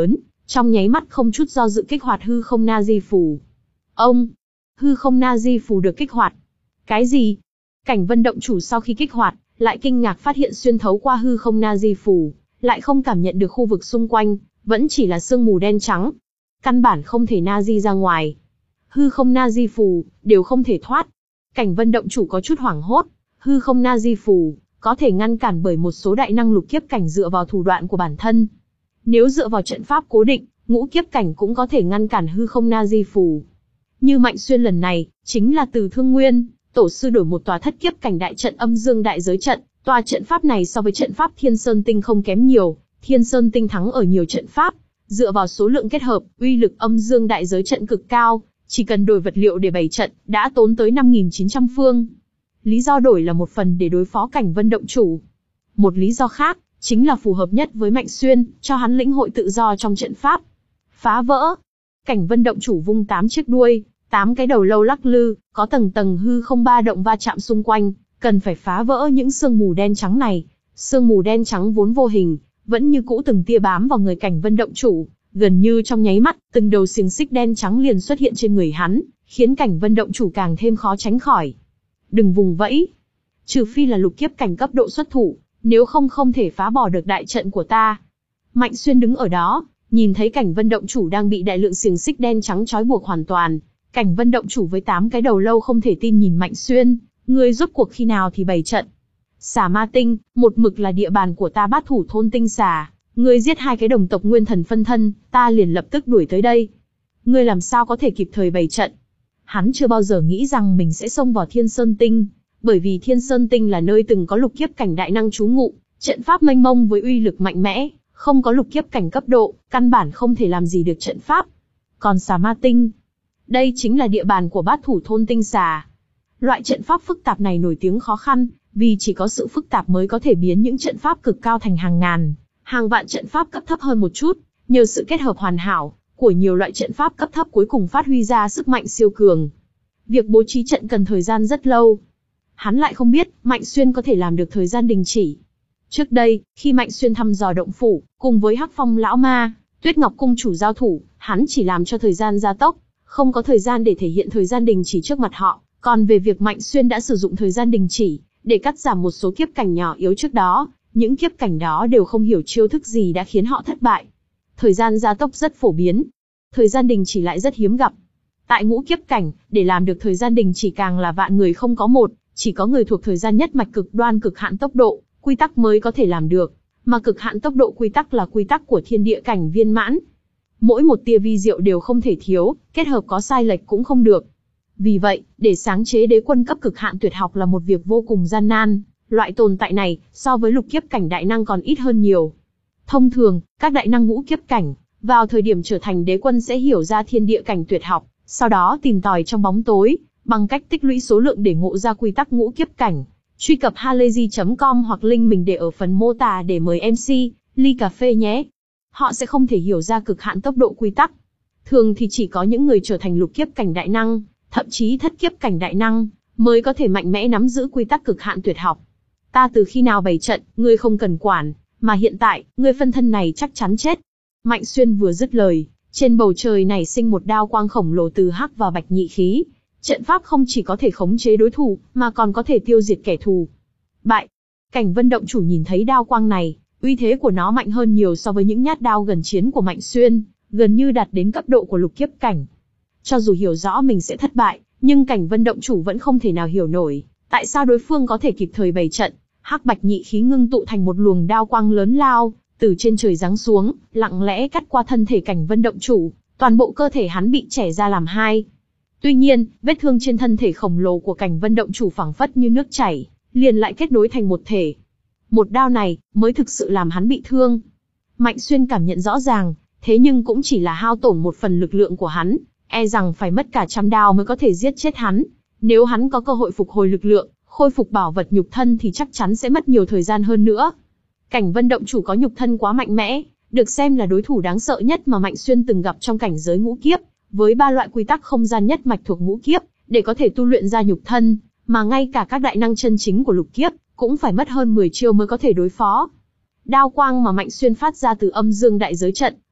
trong nháy mắt không chút do dự kích hoạt hư không na di phù. Ông, hư không na di phù được kích hoạt. Cái gì? Cảnh Vân động chủ sau khi kích hoạt, lại kinh ngạc phát hiện xuyên thấu qua hư không na di phù, lại không cảm nhận được khu vực xung quanh, vẫn chỉ là sương mù đen trắng. Căn bản không thể na di ra ngoài. Hư không na di phù, đều không thể thoát. Cảnh Vân động chủ có chút hoảng hốt. Hư không na di phù, có thể ngăn cản bởi một số đại năng lục kiếp cảnh dựa vào thủ đoạn của bản thân. Nếu dựa vào trận pháp cố định, ngũ kiếp cảnh cũng có thể ngăn cản hư không na di phù. Như Mạnh Xuyên lần này, chính là từ Thương Nguyên, tổ sư đổi một tòa thất kiếp cảnh đại trận âm dương đại giới trận. Tòa trận pháp này so với trận pháp Thiên Sơn Tinh không kém nhiều, Thiên Sơn Tinh thắng ở nhiều trận pháp. Dựa vào số lượng kết hợp, uy lực âm dương đại giới trận cực cao, chỉ cần đổi vật liệu để bày trận, đã tốn tới năm nghìn chín trăm phương. Lý do đổi là một phần để đối phó Cảnh Vân động chủ. Một lý do khác, chính là phù hợp nhất với Mạnh Xuyên, cho hắn lĩnh hội tự do trong trận pháp. Phá vỡ. Cảnh Vân động chủ vung tám chiếc đuôi, tám cái đầu lâu lắc lư, có tầng tầng hư không ba động va chạm xung quanh, cần phải phá vỡ những sương mù đen trắng này. Sương mù đen trắng vốn vô hình, vẫn như cũ từng tia bám vào người Cảnh Vân động chủ, gần như trong nháy mắt, từng đầu xiềng xích đen trắng liền xuất hiện trên người hắn, khiến Cảnh Vân động chủ càng thêm khó tránh khỏi. Đừng vùng vẫy, trừ phi là lục kiếp cảnh cấp độ xuất thủ, nếu không không thể phá bỏ được đại trận của ta. Mạnh Xuyên đứng ở đó, nhìn thấy Cảnh Vân động chủ đang bị đại lượng xiềng xích đen trắng trói buộc hoàn toàn. Cảnh Vân động chủ với tám cái đầu lâu không thể tin nhìn Mạnh Xuyên, ngươi rốt cuộc khi nào thì bày trận? Xà Ma Tinh, một mực là địa bàn của ta Bát Thủ thôn tinh xà, ngươi giết hai cái đồng tộc nguyên thần phân thân, ta liền lập tức đuổi tới đây. Ngươi làm sao có thể kịp thời bày trận? Hắn chưa bao giờ nghĩ rằng mình sẽ xông vào Thiên Sơn Tinh, bởi vì Thiên Sơn Tinh là nơi từng có lục kiếp cảnh đại năng trú ngụ, trận pháp mênh mông với uy lực mạnh mẽ, không có lục kiếp cảnh cấp độ, căn bản không thể làm gì được trận pháp. Còn Xà Ma Tinh, đây chính là địa bàn của Bát Thủ thôn tinh xà. Loại trận pháp phức tạp này nổi tiếng khó khăn, vì chỉ có sự phức tạp mới có thể biến những trận pháp cực cao thành hàng ngàn, hàng vạn trận pháp cấp thấp hơn một chút, nhờ sự kết hợp hoàn hảo của nhiều loại trận pháp cấp thấp cuối cùng phát huy ra sức mạnh siêu cường. Việc bố trí trận cần thời gian rất lâu. Hắn lại không biết, Mạnh Xuyên có thể làm được thời gian đình chỉ. Trước đây, khi Mạnh Xuyên thăm dò động phủ, cùng với Hắc Phong lão ma, Tuyết Ngọc cung chủ giao thủ, hắn chỉ làm cho thời gian gia tốc, không có thời gian để thể hiện thời gian đình chỉ trước mặt họ. Còn về việc Mạnh Xuyên đã sử dụng thời gian đình chỉ, để cắt giảm một số kiếp cảnh nhỏ yếu trước đó, những kiếp cảnh đó đều không hiểu chiêu thức gì đã khiến họ thất bại. Thời gian gia tốc rất phổ biến, thời gian đình chỉ lại rất hiếm gặp. Tại ngũ kiếp cảnh, để làm được thời gian đình chỉ càng là vạn người không có một, chỉ có người thuộc thời gian nhất mạch cực đoan cực hạn tốc độ, quy tắc mới có thể làm được, mà cực hạn tốc độ quy tắc là quy tắc của thiên địa cảnh viên mãn. Mỗi một tia vi diệu đều không thể thiếu, kết hợp có sai lệch cũng không được. Vì vậy, để sáng chế đế quân cấp cực hạn tuyệt học là một việc vô cùng gian nan, loại tồn tại này, so với lục kiếp cảnh đại năng còn ít hơn nhiều. Thông thường, các đại năng ngũ kiếp cảnh, vào thời điểm trở thành đế quân sẽ hiểu ra thiên địa cảnh tuyệt học, sau đó tìm tòi trong bóng tối, bằng cách tích lũy số lượng để ngộ ra quy tắc ngũ kiếp cảnh. Truy cập halayzi chấm com hoặc link mình để ở phần mô tả để mời em xê, ly cà phê nhé. Họ sẽ không thể hiểu ra cực hạn tốc độ quy tắc. Thường thì chỉ có những người trở thành lục kiếp cảnh đại năng, thậm chí thất kiếp cảnh đại năng, mới có thể mạnh mẽ nắm giữ quy tắc cực hạn tuyệt học. Ta từ khi nào bày trận, ngươi không cần quản, mà hiện tại, ngươi phân thân này chắc chắn chết. Mạnh Xuyên vừa dứt lời, trên bầu trời nảy sinh một đao quang khổng lồ từ hắc và bạch nhị khí. Trận pháp không chỉ có thể khống chế đối thủ, mà còn có thể tiêu diệt kẻ thù. Bại. Cảnh Vân động chủ nhìn thấy đao quang này, uy thế của nó mạnh hơn nhiều so với những nhát đao gần chiến của Mạnh Xuyên, gần như đạt đến cấp độ của lục kiếp cảnh. Cho dù hiểu rõ mình sẽ thất bại, nhưng Cảnh Vân động chủ vẫn không thể nào hiểu nổi, tại sao đối phương có thể kịp thời bày trận. Hắc bạch nhị khí ngưng tụ thành một luồng đao quang lớn lao, từ trên trời giáng xuống, lặng lẽ cắt qua thân thể Cảnh Vân động chủ, toàn bộ cơ thể hắn bị chẻ ra làm hai. Tuy nhiên, vết thương trên thân thể khổng lồ của Cảnh Vân động chủ phảng phất như nước chảy, liền lại kết nối thành một thể. Một đao này, mới thực sự làm hắn bị thương. Mạnh Xuyên cảm nhận rõ ràng, thế nhưng cũng chỉ là hao tổn một phần lực lượng của hắn, e rằng phải mất cả trăm đao mới có thể giết chết hắn. Nếu hắn có cơ hội phục hồi lực lượng, khôi phục bảo vật nhục thân thì chắc chắn sẽ mất nhiều thời gian hơn nữa. Cảnh Vân động chủ có nhục thân quá mạnh mẽ, được xem là đối thủ đáng sợ nhất mà Mạnh Xuyên từng gặp trong cảnh giới ngũ kiếp, với ba loại quy tắc không gian nhất mạch thuộc ngũ kiếp, để có thể tu luyện ra nhục thân, mà ngay cả các đại năng chân chính của lục kiếp, cũng phải mất hơn mười chiêu mới có thể đối phó. Đao quang mà Mạnh Xuyên phát ra từ âm dương đại giới trận,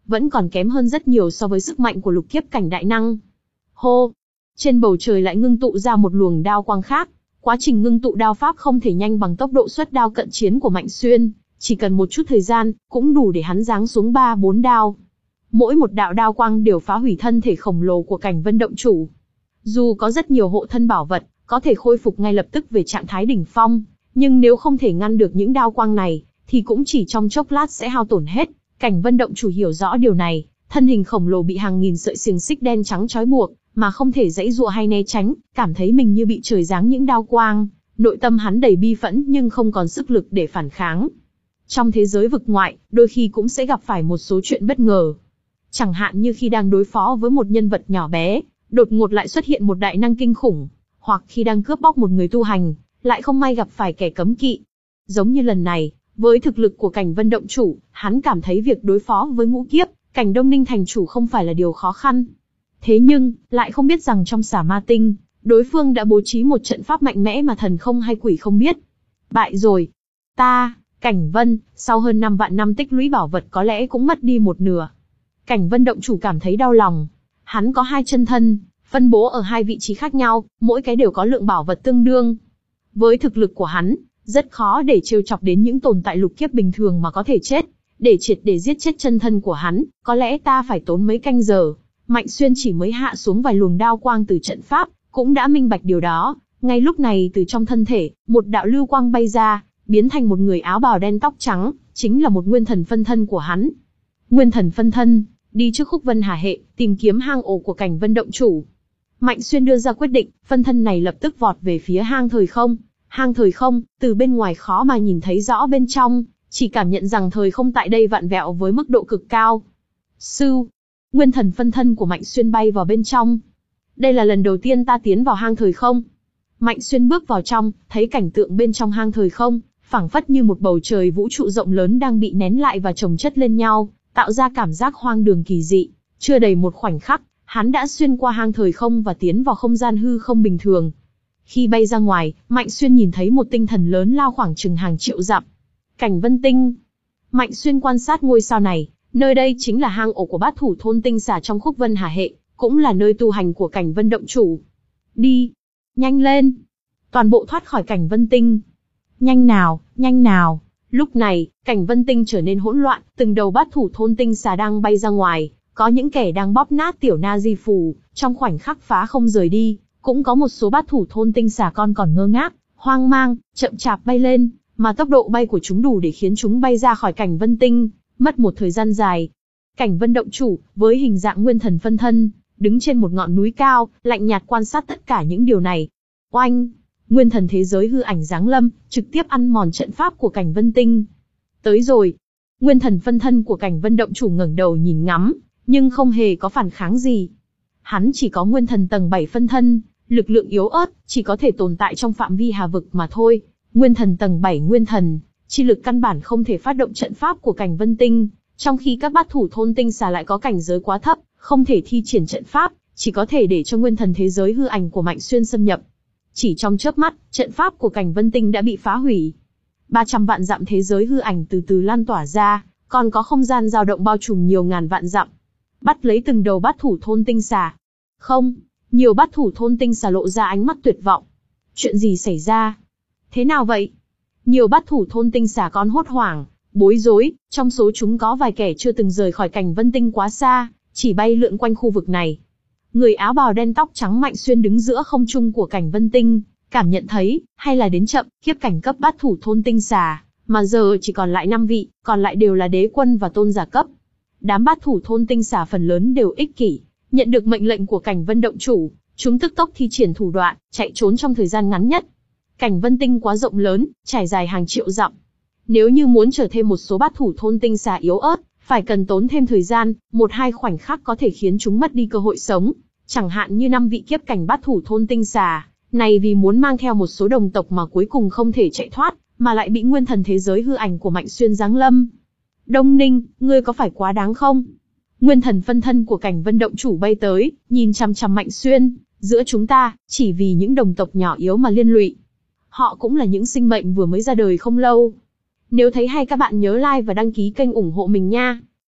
vẫn còn kém hơn rất nhiều so với sức mạnh của lục kiếp cảnh đại năng. Hô! Trên bầu trời lại ngưng tụ ra một luồng đao quang khác. Quá trình ngưng tụ đao pháp không thể nhanh bằng tốc độ xuất đao cận chiến của Mạnh Xuyên, chỉ cần một chút thời gian, cũng đủ để hắn giáng xuống ba bốn đao. Mỗi một đạo đao quang đều phá hủy thân thể khổng lồ của Cảnh Vân động chủ. Dù có rất nhiều hộ thân bảo vật, có thể khôi phục ngay lập tức về trạng thái đỉnh phong, nhưng nếu không thể ngăn được những đao quang này, thì cũng chỉ trong chốc lát sẽ hao tổn hết. Cảnh Vân động chủ hiểu rõ điều này, thân hình khổng lồ bị hàng nghìn sợi xiềng xích đen trắng trói buộc, mà không thể giãy giụa hay né tránh, cảm thấy mình như bị trời giáng những đao quang. Nội tâm hắn đầy bi phẫn nhưng không còn sức lực để phản kháng. Trong thế giới vực ngoại, đôi khi cũng sẽ gặp phải một số chuyện bất ngờ. Chẳng hạn như khi đang đối phó với một nhân vật nhỏ bé, đột ngột lại xuất hiện một đại năng kinh khủng, hoặc khi đang cướp bóc một người tu hành, lại không may gặp phải kẻ cấm kỵ. Giống như lần này, với thực lực của Cảnh Vân động chủ, hắn cảm thấy việc đối phó với ngũ kiếp, Cảnh Đông Ninh thành chủ không phải là điều khó khăn. Thế nhưng, lại không biết rằng trong Xà Ma Tinh, đối phương đã bố trí một trận pháp mạnh mẽ mà thần không hay quỷ không biết. Bại rồi. Ta, Cảnh Vân, sau hơn năm vạn năm tích lũy bảo vật có lẽ cũng mất đi một nửa. Cảnh Vân động chủ cảm thấy đau lòng. Hắn có hai chân thân, phân bố ở hai vị trí khác nhau, mỗi cái đều có lượng bảo vật tương đương. Với thực lực của hắn, rất khó để trêu chọc đến những tồn tại lục kiếp bình thường mà có thể chết. Để triệt để giết chết chân thân của hắn, có lẽ ta phải tốn mấy canh giờ. Mạnh Xuyên chỉ mới hạ xuống vài luồng đao quang từ trận pháp, cũng đã minh bạch điều đó. Ngay lúc này từ trong thân thể, một đạo lưu quang bay ra, biến thành một người áo bào đen tóc trắng, chính là một nguyên thần phân thân của hắn. Nguyên thần phân thân, đi trước Khúc Vân Hà Hệ, tìm kiếm hang ổ của Cảnh Vân động chủ. Mạnh Xuyên đưa ra quyết định, phân thân này lập tức vọt về phía hang thời không. Hang thời không, từ bên ngoài khó mà nhìn thấy rõ bên trong, chỉ cảm nhận rằng thời không tại đây vặn vẹo với mức độ cực cao. Sưu, nguyên thần phân thân của Mạnh Xuyên bay vào bên trong. Đây là lần đầu tiên ta tiến vào hang thời không. Mạnh Xuyên bước vào trong, thấy cảnh tượng bên trong hang thời không, phảng phất như một bầu trời vũ trụ rộng lớn đang bị nén lại và chồng chất lên nhau, tạo ra cảm giác hoang đường kỳ dị. Chưa đầy một khoảnh khắc, hắn đã xuyên qua hang thời không và tiến vào không gian hư không bình thường. Khi bay ra ngoài, Mạnh Xuyên nhìn thấy một tinh thần lớn lao khoảng chừng hàng triệu dặm. Cảnh Vân Tinh. Mạnh Xuyên quan sát ngôi sao này, nơi đây chính là hang ổ của bát thủ thôn tinh xà trong Khúc Vân Hà Hệ, cũng là nơi tu hành của Cảnh Vân động chủ. Đi, nhanh lên. Toàn bộ thoát khỏi Cảnh Vân Tinh. Nhanh nào, nhanh nào. Lúc này, Cảnh Vân Tinh trở nên hỗn loạn, từng đầu bát thủ thôn tinh xà đang bay ra ngoài, có những kẻ đang bóp nát tiểu na di phù, trong khoảnh khắc phá không rời đi, cũng có một số bát thủ thôn tinh xà con còn ngơ ngác, hoang mang, chậm chạp bay lên, mà tốc độ bay của chúng đủ để khiến chúng bay ra khỏi Cảnh Vân Tinh, mất một thời gian dài. Cảnh Vân động chủ, với hình dạng nguyên thần phân thân, đứng trên một ngọn núi cao, lạnh nhạt quan sát tất cả những điều này. Oanh! Nguyên thần thế giới hư ảnh giáng lâm, trực tiếp ăn mòn trận pháp của Cảnh Vân Tinh. Tới rồi! Nguyên thần phân thân của Cảnh Vân động chủ ngẩng đầu nhìn ngắm, nhưng không hề có phản kháng gì. Hắn chỉ có nguyên thần tầng bảy phân thân, lực lượng yếu ớt, chỉ có thể tồn tại trong phạm vi hà vực mà thôi. Nguyên thần tầng bảy nguyên thần, chi lực căn bản không thể phát động trận pháp của Cảnh Vân Tinh, trong khi các bát thủ thôn tinh xà lại có cảnh giới quá thấp, không thể thi triển trận pháp, chỉ có thể để cho nguyên thần thế giới hư ảnh của Mạnh Xuyên xâm nhập. Chỉ trong chớp mắt, trận pháp của Cảnh Vân Tinh đã bị phá hủy. ba trăm vạn dặm thế giới hư ảnh từ từ lan tỏa ra, còn có không gian dao động bao trùm nhiều ngàn vạn dặm. Bắt lấy từng đầu bát thủ thôn tinh xà. Không, nhiều bát thủ thôn tinh xà lộ ra ánh mắt tuyệt vọng. Chuyện gì xảy ra? Thế nào vậy? Nhiều bát thủ thôn tinh xà con hốt hoảng, bối rối, trong số chúng có vài kẻ chưa từng rời khỏi Cảnh Vân Tinh quá xa, chỉ bay lượn quanh khu vực này. Người áo bào đen tóc trắng Mạnh Xuyên đứng giữa không trung của Cảnh Vân Tinh, cảm nhận thấy, hay là đến chậm, kiếp cảnh cấp bát thủ thôn tinh xà, mà giờ chỉ còn lại năm vị, còn lại đều là đế quân và tôn giả cấp. Đám bát thủ thôn tinh xà phần lớn đều ích kỷ, nhận được mệnh lệnh của Cảnh Vân động chủ, chúng tức tốc thi triển thủ đoạn, chạy trốn trong thời gian ngắn nhất. Cảnh Vân Tinh quá rộng lớn, trải dài hàng triệu dặm. Nếu như muốn trở thêm một số bát thủ thôn tinh xà yếu ớt, phải cần tốn thêm thời gian, một hai khoảnh khắc có thể khiến chúng mất đi cơ hội sống. Chẳng hạn như năm vị kiếp cảnh bát thủ thôn tinh xà, này vì muốn mang theo một số đồng tộc mà cuối cùng không thể chạy thoát, mà lại bị nguyên thần thế giới hư ảnh của Mạnh Xuyên giáng lâm. Đông Ninh, ngươi có phải quá đáng không? Nguyên thần phân thân của Cảnh Vân động chủ bay tới, nhìn chằm chằm Mạnh Xuyên, giữa chúng ta, chỉ vì những đồng tộc nhỏ yếu mà liên lụy. Họ cũng là những sinh mệnh vừa mới ra đời không lâu. Nếu thấy hay các bạn nhớ like và đăng ký kênh ủng hộ mình nha.